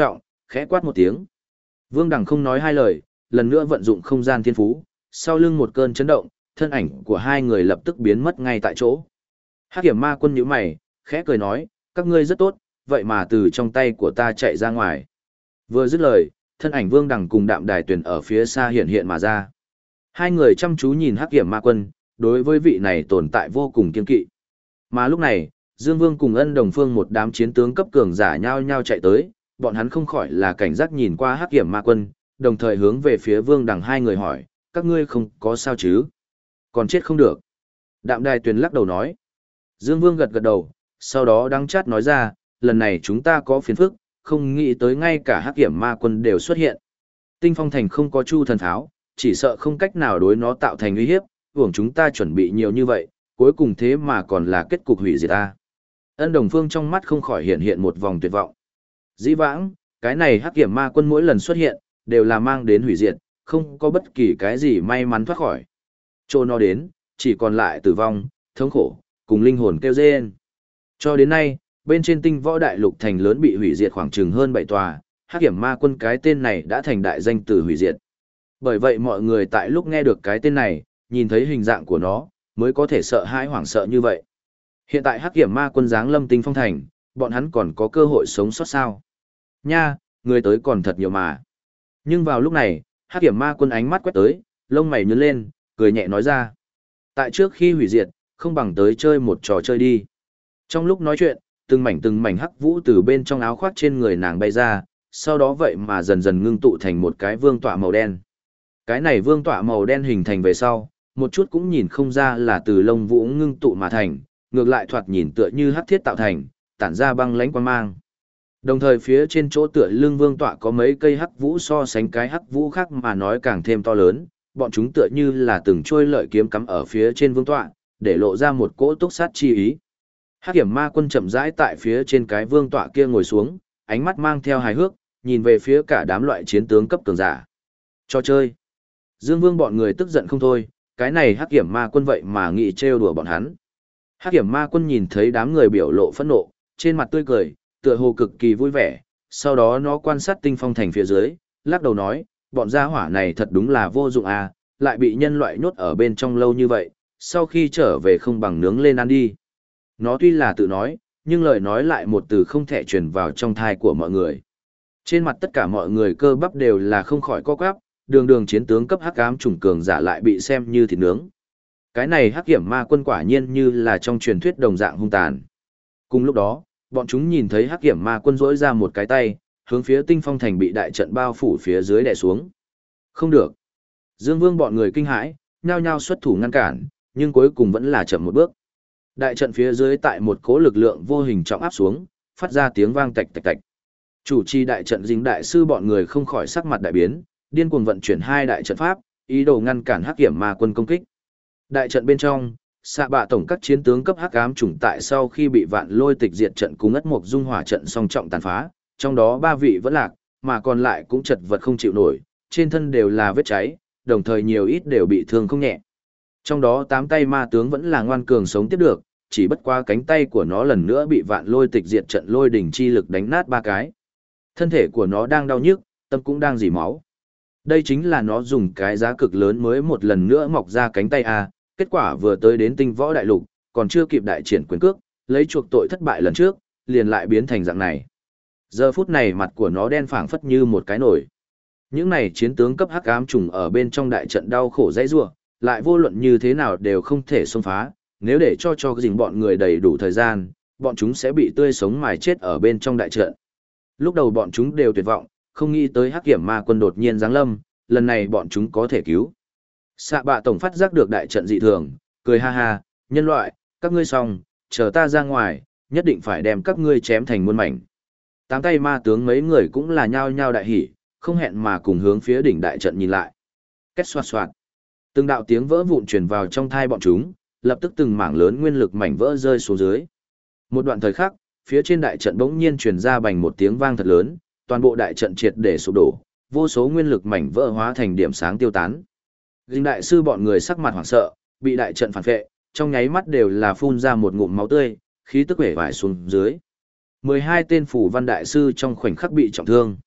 khẽ quát một tiếng. Vương Đằng không nói hai lời, lần nữa vận dụng không gian thiên phú, sau lưng một cơn chấn động, thân ảnh của hai người lập tức biến mất ngay tại chỗ. Hắc Kiểm Ma Quân nhíu mày, khẽ cười nói, các ngươi rất tốt, vậy mà từ trong tay của ta chạy ra ngoài. Vừa dứt lời, thân ảnh Vương Đằng cùng Đạm Đài Tuyền ở phía xa hiện hiện mà ra. Hai người chăm chú nhìn Hắc Kiểm Ma Quân, đối với vị này tồn tại vô cùng kiên kỵ. Mà lúc này, Dương Vương cùng Ân Đồng Phương một đám chiến tướng cấp cường giả nhao nhao chạy tới, bọn hắn không khỏi là cảnh giác nhìn qua Hắc Kiểm Ma Quân, đồng thời hướng về phía Vương Đằng hai người hỏi, các ngươi không có sao chứ? Còn chết không được. Đạm Đài Tuyền lắc đầu nói. Dương Vương gật gật đầu, sau đó đắng chát nói ra, lần này chúng ta có phiền phức, không nghĩ tới ngay cả Hắc Kiểm Ma Quân đều xuất hiện. Tinh Phong Thành không có Chu thần pháo, chỉ sợ không cách nào đối nó tạo thành uy hiếp, hưởng chúng ta chuẩn bị nhiều như vậy, cuối cùng thế mà còn là kết cục hủy diệt ta. Ân Đồng Phương trong mắt không khỏi hiện hiện một vòng tuyệt vọng. Dĩ vãng, cái này Hắc Kiểm Ma Quân mỗi lần xuất hiện, đều là mang đến hủy diệt, không có bất kỳ cái gì may mắn thoát khỏi. Chỗ nó đến, chỉ còn lại tử vong, thống khổ, cùng linh hồn kêu rên. Cho đến nay, bên trên tinh võ đại lục thành lớn bị hủy diệt khoảng chừng hơn 7 tòa, Hắc Kiểm Ma Quân cái tên này đã thành đại danh từ hủy diệt. Bởi vậy mọi người tại lúc nghe được cái tên này, nhìn thấy hình dạng của nó, mới có thể sợ hãi hoảng sợ như vậy. Hiện tại Hắc Kiểm Ma Quân giáng lâm Tinh Phong Thành, bọn hắn còn có cơ hội sống sót sao? Nha, người tới còn thật nhiều mà. Nhưng vào lúc này, Hắc Kiểm Ma Quân ánh mắt quét tới, lông mày nhướng lên, cười nhẹ nói ra. Tại trước khi hủy diệt, không bằng tới chơi một trò chơi đi. Trong lúc nói chuyện, từng mảnh hắc vũ từ bên trong áo khoác trên người nàng bay ra, sau đó vậy mà dần dần ngưng tụ thành một cái vương tọa màu đen. Cái này vương tọa màu đen hình thành về sau, một chút cũng nhìn không ra là từ lông vũ ngưng tụ mà thành, ngược lại thoạt nhìn tựa như hắc thiết tạo thành, tản ra băng lãnh quang mang. Đồng thời phía trên chỗ tựa lưng vương tọa có mấy cây hắc vũ so sánh cái hắc vũ khác mà nói càng thêm to lớn, bọn chúng tựa như là từng trôi lợi kiếm cắm ở phía trên vương tọa, để lộ ra một cỗ túc sát chi ý. Hắc Kiểm Ma Quân chậm rãi tại phía trên cái vương tọa kia ngồi xuống, ánh mắt mang theo hài hước, nhìn về phía cả đám loại chiến tướng cấp cường giả. Cho chơi. Dương Vương bọn người tức giận không thôi, cái này Hắc Kiểm Ma Quân vậy mà nghĩ trêu đùa bọn hắn. Hắc Kiểm Ma Quân nhìn thấy đám người biểu lộ phẫn nộ, trên mặt tươi cười, tựa hồ cực kỳ vui vẻ, sau đó nó quan sát Tinh Phong Thành phía dưới, lắc đầu nói, bọn gia hỏa này thật đúng là vô dụng à, lại bị nhân loại nhốt ở bên trong lâu như vậy, sau khi trở về không bằng nướng lên ăn đi. Nó tuy là tự nói, nhưng lời nói lại một từ không thể truyền vào trong thai của mọi người. Trên mặt tất cả mọi người cơ bắp đều là không khỏi co quắp, đường chiến tướng cấp hắc ám chủng cường giả lại bị xem như thịt nướng. Cái này Hắc Kiểm Ma Quân quả nhiên như là trong truyền thuyết đồng dạng hung tàn. Cùng lúc đó, bọn chúng nhìn thấy Hắc Kiểm Ma Quân rỗi ra một cái tay, hướng phía Tinh Phong Thành bị đại trận bao phủ phía dưới đè xuống. Không được. Dương Vương bọn người kinh hãi, nhao nhao xuất thủ ngăn cản, nhưng cuối cùng vẫn là chậm một bước. Đại trận phía dưới tại một cỗ lực lượng vô hình trọng áp xuống, phát ra tiếng vang tạch tạch tạch. Chủ trì đại trận Dính đại sư bọn người không khỏi sắc mặt đại biến, điên cuồng vận chuyển hai đại trận pháp, ý đồ ngăn cản Hắc Kiểm Ma Quân công kích. Đại trận bên trong, xạ bạ tổng các chiến tướng cấp hắc ám chủng tại sau khi bị Vạn Lôi Tịch diệt trận cùng Ất Mộc Dung Hỏa trận song trọng tàn phá, trong đó 3 vị vẫn lạc, mà còn lại cũng chật vật không chịu nổi, trên thân đều là vết cháy, đồng thời nhiều ít đều bị thương không nhẹ. Trong đó 8 tay ma tướng vẫn là ngoan cường sống tiếp được, chỉ bất qua cánh tay của nó lần nữa bị Vạn Lôi Tịch diệt trận lôi đỉnh chi lực đánh nát 3 cái. Thân thể của nó đang đau nhức, tâm cũng đang rỉ máu. Đây chính là nó dùng cái giá cực lớn mới một lần nữa mọc ra cánh tay a, kết quả vừa tới đến Tinh Võ Đại Lục, còn chưa kịp đại triển quyền cước, lấy chuộc tội thất bại lần trước, liền lại biến thành dạng này. Giờ phút này mặt của nó đen phảng phất như một cái nồi. Những này chiến tướng cấp hắc ám trùng ở bên trong đại trận đau khổ dãy rủa, lại vô luận như thế nào đều không thể xông phá, nếu để cho dình bọn người đầy đủ thời gian, bọn chúng sẽ bị tươi sống mài chết ở bên trong đại trận. Lúc đầu bọn chúng đều tuyệt vọng, không nghĩ tới Hắc Kiểm Ma Quân đột nhiên giáng lâm, lần này bọn chúng có thể cứu. Xạ bạ tổng phát giác được đại trận dị thường, cười ha ha, nhân loại, các ngươi xong, chờ ta ra ngoài, nhất định phải đem các ngươi chém thành muôn mảnh. Tám tay ma tướng mấy người cũng là nhao nhao đại hỉ, không hẹn mà cùng hướng phía đỉnh đại trận nhìn lại. Két xoạt xoạt. Từng đạo tiếng vỡ vụn truyền vào trong thai bọn chúng, lập tức từng mảng lớn nguyên lực mảnh vỡ rơi xuống dưới. Một đoạn thời khắc, phía trên đại trận bỗng nhiên truyền ra bành một tiếng vang thật lớn, toàn bộ đại trận triệt để sụp đổ, vô số nguyên lực mảnh vỡ hóa thành điểm sáng tiêu tán. Dinh đại sư bọn người sắc mặt hoảng sợ, bị đại trận phản phệ, trong nháy mắt đều là phun ra một ngụm máu tươi, khí tức vẻ vải xuống dưới. 12 tên phủ văn đại sư trong khoảnh khắc bị trọng thương.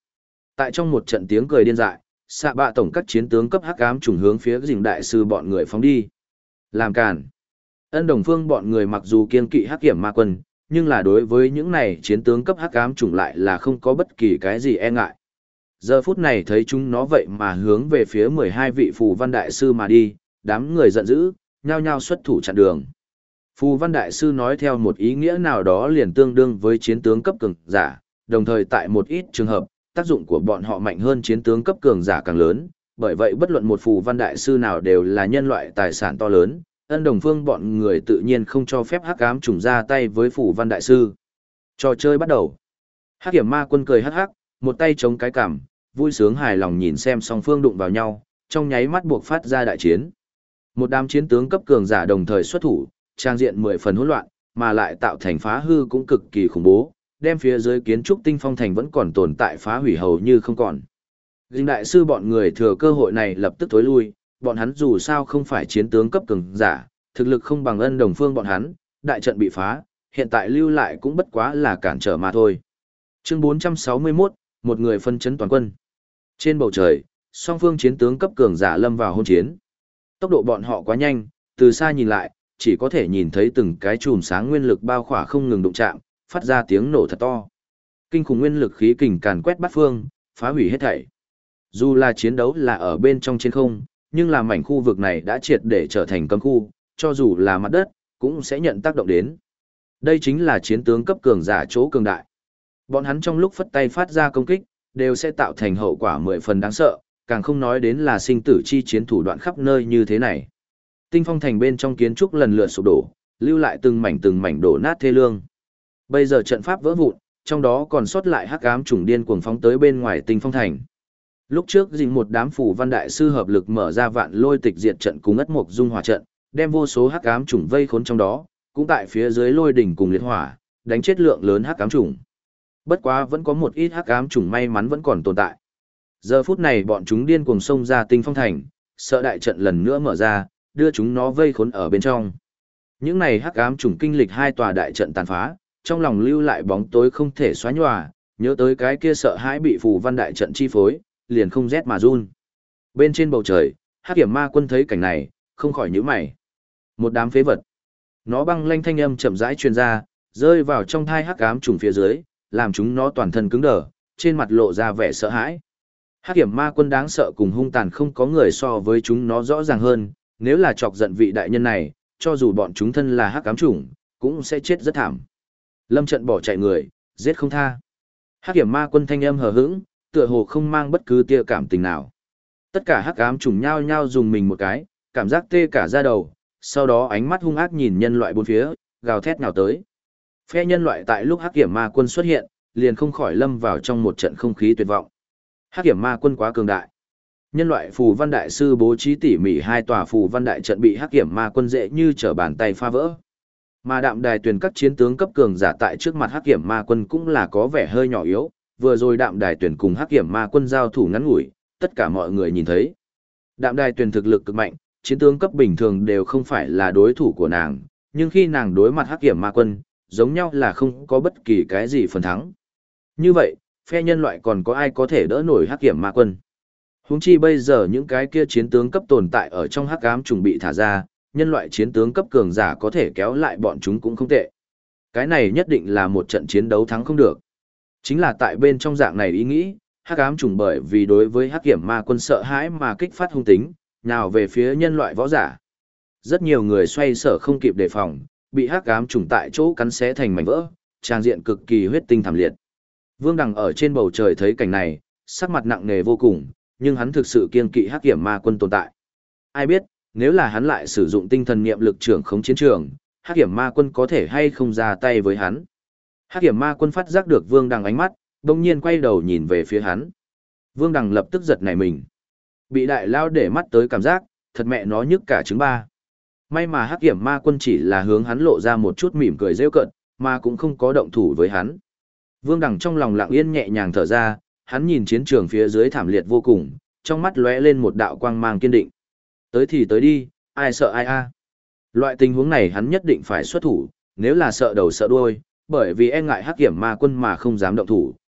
Tại trong một trận tiếng cười điên dại, xạ bạ tổng các chiến tướng cấp hắc ám trùng hướng phía Dình đại sư bọn người phóng đi. Làm cản. Ân Đồng Phương bọn người mặc dù kiên kỵ hắc kiểm ma quân, nhưng là đối với những này chiến tướng cấp hắc ám trùng lại là không có bất kỳ cái gì e ngại. Giờ phút này thấy chúng nó vậy mà hướng về phía 12 vị phù văn đại sư mà đi, đám người giận dữ, nhao nhao xuất thủ chặn đường. Phù văn đại sư nói theo một ý nghĩa nào đó liền tương đương với chiến tướng cấp cường giả, đồng thời tại một ít trường hợp, tác dụng của bọn họ mạnh hơn chiến tướng cấp cường giả càng lớn, bởi vậy bất luận một phù văn đại sư nào đều là nhân loại tài sản to lớn, Ân Đồng Phương bọn người tự nhiên không cho phép hắc ám trùng ra tay với phù văn đại sư. Trò chơi bắt đầu. Hắc Kiểm Ma Quân cười hắc hắc, một tay chống cái cằm, vui sướng hài lòng nhìn xem song phương đụng vào nhau, trong nháy mắt buộc phát ra đại chiến. Một đám chiến tướng cấp cường giả đồng thời xuất thủ, trang diện 10 phần hỗn loạn, mà lại tạo thành phá hư cũng cực kỳ khủng bố, đem phía dưới kiến trúc Tinh Phong thành vẫn còn tồn tại phá hủy hầu như không còn. Dinh đại sư bọn người thừa cơ hội này lập tức thối lui, bọn hắn dù sao không phải chiến tướng cấp cường giả, thực lực không bằng Ân Đồng Phương bọn hắn, đại trận bị phá, hiện tại lưu lại cũng bất quá là cản trở mà thôi. Chương 461, một người phân chấn toàn quân. Trên bầu trời, song phương chiến tướng cấp cường giả lâm vào hôn chiến. Tốc độ bọn họ quá nhanh, từ xa nhìn lại, chỉ có thể nhìn thấy từng cái chùm sáng nguyên lực bao khỏa không ngừng đụng chạm, phát ra tiếng nổ thật to. Kinh khủng nguyên lực khí kình càn quét bát phương, phá hủy hết thảy. Dù là chiến đấu là ở bên trong trên không, nhưng là mảnh khu vực này đã triệt để trở thành cấm khu, cho dù là mặt đất, cũng sẽ nhận tác động đến. Đây chính là chiến tướng cấp cường giả chỗ cường đại. Bọn hắn trong lúc phất tay phát ra công kích, đều sẽ tạo thành hậu quả 10 phần đáng sợ, càng không nói đến là sinh tử chi chiến thủ đoạn khắp nơi như thế này. Tinh Phong thành bên trong kiến trúc lần lượt sụp đổ, lưu lại từng mảnh đổ nát thê lương. Bây giờ trận pháp vỡ vụn, trong đó còn sót lại hắc ám trùng điên cuồng phóng tới bên ngoài Tinh Phong thành. Lúc trước dình một đám phù văn đại sư hợp lực mở ra vạn lôi tịch diệt trận cùng ất mục dung hỏa trận, đem vô số hắc ám trùng vây khốn trong đó, cũng tại phía dưới lôi đỉnh cùng liệt hỏa, đánh chết lượng lớn hắc ám trùng. Bất quá vẫn có một ít hắc ám trùng may mắn vẫn còn tồn tại. Giờ phút này bọn chúng điên cuồng xông ra Tinh Phong thành, sợ đại trận lần nữa mở ra, đưa chúng nó vây khốn ở bên trong. Những này hắc ám trùng kinh lịch hai tòa đại trận tàn phá, trong lòng lưu lại bóng tối không thể xóa nhòa, nhớ tới cái kia sợ hãi bị phù văn đại trận chi phối, liền không rét mà run. Bên trên bầu trời, Hắc Kiểm Ma Quân thấy cảnh này, không khỏi nhíu mày. Một đám phế vật. Nó băng lanh thanh âm chậm rãi truyền ra, rơi vào trong thai hắc ám trùng phía dưới, làm chúng nó toàn thân cứng đờ, trên mặt lộ ra vẻ sợ hãi. Hắc Kiểm Ma Quân đáng sợ cùng hung tàn không có người so với chúng nó rõ ràng hơn, nếu là chọc giận vị đại nhân này, cho dù bọn chúng thân là hắc ám trùng, cũng sẽ chết rất thảm. Lâm trận bỏ chạy người, giết không tha. Hắc Kiểm Ma Quân thanh âm hờ hững, tựa hồ không mang bất cứ tia cảm tình nào. Tất cả hắc ám trùng nhao nhao dùng mình một cái, cảm giác tê cả da đầu, sau đó ánh mắt hung ác nhìn nhân loại bốn phía, gào thét nào tới. Phe nhân loại tại lúc Hắc Kiểm Ma Quân xuất hiện, liền không khỏi lâm vào trong một trận không khí tuyệt vọng. Hắc Kiểm Ma Quân quá cường đại. Nhân loại phù văn đại sư bố trí tỉ mỉ hai tòa phù văn đại trận bị Hắc Kiểm Ma Quân dễ như trở bàn tay phá vỡ. Mà đạm đài tuyển các chiến tướng cấp cường giả tại trước mặt Hắc Kiểm Ma Quân cũng là có vẻ hơi nhỏ yếu, vừa rồi đạm đài tuyển cùng Hắc Kiểm Ma Quân giao thủ ngắn ngủi, tất cả mọi người nhìn thấy. Đạm đài tuyển thực lực cực mạnh, chiến tướng cấp bình thường đều không phải là đối thủ của nàng, nhưng khi nàng đối mặt Hắc Kiểm Ma Quân, giống nhau là không có bất kỳ cái gì phần thắng. Như vậy, phe nhân loại còn có ai có thể đỡ nổi Hắc Kiểm Ma Quân? Huống chi bây giờ những cái kia chiến tướng cấp tồn tại ở trong hắc ám trùng bị thả ra, nhân loại chiến tướng cấp cường giả có thể kéo lại bọn chúng cũng không tệ. Cái này nhất định là một trận chiến đấu thắng không được. Chính là tại bên trong dạng này ý nghĩ, hắc ám trùng bởi vì đối với Hắc Kiểm Ma Quân sợ hãi mà kích phát hung tính, nào về phía nhân loại võ giả. Rất nhiều người xoay sở không kịp đề phòng, bị hắc ám trùng tại chỗ cắn xé thành mảnh vỡ, trang diện cực kỳ huyết tinh thảm liệt. Vương Đằng ở trên bầu trời thấy cảnh này, sắc mặt nặng nề vô cùng, nhưng hắn thực sự kiêng kỵ Hắc Kiểm Ma Quân tồn tại. Ai biết, nếu là hắn lại sử dụng tinh thần niệm lực trưởng khống chiến trường, Hắc Kiểm Ma Quân có thể hay không ra tay với hắn. Hắc Kiểm Ma Quân phát giác được Vương Đằng ánh mắt, đồng nhiên quay đầu nhìn về phía hắn. Vương Đằng lập tức giật nảy mình. Bị đại lao để mắt tới cảm giác, thật mẹ nó nhức cả trứng ba. May mà Hắc Kiểm Ma Quân chỉ là hướng hắn lộ ra một chút mỉm cười rêu cợt, mà cũng không có động thủ với hắn. Vương Đằng trong lòng lặng yên nhẹ nhàng thở ra, hắn nhìn chiến trường phía dưới thảm liệt vô cùng, trong mắt lóe lên một đạo quang mang kiên định. Tới thì tới đi, ai sợ ai a. Loại tình huống này hắn nhất định phải xuất thủ, nếu là sợ đầu sợ đuôi, bởi vì e ngại Hắc Kiểm Ma Quân mà không dám động thủ,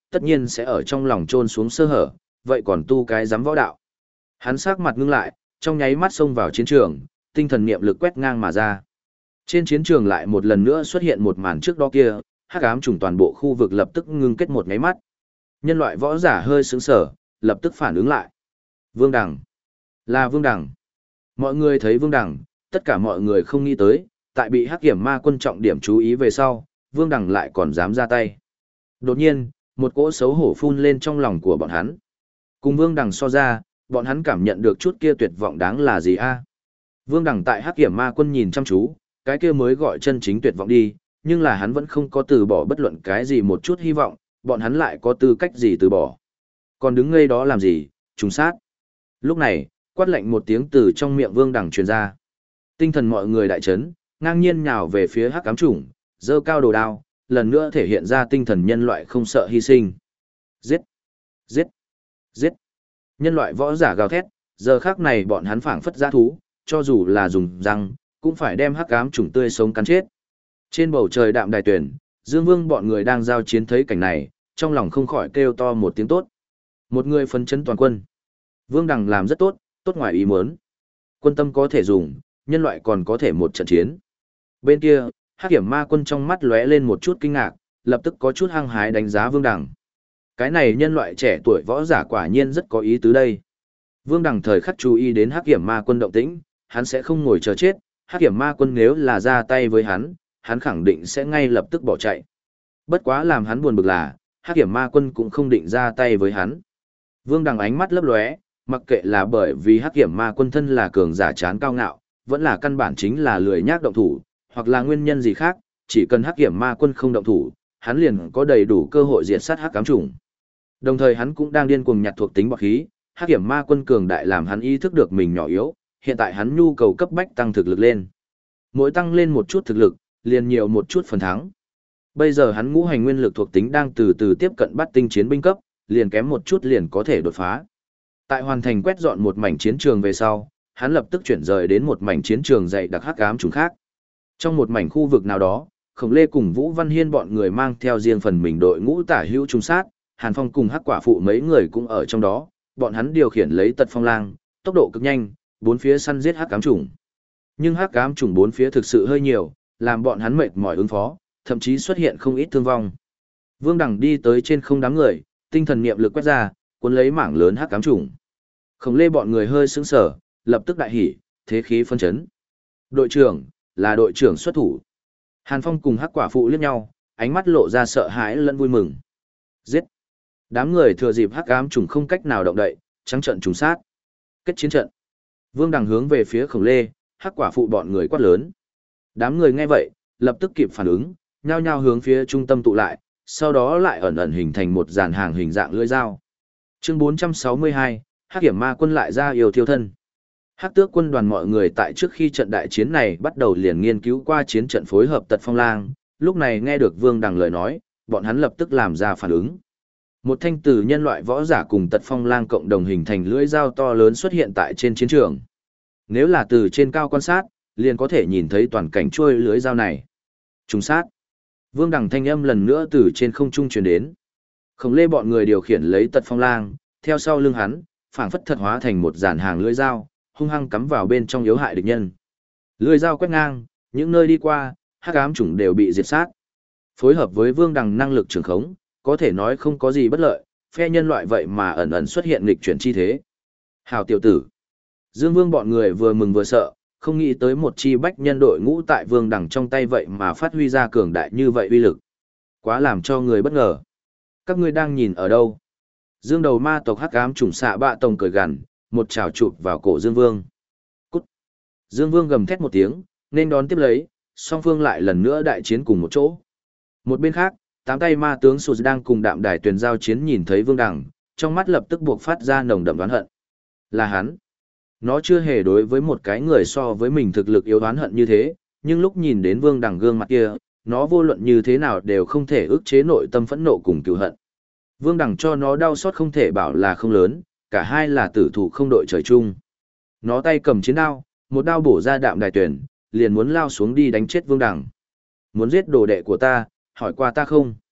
tất nhiên sẽ ở trong lòng chôn xuống sơ hở, vậy còn tu cái giám võ đạo. Hắn sắc mặt ngưng lại, trong nháy mắt xông vào chiến trường, tinh thần niệm lực quét ngang mà ra. Trên chiến trường lại một lần nữa xuất hiện một màn trước đó kia, hắc ám trùng toàn bộ khu vực lập tức ngưng kết một nháy mắt. Nhân loại võ giả hơi sững sờ, lập tức phản ứng lại. Vương Đằng. Là Vương Đằng. Mọi người thấy Vương Đằng, tất cả mọi người không nghĩ tới, tại bị hắc kiểm ma quân trọng điểm chú ý về sau, Vương Đằng lại còn dám ra tay. Đột nhiên, một cỗ xấu hổ phun lên trong lòng của bọn hắn. Cùng Vương Đằng so ra, bọn hắn cảm nhận được chút kia tuyệt vọng đáng là gì a? Vương Đằng tại hắc kiểm ma quân nhìn chăm chú, cái kia mới gọi chân chính tuyệt vọng đi, nhưng là hắn vẫn không có từ bỏ bất luận cái gì một chút hy vọng, bọn hắn lại có tư cách gì từ bỏ. Còn đứng ngây đó làm gì, trùng sát. Lúc này, quát lạnh một tiếng từ trong miệng Vương Đằng truyền ra. Tinh thần mọi người đại chấn, ngang nhiên nhào về phía hắc ám chủng, giơ cao đồ đao, lần nữa thể hiện ra tinh thần nhân loại không sợ hy sinh. Giết! Giết! Giết! Nhân loại võ giả gào thét, giờ khắc này bọn hắn phảng phất dã thú, cho dù là dùng răng, cũng phải đem hắc ám chủng tươi sống cắn chết. Trên bầu trời đạm đài tuyển, Dương Vương bọn người đang giao chiến thấy cảnh này, trong lòng không khỏi kêu to một tiếng tốt. Một người phấn chấn toàn quân. Vương Đằng làm rất tốt, tốt ngoài ý muốn. Quân tâm có thể dùng, nhân loại còn có thể một trận chiến. Bên kia, hắc kiểm ma quân trong mắt lóe lên một chút kinh ngạc, lập tức có chút hăng hái đánh giá Vương Đằng. Cái này nhân loại trẻ tuổi võ giả quả nhiên rất có ý tứ đây. Vương Đằng thời khắc chú ý đến hắc kiểm ma quân động tĩnh, hắn sẽ không ngồi chờ chết, hắc kiểm ma quân nếu là ra tay với hắn khẳng định sẽ ngay lập tức bỏ chạy. Bất quá làm hắn buồn bực là, hắc kiểm ma quân cũng không định ra tay với hắn. Vương Đằng ánh mắt lấp lóe, mặc kệ là bởi vì hắc kiểm ma quân thân là cường giả chán cao ngạo, vẫn là căn bản chính là lười nhác động thủ, hoặc là nguyên nhân gì khác, chỉ cần hắc kiểm ma quân không động thủ, hắn liền có đầy đủ cơ hội diệt sát hắc ám trùng. Đồng thời hắn cũng đang điên cuồng nhặt thuộc tính bọt khí, hắc kiểm ma quân cường đại làm hắn ý thức được mình nhỏ yếu, hiện tại hắn nhu cầu cấp bách tăng thực lực lên. Mỗi tăng lên một chút thực lực, liền nhiều một chút phần thắng. Bây giờ hắn ngũ hành nguyên lực thuộc tính đang từ từ tiếp cận bát tinh chiến binh cấp, liền kém một chút liền có thể đột phá. Tại hoàn thành quét dọn một mảnh chiến trường về sau, hắn lập tức chuyển rời đến một mảnh chiến trường dày đặc hắc ám trùng khác. Trong một mảnh khu vực nào đó, Khổng Lê cùng Vũ Văn Hiên bọn người mang theo riêng phần mình đội ngũ tả hữu trùng sát, Hàn Phong cùng Hắc Quả Phụ mấy người cũng ở trong đó, bọn hắn điều khiển lấy Tật Phong Lang, tốc độ cực nhanh, bốn phía săn giết hắc ám trùng. Nhưng hắc ám trùng bốn phía thực sự hơi nhiều, làm bọn hắn mệt mỏi ứng phó, thậm chí xuất hiện không ít thương vong. Vương Đằng đi tới trên không đám người, tinh thần niệm lực quét ra, cuốn lấy mảng lớn hắc ám trùng. Khổng Lê bọn người hơi sững sờ, lập tức đại hỉ, thế khí phân chấn. Đội trưởng, là đội trưởng xuất thủ. Hàn Phong cùng Hắc Quả Phụ liếc nhau, ánh mắt lộ ra sợ hãi lẫn vui mừng. Giết! Đám người thừa dịp hắc ám trùng không cách nào động đậy, trắng trận trùng sát. Kết chiến trận. Vương Đằng hướng về phía Khổng Lê, Hắc Quả Phụ bọn người quát lớn. Đám người nghe vậy, lập tức kịp phản ứng, nhao nhao hướng phía trung tâm tụ lại, sau đó lại ẩn ẩn hình thành một dàn hàng hình dạng lưỡi dao. Chương 462, Hắc Kiểm Ma Quân lại ra yêu thiêu thân. Hắc Tước quân đoàn mọi người tại trước khi trận đại chiến này bắt đầu liền nghiên cứu qua chiến trận phối hợp Tật Phong Lang, lúc này nghe được Vương Đằng lời nói, bọn hắn lập tức làm ra phản ứng. Một thanh từ nhân loại võ giả cùng Tật Phong Lang cộng đồng hình thành lưỡi dao to lớn xuất hiện tại trên chiến trường. Nếu là từ trên cao quan sát, liền có thể nhìn thấy toàn cảnh chuôi lưỡi dao này. Trùng sát. Vương Đằng thanh âm lần nữa từ trên không trung truyền đến. Khổng Lê bọn người điều khiển lấy Tật Phong Lang, theo sau lưng hắn, phảng phất thật hóa thành một dàn hàng lưỡi dao, hung hăng cắm vào bên trong yếu hại địch nhân. Lưỡi dao quét ngang, những nơi đi qua, hắc ám chủng đều bị diệt sát. Phối hợp với Vương Đằng năng lực trường khống, có thể nói không có gì bất lợi, phe nhân loại vậy mà ẩn ẩn xuất hiện nghịch chuyển chi thế. Hào tiểu tử. Dương Vương bọn người vừa mừng vừa sợ, không nghĩ tới một chi bách nhân đội ngũ tại Vương Đằng trong tay vậy mà phát huy ra cường đại như vậy uy lực. Quá làm cho người bất ngờ. Các ngươi đang nhìn ở đâu? Dương đầu ma tộc hắc ám trùng xạ bạ tổng cười gằn, một chảo chụp vào cổ Dương Vương. Cút! Dương Vương gầm thét một tiếng, nên đón tiếp lấy, song phương lại lần nữa đại chiến cùng một chỗ. Một bên khác, tám tay ma tướng Sụt đang cùng Đạm Đài Tuyền giao chiến nhìn thấy Vương Đằng, trong mắt lập tức buộc phát ra nồng đậm oán hận. Là hắn. Nó chưa hề đối với một cái người so với mình thực lực yếu oán hận như thế, nhưng lúc nhìn đến Vương Đằng gương mặt kia, nó vô luận như thế nào đều không thể ức chế nội tâm phẫn nộ cùng cừu hận. Vương Đằng cho nó đau xót không thể bảo là không lớn, cả hai là tử thủ không đội trời chung. Nó tay cầm chiến đao, một đao bổ ra Đạm Đài Tuyền, liền muốn lao xuống đi đánh chết Vương Đằng. Muốn giết đồ đệ của ta, hỏi qua ta không?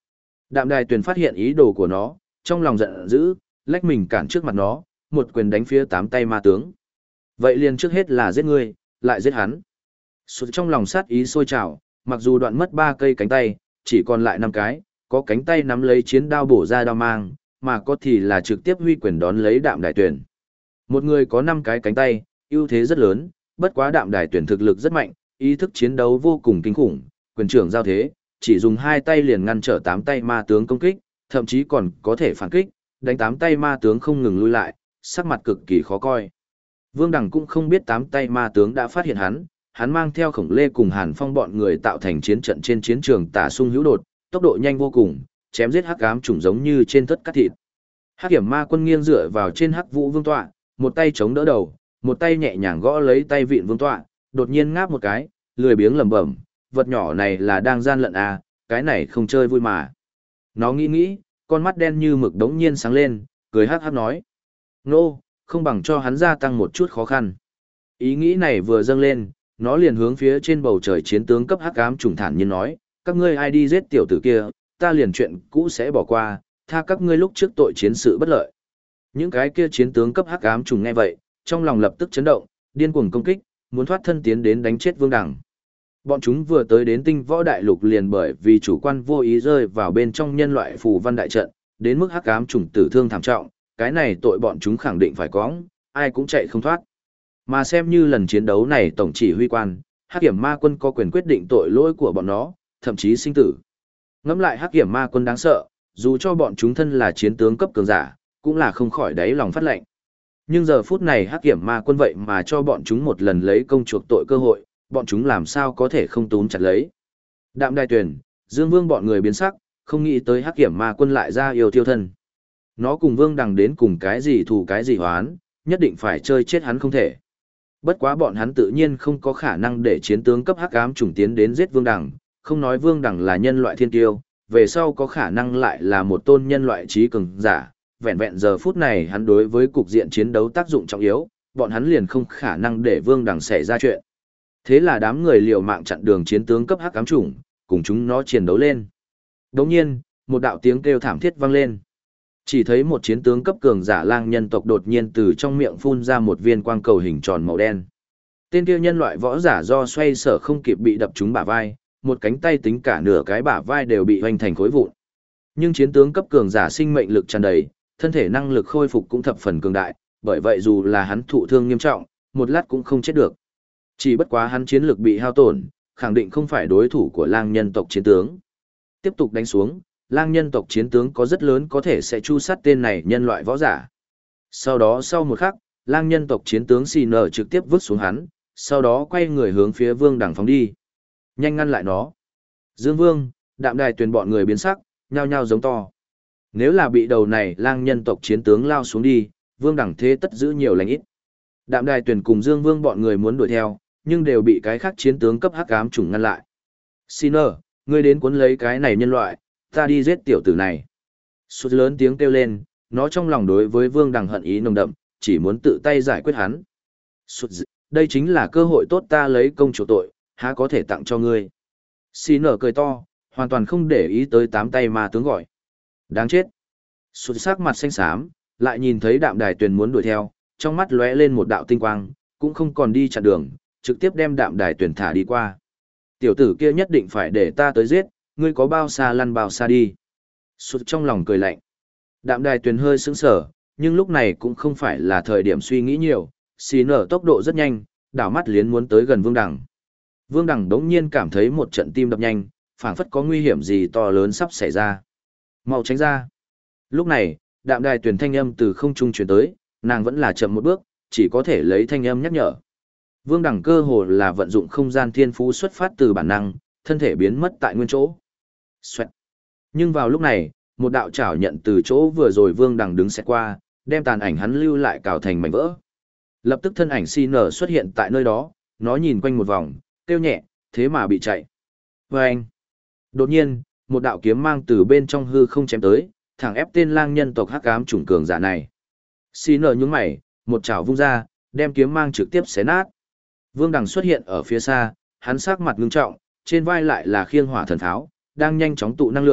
Đạm Đài Tuyền phát hiện ý đồ của nó, trong lòng giận dữ, lách mình cản trước mặt nó, một quyền đánh phía tám tay ma tướng. Vậy liền trước hết là giết ngươi, lại giết hắn. Sụt trong lòng sát ý sôi trào, mặc dù đoạn mất 3 cây cánh tay, chỉ còn lại 5 cái, có cánh tay nắm lấy chiến đao bổ ra đao mang, mà có thì là trực tiếp huy quyền đón lấy Đạm Đài Tuyền. Một người có 5 cái cánh tay, ưu thế rất lớn, bất quá Đạm Đài Tuyền thực lực rất mạnh, ý thức chiến đấu vô cùng kinh khủng, quyền trưởng giao thế, chỉ dùng 2 tay liền ngăn trở 8 tay ma tướng công kích, thậm chí còn có thể phản kích, đánh 8 tay ma tướng không ngừng lui lại, sắc mặt cực kỳ khó coi. Vương Đằng cũng không biết 8 tay ma tướng đã phát hiện hắn mang theo Khổng Lê cùng Hàn Phong bọn người tạo thành chiến trận trên chiến trường tả sung hữu đột, tốc độ nhanh vô cùng, chém giết hắc ám chủng giống như trên thất cắt thịt. Hắc Kiểm Ma Quân nghiêng dựa vào trên Hắc Vũ Vương tọa, một tay chống đỡ đầu, một tay nhẹ nhàng gõ lấy tay vịn vương tọa, đột nhiên ngáp một cái, lười biếng lẩm bẩm, vật nhỏ này là đang gian lận à, cái này không chơi vui mà. Nó nghĩ, con mắt đen như mực đống nhiên sáng lên, cười hắc hắc nói. Nô, không bằng cho hắn gia tăng một chút khó khăn. Ý nghĩ này vừa dâng lên, nó liền hướng phía trên bầu trời chiến tướng cấp hắc ám trùng thản nhiên nói, các ngươi ai đi giết tiểu tử kia, ta liền chuyện cũ sẽ bỏ qua, tha các ngươi lúc trước tội chiến sự bất lợi. Những cái kia chiến tướng cấp hắc ám trùng nghe vậy, trong lòng lập tức chấn động, điên cuồng công kích, muốn thoát thân tiến đến đánh chết Vương Đằng. Bọn chúng vừa tới đến Tinh Võ Đại Lục liền bởi vì chủ quan vô ý rơi vào bên trong nhân loại phù văn đại trận, đến mức hắc ám trùng tử thương thảm trọng, cái này tội bọn chúng khẳng định phải có, ai cũng chạy không thoát. Mà xem như lần chiến đấu này tổng chỉ huy quan, Hắc Kiểm Ma Quân có quyền quyết định tội lỗi của bọn nó, thậm chí sinh tử. Ngẫm lại Hắc Kiểm Ma Quân đáng sợ, dù cho bọn chúng thân là chiến tướng cấp cường giả, cũng là không khỏi đáy lòng phát lệnh. Nhưng giờ phút này Hắc Kiểm Ma Quân vậy mà cho bọn chúng một lần lấy công chuộc tội cơ hội, bọn chúng làm sao có thể không túm chặt lấy. Đạm Đài Tuyền, Dương Vương bọn người biến sắc, không nghĩ tới Hắc Kiểm Ma Quân lại ra yêu tiêu thân. Nó cùng Vương Đằng đến cùng cái gì thù cái gì hoán, nhất định phải chơi chết hắn không thể. Bất quá bọn hắn tự nhiên không có khả năng để chiến tướng cấp hắc ám trùng tiến đến giết Vương Đằng, không nói Vương Đằng là nhân loại thiên tiêu, về sau có khả năng lại là một tôn nhân loại trí cường giả, vẹn vẹn giờ phút này hắn đối với cục diện chiến đấu tác dụng trọng yếu, bọn hắn liền không khả năng để Vương Đằng xảy ra chuyện. Thế là đám người liều mạng chặn đường chiến tướng cấp hắc ám trùng, cùng chúng nó chiến đấu lên. Đồng nhiên, một đạo tiếng kêu thảm thiết vang lên. Chỉ thấy một chiến tướng cấp cường giả lang nhân tộc đột nhiên từ trong miệng phun ra một viên quang cầu hình tròn màu đen. Tên kia nhân loại võ giả do xoay sở không kịp bị đập trúng bả vai, một cánh tay tính cả nửa cái bả vai đều bị hoành thành khối vụn. Nhưng chiến tướng cấp cường giả sinh mệnh lực tràn đầy, thân thể năng lực khôi phục cũng thập phần cường đại, bởi vậy dù là hắn thụ thương nghiêm trọng, một lát cũng không chết được. Chỉ bất quá hắn chiến lực bị hao tổn, khẳng định không phải đối thủ của lang nhân tộc chiến tướng. Tiếp tục đánh xuống, lang nhân tộc chiến tướng có rất lớn có thể sẽ chu sát tên này nhân loại võ giả. Sau đó sau một khắc, lang nhân tộc chiến tướng CN trực tiếp vứt xuống hắn, sau đó quay người hướng phía Vương Đằng phóng đi. Nhanh ngăn lại nó. Dương Vương, Đạm Đài Tuyền bọn người biến sắc, nhao nhao giống to. Nếu là bị đầu này lang nhân tộc chiến tướng lao xuống đi, Vương Đằng thế tất giữ nhiều lành ít. Đạm Đài Tuyền cùng Dương Vương bọn người muốn đuổi theo, nhưng đều bị cái khác chiến tướng cấp hắc ám chủng ngăn lại. CN, ngươi đến cuốn lấy cái này nhân loại, ta đi giết tiểu tử này. Sút lớn tiếng kêu lên, nó trong lòng đối với Vương Đằng hận ý nồng đậm, chỉ muốn tự tay giải quyết hắn. Sút, đây chính là cơ hội tốt ta lấy công chủ tội, há có thể tặng cho ngươi. Xì nở cười to, hoàn toàn không để ý tới tám tay ma tướng gọi. Đáng chết. Sút sắc mặt xanh xám, lại nhìn thấy Đạm Đài Tuyền muốn đuổi theo, trong mắt lóe lên một đạo tinh quang, cũng không còn đi chặn đường, trực tiếp đem Đạm Đài Tuyền thả đi qua. Tiểu tử kia nhất định phải để ta tới giết, ngươi có bao xa lăn bao xa đi. Sút trong lòng cười lạnh. Đạm Đài Tuyền hơi sững sờ, nhưng lúc này cũng không phải là thời điểm suy nghĩ nhiều, xì nở tốc độ rất nhanh, đảo mắt liến muốn tới gần Vương Đằng. Vương Đằng đống nhiên cảm thấy một trận tim đập nhanh, phảng phất có nguy hiểm gì to lớn sắp xảy ra. Mau tránh ra. Lúc này, Đạm Đài Tuyền thanh âm từ không trung truyền tới, nàng vẫn là chậm một bước, chỉ có thể lấy thanh âm nhắc nhở. Vương Đằng cơ hồ là vận dụng không gian thiên phú xuất phát từ bản năng, thân thể biến mất tại nguyên chỗ. Xoẹt. Nhưng vào lúc này, một đạo chảo nhận từ chỗ vừa rồi Vương Đằng đứng xẹt qua, đem tàn ảnh hắn lưu lại cào thành mảnh vỡ. Lập tức thân ảnh CN xuất hiện tại nơi đó, nó nhìn quanh một vòng, kêu nhẹ, thế mà bị chạy. Và anh. Đột nhiên, một đạo kiếm mang từ bên trong hư không chém tới, thẳng ép tên lang nhân tộc hắc ám chủng cường giả này. CN nhướng mày, một chảo vung ra, đem kiếm mang trực tiếp xé nát. Vương Đằng xuất hiện ở phía xa, hắn sắc mặt ngưng trọng, trên vai lại là khiêng hỏa thần pháo, đang nhanh chóng tụ năng lượng,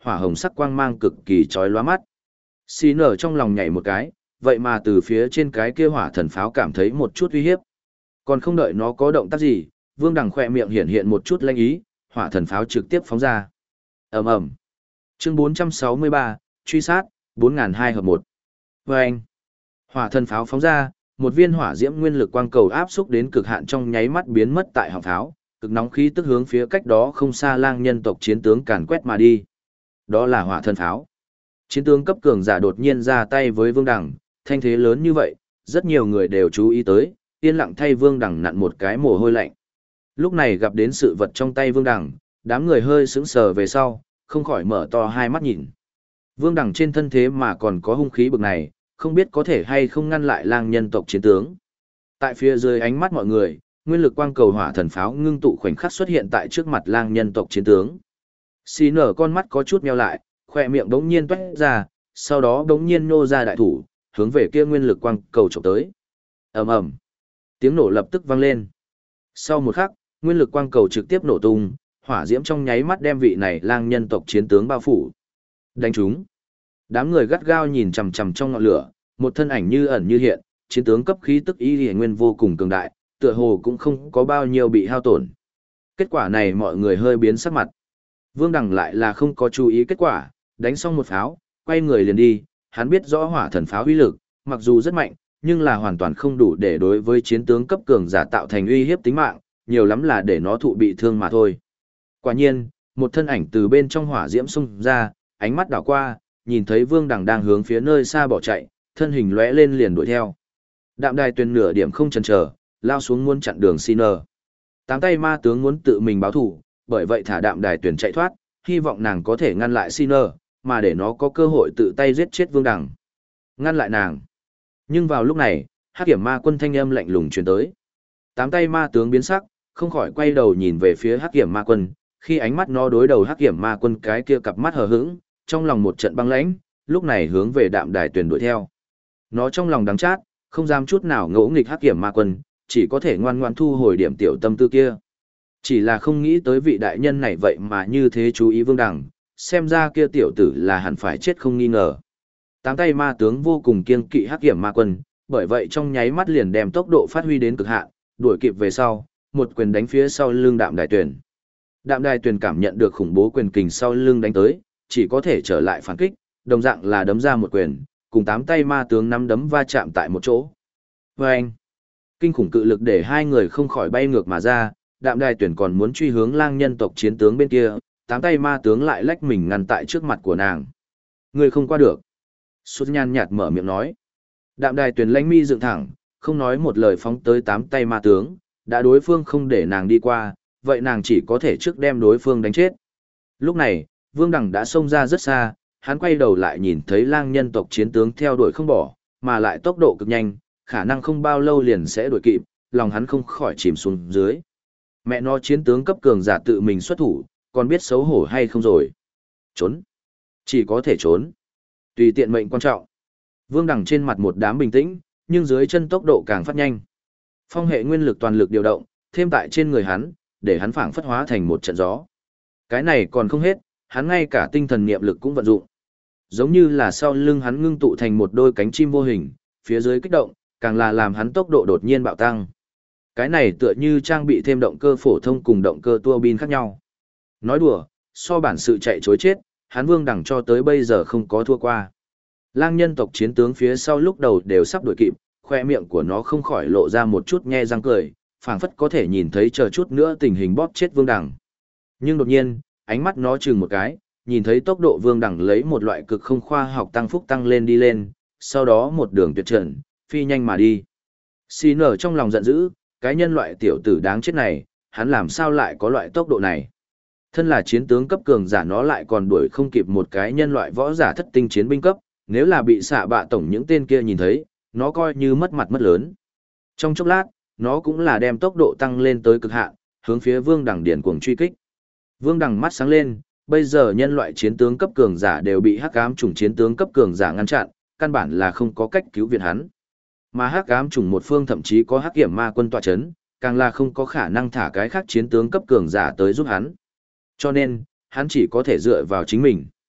hỏa hồng sắc quang mang cực kỳ chói lóa mắt. Xin ở trong lòng nhảy một cái, vậy mà từ phía trên cái kia hỏa thần pháo cảm thấy một chút uy hiếp. Còn không đợi nó có động tác gì, Vương Đằng khỏe miệng hiện hiện một chút lanh ý, hỏa thần pháo trực tiếp phóng ra. Ầm ầm. Chương 463, truy sát, 4002 hợp 1. Vâng. Hỏa thần pháo phóng ra, một viên hỏa diễm nguyên lực quang cầu áp xúc đến cực hạn trong nháy mắt biến mất tại họng pháo, cực nóng khí tức hướng phía cách đó không xa lang nhân tộc chiến tướng càn quét mà đi. Đó là hỏa thần pháo. Chiến tướng cấp cường giả đột nhiên ra tay với Vương Đằng, thanh thế lớn như vậy, rất nhiều người đều chú ý tới, yên lặng thay Vương Đằng nặn một cái mồ hôi lạnh. Lúc này gặp đến sự vật trong tay Vương Đằng, đám người hơi sững sờ về sau, không khỏi mở to hai mắt nhìn. Vương Đằng trên thân thế mà còn có hung khí bực này, không biết có thể hay không ngăn lại lang nhân tộc chiến tướng. Tại phía dưới ánh mắt mọi người, nguyên lực quang cầu hỏa thần pháo ngưng tụ khoảnh khắc xuất hiện tại trước mặt lang nhân tộc chiến tướng. Xì nở con mắt có chút meo lại, khỏe miệng đống nhiên toét ra, sau đó đống nhiên nô ra đại thủ, hướng về kia nguyên lực quang cầu chụp tới. Ầm ầm, tiếng nổ lập tức vang lên. Sau một khắc, nguyên lực quang cầu trực tiếp nổ tung, hỏa diễm trong nháy mắt đem vị này lang nhân tộc chiến tướng bao phủ. Đánh chúng. Đám người gắt gao nhìn chằm chằm trong ngọn lửa, một thân ảnh như ẩn như hiện, chiến tướng cấp khí tức y liễu nguyên vô cùng cường đại, tựa hồ cũng không có bao nhiêu bị hao tổn. Kết quả này mọi người hơi biến sắc mặt. Vương Đằng lại là không có chú ý kết quả, đánh xong một pháo, quay người liền đi, hắn biết rõ hỏa thần pháo uy lực, mặc dù rất mạnh, nhưng là hoàn toàn không đủ để đối với chiến tướng cấp cường giả tạo thành uy hiếp tính mạng, nhiều lắm là để nó thụ bị thương mà thôi. Quả nhiên, một thân ảnh từ bên trong hỏa diễm xung ra, ánh mắt đảo qua, nhìn thấy Vương Đằng đang hướng phía nơi xa bỏ chạy, thân hình lóe lên liền đuổi theo. Đạm Đài Tuyền nửa điểm không chần chờ, lao xuống muốn chặn đường Sinner. Tám tay ma tướng muốn tự mình báo thù, bởi vậy thả Đạm Đài Tuyền chạy thoát, hy vọng nàng có thể ngăn lại Sinner, mà để nó có cơ hội tự tay giết chết Vương Đằng. Ngăn lại nàng. Nhưng vào lúc này, Hắc Kiểm Ma Quân thanh âm lạnh lùng truyền tới. Tám tay ma tướng biến sắc, không khỏi quay đầu nhìn về phía Hắc Kiểm Ma Quân, khi ánh mắt nó đối đầu Hắc Kiểm Ma Quân cái kia cặp mắt hờ hững, trong lòng một trận băng lãnh, lúc này hướng về Đạm Đài Tuyền đuổi theo. Nó trong lòng đắng chát, không dám chút nào ngỗ nghịch Hắc Kiểm Ma Quân, chỉ có thể ngoan ngoãn thu hồi điểm tiểu tâm tư kia. Chỉ là không nghĩ tới vị đại nhân này vậy mà như thế chú ý Vương Đằng, xem ra kia tiểu tử là hẳn phải chết không nghi ngờ. Tám tay ma tướng vô cùng kiêng kỵ Hắc Kiểm Ma Quân, bởi vậy trong nháy mắt liền đem tốc độ phát huy đến cực hạn, đuổi kịp về sau, một quyền đánh phía sau lưng Đạm Đài Tuyền. Đạm Đài Tuyền cảm nhận được khủng bố quyền kình sau lưng đánh tới, chỉ có thể trở lại phản kích, đồng dạng là đấm ra một quyền, cùng tám tay ma tướng nắm đấm va chạm tại một chỗ. Vâng! Kinh khủng cự lực để hai người không khỏi bay ngược mà ra, Đạm Đài Tuyền còn muốn truy hướng lang nhân tộc chiến tướng bên kia, tám tay ma tướng lại lách mình ngăn tại trước mặt của nàng. Người không qua được. Sút nhàn nhạt mở miệng nói. Đạm Đài Tuyền lãnh mi dựng thẳng, không nói một lời phóng tới tám tay ma tướng, đã đối phương không để nàng đi qua, vậy nàng chỉ có thể trước đem đối phương đánh chết. Lúc này, Vương Đằng đã xông ra rất xa, hắn quay đầu lại nhìn thấy lang nhân tộc chiến tướng theo đuổi không bỏ, mà lại tốc độ cực nhanh, khả năng không bao lâu liền sẽ đuổi kịp, lòng hắn không khỏi chìm xuống dưới. Mẹ nó chiến tướng cấp cường giả tự mình xuất thủ, còn biết xấu hổ hay không rồi. Trốn. Chỉ có thể trốn. Tùy tiện mệnh quan trọng. Vương Đằng trên mặt một đám bình tĩnh, nhưng dưới chân tốc độ càng phát nhanh. Phong hệ nguyên lực toàn lực điều động, thêm tại trên người hắn, để hắn phảng phất hóa thành một trận gió. Cái này còn không hết, hắn ngay cả tinh thần niệm lực cũng vận dụng. Giống như là sau lưng hắn ngưng tụ thành một đôi cánh chim vô hình, phía dưới kích động, càng là làm hắn tốc độ đột nhiên bạo tăng. Cái này tựa như trang bị thêm động cơ phổ thông cùng động cơ tua bin khác nhau. Nói đùa, so bản sự chạy chối chết, hắn Vương Đằng cho tới bây giờ không có thua qua. Lang nhân tộc chiến tướng phía sau lúc đầu đều sắp đuổi kịp, khoe miệng của nó không khỏi lộ ra một chút nhe răng cười, phảng phất có thể nhìn thấy chờ chút nữa tình hình bóp chết Vương Đằng. Nhưng đột nhiên, ánh mắt nó chừng một cái, nhìn thấy tốc độ Vương Đằng lấy một loại cực không khoa học tăng phúc tăng lên đi lên, sau đó một đường tuyệt trần, phi nhanh mà đi. Xin ở trong lòng giận dữ, cái nhân loại tiểu tử đáng chết này, hắn làm sao lại có loại tốc độ này. Thân là chiến tướng cấp cường giả nó lại còn đuổi không kịp một cái nhân loại võ giả thất tinh chiến binh cấp, nếu là bị xạ bạ tổng những tên kia nhìn thấy, nó coi như mất mặt mất lớn. Trong chốc lát, nó cũng là đem tốc độ tăng lên tới cực hạn, hướng phía Vương Đằng điển cuồng truy kích. Vương Đằng mắt sáng lên, bây giờ nhân loại chiến tướng cấp cường giả đều bị hắc ám chủng chiến tướng cấp cường giả ngăn chặn, căn bản là không có cách cứu viện hắn. Mà hắc ám chủng một phương thậm chí có hắc kiểm ma quân tọa chấn, càng là không có khả năng thả cái khác chiến tướng cấp cường giả tới giúp hắn. Cho nên, hắn chỉ có thể dựa vào chính mình.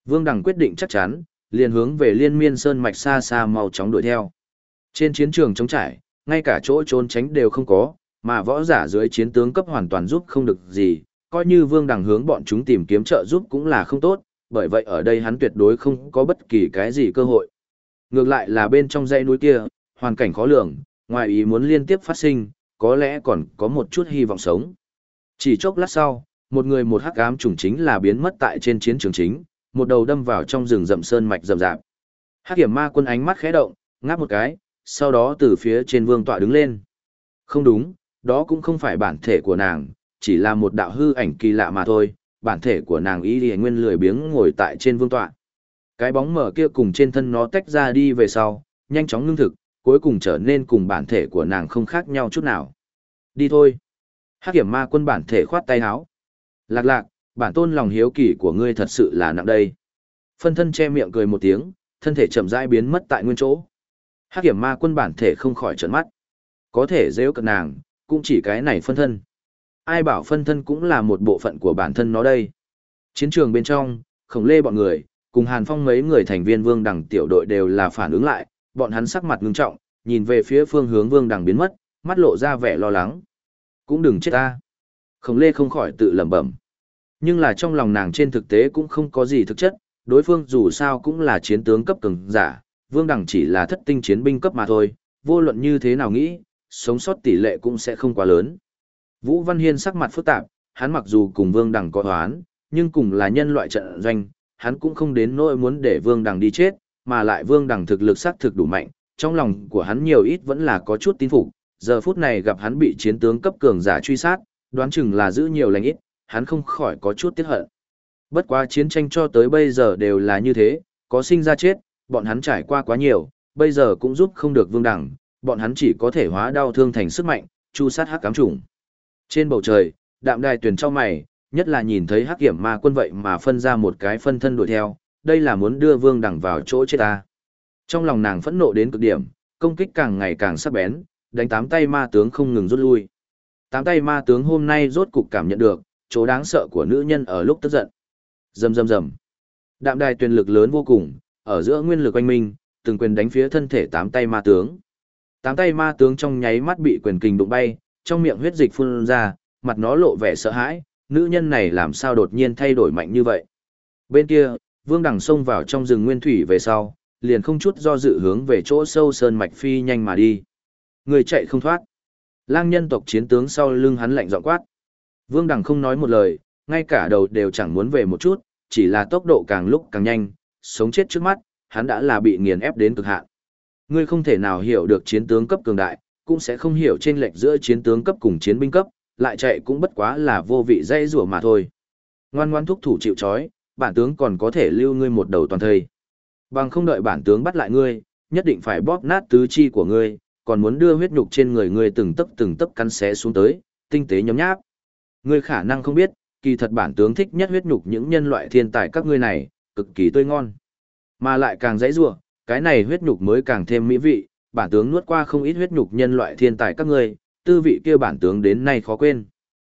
Vương Đằng quyết định chắc chắn, liền hướng về Liên Miên Sơn mạch xa xa mau chóng đuổi theo. Trên chiến trường trống trải, ngay cả chỗ trốn tránh đều không có, mà võ giả dưới chiến tướng cấp hoàn toàn giúp không được gì, coi như Vương Đằng hướng bọn chúng tìm kiếm trợ giúp cũng là không tốt, bởi vậy ở đây hắn tuyệt đối không có bất kỳ cái gì cơ hội. Ngược lại là bên trong dãy núi kia, hoàn cảnh khó lường, ngoài ý muốn liên tiếp phát sinh, có lẽ còn có một chút hy vọng sống. Chỉ chốc lát sau, một người một hắc ám chủng chính là biến mất tại trên chiến trường chính, một đầu đâm vào trong rừng rậm sơn mạch rậm rạp. Hắc Kiểm Ma Quân ánh mắt khẽ động, ngáp một cái, sau đó từ phía trên vương tọa đứng lên. Không đúng, đó cũng không phải bản thể của nàng, chỉ là một đạo hư ảnh kỳ lạ mà thôi, bản thể của nàng Y Lì Nguyên lười biếng ngồi tại trên vương tọa. Cái bóng mờ kia cùng trên thân nó tách ra đi về sau, nhanh chóng ngưng thực, cuối cùng trở nên cùng bản thể của nàng không khác nhau chút nào. Đi thôi. Hắc Kiểm Ma Quân bản thể khoát tay áo. Lạc lạc, bản tôn lòng hiếu kỳ của ngươi thật sự là nặng đây. Phân thân che miệng cười một tiếng, thân thể chậm rãi biến mất tại nguyên chỗ. Hắc Kiểm Ma Quân bản thể không khỏi trợn mắt. Có thể giễu cợt nàng, cũng chỉ cái này phân thân. Ai bảo phân thân cũng là một bộ phận của bản thân nó đây. Chiến trường bên trong, Khổng Lê bọn người, cùng Hàn Phong mấy người thành viên Vương Đằng tiểu đội đều là phản ứng lại, bọn hắn sắc mặt ngưng trọng, nhìn về phía phương hướng Vương Đằng biến mất, mắt lộ ra vẻ lo lắng. Cũng đừng chết ta. Khổng Lê không khỏi tự lẩm bẩm. Nhưng là trong lòng nàng trên thực tế cũng không có gì thực chất, đối phương dù sao cũng là chiến tướng cấp cường giả, Vương Đằng chỉ là thất tinh chiến binh cấp mà thôi, vô luận như thế nào nghĩ, sống sót tỷ lệ cũng sẽ không quá lớn. Vũ Văn Hiên sắc mặt phức tạp, hắn mặc dù cùng Vương Đằng có oán, nhưng cùng là nhân loại trận doanh, hắn cũng không đến nỗi muốn để Vương Đằng đi chết, mà lại Vương Đằng thực lực xác thực đủ mạnh, trong lòng của hắn nhiều ít vẫn là có chút tín phục, giờ phút này gặp hắn bị chiến tướng cấp cường giả truy sát, đoán chừng là giữ nhiều lành ít, hắn không khỏi có chút tiếc hận. Bất quá chiến tranh cho tới bây giờ đều là như thế, có sinh ra chết, bọn hắn trải qua quá nhiều, bây giờ cũng giúp không được Vương Đằng, bọn hắn chỉ có thể hóa đau thương thành sức mạnh, chu sát hắc ám chủng. Trên bầu trời, Đạm Đài Tuyền trong mày, nhất là nhìn thấy Hắc Kiểm Ma Quân vậy mà phân ra một cái phân thân đuổi theo, đây là muốn đưa Vương Đằng vào chỗ chết ta. Trong lòng nàng phẫn nộ đến cực điểm, công kích càng ngày càng sắc bén, đánh tám tay ma tướng không ngừng rút lui. Tám tay ma tướng hôm nay rốt cục cảm nhận được chỗ đáng sợ của nữ nhân ở lúc tức giận. Rầm rầm rầm. Đạm Đài Tuyền lực lớn vô cùng, ở giữa nguyên lực oanh minh, từng quyền đánh phía thân thể tám tay ma tướng. Tám tay ma tướng trong nháy mắt bị quyền kình đụng bay, trong miệng huyết dịch phun ra, mặt nó lộ vẻ sợ hãi, nữ nhân này làm sao đột nhiên thay đổi mạnh như vậy. Bên kia, Vương Đằng xông vào trong rừng nguyên thủy về sau, liền không chút do dự hướng về chỗ sâu sơn mạch phi nhanh mà đi. Người chạy không thoát. Lang nhân tộc chiến tướng sau lưng hắn lạnh giọng quát. Vương Đằng không nói một lời, ngay cả đầu đều chẳng muốn về một chút, chỉ là tốc độ càng lúc càng nhanh, sống chết trước mắt, hắn đã là bị nghiền ép đến cực hạn. Ngươi không thể nào hiểu được chiến tướng cấp cường đại, cũng sẽ không hiểu chênh lệch giữa chiến tướng cấp cùng chiến binh cấp, lại chạy cũng bất quá là vô vị dây rủa mà thôi. Ngoan ngoan thúc thủ chịu trói, bản tướng còn có thể lưu ngươi một đầu toàn thây. Bằng không đợi bản tướng bắt lại ngươi, nhất định phải bóp nát tứ chi của ngươi, còn muốn đưa huyết nhục trên người ngươi từng tấc cắn xé xuống tới, tinh tế nhấm nháp. Ngươi khả năng không biết, kỳ thật bản tướng thích nhất huyết nhục những nhân loại thiên tài các ngươi này, cực kỳ tươi ngon. Mà lại càng dãy rủa, cái này huyết nhục mới càng thêm mỹ vị, bản tướng nuốt qua không ít huyết nhục nhân loại thiên tài các ngươi, tư vị kia bản tướng đến nay khó quên.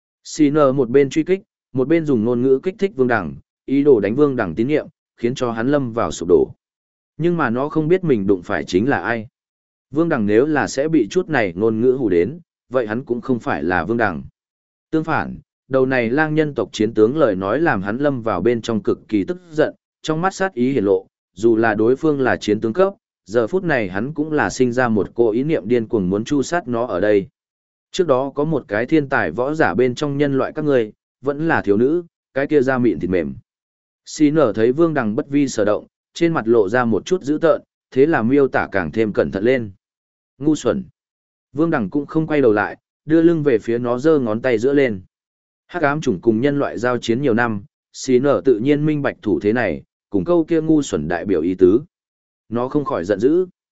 CN một bên truy kích, một bên dùng ngôn ngữ kích thích Vương Đằng, ý đồ đánh Vương Đằng tín nhiệm, khiến cho hắn lâm vào sụp đổ. Nhưng mà nó không biết mình đụng phải chính là ai. Vương Đằng nếu là sẽ bị chút này ngôn ngữ hù đến, vậy hắn cũng không phải là Vương Đằng. Tương phản, đầu này lang nhân tộc chiến tướng lời nói làm hắn lâm vào bên trong cực kỳ tức giận, trong mắt sát ý hiển lộ, dù là đối phương là chiến tướng cấp, giờ phút này hắn cũng là sinh ra một cô ý niệm điên cuồng muốn chu sát nó ở đây. Trước đó có một cái thiên tài võ giả bên trong nhân loại các ngươi, vẫn là thiếu nữ, cái kia da mịn thịt mềm. Xin ở thấy Vương Đằng bất vi sở động, trên mặt lộ ra một chút dữ tợn, thế là miêu tả càng thêm cẩn thận lên. Ngu xuẩn. Vương Đằng cũng không quay đầu lại, đưa lưng về phía nó giơ ngón tay giữa lên. Hắc ám chủng cùng nhân loại giao chiến nhiều năm, xin ở tự nhiên minh bạch thủ thế này, cùng câu kia ngu xuẩn đại biểu ý tứ. Nó không khỏi giận dữ.